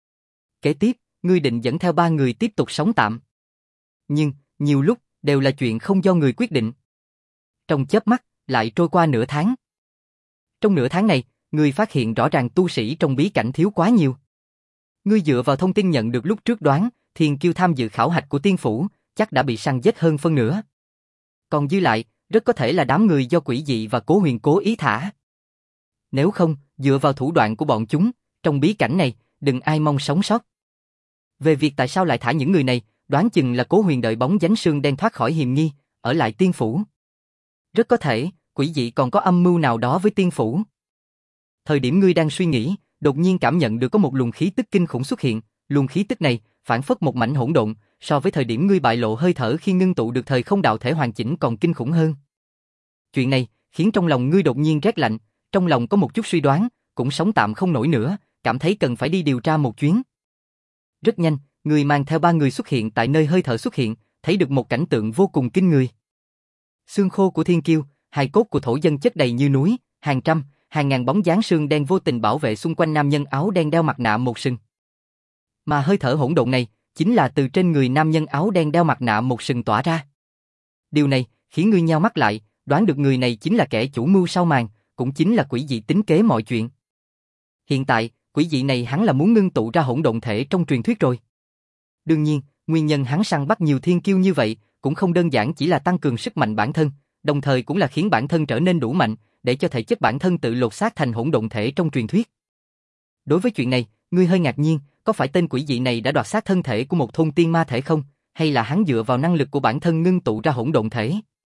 Kế tiếp, ngươi định dẫn theo ba người tiếp tục sống tạm. Nhưng, nhiều lúc, đều là chuyện không do người quyết định. Trong chớp mắt, lại trôi qua nửa tháng. Trong nửa tháng này, ngươi phát hiện rõ ràng tu sĩ trong bí cảnh thiếu quá nhiều. Ngươi dựa vào thông tin nhận được lúc trước đoán, Thiên Kiêu tham dự khảo hạch của tiên phủ, chắc đã bị săn giết hơn phân nửa. Còn dư lại, rất có thể là đám người do Quỷ Dị và Cố Huyền cố ý thả. Nếu không, dựa vào thủ đoạn của bọn chúng, trong bí cảnh này, đừng ai mong sống sót. Về việc tại sao lại thả những người này, đoán chừng là Cố Huyền đợi bóng dánh sương đen thoát khỏi hiềm nghi, ở lại tiên phủ. Rất có thể, Quỷ Dị còn có âm mưu nào đó với tiên phủ. Thời điểm ngươi đang suy nghĩ, đột nhiên cảm nhận được có một luồng khí tức kinh khủng xuất hiện, luồng khí tức này phản phất một mảnh hỗn độn, so với thời điểm ngươi bại lộ hơi thở khi ngưng tụ được thời không đạo thể hoàn chỉnh còn kinh khủng hơn. Chuyện này khiến trong lòng ngươi đột nhiên rét lạnh, trong lòng có một chút suy đoán, cũng sống tạm không nổi nữa, cảm thấy cần phải đi điều tra một chuyến. Rất nhanh, ngươi mang theo ba người xuất hiện tại nơi hơi thở xuất hiện, thấy được một cảnh tượng vô cùng kinh người. Xương khô của thiên kiêu, hài cốt của thổ dân chất đầy như núi, hàng trăm, hàng ngàn bóng dáng sương đen vô tình bảo vệ xung quanh nam nhân áo đen đeo mặt nạ một sừng. Mà hơi thở hỗn độn này, chính là từ trên người nam nhân áo đen đeo mặt nạ một sừng tỏa ra. Điều này khiến ngươi nheo mắt lại, đoán được người này chính là kẻ chủ mưu sau màn, cũng chính là Quỷ Dị tính kế mọi chuyện. Hiện tại, Quỷ Dị này hắn là muốn ngưng tụ ra hỗn độn thể trong truyền thuyết rồi. Đương nhiên, nguyên nhân hắn săn bắt nhiều thiên kiêu như vậy, cũng không đơn giản chỉ là tăng cường sức mạnh bản thân, đồng thời cũng là khiến bản thân trở nên đủ mạnh, để cho thể chất bản thân tự lột xác thành hỗn độn thể trong truyền thuyết. Đối với chuyện này, ngươi hơi ngạc nhiên, có phải tên Quỷ Dị này đã đoạt xác thân thể của một thôn tiên ma thể không, hay là hắn dựa vào năng lực của bản thân ngưng tụ ra hỗn độn thể?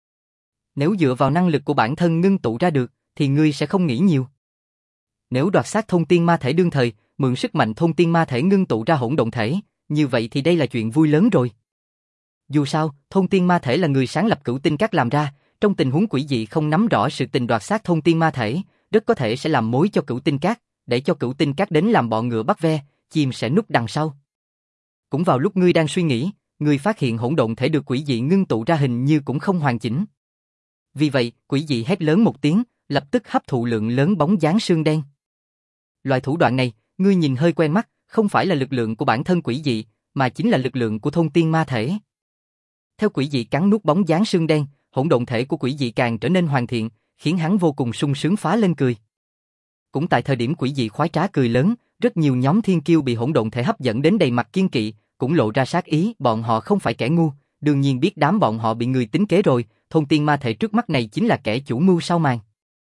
Nếu dựa vào năng lực của bản thân ngưng tụ ra được, thì ngươi sẽ không nghĩ nhiều. Nếu đoạt xác thôn tiên ma thể đương thời, mượn sức mạnh thôn tiên ma thể ngưng tụ ra hỗn độn thể, như vậy thì đây là chuyện vui lớn rồi. Dù sao, thôn tiên ma thể là người sáng lập Cửu Tinh Các làm ra, trong tình huống Quỷ Dị không nắm rõ sự tình đoạt xác thôn tiên ma thể, rất có thể sẽ làm mối cho Cửu Tinh Các, để cho Cửu Tinh Các đến làm bọ ngựa bắt ve, chim sẽ núp đằng sau. Cũng vào lúc ngươi đang suy nghĩ, ngươi phát hiện hỗn độn thể được Quỷ Dị ngưng tụ ra hình như cũng không hoàn chỉnh. Vì vậy, Quỷ Dị hét lớn một tiếng, lập tức hấp thụ lượng lớn bóng dáng sương đen. Loại thủ đoạn này, ngươi nhìn hơi quen mắt, không phải là lực lượng của bản thân Quỷ Dị, mà chính là lực lượng của thôn tiên ma thể. Theo Quỷ Dị cắn nuốt bóng dáng sương đen, hỗn độn thể của Quỷ Dị càng trở nên hoàn thiện, khiến hắn vô cùng sung sướng phá lên cười. Cũng tại thời điểm Quỷ Dị khoái trá cười lớn, rất nhiều nhóm thiên kiêu bị hỗn độn thể hấp dẫn đến đầy mặt kiên kỵ, cũng lộ ra sát ý, bọn họ không phải kẻ ngu, đương nhiên biết đám bọn họ bị người tính kế rồi, thôn tiên ma thể trước mắt này chính là kẻ chủ mưu sau màn.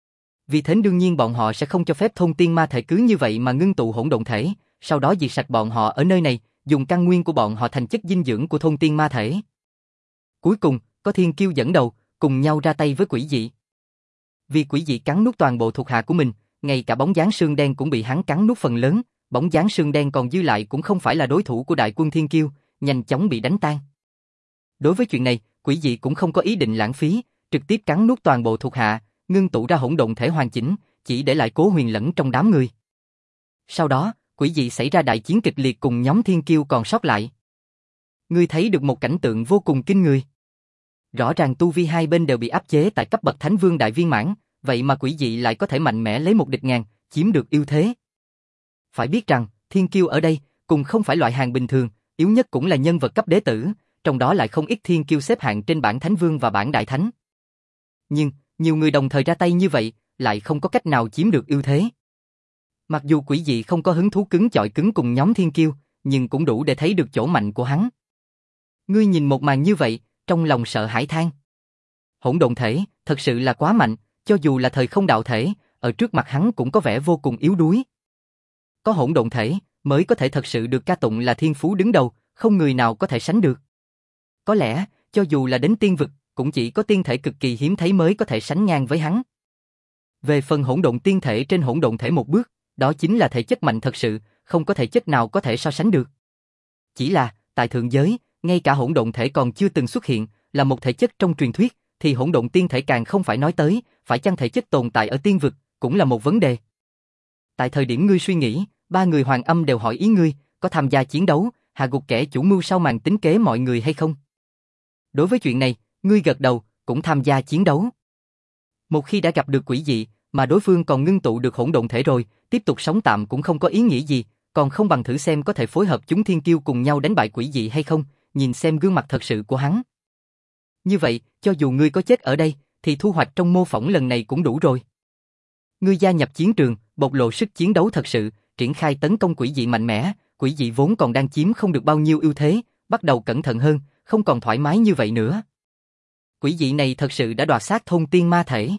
Vì thế đương nhiên bọn họ sẽ không cho phép thôn tiên ma thể cứ như vậy mà ngưng tụ hỗn độn thể, sau đó diệt sạch bọn họ ở nơi này, dùng căn nguyên của bọn họ thành chất dinh dưỡng của thôn tiên ma thể. Cuối cùng, có thiên kiêu dẫn đầu, cùng nhau ra tay với Quỷ Dị. Vì Quỷ Dị cắn nuốt toàn bộ thuộc hạ của mình, ngay cả bóng dáng sương đen cũng bị hắn cắn nuốt phần lớn, bóng dáng sương đen còn dư lại cũng không phải là đối thủ của đại quân thiên kiêu, nhanh chóng bị đánh tan. Đối với chuyện này, Quỷ Dị cũng không có ý định lãng phí, trực tiếp cắn nuốt toàn bộ thuộc hạ, ngưng tụ ra hỗn độn thể hoàn chỉnh, chỉ để lại Cố Huyền lẫn trong đám người. Sau đó, Quỷ Dị xảy ra đại chiến kịch liệt cùng nhóm thiên kiêu còn sót lại. Ngươi thấy được một cảnh tượng vô cùng kinh người. Rõ ràng tu vi hai bên đều bị áp chế tại cấp bậc Thánh Vương đại viên mãn, vậy mà Quỷ Dị lại có thể mạnh mẽ lấy một địch ngàn, chiếm được ưu thế. Phải biết rằng, thiên kiêu ở đây, cùng không phải loại hàng bình thường, yếu nhất cũng là nhân vật cấp đế tử, trong đó lại không ít thiên kiêu xếp hạng trên bảng Thánh Vương và bảng Đại Thánh. Nhưng, nhiều người đồng thời ra tay như vậy, lại không có cách nào chiếm được ưu thế. Mặc dù Quỷ Dị không có hứng thú cứng chọi cứng cùng nhóm thiên kiêu, nhưng cũng đủ để thấy được chỗ mạnh của hắn. Ngươi nhìn một màn như vậy, trong lòng sợ hãi than. Hỗn độn thể, thật sự là quá mạnh, cho dù là thời không đạo thể, ở trước mặt hắn cũng có vẻ vô cùng yếu đuối. Có hỗn độn thể, mới có thể thật sự được ca tụng là thiên phú đứng đầu, không người nào có thể sánh được. Có lẽ, cho dù là đến tiên vực, cũng chỉ có tiên thể cực kỳ hiếm thấy mới có thể sánh ngang với hắn. Về phần hỗn độn tiên thể trên hỗn độn thể một bước, đó chính là thể chất mạnh thật sự, không có thể chất nào có thể so sánh được. Chỉ là, tại thượng giới, ngay cả hỗn độn thể còn chưa từng xuất hiện, là một thể chất trong truyền thuyết, thì hỗn độn tiên thể càng không phải nói tới, phải chăng thể chất tồn tại ở tiên vực, cũng là một vấn đề. Tại thời điểm ngươi suy nghĩ, ba người Hoàng Âm đều hỏi ý ngươi, có tham gia chiến đấu, hạ gục kẻ chủ mưu sau màn tính kế mọi người hay không? Đối với chuyện này, ngươi gật đầu, cũng tham gia chiến đấu. Một khi đã gặp được quỷ dị, mà đối phương còn ngưng tụ được hỗn độn thể rồi, tiếp tục sống tạm cũng không có ý nghĩa gì, còn không bằng thử xem có thể phối hợp chúng thiên kiêu cùng nhau đánh bại quỷ dị hay không, nhìn xem gương mặt thật sự của hắn. Như vậy, cho dù ngươi có chết ở đây, thì thu hoạch trong mô phỏng lần này cũng đủ rồi. Ngươi gia nhập chiến trường, bộc lộ sức chiến đấu thật sự, triển khai tấn công quỷ dị mạnh mẽ, quỷ dị vốn còn đang chiếm không được bao nhiêu ưu thế, bắt đầu cẩn thận hơn, không còn thoải mái như vậy nữa. Quỷ dị này thật sự đã đoạt xác thôn tiên ma thể.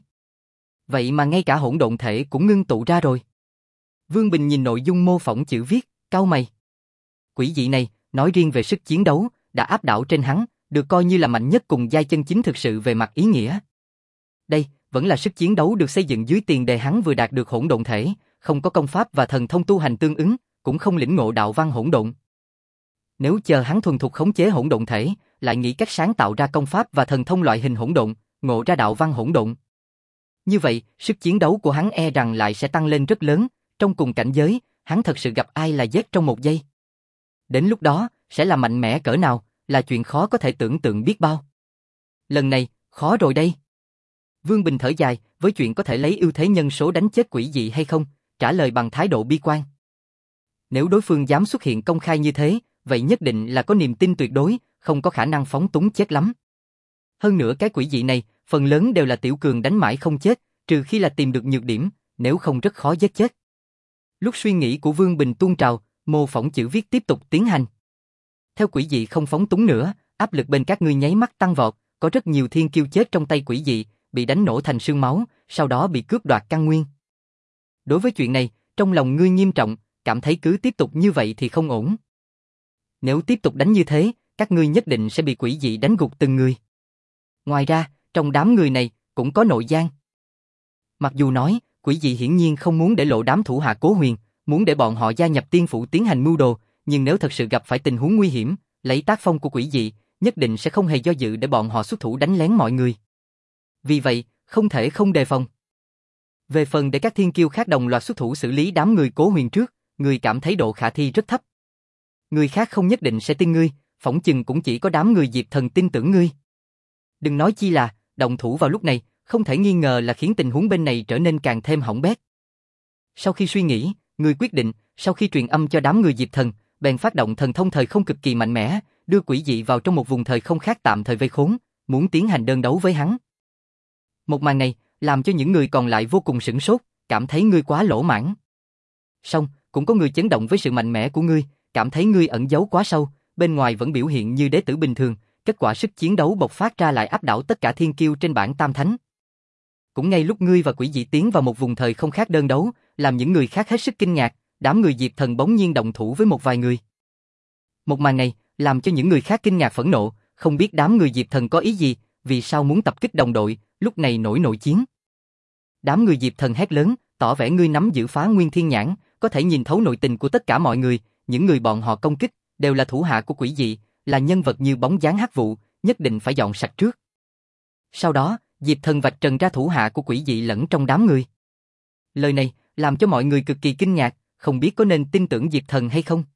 Vậy mà ngay cả hỗn độn thể cũng ngưng tụ ra rồi. Vương Bình nhìn nội dung mô phỏng chữ viết, cau mày. Quỷ dị này, nói riêng về sức chiến đấu, đã áp đảo trên hắn, được coi như là mạnh nhất cùng giai chân chính thực sự về mặt ý nghĩa. Đây, vẫn là sức chiến đấu được xây dựng dưới tiền đề hắn vừa đạt được hỗn độn thể, không có công pháp và thần thông tu hành tương ứng, cũng không lĩnh ngộ đạo văn hỗn độn. Nếu chờ hắn thuần thục khống chế hỗn độn thể, lại nghĩ cách sáng tạo ra công pháp và thần thông loại hình hỗn độn, ngộ ra đạo văn hỗn độn. Như vậy, sức chiến đấu của hắn e rằng lại sẽ tăng lên rất lớn, trong cùng cảnh giới, hắn thật sự gặp ai là giết trong một giây. Đến lúc đó, sẽ là mạnh mẽ cỡ nào, là chuyện khó có thể tưởng tượng biết bao. Lần này, khó rồi đây. Vương Bình thở dài, với chuyện có thể lấy ưu thế nhân số đánh chết quỷ dị hay không, trả lời bằng thái độ bi quan. Nếu đối phương dám xuất hiện công khai như thế, vậy nhất định là có niềm tin tuyệt đối, không có khả năng phóng túng chết lắm. Hơn nữa cái quỷ dị này, phần lớn đều là tiểu cường đánh mãi không chết, trừ khi là tìm được nhược điểm, nếu không rất khó giết chết. Lúc suy nghĩ của Vương Bình tuôn trào, mô phỏng chữ viết tiếp tục tiến hành. Theo quỷ dị không phóng túng nữa, áp lực bên các ngươi nháy mắt tăng vọt, có rất nhiều thiên kiêu chết trong tay quỷ dị, bị đánh nổ thành xương máu, sau đó bị cướp đoạt căn nguyên. Đối với chuyện này, trong lòng ngươi nghiêm trọng, cảm thấy cứ tiếp tục như vậy thì không ổn. Nếu tiếp tục đánh như thế, các ngươi nhất định sẽ bị quỷ dị đánh gục từng người. Ngoài ra, trong đám người này, cũng có nội gian. Mặc dù nói, quỷ dị hiển nhiên không muốn để lộ đám thủ hạ Cố Huyền, muốn để bọn họ gia nhập tiên phủ tiến hành mưu đồ, nhưng nếu thật sự gặp phải tình huống nguy hiểm, lấy tác phong của quỷ dị, nhất định sẽ không hề do dự để bọn họ xuất thủ đánh lén mọi người. Vì vậy, không thể không đề phòng. Về phần để các thiên kiêu khác đồng loạt xuất thủ xử lý đám người Cố Huyền trước, người cảm thấy độ khả thi rất thấp. Người khác không nhất định sẽ tin ngươi, phỏng chừng cũng chỉ có đám người Diệp Thần tin tưởng ngươi. Đừng nói chi là, động thủ vào lúc này, không thể nghi ngờ là khiến tình huống bên này trở nên càng thêm hỏng bét. Sau khi suy nghĩ, người quyết định, sau khi truyền âm cho đám người Diệp Thần, bèn phát động thần thông thời không cực kỳ mạnh mẽ, đưa quỷ dị vào trong một vùng thời không khác tạm thời vây khốn, muốn tiến hành đơn đấu với hắn. Một màn này, làm cho những người còn lại vô cùng sửng sốt, cảm thấy ngươi quá lỗ mãng. Song, cũng có người chấn động với sự mạnh mẽ của ngươi, cảm thấy ngươi ẩn giấu quá sâu, bên ngoài vẫn biểu hiện như đế tử bình thường, kết quả sức chiến đấu bộc phát ra lại áp đảo tất cả thiên kiêu trên bảng tam thánh. Cũng ngay lúc ngươi và quỷ dị tiến vào một vùng thời không khác đơn đấu, làm những người khác hết sức kinh ngạc, đám người Diệp Thần bỗng nhiên động thủ với một vài người. Một màn này, làm cho những người khác kinh ngạc phẫn nộ, không biết đám người Diệp Thần có ý gì, vì sao muốn tập kích đồng đội, lúc này nổi nội chiến. Đám người Diệp Thần hét lớn, tỏ vẻ ngươi nắm giữ Phá Nguyên Thiên Nhãn, có thể nhìn thấu nội tình của tất cả mọi người, những người bọn họ công kích, đều là thủ hạ của quỷ dị, là nhân vật như bóng dáng hắc vụ, nhất định phải dọn sạch trước. Sau đó, Diệp Thần vạch trần ra thủ hạ của quỷ dị lẫn trong đám người. Lời này, làm cho mọi người cực kỳ kinh ngạc, không biết có nên tin tưởng Diệp Thần hay không.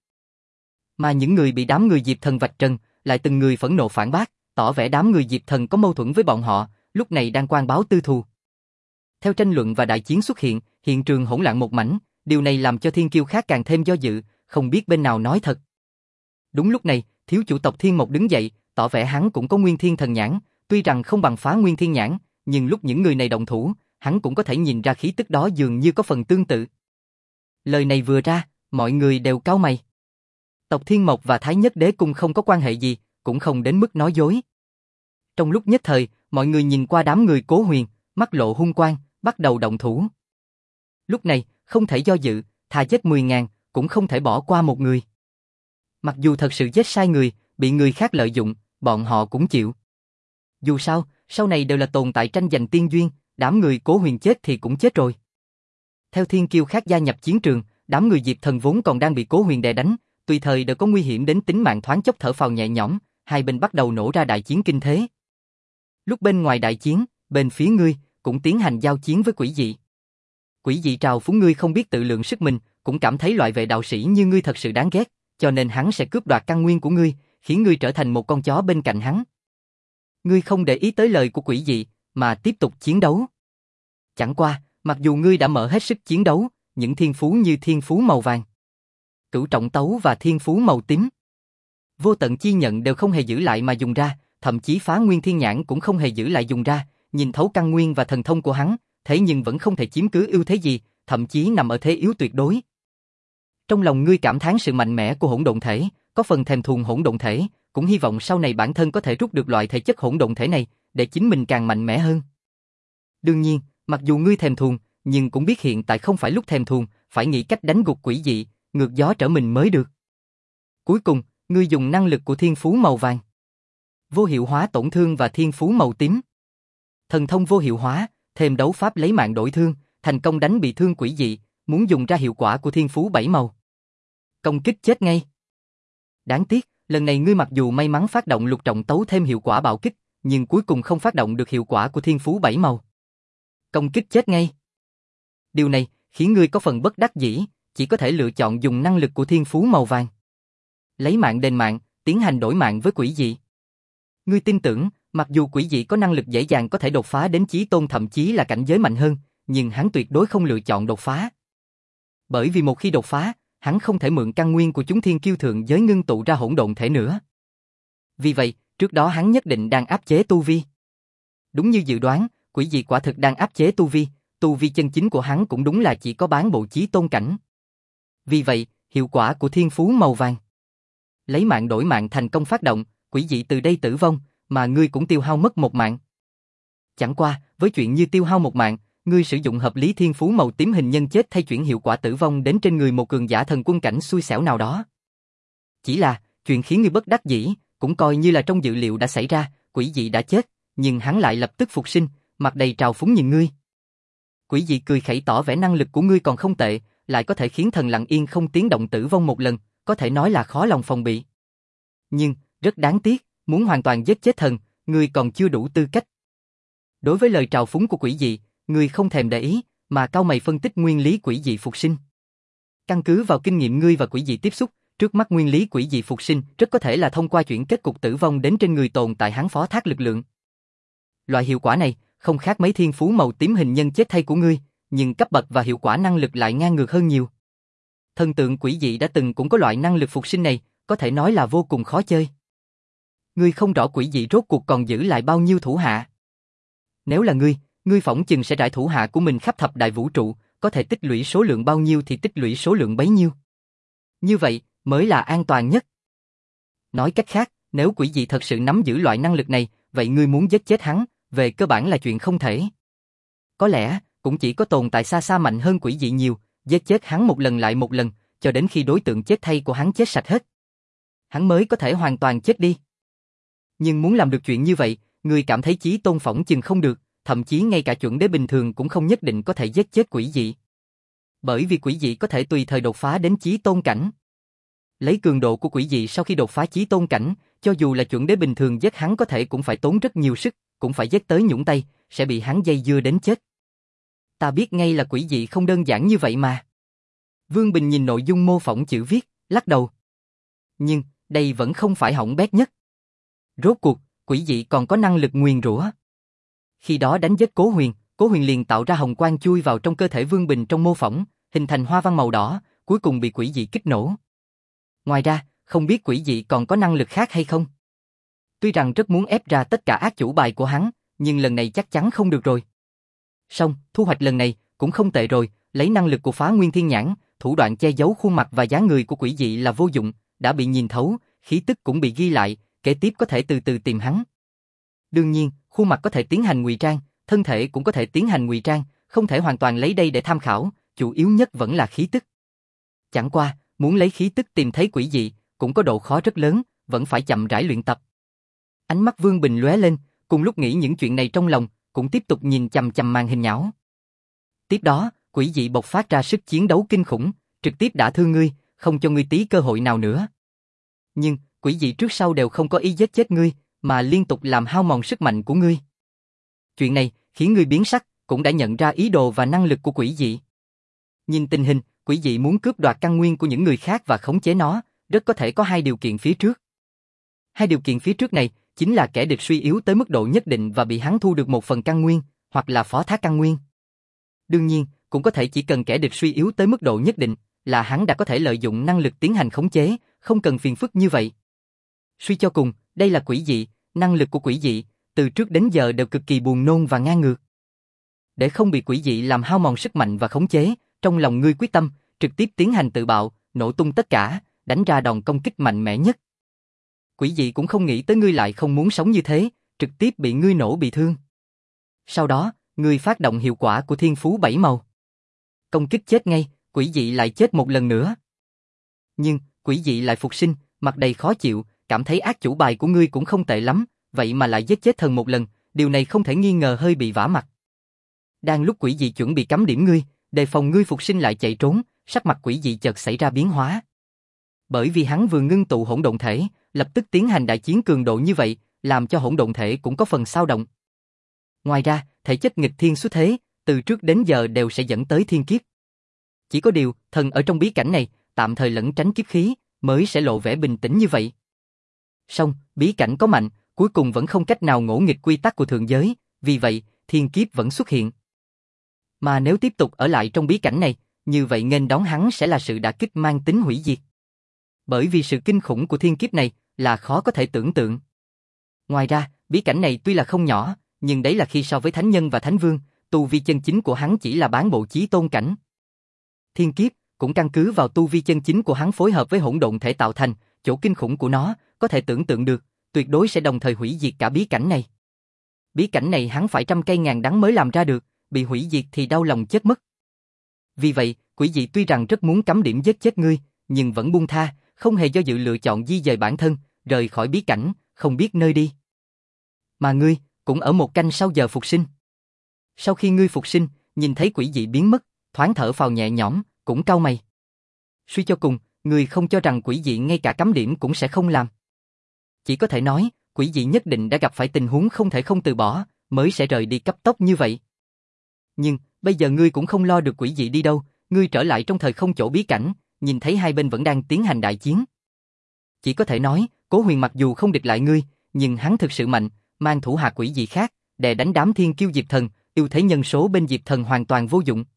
Mà những người bị đám người Diệp Thần vạch trần, lại từng người phẫn nộ phản bác, tỏ vẻ đám người Diệp Thần có mâu thuẫn với bọn họ, lúc này đang quan báo tư thù. Theo tranh luận và đại chiến xuất hiện, hiện trường hỗn loạn một mảnh, điều này làm cho thiên kiêu khác càng thêm do dự, không biết bên nào nói thật. Đúng lúc này, thiếu chủ tộc Thiên Mộc đứng dậy, tỏ vẻ hắn cũng có Nguyên Thiên Thần Nhãn, tuy rằng không bằng Phá Nguyên Thiên Nhãn, nhưng lúc những người này động thủ, hắn cũng có thể nhìn ra khí tức đó dường như có phần tương tự. Lời này vừa ra, mọi người đều cau mày. Tộc Thiên Mộc và Thái Nhất Đế Cung không có quan hệ gì, cũng không đến mức nói dối. Trong lúc nhất thời, mọi người nhìn qua đám người Cố Huyền, mắt lộ hung quang, bắt đầu động thủ. Lúc này, không thể do dự, thà giết mười ngàn, cũng không thể bỏ qua một người. Mặc dù thật sự giết sai người, bị người khác lợi dụng, bọn họ cũng chịu. Dù sao, sau này đều là tồn tại tranh giành tiên duyên, đám người Cố Huyền chết thì cũng chết rồi. Theo thiên kiêu khác gia nhập chiến trường, đám người Diệp Thần vốn còn đang bị Cố Huyền đè đánh, tùy thời đều có nguy hiểm đến tính mạng, thoáng chốc thở phào nhẹ nhõm, hai bên bắt đầu nổ ra đại chiến kinh thế. Lúc bên ngoài đại chiến, bên phía ngươi cũng tiến hành giao chiến với quỷ dị. Quỷ dị trào phúng ngươi không biết tự lượng sức mình, cũng cảm thấy loại vệ đạo sĩ như ngươi thật sự đáng ghét, cho nên hắn sẽ cướp đoạt căn nguyên của ngươi, khiến ngươi trở thành một con chó bên cạnh hắn. Ngươi không để ý tới lời của quỷ dị, mà tiếp tục chiến đấu. Chẳng qua, mặc dù ngươi đã mở hết sức chiến đấu, những thiên phú như thiên phú màu vàng, cửu trọng tấu và thiên phú màu tím, vô tận chi nhận đều không hề giữ lại mà dùng ra, thậm chí phá nguyên thiên nhãn cũng không hề giữ lại dùng ra, nhìn thấu căn nguyên và thần thông của hắn, thế nhưng vẫn không thể chiếm cứ ưu thế gì, thậm chí nằm ở thế yếu tuyệt đối. Trong lòng ngươi cảm thán sự mạnh mẽ của hỗn độn thể, có phần thèm thuồng hỗn độn thể, cũng hy vọng sau này bản thân có thể rút được loại thể chất hỗn độn thể này, để chính mình càng mạnh mẽ hơn. Đương nhiên, mặc dù ngươi thèm thuồng, nhưng cũng biết hiện tại không phải lúc thèm thuồng, phải nghĩ cách đánh gục quỷ dị, ngược gió trở mình mới được. Cuối cùng, ngươi dùng năng lực của thiên phú màu vàng, vô hiệu hóa tổn thương và thiên phú màu tím. Thần thông vô hiệu hóa, thêm đấu pháp lấy mạng đổi thương, thành công đánh bị thương quỷ dị, muốn dùng ra hiệu quả của thiên phú bảy màu. Công kích chết ngay. Đáng tiếc, lần này ngươi mặc dù may mắn phát động lục trọng tấu thêm hiệu quả bạo kích, nhưng cuối cùng không phát động được hiệu quả của thiên phú bảy màu. Công kích chết ngay. Điều này khiến ngươi có phần bất đắc dĩ, chỉ có thể lựa chọn dùng năng lực của thiên phú màu vàng, lấy mạng đền mạng, tiến hành đổi mạng với quỷ dị. Ngươi tin tưởng, mặc dù quỷ dị có năng lực dễ dàng có thể đột phá đến chí tôn thậm chí là cảnh giới mạnh hơn, nhưng hắn tuyệt đối không lựa chọn đột phá. Bởi vì một khi đột phá, hắn không thể mượn căn nguyên của chúng thiên kiêu thượng giới ngưng tụ ra hỗn độn thể nữa. Vì vậy, trước đó hắn nhất định đang áp chế tu vi. Đúng như dự đoán, quỷ dị quả thực đang áp chế tu vi, tu vi chân chính của hắn cũng đúng là chỉ có bán bộ chí tôn cảnh. Vì vậy, hiệu quả của thiên phú màu vàng, lấy mạng đổi mạng thành công phát động, quỷ dị từ đây tử vong, mà ngươi cũng tiêu hao mất một mạng. Chẳng qua, với chuyện như tiêu hao một mạng, ngươi sử dụng hợp lý thiên phú màu tím hình nhân chết thay chuyển hiệu quả tử vong đến trên người một cường giả thần quân cảnh xui xẻo nào đó. Chỉ là, chuyện khiến ngươi bất đắc dĩ, cũng coi như là trong dự liệu đã xảy ra, quỷ dị đã chết, nhưng hắn lại lập tức phục sinh, mặt đầy trào phúng nhìn ngươi. Quỷ dị cười khẩy tỏ vẻ năng lực của ngươi còn không tệ, lại có thể khiến thần lặng yên không tiếng động tử vong một lần, có thể nói là khó lòng phòng bị. Nhưng, rất đáng tiếc, muốn hoàn toàn giết chết thần, ngươi còn chưa đủ tư cách. Đối với lời trào phúng của quỷ dị, ngươi không thèm để ý, mà cau mày phân tích nguyên lý quỷ dị phục sinh. Căn cứ vào kinh nghiệm ngươi và quỷ dị tiếp xúc, trước mắt nguyên lý quỷ dị phục sinh rất có thể là thông qua chuyển kết cục tử vong đến trên người tồn tại hắn phó thác lực lượng. Loại hiệu quả này không khác mấy thiên phú màu tím hình nhân chết thay của ngươi, nhưng cấp bậc và hiệu quả năng lực lại ngang ngược hơn nhiều. Thần tượng quỷ dị đã từng cũng có loại năng lực phục sinh này, có thể nói là vô cùng khó chơi. Ngươi không rõ quỷ dị rốt cuộc còn giữ lại bao nhiêu thủ hạ. Nếu là ngươi, ngươi phỏng chừng sẽ rải thủ hạ của mình khắp thập đại vũ trụ, có thể tích lũy số lượng bao nhiêu thì tích lũy số lượng bấy nhiêu. Như vậy, mới là an toàn nhất. Nói cách khác, nếu quỷ dị thật sự nắm giữ loại năng lực này, vậy ngươi muốn giết chết hắn, về cơ bản là chuyện không thể. Có lẽ, cũng chỉ có tồn tại xa xa mạnh hơn quỷ dị nhiều, giết chết hắn một lần lại một lần, cho đến khi đối tượng chết thay của hắn chết sạch hết. Hắn mới có thể hoàn toàn chết đi. Nhưng muốn làm được chuyện như vậy, ngươi cảm thấy chí tôn phỏng chừng không được, thậm chí ngay cả chuẩn đế bình thường cũng không nhất định có thể giết chết quỷ dị. Bởi vì quỷ dị có thể tùy thời đột phá đến chí tôn cảnh. Lấy cường độ của quỷ dị sau khi đột phá chí tôn cảnh, cho dù là chuẩn đế bình thường giết hắn có thể cũng phải tốn rất nhiều sức, cũng phải giết tới nhũng tay, sẽ bị hắn dây dưa đến chết. Ta biết ngay là quỷ dị không đơn giản như vậy mà. Vương Bình nhìn nội dung mô phỏng chữ viết, lắc đầu. Nhưng, đây vẫn không phải hỏng bét nhất. Rốt cuộc, quỷ dị còn có năng lực nguyền rủa. Khi đó đánh giết Cố Huyền, Cố Huyền liền tạo ra hồng quang chui vào trong cơ thể Vương Bình trong mô phỏng, hình thành hoa văn màu đỏ, cuối cùng bị quỷ dị kích nổ. Ngoài ra, không biết quỷ dị còn có năng lực khác hay không? Tuy rằng rất muốn ép ra tất cả ác chủ bài của hắn, nhưng lần này chắc chắn không được rồi. Xong, thu hoạch lần này cũng không tệ rồi, lấy năng lực của phá nguyên thiên nhãn, thủ đoạn che giấu khuôn mặt và dáng người của quỷ dị là vô dụng, đã bị nhìn thấu, khí tức cũng bị ghi lại, kế tiếp có thể từ từ tìm hắn. Đương nhiên, khuôn mặt có thể tiến hành ngụy trang, thân thể cũng có thể tiến hành ngụy trang, không thể hoàn toàn lấy đây để tham khảo, chủ yếu nhất vẫn là khí tức. Chẳng qua, muốn lấy khí tức tìm thấy quỷ dị, cũng có độ khó rất lớn, vẫn phải chậm rãi luyện tập. Ánh mắt Vương Bình lóe lên, cùng lúc nghĩ những chuyện này trong lòng, cũng tiếp tục nhìn chằm chằm màn hình nhão. Tiếp đó, quỷ dị bộc phát ra sức chiến đấu kinh khủng, trực tiếp đả thương ngươi, không cho ngươi tí cơ hội nào nữa. Nhưng, quỷ dị trước sau đều không có ý giết chết ngươi, mà liên tục làm hao mòn sức mạnh của ngươi. Chuyện này khiến ngươi biến sắc, cũng đã nhận ra ý đồ và năng lực của quỷ dị. Nhìn tình hình, quỷ dị muốn cướp đoạt căn nguyên của những người khác và khống chế nó, rất có thể có hai điều kiện phía trước. Hai điều kiện phía trước này chính là kẻ địch suy yếu tới mức độ nhất định và bị hắn thu được một phần căn nguyên, hoặc là phó thác căn nguyên. Đương nhiên, cũng có thể chỉ cần kẻ địch suy yếu tới mức độ nhất định, là hắn đã có thể lợi dụng năng lực tiến hành khống chế, không cần phiền phức như vậy. Suy cho cùng, đây là quỷ dị, năng lực của quỷ dị, từ trước đến giờ đều cực kỳ buồn nôn và ngang ngược. Để không bị quỷ dị làm hao mòn sức mạnh và khống chế, trong lòng ngươi quyết tâm, trực tiếp tiến hành tự bạo, nổ tung tất cả, đánh ra đòn công kích mạnh mẽ nhất. Quỷ dị cũng không nghĩ tới ngươi lại không muốn sống như thế, trực tiếp bị ngươi nổ bị thương. Sau đó, ngươi phát động hiệu quả của thiên phú bảy màu. Công kích chết ngay, quỷ dị lại chết một lần nữa. Nhưng, quỷ dị lại phục sinh, mặt đầy khó chịu, cảm thấy ác chủ bài của ngươi cũng không tệ lắm, vậy mà lại giết chết thần một lần, điều này không thể nghi ngờ hơi bị vả mặt. Đang lúc quỷ dị chuẩn bị cắm điểm ngươi, đề phòng ngươi phục sinh lại chạy trốn, sắc mặt quỷ dị chợt xảy ra biến hóa. Bởi vì hắn vừa ngưng tụ hỗn độn thể, lập tức tiến hành đại chiến cường độ như vậy, làm cho hỗn độn thể cũng có phần xao động. Ngoài ra, thể chất nghịch thiên xuất thế, từ trước đến giờ đều sẽ dẫn tới thiên kiếp. Chỉ có điều, thần ở trong bí cảnh này, tạm thời lẩn tránh kiếp khí, mới sẽ lộ vẻ bình tĩnh như vậy. Song, bí cảnh có mạnh, cuối cùng vẫn không cách nào ngỗ nghịch quy tắc của thượng giới, vì vậy, thiên kiếp vẫn xuất hiện. Mà nếu tiếp tục ở lại trong bí cảnh này, như vậy nghênh đón hắn sẽ là sự đả kích mang tính hủy diệt. Bởi vì sự kinh khủng của thiên kiếp này là khó có thể tưởng tượng. Ngoài ra, bí cảnh này tuy là không nhỏ, nhưng đấy là khi so với thánh nhân và thánh vương, tu vi chân chính của hắn chỉ là bán bộ chí tôn cảnh. Thiên kiếp cũng căn cứ vào tu vi chân chính của hắn phối hợp với hỗn độn thể tạo thành, chỗ kinh khủng của nó, có thể tưởng tượng được, tuyệt đối sẽ đồng thời hủy diệt cả bí cảnh này. Bí cảnh này hắn phải trăm cây ngàn đắng mới làm ra được, bị hủy diệt thì đau lòng chết mất. Vì vậy, quỷ dị tuy rằng rất muốn cắm điểm giết chết ngươi, nhưng vẫn buông tha, không hề do dự lựa chọn di dời bản thân, rời khỏi bí cảnh, không biết nơi đi. Mà ngươi, cũng ở một canh sau giờ phục sinh. Sau khi ngươi phục sinh, nhìn thấy quỷ dị biến mất, thoáng thở phào nhẹ nhõm, cũng cau mày. Suy cho cùng, ngươi không cho rằng quỷ dị ngay cả cắm điểm cũng sẽ không làm. Chỉ có thể nói, quỷ dị nhất định đã gặp phải tình huống không thể không từ bỏ, mới sẽ rời đi cấp tốc như vậy. Nhưng, bây giờ ngươi cũng không lo được quỷ dị đi đâu, ngươi trở lại trong thời không chỗ bí cảnh, nhìn thấy hai bên vẫn đang tiến hành đại chiến. Chỉ có thể nói, Cố Huyền mặc dù không địch lại ngươi, nhưng hắn thực sự mạnh, mang thủ hạ quỷ dị khác, đè đánh đám thiên kiêu Diệp Thần, ưu thế nhân số bên Diệp Thần hoàn toàn vô dụng.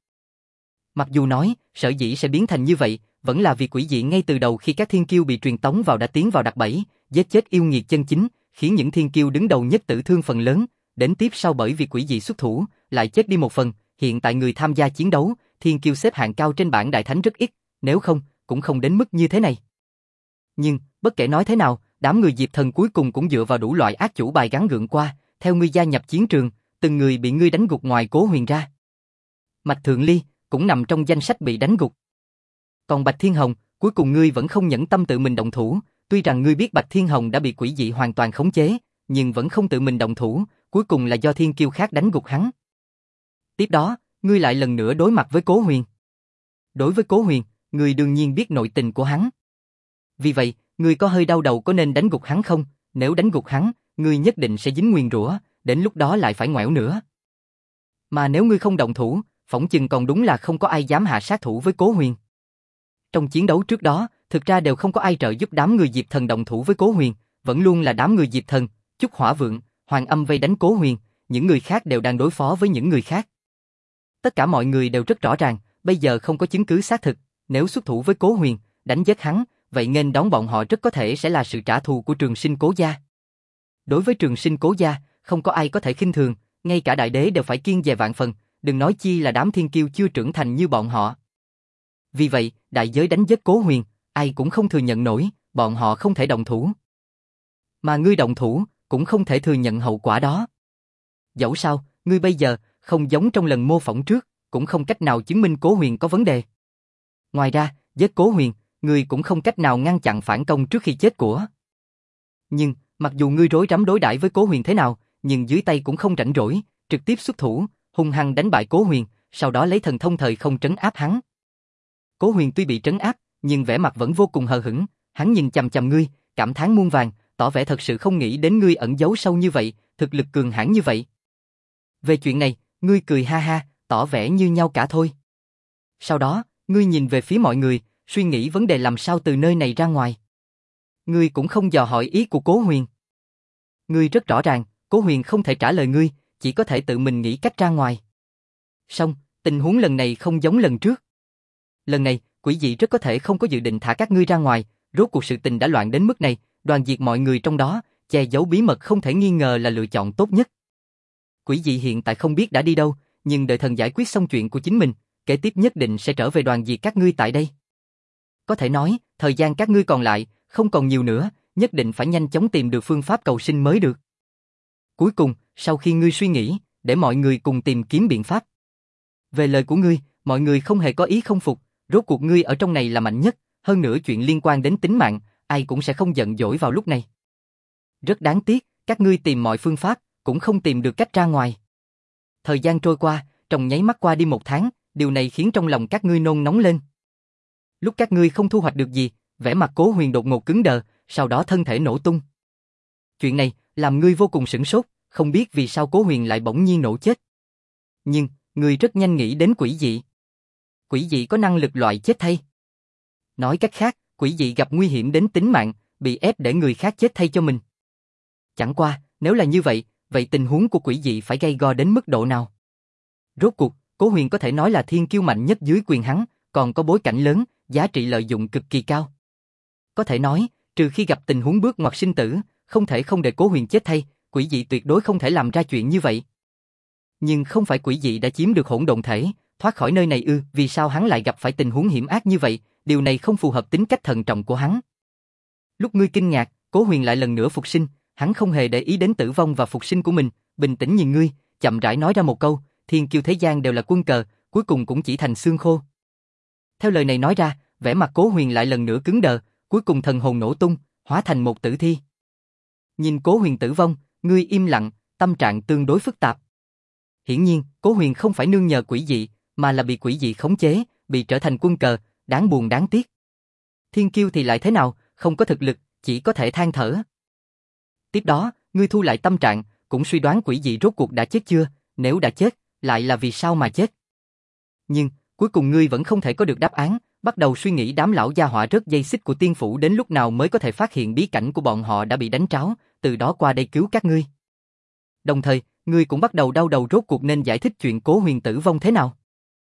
Mặc dù nói, sở dĩ sẽ biến thành như vậy, vẫn là vì quỷ dị ngay từ đầu khi các thiên kiêu bị truyền tống vào đã tiến vào đặt bẫy, giết chết yêu nghiệt chân chính, khiến những thiên kiêu đứng đầu nhất tử thương phần lớn, đến tiếp sau bởi vì quỷ dị xuất thủ, lại chết đi một phần, hiện tại người tham gia chiến đấu, thiên kiêu xếp hạng cao trên bảng đại thánh rất ít, nếu không, cũng không đến mức như thế này. Nhưng, bất kể nói thế nào, đám người Diệp Thần cuối cùng cũng dựa vào đủ loại ác chủ bài gắn gượng qua, theo ngươi gia nhập chiến trường, từng người bị ngươi đánh gục ngoài Cố Huyền ra. Mạch Thượng Ly cũng nằm trong danh sách bị đánh gục. Còn Bạch Thiên Hồng, cuối cùng ngươi vẫn không nhẫn tâm tự mình động thủ, tuy rằng ngươi biết Bạch Thiên Hồng đã bị quỷ dị hoàn toàn khống chế, nhưng vẫn không tự mình động thủ, cuối cùng là do thiên kiêu khác đánh gục hắn. Tiếp đó, ngươi lại lần nữa đối mặt với Cố Huyền. Đối với Cố Huyền, ngươi đương nhiên biết nội tình của hắn. Vì vậy, ngươi có hơi đau đầu có nên đánh gục hắn không? Nếu đánh gục hắn, ngươi nhất định sẽ dính nguyền rủa, đến lúc đó lại phải ngoẻo nữa. Mà nếu ngươi không động thủ, phỏng chừng còn đúng là không có ai dám hạ sát thủ với Cố Huyền. Trong chiến đấu trước đó, thực ra đều không có ai trợ giúp đám người Diệp Thần động thủ với Cố Huyền, vẫn luôn là đám người Diệp Thần, Chúc Hỏa Vượng, Hoàng Âm vây đánh Cố Huyền, những người khác đều đang đối phó với những người khác. Tất cả mọi người đều rất rõ ràng, bây giờ không có chứng cứ xác thực, nếu xuất thủ với Cố Huyền, đánh giết hắn, vậy nghênh đón bọn họ rất có thể sẽ là sự trả thù của Trường Sinh Cố gia. Đối với Trường Sinh Cố gia, không có ai có thể khinh thường, ngay cả đại đế đều phải kiêng dè vạn phần, đừng nói chi là đám thiên kiêu chưa trưởng thành như bọn họ. Vì vậy, đại giới đánh giết Cố Huyền, ai cũng không thừa nhận nổi, bọn họ không thể động thủ. Mà ngươi động thủ, cũng không thể thừa nhận hậu quả đó. Dẫu sao, ngươi bây giờ, không giống trong lần mô phỏng trước, cũng không cách nào chứng minh Cố Huyền có vấn đề. Ngoài ra, giết Cố Huyền, ngươi cũng không cách nào ngăn chặn phản công trước khi chết của. Nhưng, mặc dù ngươi rối rắm đối đãi với Cố Huyền thế nào, nhưng dưới tay cũng không rảnh rỗi, trực tiếp xuất thủ, hung hăng đánh bại Cố Huyền, sau đó lấy thần thông thời không trấn áp hắn. Cố Huyền tuy bị trấn áp, nhưng vẻ mặt vẫn vô cùng hờ hững, hắn nhìn chằm chằm ngươi, cảm thán muôn vàn, tỏ vẻ thật sự không nghĩ đến ngươi ẩn giấu sâu như vậy, thực lực cường hãn như vậy. Về chuyện này, ngươi cười ha ha, tỏ vẻ như nhau cả thôi. Sau đó, ngươi nhìn về phía mọi người, suy nghĩ vấn đề làm sao từ nơi này ra ngoài. Ngươi cũng không dò hỏi ý của Cố Huyền. Ngươi rất rõ ràng, Cố Huyền không thể trả lời ngươi, chỉ có thể tự mình nghĩ cách ra ngoài. Song, tình huống lần này không giống lần trước. Lần này, quỷ dị rất có thể không có dự định thả các ngươi ra ngoài, rốt cuộc sự tình đã loạn đến mức này, đoàn diệt mọi người trong đó, che giấu bí mật không thể nghi ngờ là lựa chọn tốt nhất. Quỷ dị hiện tại không biết đã đi đâu, nhưng đợi thần giải quyết xong chuyện của chính mình, kế tiếp nhất định sẽ trở về đoàn diệt các ngươi tại đây. Có thể nói, thời gian các ngươi còn lại, không còn nhiều nữa, nhất định phải nhanh chóng tìm được phương pháp cầu sinh mới được. Cuối cùng, sau khi ngươi suy nghĩ, để mọi người cùng tìm kiếm biện pháp. Về lời của ngươi, mọi người không hề có ý không phục, rốt cuộc ngươi ở trong này là mạnh nhất, hơn nữa chuyện liên quan đến tính mạng, ai cũng sẽ không giận dỗi vào lúc này. Rất đáng tiếc, các ngươi tìm mọi phương pháp, cũng không tìm được cách ra ngoài. Thời gian trôi qua, trong nháy mắt qua đi một tháng, điều này khiến trong lòng các ngươi nôn nóng lên. Lúc các ngươi không thu hoạch được gì, vẻ mặt Cố Huyền đột ngột cứng đờ, sau đó thân thể nổ tung. Chuyện này làm ngươi vô cùng sửng sốt, không biết vì sao Cố Huyền lại bỗng nhiên nổ chết. Nhưng, ngươi rất nhanh nghĩ đến quỷ dị. Quỷ dị có năng lực loại chết thay. Nói cách khác, quỷ dị gặp nguy hiểm đến tính mạng, bị ép để người khác chết thay cho mình. Chẳng qua, nếu là như vậy, vậy tình huống của quỷ dị phải gay go đến mức độ nào? Rốt cuộc, Cố Huyền có thể nói là thiên kiêu mạnh nhất dưới quyền hắn, còn có bối cảnh lớn, giá trị lợi dụng cực kỳ cao. Có thể nói, trừ khi gặp tình huống bước ngoặt sinh tử, không thể không để Cố Huyền chết thay, quỷ dị tuyệt đối không thể làm ra chuyện như vậy. Nhưng không phải quỷ dị đã chiếm được hỗn độn thể, thoát khỏi nơi này ư, vì sao hắn lại gặp phải tình huống hiểm ác như vậy, điều này không phù hợp tính cách thận trọng của hắn. Lúc ngươi kinh ngạc, Cố Huyền lại lần nữa phục sinh, hắn không hề để ý đến tử vong và phục sinh của mình, bình tĩnh nhìn ngươi, chậm rãi nói ra một câu, thiên kiêu thế gian đều là quân cờ, cuối cùng cũng chỉ thành xương khô. Theo lời này nói ra, vẻ mặt Cố Huyền lại lần nữa cứng đờ, cuối cùng thần hồn nổ tung, hóa thành một tử thi. Nhìn Cố Huyền tử vong, ngươi im lặng, tâm trạng tương đối phức tạp. Hiển nhiên, Cố Huyền không phải nương nhờ quỷ dị, mà là bị quỷ dị khống chế, bị trở thành quân cờ, đáng buồn đáng tiếc. Thiên kiêu thì lại thế nào, không có thực lực, chỉ có thể than thở. Tiếp đó, ngươi thu lại tâm trạng, cũng suy đoán quỷ dị rốt cuộc đã chết chưa, nếu đã chết, lại là vì sao mà chết. Nhưng, cuối cùng ngươi vẫn không thể có được đáp án, bắt đầu suy nghĩ đám lão gia họa rớt dây xích của tiên phủ đến lúc nào mới có thể phát hiện bí cảnh của bọn họ đã bị đánh tráo, từ đó qua đây cứu các ngươi. Đồng thời, ngươi cũng bắt đầu đau đầu rốt cuộc nên giải thích chuyện Cố Huyền tử vong thế nào.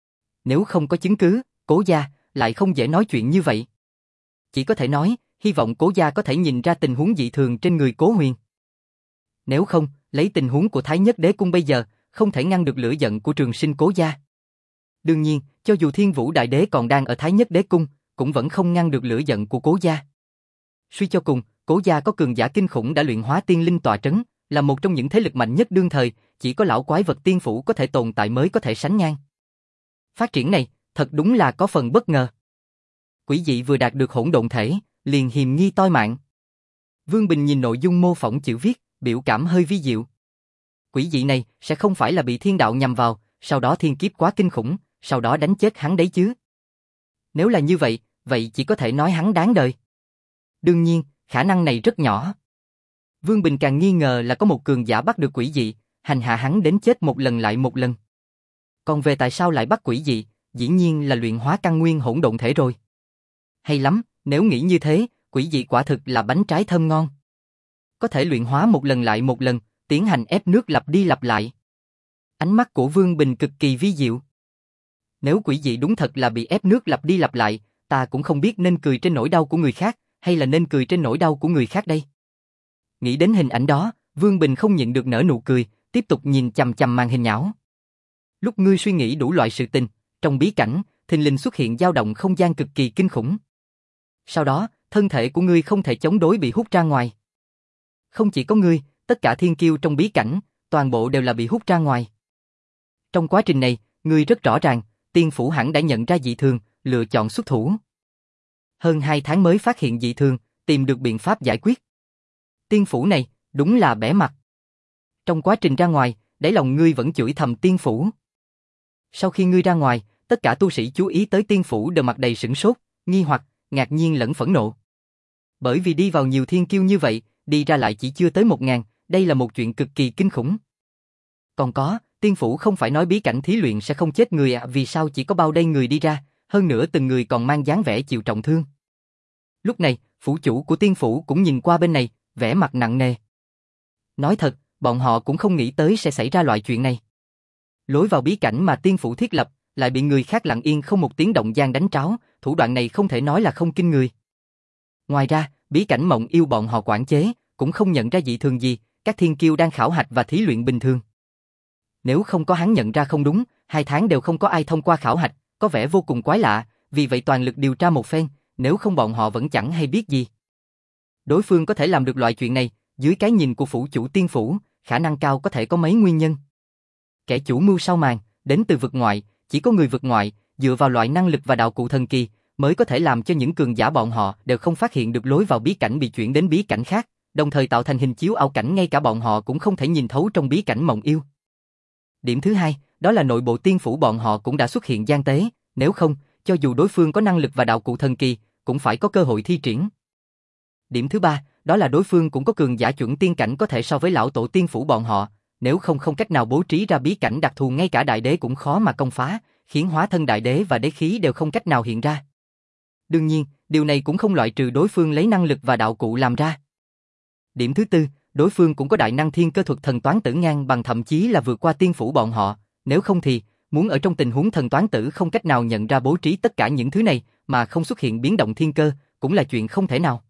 Nếu không có chứng cứ, Cố gia lại không dễ nói chuyện như vậy. Chỉ có thể nói, hy vọng Cố gia có thể nhìn ra tình huống dị thường trên người Cố Huyền. Nếu không, lấy tình huống của Thái Nhất Đế Cung bây giờ, không thể ngăn được lửa giận của Trường Sinh Cố gia. Đương nhiên, cho dù Thiên Vũ Đại Đế còn đang ở Thái Nhất Đế Cung, cũng vẫn không ngăn được lửa giận của Cố gia. Suy cho cùng, Cố gia có cường giả kinh khủng đã luyện hóa tiên linh tọa trấn, là một trong những thế lực mạnh nhất đương thời, chỉ có lão quái vật tiên phủ có thể tồn tại mới có thể sánh ngang. Phát triển này, thật đúng là có phần bất ngờ. Quỷ dị vừa đạt được hỗn độn thể, liền hiềm nghi toi mạng. Vương Bình nhìn nội dung mô phỏng chữ viết, biểu cảm hơi vi diệu. Quỷ dị này sẽ không phải là bị thiên đạo nhằm vào, sau đó thiên kiếp quá kinh khủng, sau đó đánh chết hắn đấy chứ. Nếu là như vậy, vậy chỉ có thể nói hắn đáng đời. Đương nhiên, khả năng này rất nhỏ. Vương Bình càng nghi ngờ là có một cường giả bắt được quỷ dị, hành hạ hắn đến chết một lần lại một lần. Còn về tại sao lại bắt quỷ dị, dĩ nhiên là luyện hóa căn nguyên hỗn độn thể rồi. Hay lắm, nếu nghĩ như thế, quỷ dị quả thực là bánh trái thơm ngon. Có thể luyện hóa một lần lại một lần, tiến hành ép nước lặp đi lặp lại. Ánh mắt của Vương Bình cực kỳ vi diệu. Nếu quỷ dị đúng thật là bị ép nước lặp đi lặp lại, ta cũng không biết nên cười trên nỗi đau của người khác, hay là nên cười trên nỗi đau của người khác đây. Nghĩ đến hình ảnh đó, Vương Bình không nhịn được nở nụ cười, tiếp tục nhìn chằm chằm màn hình nhão. Lúc ngươi suy nghĩ đủ loại sự tình, trong bí cảnh, thình lình xuất hiện dao động không gian cực kỳ kinh khủng. Sau đó, thân thể của ngươi không thể chống đối bị hút ra ngoài. Không chỉ có ngươi, tất cả thiên kiêu trong bí cảnh, toàn bộ đều là bị hút ra ngoài. Trong quá trình này, ngươi rất rõ ràng, tiên phủ hẳn đã nhận ra dị thường, lựa chọn xuất thủ. Hơn hai tháng mới phát hiện dị thường, tìm được biện pháp giải quyết. Tiên phủ này, đúng là bẻ mặt. Trong quá trình ra ngoài, đáy lòng ngươi vẫn chửi thầm tiên phủ. Sau khi ngươi ra ngoài, tất cả tu sĩ chú ý tới tiên phủ đều mặt đầy sửng sốt, nghi hoặc, ngạc nhiên lẫn phẫn nộ. Bởi vì đi vào nhiều thiên kiêu như vậy, đi ra lại chỉ chưa tới một ngàn, đây là một chuyện cực kỳ kinh khủng. Còn có, tiên phủ không phải nói bí cảnh thí luyện sẽ không chết người à, vì sao chỉ có bao đây người đi ra, hơn nữa từng người còn mang dáng vẻ chịu trọng thương. Lúc này, phủ chủ của tiên phủ cũng nhìn qua bên này, vẻ mặt nặng nề. Nói thật, bọn họ cũng không nghĩ tới sẽ xảy ra loại chuyện này. Lối vào bí cảnh mà tiên phủ thiết lập, lại bị người khác lặng yên không một tiếng động gian đánh tráo, thủ đoạn này không thể nói là không kinh người. Ngoài ra, bí cảnh mộng yêu bọn họ quản chế, cũng không nhận ra dị thường gì, các thiên kiêu đang khảo hạch và thí luyện bình thường. Nếu không có hắn nhận ra không đúng, hai tháng đều không có ai thông qua khảo hạch, có vẻ vô cùng quái lạ, vì vậy toàn lực điều tra một phen, nếu không bọn họ vẫn chẳng hay biết gì. Đối phương có thể làm được loại chuyện này, dưới cái nhìn của phủ chủ tiên phủ, khả năng cao có thể có mấy nguyên nhân. Kẻ chủ mưu sau màn, đến từ vực ngoại, chỉ có người vực ngoại, dựa vào loại năng lực và đạo cụ thần kỳ, mới có thể làm cho những cường giả bọn họ đều không phát hiện được lối vào bí cảnh bị chuyển đến bí cảnh khác, đồng thời tạo thành hình chiếu ảo cảnh ngay cả bọn họ cũng không thể nhìn thấu trong bí cảnh mộng yêu. Điểm thứ hai, đó là nội bộ tiên phủ bọn họ cũng đã xuất hiện gian tế, nếu không, cho dù đối phương có năng lực và đạo cụ thần kỳ, cũng phải có cơ hội thi triển. Điểm thứ ba, đó là đối phương cũng có cường giả chuẩn tiên cảnh có thể so với lão tổ tiên phủ bọn họ, nếu không không cách nào bố trí ra bí cảnh đặc thù ngay cả đại đế cũng khó mà công phá, khiến hóa thân đại đế và đế khí đều không cách nào hiện ra. Đương nhiên, điều này cũng không loại trừ đối phương lấy năng lực và đạo cụ làm ra. Điểm thứ tư, đối phương cũng có đại năng thiên cơ thuật thần toán tử ngang bằng thậm chí là vượt qua tiên phủ bọn họ, nếu không thì, muốn ở trong tình huống thần toán tử không cách nào nhận ra bố trí tất cả những thứ này mà không xuất hiện biến động thiên cơ, cũng là chuyện không thể nào.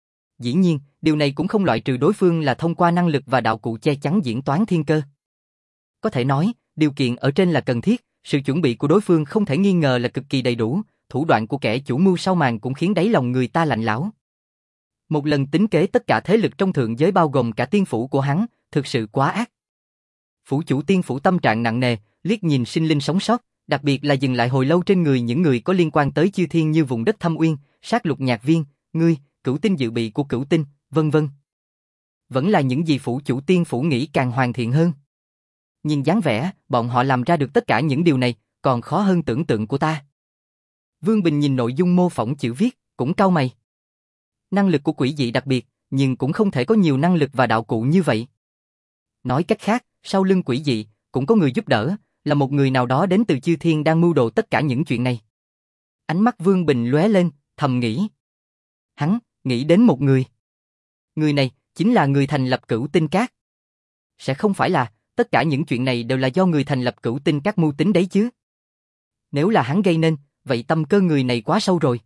Dĩ nhiên, điều này cũng không loại trừ đối phương là thông qua năng lực và đạo cụ che chắn diễn toán thiên cơ. Có thể nói, điều kiện ở trên là cần thiết, sự chuẩn bị của đối phương không thể nghi ngờ là cực kỳ đầy đủ, thủ đoạn của kẻ chủ mưu sau màn cũng khiến đáy lòng người ta lạnh lẽo. Một lần tính kế tất cả thế lực trong thượng giới bao gồm cả tiên phủ của hắn, thực sự quá ác. Phủ chủ tiên phủ tâm trạng nặng nề, liếc nhìn sinh linh sống sót, đặc biệt là dừng lại hồi lâu trên người những người có liên quan tới chư thiên như vùng đất Thâm Uyên, sát lục nhạc viên, ngươi, cửu tinh dự bị của cửu tinh, vân vân. Vẫn là những gì phủ chủ tiên phủ nghĩ càng hoàn thiện hơn. Nhìn dáng vẻ, bọn họ làm ra được tất cả những điều này, còn khó hơn tưởng tượng của ta. Vương Bình nhìn nội dung mô phỏng chữ viết, cũng cau mày. Năng lực của quỷ dị đặc biệt, nhưng cũng không thể có nhiều năng lực và đạo cụ như vậy. Nói cách khác, sau lưng quỷ dị, cũng có người giúp đỡ, là một người nào đó đến từ chư thiên đang mưu đồ tất cả những chuyện này. Ánh mắt Vương Bình lóe lên, thầm nghĩ. Hắn, nghĩ đến một người. Người này, chính là người thành lập Cửu Tinh Các. Sẽ không phải là, tất cả những chuyện này đều là do người thành lập Cửu Tinh Các mưu tính đấy chứ. Nếu là hắn gây nên, vậy tâm cơ người này quá sâu rồi.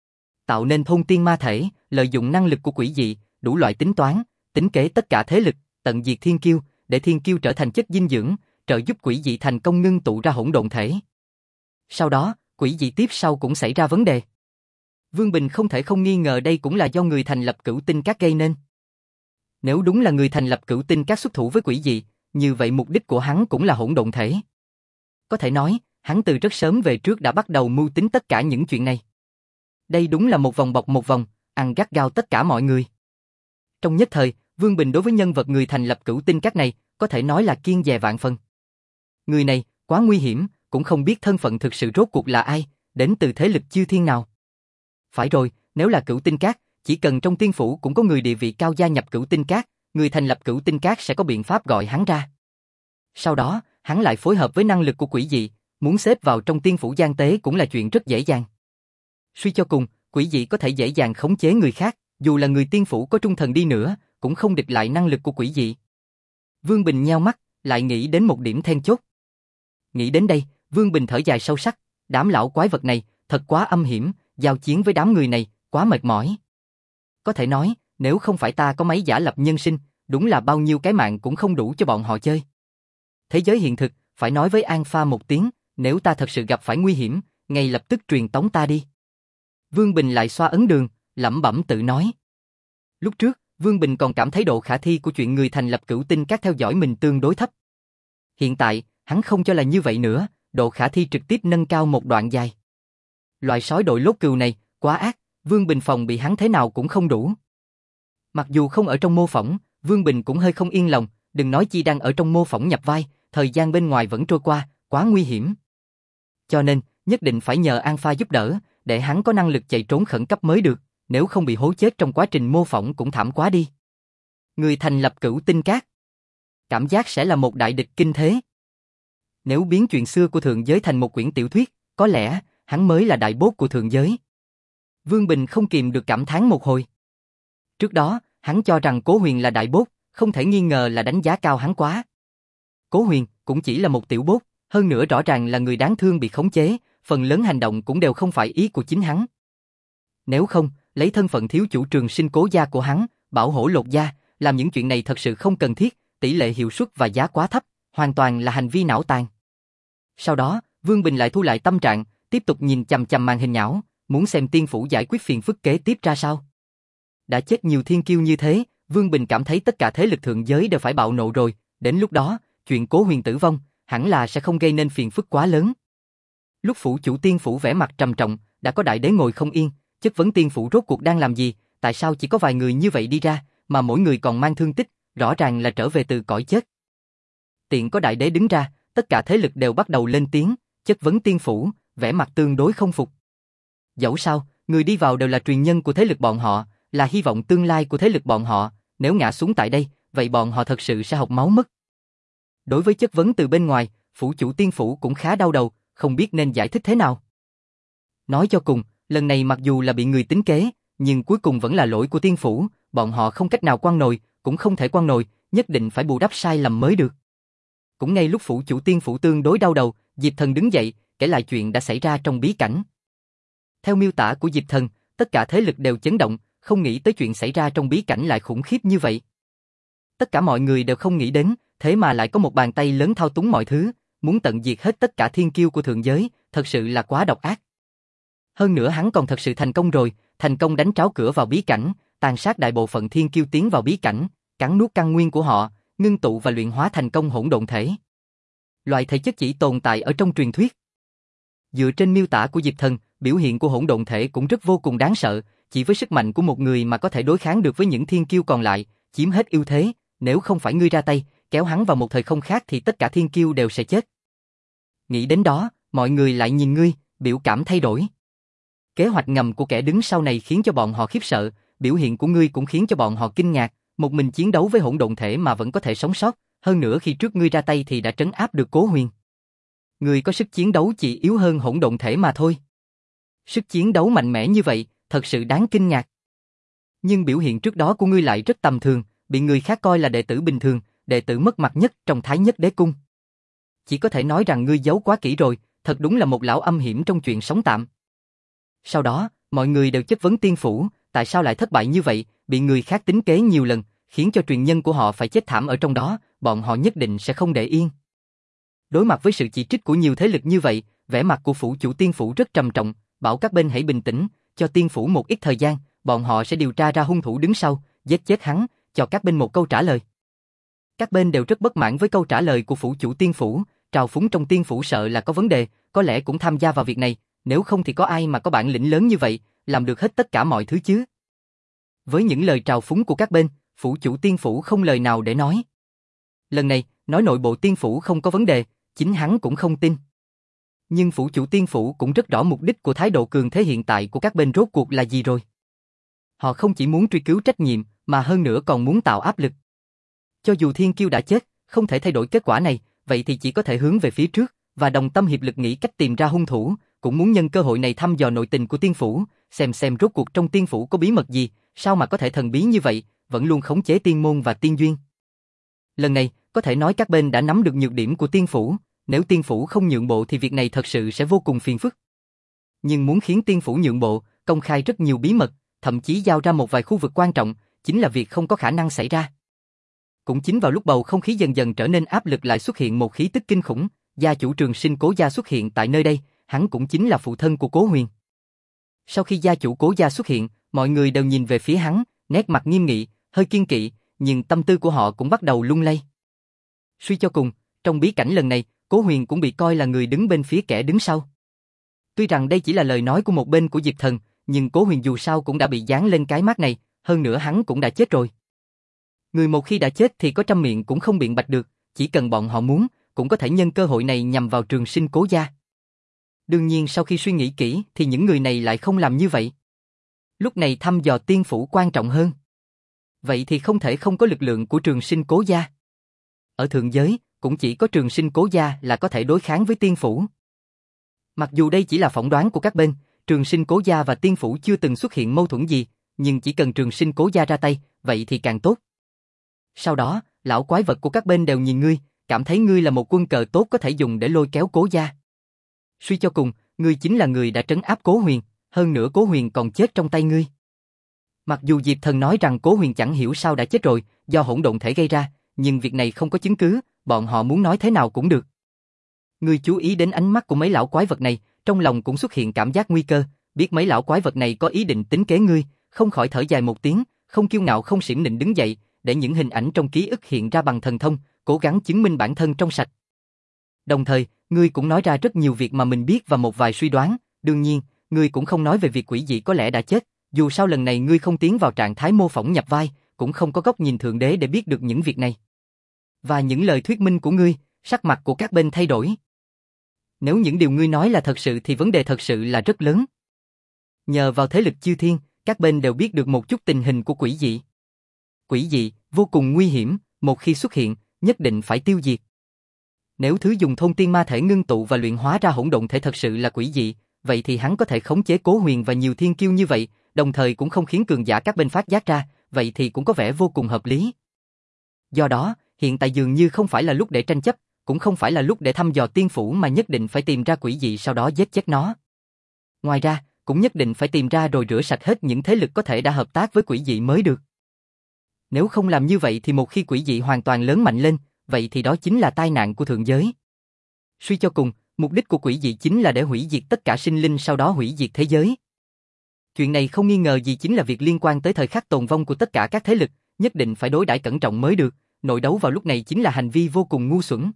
Tạo nên thôn tiên ma thể, lợi dụng năng lực của quỷ dị, đủ loại tính toán, tính kế tất cả thế lực, tận diệt thiên kiêu, để thiên kiêu trở thành chất dinh dưỡng, trợ giúp quỷ dị thành công ngưng tụ ra hỗn độn thể. Sau đó, quỷ dị tiếp sau cũng xảy ra vấn đề. Vương Bình không thể không nghi ngờ đây cũng là do người thành lập Cửu Tinh Các gây nên. Nếu đúng là người thành lập Cửu Tinh Các xuất thủ với quỷ dị, như vậy mục đích của hắn cũng là hỗn độn thể. Có thể nói, hắn từ rất sớm về trước đã bắt đầu mưu tính tất cả những chuyện này. Đây đúng là một vòng bọc một vòng, ăn gắt gao tất cả mọi người. Trong nhất thời, Vương Bình đối với nhân vật người thành lập Cửu Tinh Các này, có thể nói là kiêng dè vạn phần. Người này, quá nguy hiểm, cũng không biết thân phận thực sự rốt cuộc là ai, đến từ thế lực chư thiên nào. Phải rồi, nếu là Cửu Tinh Các, chỉ cần trong tiên phủ cũng có người địa vị cao gia nhập Cửu Tinh Các, người thành lập Cửu Tinh Các sẽ có biện pháp gọi hắn ra. Sau đó, hắn lại phối hợp với năng lực của quỷ dị, muốn xếp vào trong tiên phủ gian tế cũng là chuyện rất dễ dàng. Suy cho cùng, quỷ dị có thể dễ dàng khống chế người khác, dù là người tiên phủ có trung thần đi nữa, cũng không địch lại năng lực của quỷ dị. Vương Bình nheo mắt, lại nghĩ đến một điểm then chốt. Nghĩ đến đây, Vương Bình thở dài sâu sắc, đám lão quái vật này, thật quá âm hiểm, giao chiến với đám người này, quá mệt mỏi. Có thể nói, nếu không phải ta có mấy giả lập nhân sinh, đúng là bao nhiêu cái mạng cũng không đủ cho bọn họ chơi. Thế giới hiện thực, phải nói với An Pha một tiếng, nếu ta thật sự gặp phải nguy hiểm, ngay lập tức truyền tống ta đi. Vương Bình lại xoa ấn đường, lẩm bẩm tự nói. Lúc trước, Vương Bình còn cảm thấy độ khả thi của chuyện người thành lập Cửu Tinh Các theo dõi mình tương đối thấp. Hiện tại, hắn không cho là như vậy nữa, độ khả thi trực tiếp nâng cao một đoạn dài. Loại sói đội lốt cừu này, quá ác, Vương Bình phòng bị hắn thế nào cũng không đủ. Mặc dù không ở trong mô phỏng, Vương Bình cũng hơi không yên lòng, đừng nói chi đang ở trong mô phỏng nhập vai, thời gian bên ngoài vẫn trôi qua, quá nguy hiểm. Cho nên, nhất định phải nhờ An Pha giúp đỡ, để hắn có năng lực chạy trốn khẩn cấp mới được, nếu không bị hố chết trong quá trình mô phỏng cũng thảm quá đi. Người thành lập Cửu Tinh Các, cảm giác sẽ là một đại địch kinh thế. Nếu biến chuyện xưa của thượng giới thành một quyển tiểu thuyết, có lẽ hắn mới là đại boss của thượng giới. Vương Bình không kìm được cảm thán một hồi. Trước đó, hắn cho rằng Cố Huyền là đại boss, không thể nghi ngờ là đánh giá cao hắn quá. Cố Huyền cũng chỉ là một tiểu boss, hơn nữa rõ ràng là người đáng thương bị khống chế, phần lớn hành động cũng đều không phải ý của chính hắn. Nếu không, lấy thân phận thiếu chủ Trường Sinh Cố gia của hắn, bảo hổ lột da, làm những chuyện này thật sự không cần thiết, tỷ lệ hiệu suất và giá quá thấp, hoàn toàn là hành vi não tàn. Sau đó, Vương Bình lại thu lại tâm trạng, tiếp tục nhìn chằm chằm màn hình nhão, muốn xem tiên phủ giải quyết phiền phức kế tiếp ra sao. Đã chết nhiều thiên kiêu như thế, Vương Bình cảm thấy tất cả thế lực thượng giới đều phải bạo nộ rồi, đến lúc đó, chuyện Cố Huyền tử vong, hẳn là sẽ không gây nên phiền phức quá lớn. Lúc phủ chủ tiên phủ vẻ mặt trầm trọng, đã có đại đế ngồi không yên, chất vấn tiên phủ rốt cuộc đang làm gì, tại sao chỉ có vài người như vậy đi ra, mà mỗi người còn mang thương tích, rõ ràng là trở về từ cõi chết. Tiện có đại đế đứng ra, tất cả thế lực đều bắt đầu lên tiếng, chất vấn tiên phủ, vẻ mặt tương đối không phục. Dẫu sao, người đi vào đều là truyền nhân của thế lực bọn họ, là hy vọng tương lai của thế lực bọn họ, nếu ngã xuống tại đây, vậy bọn họ thật sự sẽ học máu mất. Đối với chất vấn từ bên ngoài, phủ chủ tiên phủ cũng khá đau đầu, không biết nên giải thích thế nào. Nói cho cùng, lần này mặc dù là bị người tính kế, nhưng cuối cùng vẫn là lỗi của tiên phủ, bọn họ không cách nào quan nồi, cũng không thể quan nồi, nhất định phải bù đắp sai lầm mới được. Cũng ngay lúc phủ chủ tiên phủ tương đối đau đầu, Diệp Thần đứng dậy, kể lại chuyện đã xảy ra trong bí cảnh. Theo miêu tả của Diệp Thần, tất cả thế lực đều chấn động, không nghĩ tới chuyện xảy ra trong bí cảnh lại khủng khiếp như vậy. Tất cả mọi người đều không nghĩ đến, thế mà lại có một bàn tay lớn thao túng mọi thứ, muốn tận diệt hết tất cả thiên kiêu của thượng giới, thật sự là quá độc ác. Hơn nữa hắn còn thật sự thành công rồi, thành công đánh tráo cửa vào bí cảnh, tàn sát đại bộ phận thiên kiêu tiến vào bí cảnh, cắn nuốt căn nguyên của họ, ngưng tụ và luyện hóa thành công hỗn độn thể. Loại thể chất chỉ tồn tại ở trong truyền thuyết. Dựa trên miêu tả của Diệp Thần, biểu hiện của hỗn độn thể cũng rất vô cùng đáng sợ, chỉ với sức mạnh của một người mà có thể đối kháng được với những thiên kiêu còn lại, chiếm hết ưu thế, nếu không phải ngươi ra tay, kéo hắn vào một thời không khác thì tất cả thiên kiêu đều sẽ chết. Nghĩ đến đó, mọi người lại nhìn ngươi, biểu cảm thay đổi. Kế hoạch ngầm của kẻ đứng sau này khiến cho bọn họ khiếp sợ, biểu hiện của ngươi cũng khiến cho bọn họ kinh ngạc, một mình chiến đấu với hỗn độn thể mà vẫn có thể sống sót, hơn nữa khi trước ngươi ra tay thì đã trấn áp được Cố Huyền. Ngươi có sức chiến đấu chỉ yếu hơn hỗn độn thể mà thôi. Sức chiến đấu mạnh mẽ như vậy, thật sự đáng kinh ngạc. Nhưng biểu hiện trước đó của ngươi lại rất tầm thường, bị người khác coi là đệ tử bình thường, đệ tử mất mặt nhất trong Thái Nhất Đế Cung. Chỉ có thể nói rằng ngươi giấu quá kỹ rồi, thật đúng là một lão âm hiểm trong chuyện sống tạm. Sau đó, mọi người đều chất vấn tiên phủ, tại sao lại thất bại như vậy, bị người khác tính kế nhiều lần, khiến cho truyền nhân của họ phải chết thảm ở trong đó, bọn họ nhất định sẽ không để yên. Đối mặt với sự chỉ trích của nhiều thế lực như vậy, vẻ mặt của phủ chủ tiên phủ rất trầm trọng, bảo các bên hãy bình tĩnh, cho tiên phủ một ít thời gian, bọn họ sẽ điều tra ra hung thủ đứng sau, giết chết hắn, cho các bên một câu trả lời. Các bên đều rất bất mãn với câu trả lời của phủ chủ tiên phủ, trào phúng trong tiên phủ sợ là có vấn đề, có lẽ cũng tham gia vào việc này, nếu không thì có ai mà có bản lĩnh lớn như vậy, làm được hết tất cả mọi thứ chứ. Với những lời trào phúng của các bên, phủ chủ tiên phủ không lời nào để nói. Lần này, nói nội bộ tiên phủ không có vấn đề, chính hắn cũng không tin. Nhưng phủ chủ tiên phủ cũng rất rõ mục đích của thái độ cường thế hiện tại của các bên rốt cuộc là gì rồi. Họ không chỉ muốn truy cứu trách nhiệm, mà hơn nữa còn muốn tạo áp lực. Cho dù thiên kiêu đã chết, không thể thay đổi kết quả này, vậy thì chỉ có thể hướng về phía trước, và đồng tâm hiệp lực nghĩ cách tìm ra hung thủ, cũng muốn nhân cơ hội này thăm dò nội tình của tiên phủ, xem xem rốt cuộc trong tiên phủ có bí mật gì, sao mà có thể thần bí như vậy, vẫn luôn khống chế tiên môn và tiên duyên. Lần này, có thể nói các bên đã nắm được nhược điểm của tiên phủ, nếu tiên phủ không nhượng bộ thì việc này thật sự sẽ vô cùng phiền phức. Nhưng muốn khiến tiên phủ nhượng bộ, công khai rất nhiều bí mật, thậm chí giao ra một vài khu vực quan trọng, chính là việc không có khả năng xảy ra. Cũng chính vào lúc bầu không khí dần dần trở nên áp lực lại xuất hiện một khí tức kinh khủng, gia chủ Trường Sinh Cố gia xuất hiện tại nơi đây, hắn cũng chính là phụ thân của Cố Huyền. Sau khi gia chủ Cố gia xuất hiện, mọi người đều nhìn về phía hắn, nét mặt nghiêm nghị, hơi kiêng kỵ, nhưng tâm tư của họ cũng bắt đầu lung lay. Suy cho cùng, trong bí cảnh lần này, Cố Huyền cũng bị coi là người đứng bên phía kẻ đứng sau. Tuy rằng đây chỉ là lời nói của một bên của Diệp Thần, nhưng Cố Huyền dù sao cũng đã bị dán lên cái mác này, hơn nữa hắn cũng đã chết rồi. Người một khi đã chết thì có trăm miệng cũng không biện bạch được, chỉ cần bọn họ muốn, cũng có thể nhân cơ hội này nhằm vào Trường Sinh Cố gia. Đương nhiên sau khi suy nghĩ kỹ thì những người này lại không làm như vậy. Lúc này thăm dò tiên phủ quan trọng hơn. Vậy thì không thể không có lực lượng của Trường Sinh Cố gia. Ở thượng giới, cũng chỉ có Trường Sinh Cố gia là có thể đối kháng với tiên phủ. Mặc dù đây chỉ là phỏng đoán của các bên, Trường Sinh Cố gia và tiên phủ chưa từng xuất hiện mâu thuẫn gì, nhưng chỉ cần Trường Sinh Cố gia ra tay, vậy thì càng tốt. Sau đó, lão quái vật của các bên đều nhìn ngươi, cảm thấy ngươi là một quân cờ tốt có thể dùng để lôi kéo Cố gia. Suy cho cùng, ngươi chính là người đã trấn áp Cố Huyền, hơn nữa Cố Huyền còn chết trong tay ngươi. Mặc dù Diệp Thần nói rằng Cố Huyền chẳng hiểu sao đã chết rồi, do hỗn độn thể gây ra, nhưng việc này không có chứng cứ, bọn họ muốn nói thế nào cũng được. Ngươi chú ý đến ánh mắt của mấy lão quái vật này, trong lòng cũng xuất hiện cảm giác nguy cơ, biết mấy lão quái vật này có ý định tính kế ngươi, không khỏi thở dài một tiếng, không kiêu ngạo không xiển nịnh đứng dậy, để những hình ảnh trong ký ức hiện ra bằng thần thông, cố gắng chứng minh bản thân trong sạch. Đồng thời, ngươi cũng nói ra rất nhiều việc mà mình biết và một vài suy đoán, đương nhiên, ngươi cũng không nói về việc quỷ dị có lẽ đã chết, dù sao lần này ngươi không tiến vào trạng thái mô phỏng nhập vai, cũng không có góc nhìn thượng đế để biết được những việc này. Và những lời thuyết minh của ngươi, sắc mặt của các bên thay đổi. Nếu những điều ngươi nói là thật sự thì vấn đề thật sự là rất lớn. Nhờ vào thế lực chư thiên, các bên đều biết được một chút tình hình của quỷ dị. Quỷ dị, vô cùng nguy hiểm, một khi xuất hiện, nhất định phải tiêu diệt. Nếu thứ dùng thôn tiên ma thể ngưng tụ và luyện hóa ra hỗn độn thể thật sự là quỷ dị, vậy thì hắn có thể khống chế Cố Huyền và nhiều thiên kiêu như vậy, đồng thời cũng không khiến cường giả các bên phát giác ra, vậy thì cũng có vẻ vô cùng hợp lý. Do đó, hiện tại dường như không phải là lúc để tranh chấp, cũng không phải là lúc để thăm dò tiên phủ mà nhất định phải tìm ra quỷ dị sau đó giết chết nó. Ngoài ra, cũng nhất định phải tìm ra rồi rửa sạch hết những thế lực có thể đã hợp tác với quỷ dị mới được. Nếu không làm như vậy thì một khi quỷ dị hoàn toàn lớn mạnh lên, vậy thì đó chính là tai nạn của thượng giới. Suy cho cùng, mục đích của quỷ dị chính là để hủy diệt tất cả sinh linh sau đó hủy diệt thế giới. Chuyện này không nghi ngờ gì chính là việc liên quan tới thời khắc tồn vong của tất cả các thế lực, nhất định phải đối đãi cẩn trọng mới được, nội đấu vào lúc này chính là hành vi vô cùng ngu xuẩn.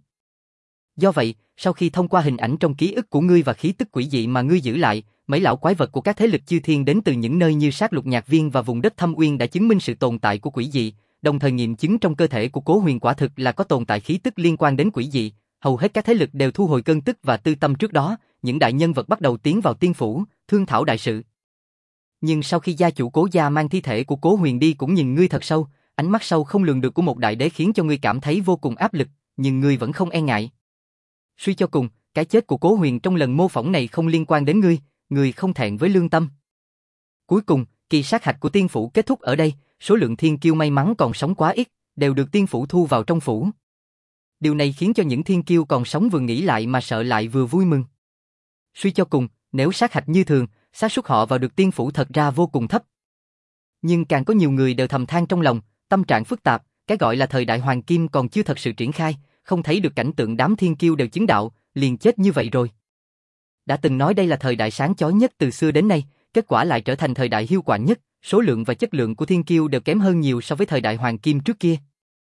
Do vậy, sau khi thông qua hình ảnh trong ký ức của ngươi và khí tức quỷ dị mà ngươi giữ lại, mấy lão quái vật của các thế lực chư thiên đến từ những nơi như sát lục nhạc viên và vùng đất thâm uyên đã chứng minh sự tồn tại của quỷ dị, đồng thời nghiệm chứng trong cơ thể của Cố Huyền quả thực là có tồn tại khí tức liên quan đến quỷ dị, hầu hết các thế lực đều thu hồi cơn tức và tư tâm trước đó, những đại nhân vật bắt đầu tiến vào tiên phủ, thương thảo đại sự. Nhưng sau khi gia chủ Cố gia mang thi thể của Cố Huyền đi cũng nhìn ngươi thật sâu, ánh mắt sâu không lường được của một đại đế khiến cho ngươi cảm thấy vô cùng áp lực, nhưng ngươi vẫn không e ngại. Suy cho cùng, cái chết của Cố Huyền trong lần mô phỏng này không liên quan đến ngươi, ngươi không thẹn với lương tâm. Cuối cùng, kỳ sát hạch của tiên phủ kết thúc ở đây, số lượng thiên kiêu may mắn còn sống quá ít, đều được tiên phủ thu vào trong phủ. Điều này khiến cho những thiên kiêu còn sống vừa nghĩ lại mà sợ lại vừa vui mừng. Suy cho cùng, nếu sát hạch như thường, xác suất họ vào được tiên phủ thật ra vô cùng thấp. Nhưng càng có nhiều người đều thầm than trong lòng, tâm trạng phức tạp, cái gọi là thời đại hoàng kim còn chưa thật sự triển khai, không thấy được cảnh tượng đám thiên kiêu đều chứng đạo, liền chết như vậy rồi. Đã từng nói đây là thời đại sáng chói nhất từ xưa đến nay, kết quả lại trở thành thời đại hiu quạnh nhất, số lượng và chất lượng của thiên kiêu đều kém hơn nhiều so với thời đại hoàng kim trước kia.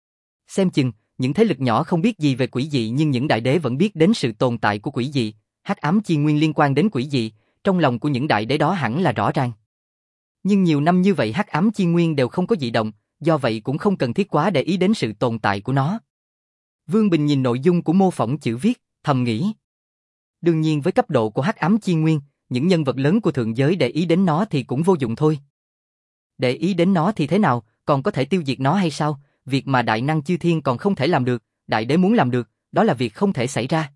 Xem chừng, những thế lực nhỏ không biết gì về quỷ dị nhưng những đại đế vẫn biết đến sự tồn tại của quỷ dị, hắc ám chi nguyên liên quan đến quỷ dị, trong lòng của những đại đế đó hẳn là rõ ràng. Nhưng nhiều năm như vậy hắc ám chi nguyên đều không có dị động, do vậy cũng không cần thiết quá để ý đến sự tồn tại của nó. Vương Bình nhìn nội dung của mô phỏng chữ viết, thầm nghĩ. Đương nhiên với cấp độ của hắc ám chi nguyên, những nhân vật lớn của thượng giới để ý đến nó thì cũng vô dụng thôi. Để ý đến nó thì thế nào, còn có thể tiêu diệt nó hay sao? Việc mà đại năng chư thiên còn không thể làm được, đại đế muốn làm được, đó là việc không thể xảy ra.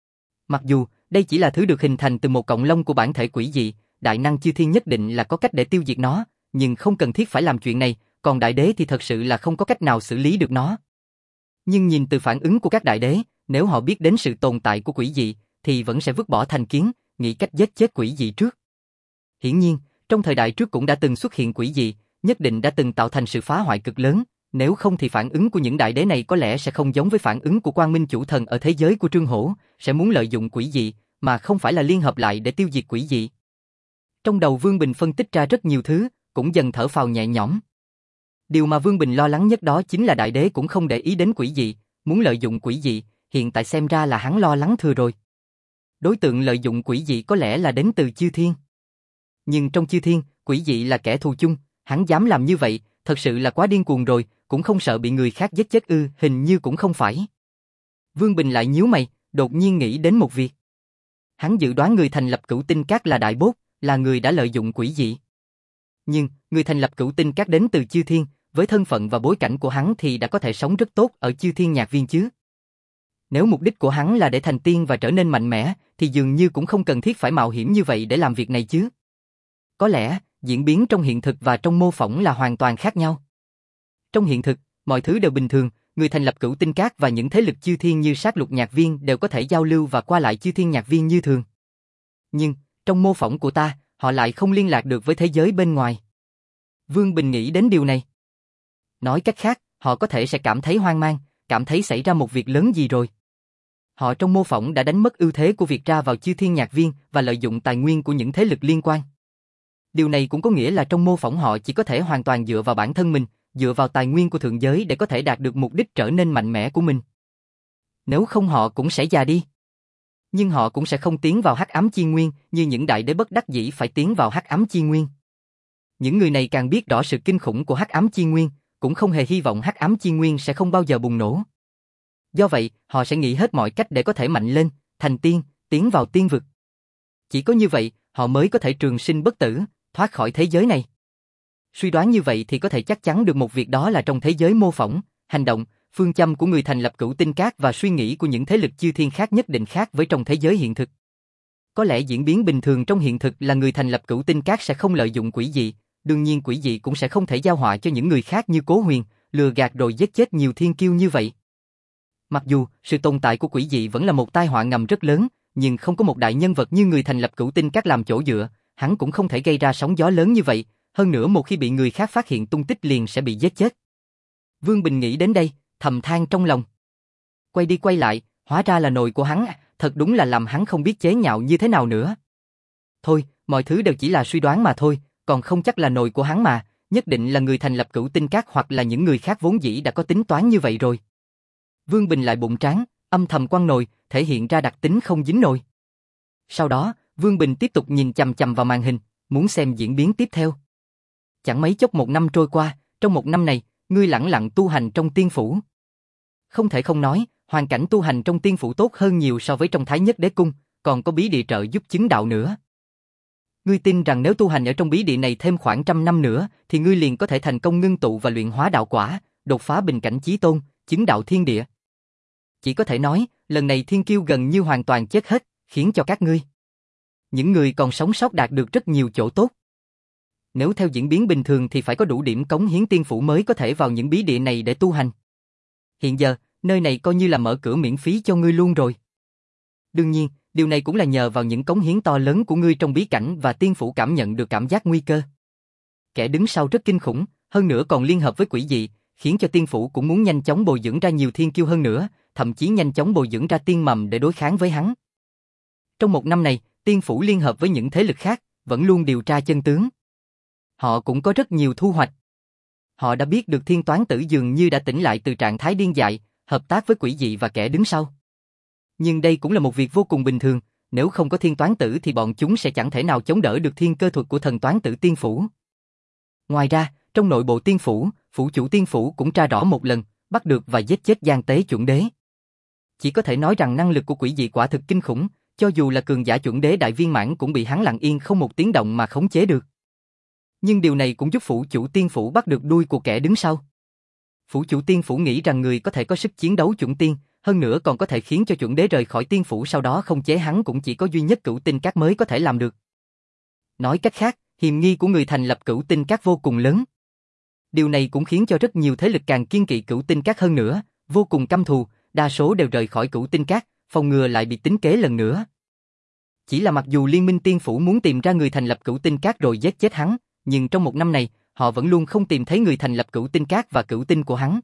Mặc dù, đây chỉ là thứ được hình thành từ một cọng lông của bản thể quỷ dị, đại năng chư thiên nhất định là có cách để tiêu diệt nó, nhưng không cần thiết phải làm chuyện này, còn đại đế thì thật sự là không có cách nào xử lý được nó. Nhưng nhìn từ phản ứng của các đại đế, nếu họ biết đến sự tồn tại của quỷ dị, thì vẫn sẽ vứt bỏ thành kiến, nghĩ cách giết chết quỷ dị trước. Hiển nhiên, trong thời đại trước cũng đã từng xuất hiện quỷ dị, nhất định đã từng tạo thành sự phá hoại cực lớn, nếu không thì phản ứng của những đại đế này có lẽ sẽ không giống với phản ứng của Quang Minh Chủ Thần ở thế giới của Trương Hổ, sẽ muốn lợi dụng quỷ dị, mà không phải là liên hợp lại để tiêu diệt quỷ dị. Trong đầu Vương Bình phân tích ra rất nhiều thứ, cũng dần thở phào nhẹ nhõm. Điều mà Vương Bình lo lắng nhất đó chính là đại đế cũng không để ý đến quỷ dị, muốn lợi dụng quỷ dị, hiện tại xem ra là hắn lo lắng thừa rồi. Đối tượng lợi dụng quỷ dị có lẽ là đến từ chư thiên. Nhưng trong chư thiên, quỷ dị là kẻ thù chung, hắn dám làm như vậy, thật sự là quá điên cuồng rồi, cũng không sợ bị người khác giết chết ư, hình như cũng không phải. Vương Bình lại nhíu mày, đột nhiên nghĩ đến một việc. Hắn dự đoán người thành lập Cửu Tinh Các là đại bốt, là người đã lợi dụng quỷ dị. Nhưng, người thành lập Cửu Tinh Các đến từ Chư Thiên, với thân phận và bối cảnh của hắn thì đã có thể sống rất tốt ở Chư Thiên Nhạc Viên chứ. Nếu mục đích của hắn là để thành tiên và trở nên mạnh mẽ, thì dường như cũng không cần thiết phải mạo hiểm như vậy để làm việc này chứ. Có lẽ, diễn biến trong hiện thực và trong mô phỏng là hoàn toàn khác nhau. Trong hiện thực, mọi thứ đều bình thường, người thành lập Cửu Tinh Các và những thế lực Chư Thiên như Sát Lục Nhạc Viên đều có thể giao lưu và qua lại Chư Thiên Nhạc Viên như thường. Nhưng, trong mô phỏng của ta, họ lại không liên lạc được với thế giới bên ngoài. Vương Bình nghĩ đến điều này. Nói cách khác, họ có thể sẽ cảm thấy hoang mang, cảm thấy xảy ra một việc lớn gì rồi. Họ trong mô phỏng đã đánh mất ưu thế của việc ra vào Chư Thiên Nhạc Viên và lợi dụng tài nguyên của những thế lực liên quan. Điều này cũng có nghĩa là trong mô phỏng họ chỉ có thể hoàn toàn dựa vào bản thân mình, dựa vào tài nguyên của thượng giới để có thể đạt được mục đích trở nên mạnh mẽ của mình. Nếu không họ cũng sẽ già đi. Nhưng họ cũng sẽ không tiến vào Hắc Ám Chi Nguyên như những đại đế bất đắc dĩ phải tiến vào Hắc Ám Chi Nguyên. Những người này càng biết rõ sự kinh khủng của Hắc Ám Chi Nguyên, cũng không hề hy vọng Hắc Ám Chi Nguyên sẽ không bao giờ bùng nổ. Do vậy, họ sẽ nghĩ hết mọi cách để có thể mạnh lên, thành tiên, tiến vào tiên vực. Chỉ có như vậy, họ mới có thể trường sinh bất tử, thoát khỏi thế giới này. Suy đoán như vậy thì có thể chắc chắn được một việc, đó là trong thế giới mô phỏng, hành động, phương châm của người thành lập Cửu Tinh Các và suy nghĩ của những thế lực Chư Thiên khác nhất định khác với trong thế giới hiện thực. Có lẽ diễn biến bình thường trong hiện thực là người thành lập Cửu Tinh Các sẽ không lợi dụng quỷ dị, đương nhiên quỷ dị cũng sẽ không thể giao họa cho những người khác như Cố Huyền, lừa gạt rồi giết chết nhiều thiên kiêu như vậy. Mặc dù sự tồn tại của quỷ dị vẫn là một tai họa ngầm rất lớn, nhưng không có một đại nhân vật như người thành lập Cửu Tinh Các làm chỗ dựa, hắn cũng không thể gây ra sóng gió lớn như vậy, hơn nữa một khi bị người khác phát hiện tung tích liền sẽ bị giết chết. Vương Bình nghĩ đến đây, thầm than trong lòng. Quay đi quay lại, hóa ra là nội của hắn, thật đúng là làm hắn không biết chế nhạo như thế nào nữa. Thôi, mọi thứ đều chỉ là suy đoán mà thôi, còn không chắc là nội của hắn mà, nhất định là người thành lập Cửu Tinh Các hoặc là những người khác vốn dĩ đã có tính toán như vậy rồi. Vương Bình lại bụng tráng, âm thầm quăng nồi, thể hiện ra đặc tính không dính nồi. Sau đó, Vương Bình tiếp tục nhìn chằm chằm vào màn hình, muốn xem diễn biến tiếp theo. Chẳng mấy chốc một năm trôi qua, trong một năm này, ngươi lẳng lặng tu hành trong tiên phủ. Không thể không nói, hoàn cảnh tu hành trong tiên phủ tốt hơn nhiều so với trong Thái Nhất Đế Cung, còn có bí địa trợ giúp chứng đạo nữa. Ngươi tin rằng nếu tu hành ở trong bí địa này thêm khoảng trăm năm nữa, thì ngươi liền có thể thành công ngưng tụ và luyện hóa đạo quả, đột phá bình cảnh chí tôn, chứng đạo thiên địa. Chỉ có thể nói, lần này thiên kiêu gần như hoàn toàn chết hết, khiến cho các ngươi, những người còn sống sót đạt được rất nhiều chỗ tốt. Nếu theo diễn biến bình thường thì phải có đủ điểm cống hiến tiên phủ mới có thể vào những bí địa này để tu hành. Hiện giờ, nơi này coi như là mở cửa miễn phí cho ngươi luôn rồi. Đương nhiên, điều này cũng là nhờ vào những cống hiến to lớn của ngươi trong bí cảnh và tiên phủ cảm nhận được cảm giác nguy cơ. Kẻ đứng sau rất kinh khủng, hơn nữa còn liên hợp với quỷ dị, khiến cho tiên phủ cũng muốn nhanh chóng bồi dưỡng ra nhiều thiên kiêu hơn nữa, thậm chí nhanh chóng bồi dưỡng ra tiên mầm để đối kháng với hắn. Trong một năm này, tiên phủ liên hợp với những thế lực khác, vẫn luôn điều tra chân tướng. Họ cũng có rất nhiều thu hoạch. Họ đã biết được Thiên Toán Tử dường như đã tỉnh lại từ trạng thái điên dại, hợp tác với quỷ dị và kẻ đứng sau. Nhưng đây cũng là một việc vô cùng bình thường, nếu không có Thiên Toán Tử thì bọn chúng sẽ chẳng thể nào chống đỡ được thiên cơ thuật của thần Toán Tử tiên phủ. Ngoài ra, trong nội bộ tiên phủ, phủ chủ tiên phủ cũng tra rõ một lần, bắt được và giết chết Giang Tế chuẩn đế. Chỉ có thể nói rằng năng lực của quỷ dị quả thực kinh khủng, cho dù là cường giả chuẩn đế đại viên mãn cũng bị hắn lặng yên không một tiếng động mà khống chế được. Nhưng điều này cũng giúp phủ chủ tiên phủ bắt được đuôi của kẻ đứng sau. Phủ chủ tiên phủ nghĩ rằng người có thể có sức chiến đấu chuẩn tiên, hơn nữa còn có thể khiến cho chuẩn đế rời khỏi tiên phủ sau đó không chế hắn cũng chỉ có duy nhất Cửu Tinh Các mới có thể làm được. Nói cách khác, hiềm nghi của người thành lập Cửu Tinh Các vô cùng lớn. Điều này cũng khiến cho rất nhiều thế lực càng kiên kỵ Cửu Tinh Các hơn nữa, vô cùng căm thù, đa số đều rời khỏi Cửu Tinh Các, phòng ngừa lại bị tính kế lần nữa. Chỉ là mặc dù Liên minh tiên phủ muốn tìm ra người thành lập Cửu Tinh Các rồi giết chết hắn, nhưng trong một năm này, họ vẫn luôn không tìm thấy người thành lập Cửu Tinh Các và Cửu Tinh của hắn.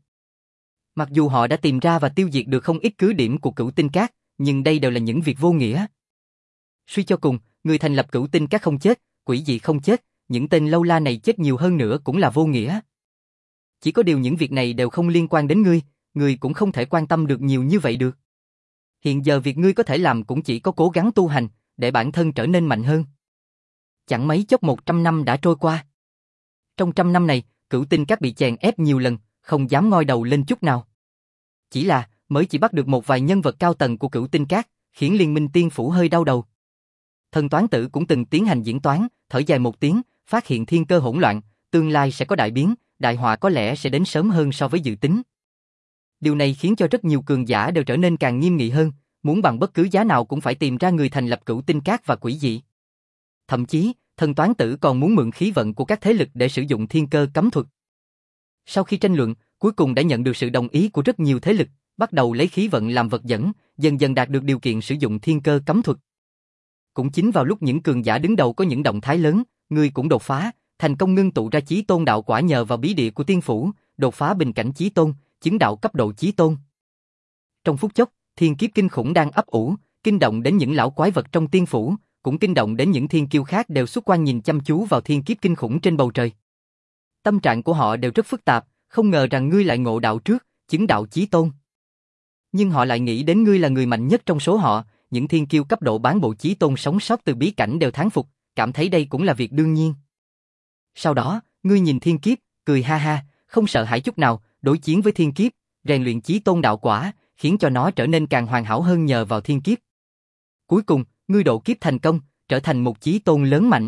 Mặc dù họ đã tìm ra và tiêu diệt được không ít cứ điểm của Cửu Tinh Các, nhưng đây đều là những việc vô nghĩa. Suy cho cùng, người thành lập Cửu Tinh Các không chết, quỷ dị không chết, những tên lâu la này chết nhiều hơn nữa cũng là vô nghĩa. Chỉ có điều những việc này đều không liên quan đến ngươi, ngươi cũng không thể quan tâm được nhiều như vậy được. Hiện giờ việc ngươi có thể làm cũng chỉ có cố gắng tu hành, để bản thân trở nên mạnh hơn. Chẳng mấy chốc một trăm năm đã trôi qua. Trong trăm năm này, Cửu Tinh Các bị chèn ép nhiều lần, không dám ngoi đầu lên chút nào. Chỉ là, mới chỉ bắt được một vài nhân vật cao tầng của Cửu Tinh Các, khiến Liên minh tiên phủ hơi đau đầu. Thần toán tử cũng từng tiến hành diễn toán, thở dài một tiếng, phát hiện thiên cơ hỗn loạn, tương lai sẽ có đại biến, đại họa có lẽ sẽ đến sớm hơn so với dự tính. Điều này khiến cho rất nhiều cường giả đều trở nên càng nghiêm nghị hơn, muốn bằng bất cứ giá nào cũng phải tìm ra người thành lập Cửu Tinh Các và quỷ dị. Thậm chí, thần toán tử còn muốn mượn khí vận của các thế lực để sử dụng thiên cơ cấm thuật. Sau khi tranh luận, cuối cùng đã nhận được sự đồng ý của rất nhiều thế lực, bắt đầu lấy khí vận làm vật dẫn, dần dần đạt được điều kiện sử dụng thiên cơ cấm thuật. Cũng chính vào lúc những cường giả đứng đầu có những động thái lớn, người cũng đột phá, thành công ngưng tụ ra chí tôn đạo quả nhờ vào bí địa của tiên phủ, đột phá bình cảnh chí tôn, chứng đạo cấp độ chí tôn. Trong phút chốc, thiên kiếp kinh khủng đang ấp ủ, kinh động đến những lão quái vật trong tiên phủ, cũng kinh động đến những thiên kiêu khác đều xuất quan nhìn chăm chú vào thiên kiếp kinh khủng trên bầu trời. Tâm trạng của họ đều rất phức tạp, không ngờ rằng ngươi lại ngộ đạo trước, chứng đạo chí tôn. Nhưng họ lại nghĩ đến ngươi là người mạnh nhất trong số họ, những thiên kiêu cấp độ bán bộ chí tôn sống sót từ bí cảnh đều thán phục, cảm thấy đây cũng là việc đương nhiên. Sau đó, ngươi nhìn thiên kiếp, cười ha ha, không sợ hãi chút nào, đối chiến với thiên kiếp, rèn luyện chí tôn đạo quả, khiến cho nó trở nên càng hoàn hảo hơn nhờ vào thiên kiếp. Cuối cùng, ngươi độ kiếp thành công, trở thành một chí tôn lớn mạnh.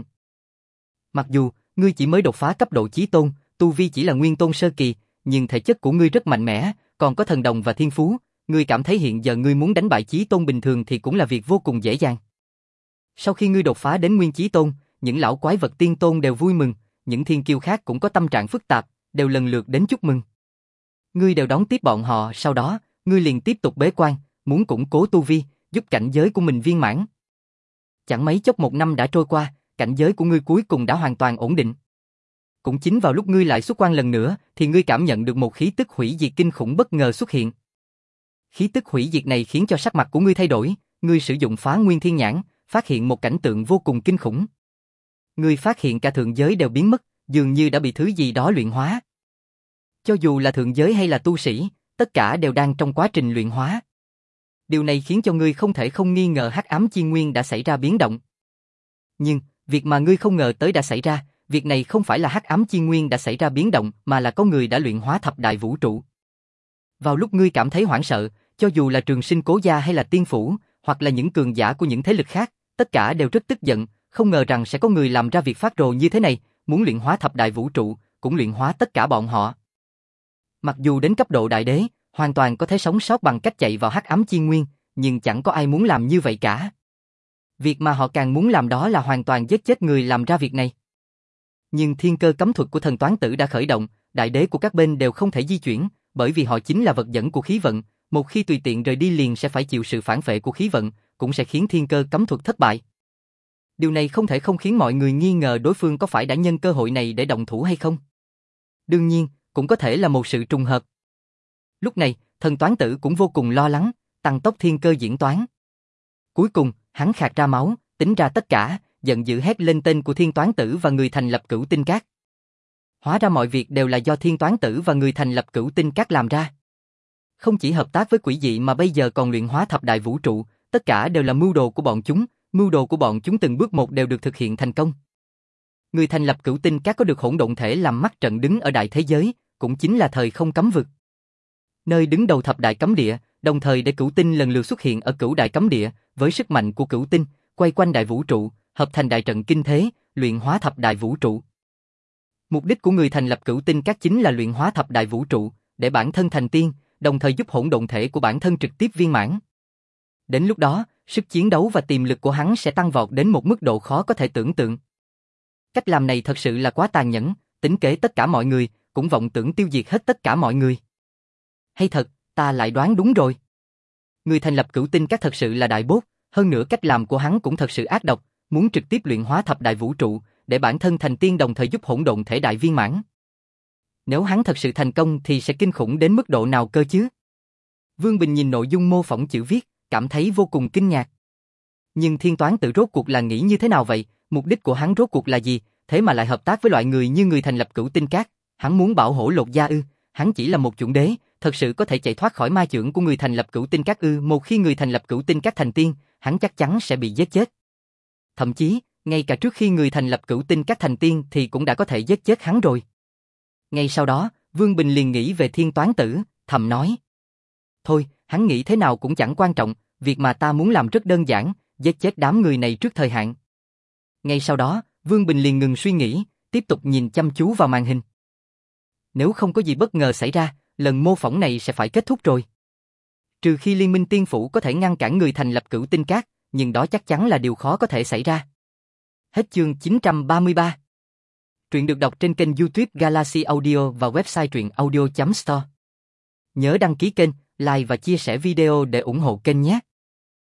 Mặc dù, ngươi chỉ mới đột phá cấp độ chí tôn, tu vi chỉ là nguyên tôn sơ kỳ, nhưng thể chất của ngươi rất mạnh mẽ, còn có thần đồng và thiên phú, ngươi cảm thấy hiện giờ ngươi muốn đánh bại chí tôn bình thường thì cũng là việc vô cùng dễ dàng. Sau khi ngươi đột phá đến nguyên chí tôn, những lão quái vật tiên tôn đều vui mừng, những thiên kiêu khác cũng có tâm trạng phức tạp, đều lần lượt đến chúc mừng. Ngươi đều đón tiếp bọn họ, sau đó, ngươi liền tiếp tục bế quan, muốn củng cố tu vi, giúp cảnh giới của mình viên mãn. Chẳng mấy chốc một năm đã trôi qua, cảnh giới của ngươi cuối cùng đã hoàn toàn ổn định. Cũng chính vào lúc ngươi lại xuất quan lần nữa, thì ngươi cảm nhận được một khí tức hủy diệt kinh khủng bất ngờ xuất hiện. Khí tức hủy diệt này khiến cho sắc mặt của ngươi thay đổi, ngươi sử dụng Phá Nguyên Thiên Nhãn, phát hiện một cảnh tượng vô cùng kinh khủng. Ngươi phát hiện cả thượng giới đều biến mất, dường như đã bị thứ gì đó luyện hóa. Cho dù là thượng giới hay là tu sĩ, tất cả đều đang trong quá trình luyện hóa. Điều này khiến cho ngươi không thể không nghi ngờ Hắc Ám Chi Nguyên đã xảy ra biến động. Nhưng, việc mà ngươi không ngờ tới đã xảy ra, việc này không phải là Hắc Ám Chi Nguyên đã xảy ra biến động, mà là có người đã luyện hóa thập đại vũ trụ. Vào lúc ngươi cảm thấy hoảng sợ, cho dù là Trường Sinh Cố Gia hay là Tiên Phủ, hoặc là những cường giả của những thế lực khác, tất cả đều rất tức giận, không ngờ rằng sẽ có người làm ra việc phát rồ như thế này, muốn luyện hóa thập đại vũ trụ, cũng luyện hóa tất cả bọn họ. Mặc dù đến cấp độ đại đế, hoàn toàn có thể sống sót bằng cách chạy vào Hắc Ám Chi Nguyên, nhưng chẳng có ai muốn làm như vậy cả. Việc mà họ càng muốn làm đó là hoàn toàn giết chết người làm ra việc này. Nhưng thiên cơ cấm thuật của thần toán tử đã khởi động, đại đế của các bên đều không thể di chuyển, bởi vì họ chính là vật dẫn của khí vận, một khi tùy tiện rời đi liền sẽ phải chịu sự phản phệ của khí vận, cũng sẽ khiến thiên cơ cấm thuật thất bại. Điều này không thể không khiến mọi người nghi ngờ đối phương có phải đã nhân cơ hội này để động thủ hay không. Đương nhiên, cũng có thể là một sự trùng hợp. Lúc này, thần toán tử cũng vô cùng lo lắng, tăng tốc thiên cơ diễn toán. Cuối cùng, hắn khạc ra máu, tính ra tất cả, giận dữ hét lên tên của thiên toán tử và người thành lập Cửu Tinh Các. Hóa ra mọi việc đều là do thiên toán tử và người thành lập Cửu Tinh Các làm ra. Không chỉ hợp tác với quỷ dị mà bây giờ còn luyện hóa thập đại vũ trụ, tất cả đều là mưu đồ của bọn chúng, mưu đồ của bọn chúng từng bước một đều được thực hiện thành công. Người thành lập Cửu Tinh Các có được hỗn độn thể làm mắt trận đứng ở đại thế giới, cũng chính là thời không cấm vực. Nơi đứng đầu thập đại cấm địa, đồng thời để cửu tinh lần lượt xuất hiện ở cửu đại cấm địa, với sức mạnh của cửu tinh, quay quanh đại vũ trụ, hợp thành đại trận kinh thế, luyện hóa thập đại vũ trụ. Mục đích của người thành lập Cửu Tinh Các chính là luyện hóa thập đại vũ trụ, để bản thân thành tiên, đồng thời giúp hỗn độn thể của bản thân trực tiếp viên mãn. Đến lúc đó, sức chiến đấu và tiềm lực của hắn sẽ tăng vọt đến một mức độ khó có thể tưởng tượng. Cách làm này thật sự là quá tàn nhẫn, tính kế tất cả mọi người, cũng vọng tưởng tiêu diệt hết tất cả mọi người. Hay thật, ta lại đoán đúng rồi. Người thành lập Cửu Tinh Các thật sự là đại bốt, hơn nữa cách làm của hắn cũng thật sự ác độc, muốn trực tiếp luyện hóa thập đại vũ trụ, để bản thân thành tiên đồng thời giúp hỗn độn thể đại viên mãn. Nếu hắn thật sự thành công thì sẽ kinh khủng đến mức độ nào cơ chứ? Vương Bình nhìn nội dung mô phỏng chữ viết, cảm thấy vô cùng kinh ngạc. Nhưng thiên toán tự rốt cuộc là nghĩ như thế nào vậy? Mục đích của hắn rốt cuộc là gì? Thế mà lại hợp tác với loại người như người thành lập Cửu Tinh Các? Hắn muốn bảo hổ lột da ư? Hắn chỉ là một chuẩn đế, thật sự có thể chạy thoát khỏi ma chưởng của người thành lập Cửu Tinh Các ư? Một khi người thành lập Cửu Tinh Các thành tiên, hắn chắc chắn sẽ bị giết chết. Thậm chí, ngay cả trước khi người thành lập Cửu Tinh Các thành tiên thì cũng đã có thể giết chết hắn rồi. Ngay sau đó, Vương Bình liền nghĩ về thiên toán tử, thầm nói. Thôi, hắn nghĩ thế nào cũng chẳng quan trọng, việc mà ta muốn làm rất đơn giản, giết chết đám người này trước thời hạn. Ngay sau đó, Vương Bình liền ngừng suy nghĩ, tiếp tục nhìn chăm chú vào màn hình. Nếu không có gì bất ngờ xảy ra, lần mô phỏng này sẽ phải kết thúc rồi. Trừ khi Liên minh Tiên Phủ có thể ngăn cản người thành lập Cửu Tinh Các, nhưng đó chắc chắn là điều khó có thể xảy ra. Hết chương chín trăm ba mươi ba. Truyện được đọc trên kênh YouTube Galaxy Audio và website truyện audio chấm store. Nhớ đăng ký kênh, like và chia sẻ video để ủng hộ kênh nhé.